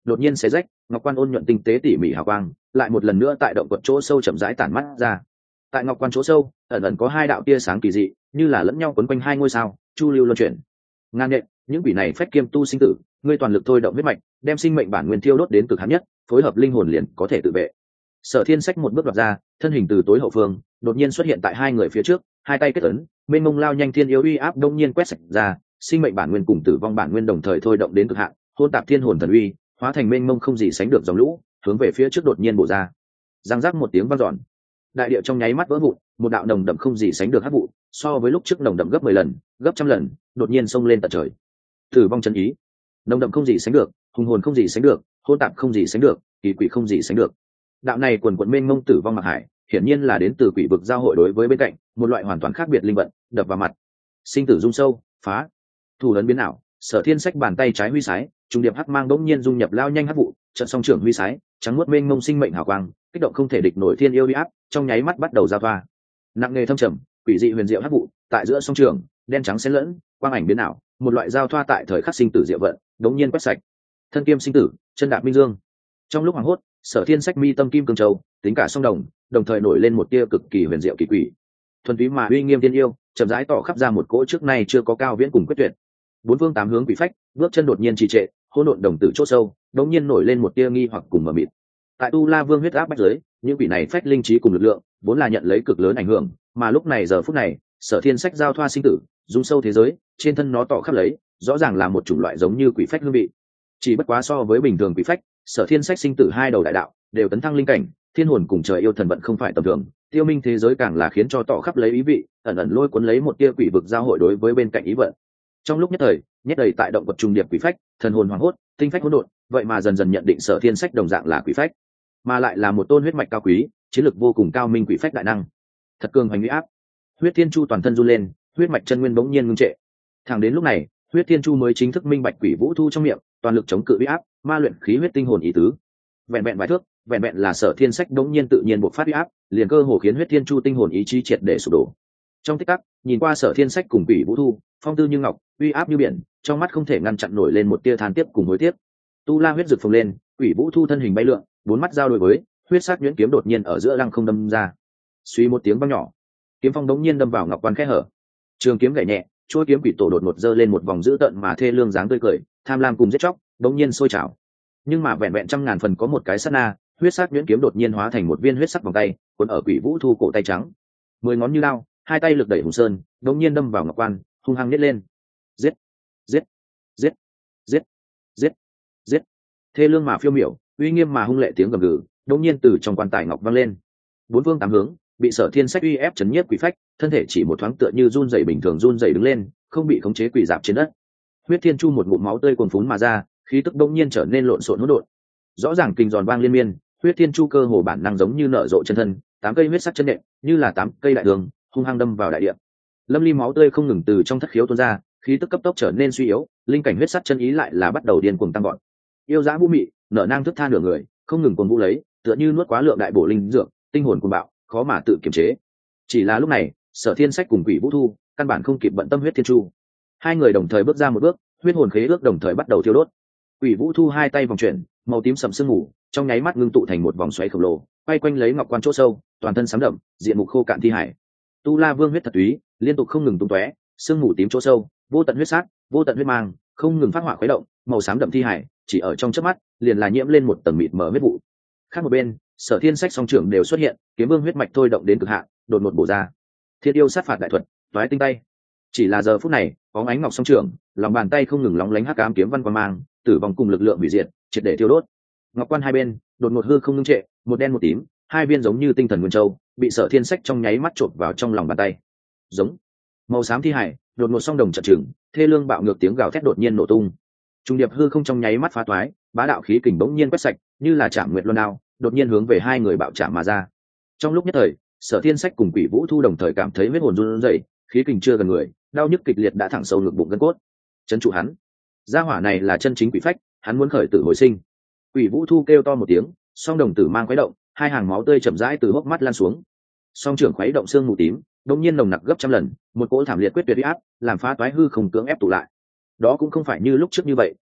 đột nhiên xé rách, ngọc quan ôn nhuận tinh tế tỉ mỉ hào quang lại một lần nữa tại động quật chỗ sâu chậm rãi tản mắt ra. Tại ngọc quan chỗ sâu ẩn ẩn có hai đạo tia sáng kỳ dị, như là lẫn nhau quấn quanh hai ngôi sao, chu lưu luân chuyển. Ngang nhện, những quỷ này phách kiêm tu sinh tử, ngươi toàn lực thôi động huyết mạch, đem sinh mệnh bản nguyên thiêu đốt đến cực hạn nhất, phối hợp linh hồn liền có thể tự vệ. Sở Thiên Sách một bước đoạt ra, thân hình từ tối hậu phương đột nhiên xuất hiện tại hai người phía trước, hai tay kết ấn, mênh mông lao nhanh thiên yêu uy áp đông nhiên quét sạch ra, sinh mệnh bản nguyên cùng tử vong bản nguyên đồng thời thôi động đến cực hạn, hôn tạp thiên hồn thần uy, hóa thành mênh mông không gì sánh được dòng lũ, hướng về phía trước đột nhiên bổ ra. Giang giác một tiếng vang dọn, đại địa trong nháy mắt vỡ vụn, một đạo nồng đậm không gì sánh được hắc vụ, so với lúc trước nồng đậm gấp 10 lần, gấp trăm lần, đột nhiên xông lên tận trời. Tử vong chân ý, nồng đậm không gì sánh được, hùng hồn không gì sánh được, hôn tạp không gì sánh được, kỳ quỷ không gì sánh được. Đạo này quần quần mênh mông tử vong mặc hải, hiển nhiên là đến từ quỷ vực giao hội đối với bên cạnh, một loại hoàn toàn khác biệt linh vận, đập vào mặt. Sinh tử dung sâu, phá. Thủ lớn biến ảo, Sở Thiên Sách bàn tay trái huy sái, trung điệp hắc mang bỗng nhiên dung nhập lao nhanh hắc vụ, trận song trưởng huy sái, trắng muốt mênh mông sinh mệnh hào quang, kích động không thể địch nổi thiên yêu uy áp, trong nháy mắt bắt đầu giao thoa. Nặng nghề thâm trầm, quỷ dị huyền diệu hắc vụ, tại giữa song trường, đen trắng xen lẫn, quang ảnh biến ảo, một loại giao thoa tại thời khắc sinh tử diệu vận, đống nhiên quét sạch. Thân kiêm sinh tử, chân đạp minh dương. Trong lúc hoảng hốt, Sở Thiên Sách mi tâm kim cương châu, tính cả song đồng thời nổi lên một tia cực kỳ huyền diệu kỳ quỷ. Thuần túy mà uy nghiêm tiên yêu, chậm rãi tỏ khắp ra một cỗ trước nay chưa có cao viễn cùng quyết tuyệt. Bốn phương tám hướng quỷ phách, bước chân đột nhiên trì trệ, hỗn độn đồng tử chỗ sâu, đống nhiên nổi lên một tia nghi hoặc cùng mờ mịt. Tại Tu La Vương huyết áp bách giới, những quỷ này phách linh trí cùng lực lượng, vốn là nhận lấy cực lớn ảnh hưởng, mà lúc này giờ phút này, Sở Thiên Sách giao thoa sinh tử, dung sâu thế giới, trên thân nó tỏ khắp lấy, rõ ràng là một chủng loại giống như quỷ phách hương vị. Chỉ bất quá so với bình thường quỷ phách, Sở Thiên Sách sinh tử hai đầu đại đạo, đều tấn thăng linh cảnh, thiên hồn cùng trời yêu thần vận không phải tầm thường, tiêu minh thế giới càng là khiến cho tỏ khắp lấy ý vị, ẩn ẩn lôi cuốn lấy một tia quỷ vực giao hội đối với bên cạnh ý vận. Trong lúc nhất thời, nhét đầy tại động vật trùng điệp quỷ phách, thần hồn hoàng hốt, tinh phách hỗn độn, vậy mà dần dần nhận định Sở Thiên Sách đồng dạng là quỷ phách, mà lại là một tôn huyết mạch cao quý, chiến lực vô cùng cao minh quỷ phách đại năng. Thật cường hoành uy áp. Huyết Thiên Chu toàn thân run lên, huyết mạch chân nguyên bỗng nhiên ngưng trệ. Thẳng đến lúc này, Huyết Thiên Chu mới chính thức minh bạch quỷ vũ thu trong miệng, toàn lực chống cự uy áp, ma luyện khí huyết tinh hồn ý tứ. Vẹn vẹn vài thước, vẹn vẹn là Sở Thiên Sách đống nhiên tự nhiên bộc phát uy áp, liền cơ hồ khiến Huyết Thiên Chu tinh hồn ý chí triệt để sụp đổ. Trong tích tắc, nhìn qua Sở Thiên Sách cùng quỷ vũ thu, phong tư như ngọc, uy áp như biển, trong mắt không thể ngăn chặn nổi lên một tia than tiếc cùng hối tiếc. Tu La huyết rực phồng lên, quỷ vũ thu thân hình bay lượn, bốn mắt giao đối với, huyết sắc nhuyễn kiếm đột nhiên ở giữa lăng không đâm ra. Suy một tiếng vang nhỏ, kiếm phong đống nhiên đâm vào ngọc quan khe hở. Trường kiếm gảy nhẹ, chuôi kiếm quỷ tổ đột ngột giơ lên một vòng dữ tợn mà thê lương dáng tươi cười, tham lam cùng giết chóc, đống nhiên sôi trào. Nhưng mà vẹn vẹn trăm ngàn phần có một cái sát na, huyết sắc nhuyễn kiếm đột nhiên hóa thành một viên huyết sắc vòng tay, cuốn ở quỷ vũ thu cổ tay trắng. 10 ngón như lao, hai tay lực đẩy hùng sơn, đống nhiên đâm vào ngọc quan, hung hăng nhét lên. Giết, giết, giết, giết, giết, giết. Thê lương mà phiêu miểu, uy nghiêm mà hung lệ tiếng gầm gừ, đống nhiên từ trong quan tài ngọc vang lên. Bốn phương tám hướng, bị Sở Thiên Sách uy ép chấn nhiếp quỷ phách, thân thể chỉ một thoáng tựa như run rẩy bình thường run rẩy đứng lên, không bị khống chế quỷ dạp trên đất. Huyết Thiên Chu một ngụm máu tươi cuồn phún mà ra, khí tức đống nhiên trở nên lộn xộn hỗn độn. Rõ ràng kinh giòn vang liên miên, Huyết Thiên Chu cơ hồ bản năng giống như nở rộ chân thân, 8 cây huyết sắc chân nện, như là 8 cây đại đường, hung hăng đâm vào đại địa. Lâm ly máu tươi không ngừng từ trong thất khiếu tuôn ra, khí tức cấp tốc trở nên suy yếu, linh cảnh huyết sắc chân ý lại là bắt đầu điên cuồng tăng vọt. Yêu dã vũ mị, nở nang thức tha nửa người, không ngừng cuồng vũ lấy, tựa như nuốt quá lượng đại bổ linh dược, tinh hồn cuồng bạo, khó mà tự kiềm chế. Chỉ là lúc này, Sở Thiên Sách cùng quỷ vũ thu căn bản không kịp bận tâm Huyết Thiên Chu. Hai người đồng thời bước ra một bước, huyết hồn khế ước đồng thời bắt đầu thiêu đốt. Quỷ vũ thu hai tay vòng chuyển, màu tím sẫm sương mù trong nháy mắt ngưng tụ thành một vòng xoáy khổng lồ, quay quanh lấy ngọc quan chỗ sâu, toàn thân sám đậm, diện mục khô cạn thi hải. Tu La Vương huyết thật túy liên tục không ngừng tung tóe, sương mù tím chỗ sâu, vô tận huyết sát, vô tận huyết mang, không ngừng phát hỏa khuấy động, màu xám đậm thi hải chỉ ở trong chớp mắt liền là nhiễm lên một tầng mịt mờ huyết vụ. Khác một bên, Sở Thiên Sách song trưởng đều xuất hiện, kiếm vương huyết mạch thôi động đến cực hạn, đột ngột bổ ra. Thiên yêu sát phạt đại thuật, toái tinh tay. Chỉ là giờ phút này, bóng ánh ngọc song trưởng, lòng bàn tay không ngừng lóng lánh hắc ám kiếm văn quang mang, tử vong cùng lực lượng hủy diệt, triệt để thiêu đốt. Ngọc quan hai bên, đột ngột hư không ngưng trệ, một đen một tím, hai viên giống như tinh thần nguyên châu, bị Sở Thiên Sách trong nháy mắt chộp vào trong lòng bàn tay. Giống. Màu xám thi hải, đột ngột song đồng chợt chừng, thê lương bạo ngược tiếng gào thét đột nhiên nổ tung. Trung điệp hư không trong nháy mắt phá toái, bá đạo khí kình bỗng nhiên quét sạch, như là chạm nguyệt luân đao, đột nhiên hướng về hai người bạo chạm mà ra. Trong lúc nhất thời, Sở Thiên Sách cùng quỷ vũ thu đồng thời cảm thấy huyết hồn run rẩy, khí kình chưa gần người, đau nhức kịch liệt đã thẳng sâu ngực bụng gân cốt. Trấn trụ hắn. Gia hỏa này là chân chính quỷ phách, hắn muốn khởi tử hồi sinh. Quỷ vũ thu kêu to một tiếng, song đồng tử mang khuấy động, hai hàng máu tươi chậm rãi từ hốc mắt lan xuống. Song trưởng khuấy động xương mù tím, đột nhiên nồng nặc gấp trăm lần, một cỗ thảm liệt quyết tuyệt uy áp, làm phá toái hư không cưỡng ép tụ lại. Đó cũng không phải như lúc trước như vậy,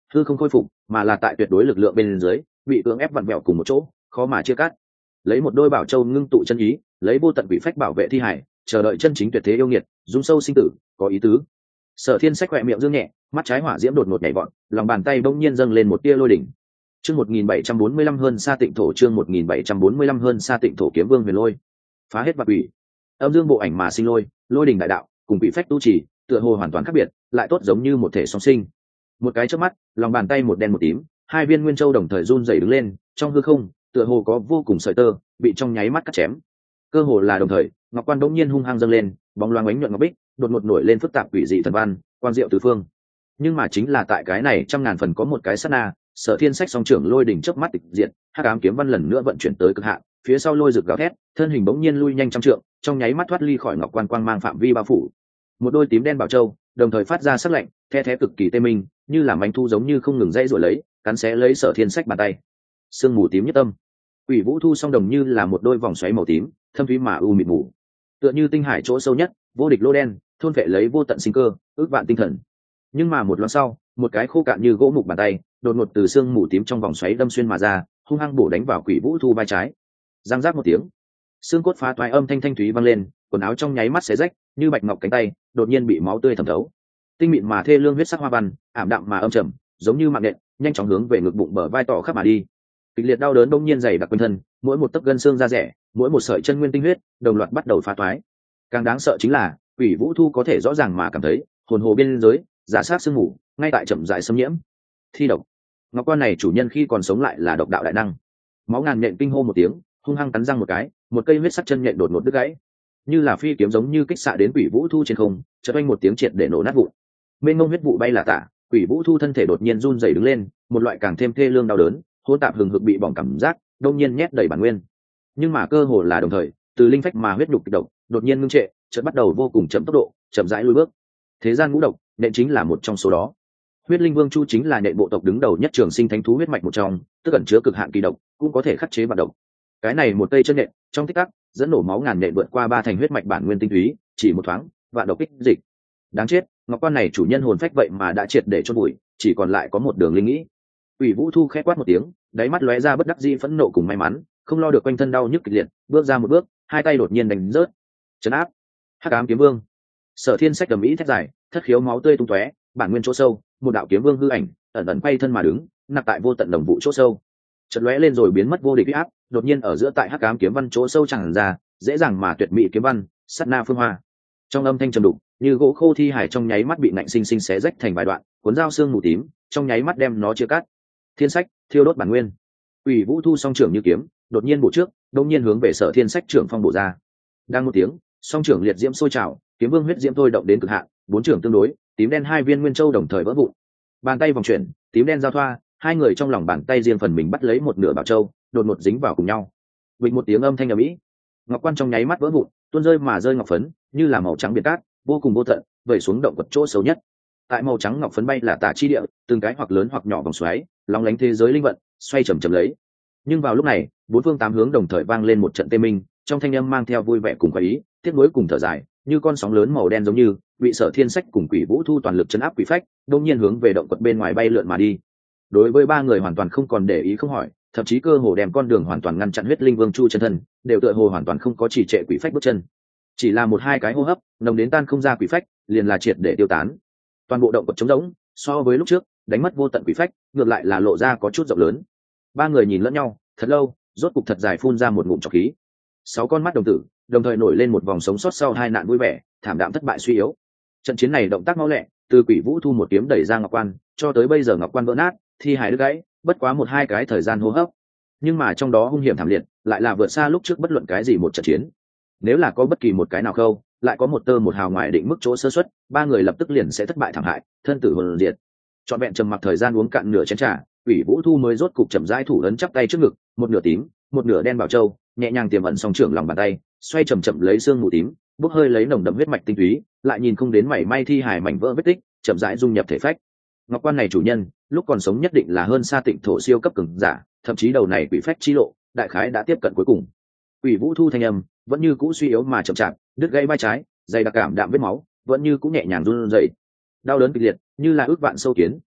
hư không khôi phục mà là tại tuyệt đối lực lượng bên dưới bị cưỡng ép vặn vẹo cùng một chỗ, khó mà chia cắt. Lấy một đôi bảo châu ngưng tụ chân ý, lấy vô tận quỷ phách bảo vệ thi hải, chờ đợi chân chính tuyệt thế yêu nghiệt dung sâu sinh tử, có ý tứ. Sở Thiên Sách khỏe miệng dương nhẹ, mắt trái hỏa diễm đột ngột nhảy vọt, lòng bàn tay bỗng nhiên dâng lên một tia lôi đỉnh. Chương 1745 hơn xa tịnh thổ, chương 1745 hơn xa tịnh thổ, kiếm vương huyền lôi. Phá hết vạn quỷ. Âm dương bộ ảnh mà sinh lôi, lôi đỉnh đại đạo, cùng quỷ phách tu trì, tựa hồ hoàn toàn khác biệt, lại tốt giống như một thể song sinh. Một cái chớp mắt, lòng bàn tay một đen một tím, hai viên nguyên châu đồng thời run rẩy đứng lên, trong hư không, tựa hồ có vô cùng sợi tơ bị trong nháy mắt cắt chém. Cơ hồ là đồng thời, ngọc quan đống nhiên hung hăng dâng lên, bóng loáng ánh nhuận ngọc bích, đột ngột nổi lên phức tạp quỷ dị thần văn, quang diệu tứ phương. Nhưng mà chính là tại cái này trăm ngàn phần có một cái sát na, Sở Thiên Sách song trưởng lôi đỉnh chớp mắt tịch diệt, hắc ám kiếm văn lần nữa vận chuyển tới cực hạn, phía sau lôi rực gào thét, thân hình bỗng nhiên lui nhanh trăm trượng, trong nháy mắt thoát ly khỏi ngọc quan quang mang phạm vi bao phủ. Một đôi tím đen bảo châu, đồng thời phát ra sắc lạnh, the thé cực kỳ tê minh, như là manh thu giống như không ngừng dãy rồi lấy, cắn xé lấy Sở Thiên Sách bàn tay. Sương mù tím nhất tâm. Quỷ Vũ Thu song đồng như là một đôi vòng xoáy màu tím, thâm thúy mà u mịt mù. Tựa như tinh hải chỗ sâu nhất, vô địch lô đen, thôn phệ lấy vô tận sinh cơ, ước vạn tinh thần. Nhưng mà một loáng sau, một cái khô cạn như gỗ mục bàn tay, đột ngột từ sương mù tím trong vòng xoáy đâm xuyên mà ra, hung hăng bổ đánh vào Quỷ Vũ Thu vai trái. Giang giác một tiếng, xương cốt phá toái âm thanh thanh thúy vang lên, quần áo trong nháy mắt xé rách, như bạch ngọc cánh tay, đột nhiên bị máu tươi thẩm thấu. Tinh mịn mà thê lương huyết sắc hoa văn, ảm đạm mà âm trầm, giống như mạng nện, nhanh chóng hướng về ngực bụng bờ vai tỏ khắp mà đi. Kịch liệt đau đớn bỗng nhiên dày đặc quanh thân, mỗi một tấc gân xương da rẻ, mỗi một sợi chân nguyên tinh huyết, đồng loạt bắt đầu phá toái. Càng đáng sợ chính là, Quỷ Vũ Thu có thể rõ ràng mà cảm thấy, hồn hồ biên giới, giả sát sương mù, ngay tại chậm rãi xâm nhiễm. Thi độc. Ngọc quan này chủ nhân khi còn sống lại là độc đạo đại năng. Máu ngàn nhện kinh hô một tiếng, hung hăng cắn răng một cái, một cây huyết sắc chân nhện đột ngột đứt gãy, như là phi kiếm giống như kích xạ đến Quỷ Vũ Thu trên không, chợt oanh một tiếng triệt để nổ nát vụn. Mênh mông huyết vụ bay là tả, Quỷ Vũ Thu thân thể đột nhiên run rẩy đứng lên, một loại càng thêm thê lương đau đớn, hỗn tạp hừng hực bị bỏng cảm giác, đông nhiên nhét đầy bản nguyên. Nhưng mà cơ hồ là đồng thời, từ linh phách mà huyết nhục kịch độc, đột nhiên ngưng trệ, chợt bắt đầu vô cùng chậm tốc độ, chậm rãi lùi bước. Thế gian ngũ độc, nện chính là một trong số đó. Huyết linh vương chu chính là nện bộ tộc đứng đầu nhất trường sinh thánh thú huyết mạch một trong, tức ẩn chứa cực hạn kỳ độc, cũng có thể khắc chế vạn độc. Cái này một cây chân nện, trong tích tắc, dẫn nổ máu ngàn nện vượt qua ba thành huyết mạch bản nguyên tinh túy, chỉ một thoáng, vạn độc kích dịch. Đáng chết, ngọc quan này chủ nhân hồn phách vậy mà đã triệt để chôn bụi, chỉ còn lại có một đường linh nghĩ. Quỷ Vũ Thu khẽ quát một tiếng, đáy mắt lóe ra bất đắc dĩ phẫn nộ cùng may mắn, không lo được quanh thân đau nhức kịch liệt, bước ra một bước, hai tay đột nhiên đánh rớt. Trấn áp. Hắc ám kiếm vương. Sở Thiên Sách đầm ý thét dài, thất khiếu máu tươi tung tóe, bản nguyên chỗ sâu, một đạo kiếm vương hư ảnh, ẩn ẩn quay thân mà đứng, nặc tại vô tận đồng vụ chỗ sâu. Chợt lóe lên rồi biến mất vô địch uy áp, đột nhiên ở giữa tại hắc ám kiếm văn chỗ sâu tràn ra, dễ dàng mà tuyệt mỹ kiếm văn, sát na phương hoa. Trong âm thanh trầm đục, như gỗ khô thi hải trong nháy mắt bị nạnh sinh sinh xé rách thành vài đoạn, cuốn dao xương mù tím, trong nháy mắt đem nó chia cắt. Thiên Sách, thiêu đốt bản nguyên. Quỷ Vũ Thu song trưởng như kiếm, đột nhiên bổ trước, đột nhiên hướng về Sở Thiên Sách trưởng phong bổ ra. Đang một tiếng, song trưởng liệt diễm sôi trào, kiếm vương huyết diễm thôi động đến cực hạn, bốn trưởng tương đối, tím đen hai viên nguyên châu đồng thời vỡ vụn. Bàn tay vòng chuyển, tím đen giao thoa, hai người trong lòng bàn tay riêng phần mình bắt lấy một nửa bảo châu, đột ngột dính vào cùng nhau. Vịnh một tiếng âm thanh ầm ĩ, ngọc quan trong nháy mắt vỡ vụn, tuôn rơi mà rơi ngọc phấn, như là màu trắng biển cát, vô cùng vô tận, vẩy xuống động vật chỗ xấu nhất. Tại màu trắng ngọc phấn bay là tả chi địa, từng cái hoặc lớn hoặc nhỏ vòng xoáy, lóng lánh thế giới linh vận, xoay chậm chậm lấy. Nhưng vào lúc này, bốn phương tám hướng đồng thời vang lên một trận tê minh, trong thanh âm mang theo vui vẻ cùng khoái ý, tiếc nuối cùng thở dài, như con sóng lớn màu đen giống như bị Sở Thiên Sách cùng Quỷ Vũ Thu toàn lực chấn áp quỷ phách, đột nhiên hướng về động quật bên ngoài bay lượn mà đi. Đối với ba người hoàn toàn không còn để ý không hỏi, thậm chí cơ hồ đem con đường hoàn toàn ngăn chặn huyết linh vương chu chân thân, đều tựa hồ hoàn toàn không có trì trệ quỷ phách bước chân. Chỉ là một hai cái hô hấp, nồng đến tan không ra quỷ phách, liền là triệt để tiêu tán. Toàn bộ động quật trống rỗng, so với lúc trước, đánh mất vô tận quỷ phách, ngược lại là lộ ra có chút rộng lớn. Ba người nhìn lẫn nhau, thật lâu, rốt cục thật dài phun ra một ngụm trọc khí. Sáu con mắt đồng tử, đồng thời nổi lên một vòng sống sót sau hai nạn vui vẻ, thảm đạm thất bại suy yếu. Trận chiến này động tác mau lẹ, từ Quỷ Vũ Thu một kiếm đẩy ra ngọc quan, cho tới bây giờ ngọc quan vỡ nát, thi hài đứt gãy, bất quá một hai cái thời gian hô hấp. Nhưng mà trong đó hung hiểm thảm liệt, lại là vượt xa lúc trước bất luận cái gì một trận chiến. Nếu là có bất kỳ một cái nào khâu, lại có một tơ một hào ngoài định mức chỗ sơ suất, ba người lập tức liền sẽ thất bại thảm hại, thân tử hồn diệt. Trọn vẹn trầm mặc thời gian uống cạn nửa chén trà, Quỷ Vũ Thu mới rốt cục chậm rãi thủ ấn chắp tay trước ngực, một nửa tím, một nửa đen bảo châu, nhẹ nhàng tiềm ẩn song trưởng lòng bàn tay, xoay chậm chậm lấy xương mù tím, bốc hơi lấy nồng đậm huyết mạch tinh túy, lại nhìn không đến mảy may thi hài mảnh vỡ vết tích, chậm rãi dung nhập thể phách. Ngọc quan này chủ nhân, lúc còn sống nhất định là hơn xa Tịnh thổ siêu cấp cường giả, thậm chí đầu này quỷ phách chi lộ, đại khái đã tiếp cận cuối cùng. Quỷ Vũ Thu thanh âm vẫn như cũ suy yếu mà chậm chạp, đứt gãy vai trái, dày đặc cảm đạm vết máu, vẫn như cũ nhẹ nhàng run rẩy. Đau đớn kịch liệt, như là ước vạn sâu kiến,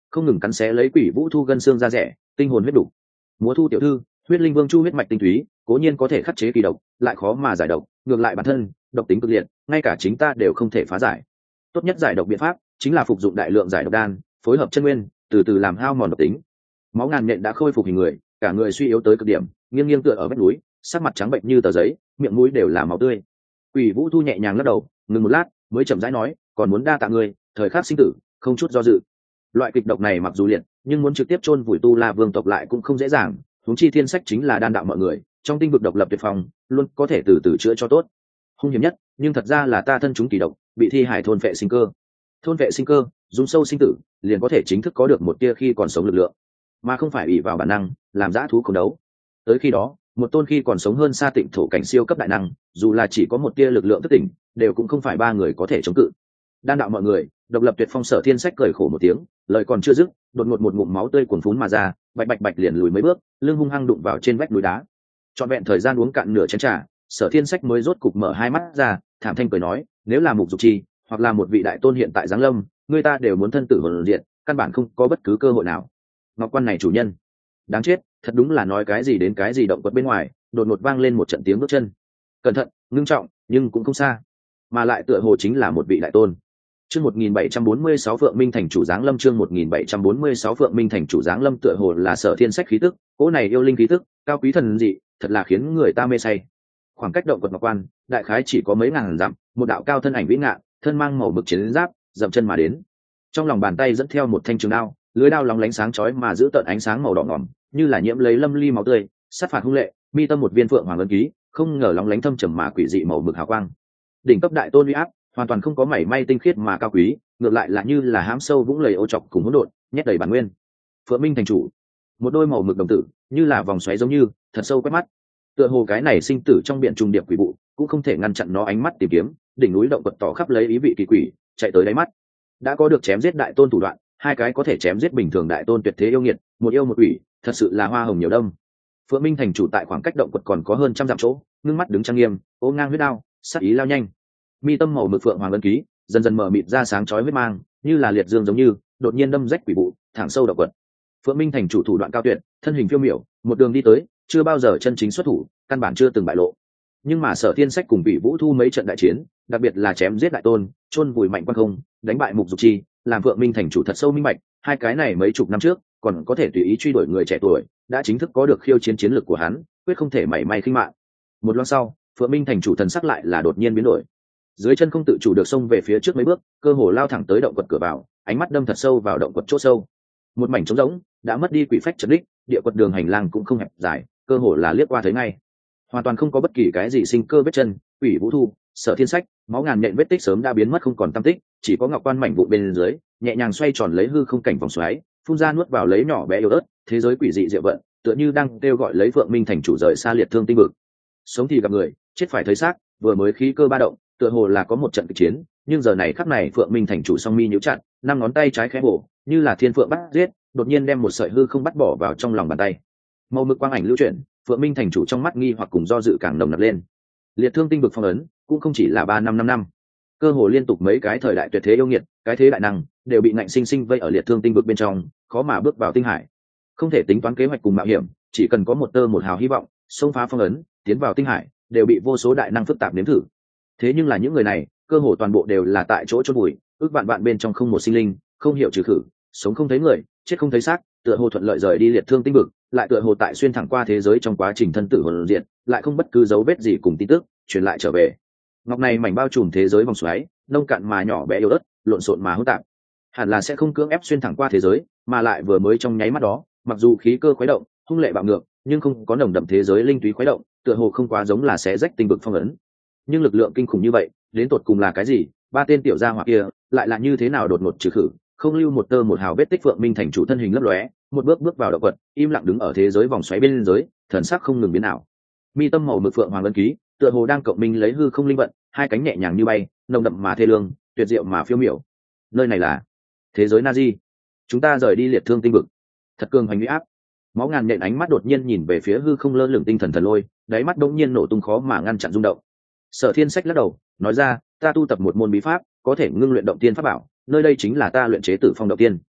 không ngừng cắn xé lấy Quỷ Vũ Thu gân xương da rẻ, tinh hồn huyết đủ. Múa Thu tiểu thư, huyết linh vương chu huyết mạch tinh túy, cố nhiên có thể khắc chế kỳ độc, lại khó mà giải độc, ngược lại bản thân độc tính cực liệt, ngay cả chính ta đều không thể phá giải. Tốt nhất giải độc biện pháp chính là phục dụng đại lượng giải độc đan, phối hợp chân nguyên, từ từ làm hao mòn độc tính. Máu ngàn nhện đã khôi phục hình người, cả người suy yếu tới cực điểm, nghiêng nghiêng tựa ở vách núi, sắc mặt trắng bệnh như tờ giấy, miệng mũi đều là máu tươi. Quỷ Vũ Thu nhẹ nhàng lắc đầu, ngừng một lát, mới chậm rãi nói, còn muốn đa tạ ngươi, thời khắc sinh tử, không chút do dự. Loại kịch độc này mặc dù liệt, nhưng muốn trực tiếp chôn vùi Tu La Vương tộc lại cũng không dễ dàng, huống chi thiên sách chính là đan đạo mọi người, trong tinh vực độc lập tuyệt phòng, luôn có thể từ từ chữa cho tốt. Hung hiểm nhất, nhưng thật ra là ta thân chúng kỳ độc, bị thi hải thôn vệ sinh cơ. Thôn vệ sinh cơ, dung sâu sinh tử, liền có thể chính thức có được một tia khi còn sống lực lượng, mà không phải ỷ vào bản năng, làm dã thú không đấu. Tới khi đó, một tôn khi còn sống hơn xa Tịnh thổ cảnh siêu cấp đại năng, dù là chỉ có một tia lực lượng thức tỉnh, đều cũng không phải ba người có thể chống cự. Đan đạo mọi người, độc lập tuyệt phong Sở Thiên Sách cười khổ một tiếng, lời còn chưa dứt, đột ngột một ngụm máu tươi cuồn phún mà ra, bạch bạch bạch liền lùi mấy bước, lưng hung hăng đụng vào trên vách núi đá. Trọn vẹn thời gian uống cạn nửa chén trà, Sở Thiên Sách mới rốt cục mở hai mắt ra, thảm thanh cười nói, nếu là Mục Dục Chi, hoặc là một vị đại tôn hiện tại giáng lâm, người ta đều muốn thân tử hồn diệt, căn bản không có bất cứ cơ hội nào. Ngọc Quan này chủ nhân, đáng chết, thật đúng là nói cái gì đến cái gì. Động quật bên ngoài đột ngột vang lên một trận tiếng bước chân, cẩn thận, ngưng trọng, nhưng cũng không xa, mà lại tựa hồ chính là một vị đại tôn. Chương 1746 Phượng Minh thành chủ giáng lâm. Chương 1746 Phượng Minh thành chủ giáng lâm, tựa hồ là Sở Thiên Sách khí tức, cỗ này yêu linh khí tức, cao quý thần dị, thật là khiến người ta mê say. Khoảng cách động quật Ngọc Quan, đại khái chỉ có mấy ngàn dặm, một đạo cao thân ảnh vĩ ngạn, thân mang màu mực chiến giáp, dậm chân mà đến. Trong lòng bàn tay dẫn theo một thanh trường đao, lưỡi đao lóng lánh sáng chói mà giữ tợn ánh sáng màu đỏ ngòm, như là nhiễm lấy lâm ly máu tươi, sát phạt hung lệ, mi tâm một viên phượng hoàng ấn ký, không ngờ lóng lánh thâm trầm mà quỷ dị màu mực hào quang. Đỉnh cấp đại tôn uy áp, hoàn toàn không có mảy may tinh khiết mà cao quý, ngược lại là như là hãm sâu vũng lầy ô trọc cùng hỗn độn, nhét đầy bản nguyên. Phượng Minh thành chủ, một đôi màu mực đồng tử, như là vòng xoáy giống như, thật sâu quét mắt. Tựa hồ cái này sinh tử trong biển trùng điệp quỷ vụ, cũng không thể ngăn chặn nó ánh mắt tìm kiếm, đỉnh núi động quật tỏ khắp lấy ý vị kỳ quỷ, chạy tới đáy mắt. Đã có được chém giết đại tôn thủ đoạn, hai cái có thể chém giết bình thường đại tôn tuyệt thế yêu nghiệt, một yêu một quỷ, thật sự là hoa hồng nhiều đâm. Phượng Minh thành chủ tại khoảng cách động quật còn có hơn trăm dặm chỗ, ngưng mắt đứng trang nghiêm, ôm ngang huyết đao, sắc ý lao nhanh. Mi tâm màu mực phượng hoàng ấn ký, dần dần mở mịt ra sáng chói huyết mang, như là liệt dương giống như, đột nhiên đâm rách quỷ vụ, thẳng sâu động quật. Phượng Minh thành chủ thủ đoạn cao tuyệt, thân hình phiêu miểu, một đường đi tới, chưa bao giờ chân chính xuất thủ, căn bản chưa từng bại lộ. Nhưng mà Sở Thiên Sách cùng Quỷ Vũ Thu mấy trận đại chiến, đặc biệt là chém giết đại tôn, chôn vùi mạnh quan không, đánh bại Mục Dục Chi, làm Phượng Minh thành chủ thật sâu minh bạch, hai cái này mấy chục năm trước, còn có thể tùy ý truy đuổi người trẻ tuổi, đã chính thức có được khiêu chiến chiến lược của hắn, quyết không thể mảy may khinh mạng. Một loáng sau, Phượng Minh thành chủ thần sắc lại là đột nhiên biến đổi, dưới chân không tự chủ được xông về phía trước mấy bước, cơ hồ lao thẳng tới động quật cửa vào, ánh mắt đâm thật sâu vào động quật chỗ sâu. Một mảnh trống rỗng, đã mất đi quỷ phách trật đích, địa quật đường hành lang cũng không hẹp dài, cơ hồ là liếc qua thấy ngay, hoàn toàn không có bất kỳ cái gì sinh cơ vết chân. Quỷ Vũ Thu, Sở Thiên Sách, máu ngàn nhện vết tích sớm đã biến mất không còn tăm tích, chỉ có ngọc quan mảnh vụn bên dưới nhẹ nhàng xoay tròn lấy hư không cảnh vòng xoáy, phun ra nuốt vào lấy nhỏ bé yếu ớt, thế giới quỷ dị diệu vận, tựa như đang kêu gọi lấy Phượng Minh thành chủ rời xa liệt thương tinh vực. Sống thì gặp người, chết phải thấy xác, vừa mới khí cơ ba động, tựa hồ là có một trận kịch chiến, nhưng giờ này khắc này Phượng Minh thành chủ song mi nhíu chặt, năm ngón tay trái khẽ bổ, như là thiên phượng bắt giết, đột nhiên đem một sợi hư không bắt bỏ vào trong lòng bàn tay. Màu mực quang ảnh lưu chuyển, Phượng Minh thành chủ trong mắt nghi hoặc cùng do dự càng nồng nặc lên. Liệt thương tinh vực phong ấn cũng không chỉ là 3 năm, cơ hồ liên tục mấy cái thời đại tuyệt thế yêu nghiệt, cái thế đại năng đều bị ngạnh sinh sinh vây ở liệt thương tinh vực bên trong, khó mà bước vào tinh hải. Không thể tính toán kế hoạch cùng mạo hiểm, chỉ cần có một tơ một hào hy vọng, xông phá phong ấn, tiến vào tinh hải, đều bị vô số đại năng phức tạp nếm thử. Thế nhưng là những người này, cơ hồ toàn bộ đều là tại chỗ chôn vùi, ước vạn bạn bên trong không một sinh linh, không hiểu trừ khử, sống không thấy người, chết không thấy xác, tựa hồ thuận lợi rời đi liệt thương tinh vực, lại tựa hồ tại xuyên thẳng qua thế giới trong quá trình thân tử hồn diệt, lại không bất cứ dấu vết gì cùng tin tức truyền lại trở về. Ngọc này mảnh bao trùm thế giới vòng xoáy, nông cạn mà nhỏ bé yếu ớt, lộn xộn mà hỗn tạp, hẳn là sẽ không cưỡng ép xuyên thẳng qua thế giới, mà lại vừa mới trong nháy mắt đó, mặc dù khí cơ khuấy động, hung lệ bạo ngược, nhưng không có nồng đậm thế giới linh túy khuấy động, tựa hồ không quá giống là sẽ rách tinh vực phong ấn. Nhưng lực lượng kinh khủng như vậy, đến tột cùng là cái gì? Ba tên tiểu gia hỏa kia lại là như thế nào đột ngột trừ khử, không lưu một tơ một hào vết tích. Phượng Minh thành chủ thân hình lấp lóe, một bước bước vào động quật, im lặng đứng ở thế giới vòng xoáy bên dưới, thần sắc không ngừng biến ảo. Mi tâm màu mực phượng hoàng ấn ký, tựa hồ đang cộng minh lấy hư không linh vận, hai cánh nhẹ nhàng như bay, nồng đậm mà thê lương, tuyệt diệu mà phiêu miểu. Nơi này là thế giới Nazi, chúng ta rời đi liệt thương tinh vực. Thật cường hành uy áp. Máu ngàn nhện ánh mắt đột nhiên nhìn về phía hư không lơ lửng tinh thần thần lôi, đáy mắt đột nhiên nổ tung khó mà ngăn chặn rung động. Sở Thiên Sách lắc đầu, nói ra, ta tu tập một môn bí pháp, có thể ngưng luyện động tiên pháp bảo, nơi đây chính là ta luyện chế tử phong động tiên.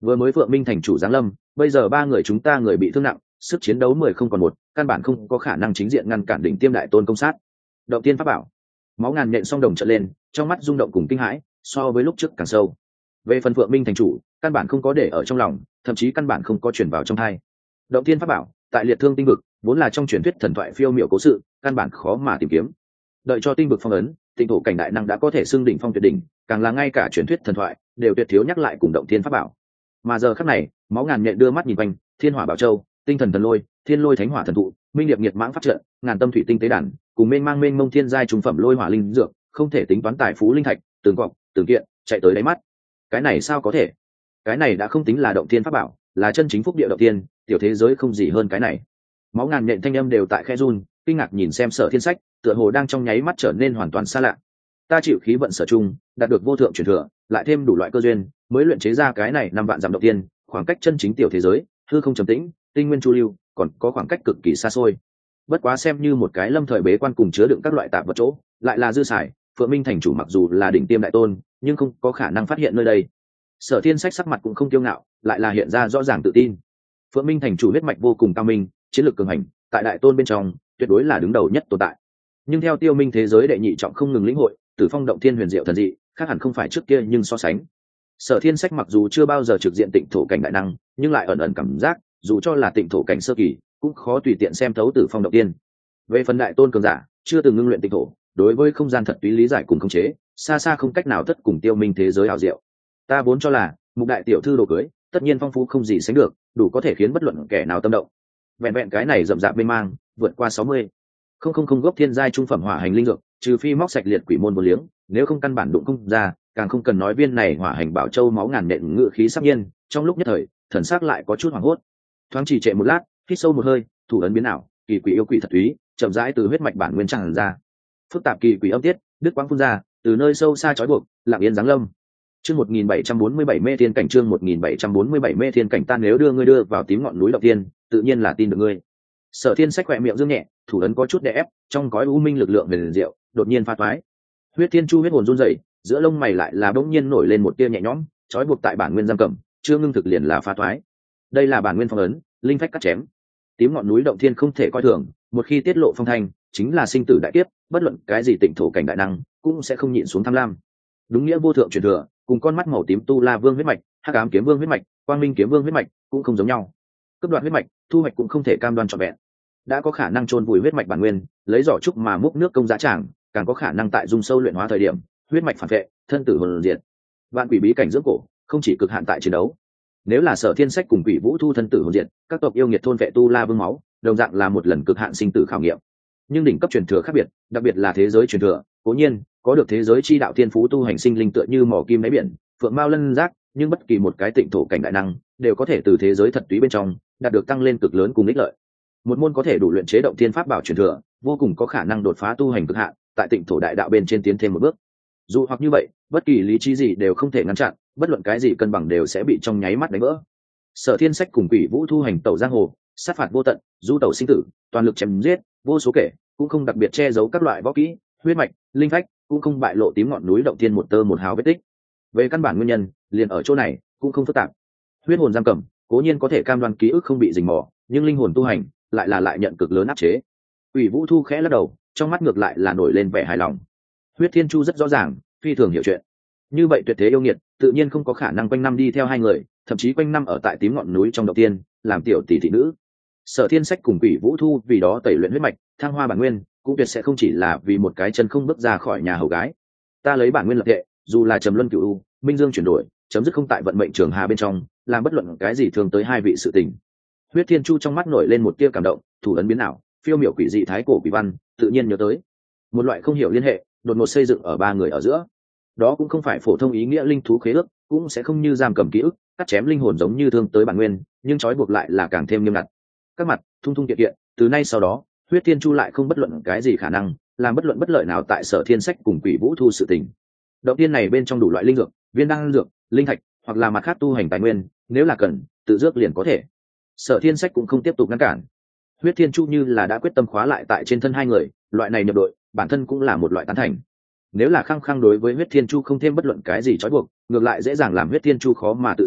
Vừa mới Phượng Minh thành chủ giáng lâm, bây giờ ba người chúng ta người bị thương nặng, sức chiến đấu 10 không còn một, căn bản không có khả năng chính diện ngăn cản đỉnh tiêm đại tôn công sát. Động tiên pháp bảo. Máu ngàn nhện song đồng trợn lên, trong mắt rung động cùng kinh hãi, so với lúc trước càng sâu. Về phần Phượng Minh thành chủ, căn bản không có để ở trong lòng, thậm chí căn bản không có truyền vào trong tai. Động tiên pháp bảo, tại liệt thương tinh vực, vốn là trong truyền thuyết thần thoại phiêu miểu cố sự, căn bản khó mà tìm kiếm. Đợi cho tinh vực phong ấn, tinh thổ cảnh đại năng đã có thể xưng đỉnh phong tuyệt đỉnh, càng là ngay cả truyền thuyết thần thoại đều tuyệt thiếu nhắc lại cùng động tiên pháp bảo. Mà giờ khắc này, máu ngàn nhện đưa mắt nhìn quanh, thiên hỏa bảo châu, tinh thần thần lôi, thiên lôi thánh hỏa thần thụ, minh điệp nhiệt mãng pháp trận, ngàn tâm thủy tinh tế đàn, cùng mênh mông thiên giai trung phẩm lôi hỏa linh dược, không thể tính toán tài phú linh thạch, từng cọc từng kiện chạy tới đáy mắt. Cái này sao có thể? Cái này đã không tính là động thiên pháp bảo, là chân chính phúc địa động tiên, tiểu thế giới không gì hơn cái này. Máu ngàn nhện thanh âm đều tại khe run, kinh ngạc nhìn xem Sở Thiên Sách, tựa hồ đang trong nháy mắt trở nên hoàn toàn xa lạ. Ta chịu khí vận sở trung, đạt được vô thượng truyền thừa, lại thêm đủ loại cơ duyên, mới luyện chế ra cái này 5 vạn dặm động tiên, khoảng cách chân chính tiểu thế giới, hư không trầm tĩnh, tinh nguyên chu lưu, còn có khoảng cách cực kỳ xa xôi. Bất quá xem như một cái lâm thời bế quan cùng chứa đựng các loại tạp vật chỗ, lại là dư xài. Phượng Minh thành chủ mặc dù là đỉnh tiêm đại tôn, nhưng không có khả năng phát hiện nơi đây. Sở Thiên Sách sắc mặt cũng không kiêu ngạo, lại là hiện ra rõ ràng tự tin. Phượng Minh thành chủ huyết mạch vô cùng cao minh, chiến lược cường hành, tại đại tôn bên trong tuyệt đối là đứng đầu nhất tồn tại. Nhưng theo Tiêu Minh thế giới đệ nhị trọng không ngừng lĩnh hội, Tử Phong động thiên huyền diệu thần dị, khác hẳn không phải trước kia nhưng so sánh. Sở Thiên Sách mặc dù chưa bao giờ trực diện tịnh thổ cảnh đại năng, nhưng lại ẩn ẩn cảm giác, dù cho là tịnh thổ cảnh sơ kỳ, cũng khó tùy tiện xem thấu Tử Phong động tiên. Về phần đại tôn cường giả, chưa từng ngưng luyện tịnh thổ, đối với không gian thật túy lý giải cùng khống chế, xa xa không cách nào tất cùng Tiêu Minh thế giới ảo diệu. Ta vốn cho là, Mục đại tiểu thư đồ cưới, tất nhiên phong phú không gì sánh được, đủ có thể khiến bất luận kẻ nào tâm động. Vẹn vẹn cái này rậm rạp mênh mang, vượt qua 60. Không gốc thiên giai trung phẩm hỏa hành linh dược, trừ phi móc sạch liệt quỷ môn vô liếng, nếu không căn bản đụng không ra, càng không cần nói viên này hỏa hành bảo châu máu ngàn nện ngự khí sắc nhiên, trong lúc nhất thời, thần sắc lại có chút hoảng hốt. Thoáng trì trệ một lát, hít sâu một hơi, thủ ấn biến ảo, kỳ quỷ yêu quỷ thật túy, chậm rãi từ huyết mạch bản nguyên tràn ra. Phức tạp kỳ quỷ âm tiết, đứt quãng phun ra, từ nơi sâu xa trói buộc, lặng yên giáng lâm. Chương 1747 mê thiên cảnh, chương 1747 mê thiên cảnh, ta nếu đưa vào tím ngọn núi động tiên, tự nhiên là tin được ngươi. Sở Thiên Sách khỏe miệng dương nhẹ, thủ ấn có chút đè ép, trong cõi u minh lực lượng về liền diệu, đột nhiên pha toái. Huyết Thiên Chu huyết hồn run rẩy, giữa lông mày lại là bỗng nhiên nổi lên một tia nhẹ nhõm, trói buộc tại bản nguyên giam cầm, chưa ngưng thực liền là pha toái. Đây là bản nguyên phong ấn, linh phách cắt chém. Tím ngọn núi động thiên không thể coi thường, một khi tiết lộ phong thanh, chính là sinh tử đại kiếp, bất luận cái gì tịnh thổ cảnh đại năng, cũng sẽ không nhịn xuống tham lam. Đúng nghĩa vô thượng truyền thừa, cùng con mắt màu tím tu la vương huyết mạch, hắc ám kiếm vương huyết mạch, quang minh kiếm vương huyết mạch cũng không giống nhau. Cấp đoạn huyết mạch, thu hoạch cũng không thể cam đoan trọn vẹn. Đã có khả năng chôn vùi huyết mạch bản nguyên, lấy giỏ trúc mà múc nước công giá tràng, càng có khả năng tại dung sâu luyện hóa thời điểm, huyết mạch phản vệ, thân tử hồn diệt. Vạn quỷ bí cảnh dưỡng cổ, không chỉ cực hạn tại chiến đấu. Nếu là Sở Thiên Sách cùng Quỷ Vũ Thu thân tử hồn diệt, các tộc yêu nghiệt thôn vệ tu la vương máu, đồng dạng là một lần cực hạn sinh tử khảo nghiệm. Nhưng đỉnh cấp truyền thừa khác biệt, đặc biệt là thế giới truyền thừa, cố nhiên có được thế giới chi đạo thiên phú tu hành sinh linh tựa như mỏ kim đáy biển, phượng mao lân giác, nhưng bất kỳ một cái tịnh thổ cảnh đại năng đều có thể từ thế giới thật túy bên trong đạt được tăng lên cực lớn cùng ích lợi. Một môn có thể đủ luyện chế động thiên pháp bảo truyền thừa, vô cùng có khả năng đột phá tu hành cực hạn, tại tịnh thổ đại đạo bên trên tiến thêm một bước. Dù hoặc như vậy, bất kỳ lý trí gì đều không thể ngăn chặn, bất luận cái gì cân bằng đều sẽ bị trong nháy mắt đánh vỡ. Sở Thiên Sách cùng Quỷ Vũ Thu hành tẩu giang hồ, sát phạt vô tận, du tẩu sinh tử, toàn lực chém giết, vô số kể, cũng không đặc biệt che giấu các loại võ kỹ, huyết mạch, linh phách, cũng không bại lộ tím ngọn núi động thiên một tơ một hào vết tích. Về căn bản nguyên nhân, liền ở chỗ này, cũng không phức tạp. Huyết hồn giam cầm, cố nhiên có thể cam đoan ký ức không bị rình mò, nhưng linh hồn tu hành lại nhận cực lớn áp chế. Quỷ Vũ Thu khẽ lắc đầu, trong mắt ngược lại là nổi lên vẻ hài lòng. Huyết Thiên Chu rất rõ ràng, phi thường hiểu chuyện. Như vậy tuyệt thế yêu nghiệt, tự nhiên không có khả năng quanh năm đi theo hai người, thậm chí quanh năm ở tại tím ngọn núi trong động tiên, làm tiểu tỷ thị nữ. Sở Thiên Sách cùng Quỷ Vũ Thu vì đó tẩy luyện huyết mạch, thăng hoa bản nguyên, cũng tuyệt sẽ không chỉ là vì một cái chân không bước ra khỏi nhà hầu gái. Ta lấy bản nguyên lập hệ, dù là trầm luân cửu u, minh dương chuyển đổi, chấm dứt không tại vận mệnh trường hà bên trong, làm bất luận cái gì thường tới hai vị sự tình. Huyết Thiên Chu trong mắt nổi lên một tia cảm động, thủ ấn biến ảo, phiêu miểu quỷ dị thái cổ quỷ văn, tự nhiên nhớ tới một loại không hiểu liên hệ, đột ngột xây dựng ở ba người ở giữa. Đó cũng không phải phổ thông ý nghĩa linh thú khế ước, cũng sẽ không như giam cầm ký ức, cắt chém linh hồn giống như thương tới bản nguyên, nhưng trói buộc lại là càng thêm nghiêm ngặt. Các mặt thung thung kiện kiện, từ nay sau đó, Huyết Thiên Chu lại không bất luận cái gì khả năng làm bất luận bất lợi nào tại Sở Thiên Sách cùng Quỷ Vũ Thu sự tình. Động tiên này bên trong đủ loại linh dược, viên đan dược, linh thạch, hoặc là mặt khác tu hành tài nguyên, nếu là cần, tự dước liền có thể. Sở Thiên Sách cũng không tiếp tục ngăn cản. Huyết Thiên Chu như là đã quyết tâm khóa lại tại trên thân hai người, loại này nhập đội, bản thân cũng là một loại tán thành. Nếu là khăng khăng đối với Huyết Thiên Chu không thêm bất luận cái gì trói buộc, ngược lại dễ dàng làm Huyết Thiên Chu khó mà tự xử,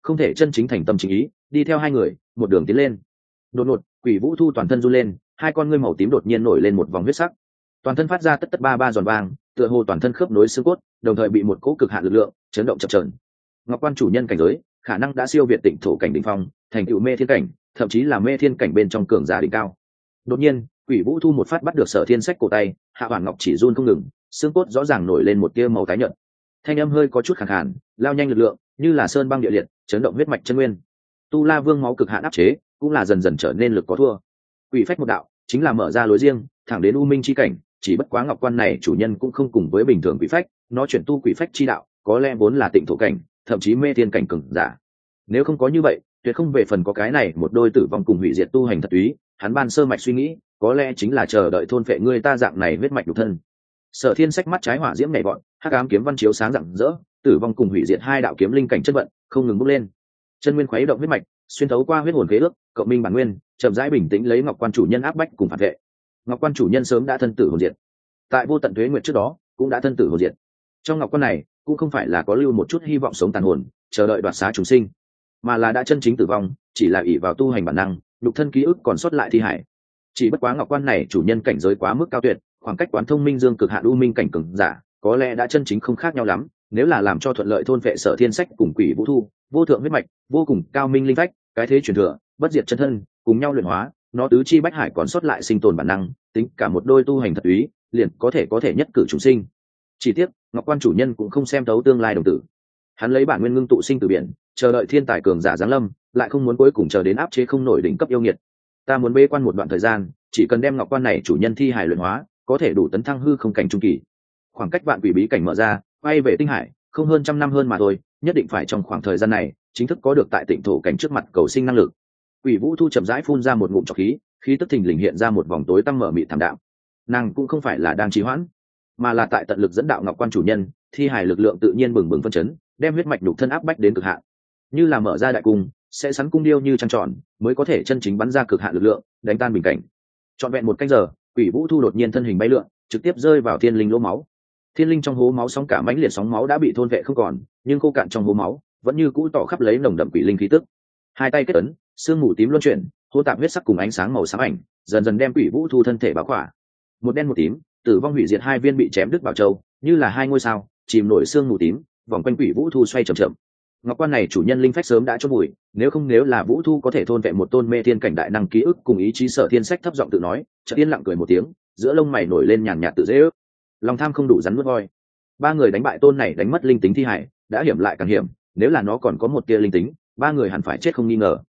không thể chân chính thành tâm chính ý đi theo hai người một đường tiến lên. Đột ngột Quỷ Vũ Thu toàn thân run lên, hai con ngươi màu tím đột nhiên nổi lên một vòng huyết sắc, toàn thân phát ra tất tất ba ba giòn vang, tựa hồ toàn thân khớp nối xương cốt đồng thời bị một cỗ cực hạn lực lượng chấn động chập chờn. Ngọc Quan chủ nhân cảnh giới khả năng đã siêu việt tịnh thổ cảnh đỉnh phong, thành tựu mê thiên cảnh, thậm chí là mê thiên cảnh bên trong cường giả đỉnh cao. Đột nhiên Quỷ Vũ Thu một phát bắt được Sở Thiên Sách cổ tay, Hạ Hoàn Ngọc chỉ run không ngừng, xương cốt rõ ràng nổi lên một tia màu tái nhợt, thanh âm hơi có chút khàn khàn, lao nhanh lực lượng như là sơn băng địa liệt, chấn động huyết mạch chân nguyên. Tu La Vương máu cực hạn áp chế cũng là dần dần trở nên lực có thua. Quỷ phách một đạo chính là mở ra lối riêng thẳng đến u minh chi cảnh, chỉ bất quá Ngọc Quan này chủ nhân cũng không cùng với bình thường quỷ phách, nó chuyển tu quỷ phách chi đạo có lẽ vốn là tịnh thổ cảnh, thậm chí mê thiên cảnh cường giả. Nếu không có như vậy tuyệt không về phần có cái này một đôi tử vong cùng hủy diệt tu hành thật túy. Hắn ban sơ mạch suy nghĩ có lẽ chính là chờ đợi thôn phệ ngươi ta dạng này huyết mạch nhục thân. Sở Thiên Sách mắt trái hỏa diễm nhảy vọt, hắc ám kiếm văn chiếu sáng rạng rỡ, tử vong cùng hủy diệt hai đạo kiếm linh cảnh chất vận không ngừng bốc lên. Chân nguyên khuấy động huyết mạch, xuyên thấu qua huyết hồn khế ước, cộng minh bản nguyên, chậm rãi bình tĩnh lấy Ngọc Quan chủ nhân áp bách cùng phản vệ. Ngọc Quan chủ nhân sớm đã thân tử hồn diệt, tại vô tận tuế nguyệt trước đó cũng đã thân tử hồn diệt. Trong Ngọc Quan này cũng không phải là có lưu một chút hy vọng sống tàn hồn, chờ đợi đoạt xá chúng sinh, mà là đã chân chính tử vong, chỉ là ỷ vào tu hành bản năng, nhục thân ký ức còn sót lại thi hải. Chỉ bất quá Ngọc Quan này chủ nhân cảnh giới quá mức cao tuyệt, khoảng cách quán thông minh dương cực hạn u minh cảnh cường giả có lẽ đã chân chính không khác nhau lắm. Nếu là làm cho thuận lợi thôn vệ Sở Thiên Sách cùng Quỷ Vũ Thu, vô thượng huyết mạch, vô cùng cao minh linh phách, cái thế truyền thừa, bất diệt chân thân, cùng nhau luyện hóa, nó tứ chi bách hải còn sót lại sinh tồn bản năng, tính cả một đôi tu hành thật úy, liền có thể nhất cử chúng sinh. Chỉ tiếc Ngọc Quan chủ nhân cũng không xem thấu tương lai đồng tử, hắn lấy bản nguyên ngưng tụ sinh từ biển, chờ đợi thiên tài cường giả giáng lâm, lại không muốn cuối cùng chờ đến áp chế không nổi đỉnh cấp yêu nghiệt. Ta muốn bế quan một đoạn thời gian, chỉ cần đem Ngọc Quan này chủ nhân thi hải luyện hóa, có thể đủ tấn thăng hư không cảnh trung kỳ. Khoảng cách vạn quỷ bí cảnh mở ra, quay về tinh hải, không hơn trăm năm hơn mà thôi, nhất định phải trong khoảng thời gian này, chính thức có được tại tịnh thổ cảnh trước mặt cầu sinh năng lực. Quỷ Vũ Thu chậm rãi phun ra một ngụm trọc khí, khí tức thình lình hiện ra một vòng tối tăm mở mịt thảm đạm. Nàng cũng không phải là đang trì hoãn, mà là tại tận lực dẫn đạo Ngọc Quan chủ nhân, thi hải lực lượng tự nhiên bừng bừng phân chấn, đem huyết mạch nhục thân áp bách đến cực hạn. Như là mở ra đại cung, sẽ sắn cung điêu như trăng tròn, mới có thể chân chính bắn ra cực hạn lực lượng, đánh tan bình cảnh. Trọn vẹn một canh giờ, Quỷ Vũ Thu đột nhiên thân hình bay lượn, trực tiếp rơi vào thiên linh lỗ máu. Thiên linh trong hố máu sóng cả mãnh liệt sóng máu đã bị thôn vệ không còn, nhưng khô cạn trong hố máu vẫn như cũ tỏ khắp lấy nồng đậm quỷ linh khí tức. Hai tay kết ấn, sương mù tím luân chuyển, hỗn tạp huyết sắc cùng ánh sáng màu xám ảnh, dần dần đem Quỷ Vũ Thu thân thể bao khỏa. Một đen một tím, tử vong hủy diệt hai viên bị chém đứt vào châu, như là hai ngôi sao, chìm nổi sương mù tím, vòng quanh Quỷ Vũ Thu xoay chậm chậm. Ngọc Quan này chủ nhân linh phách sớm đã chôn bụi, nếu là Vũ Thu có thể thôn vệ một tôn mê thiên cảnh đại năng ký ức cùng ý chí. Sở Thiên Sách thấp giọng tự nói, chợt yên lặng cười một tiếng, giữa lông mày nổi lên nhàn nhạt tự dễ ước. Lòng tham không đủ rắn nuốt voi. Ba người đánh bại tôn này đánh mất linh tính thi hải, đã hiểm lại càng hiểm, nếu là nó còn có một tia linh tính, ba người hẳn phải chết không nghi ngờ.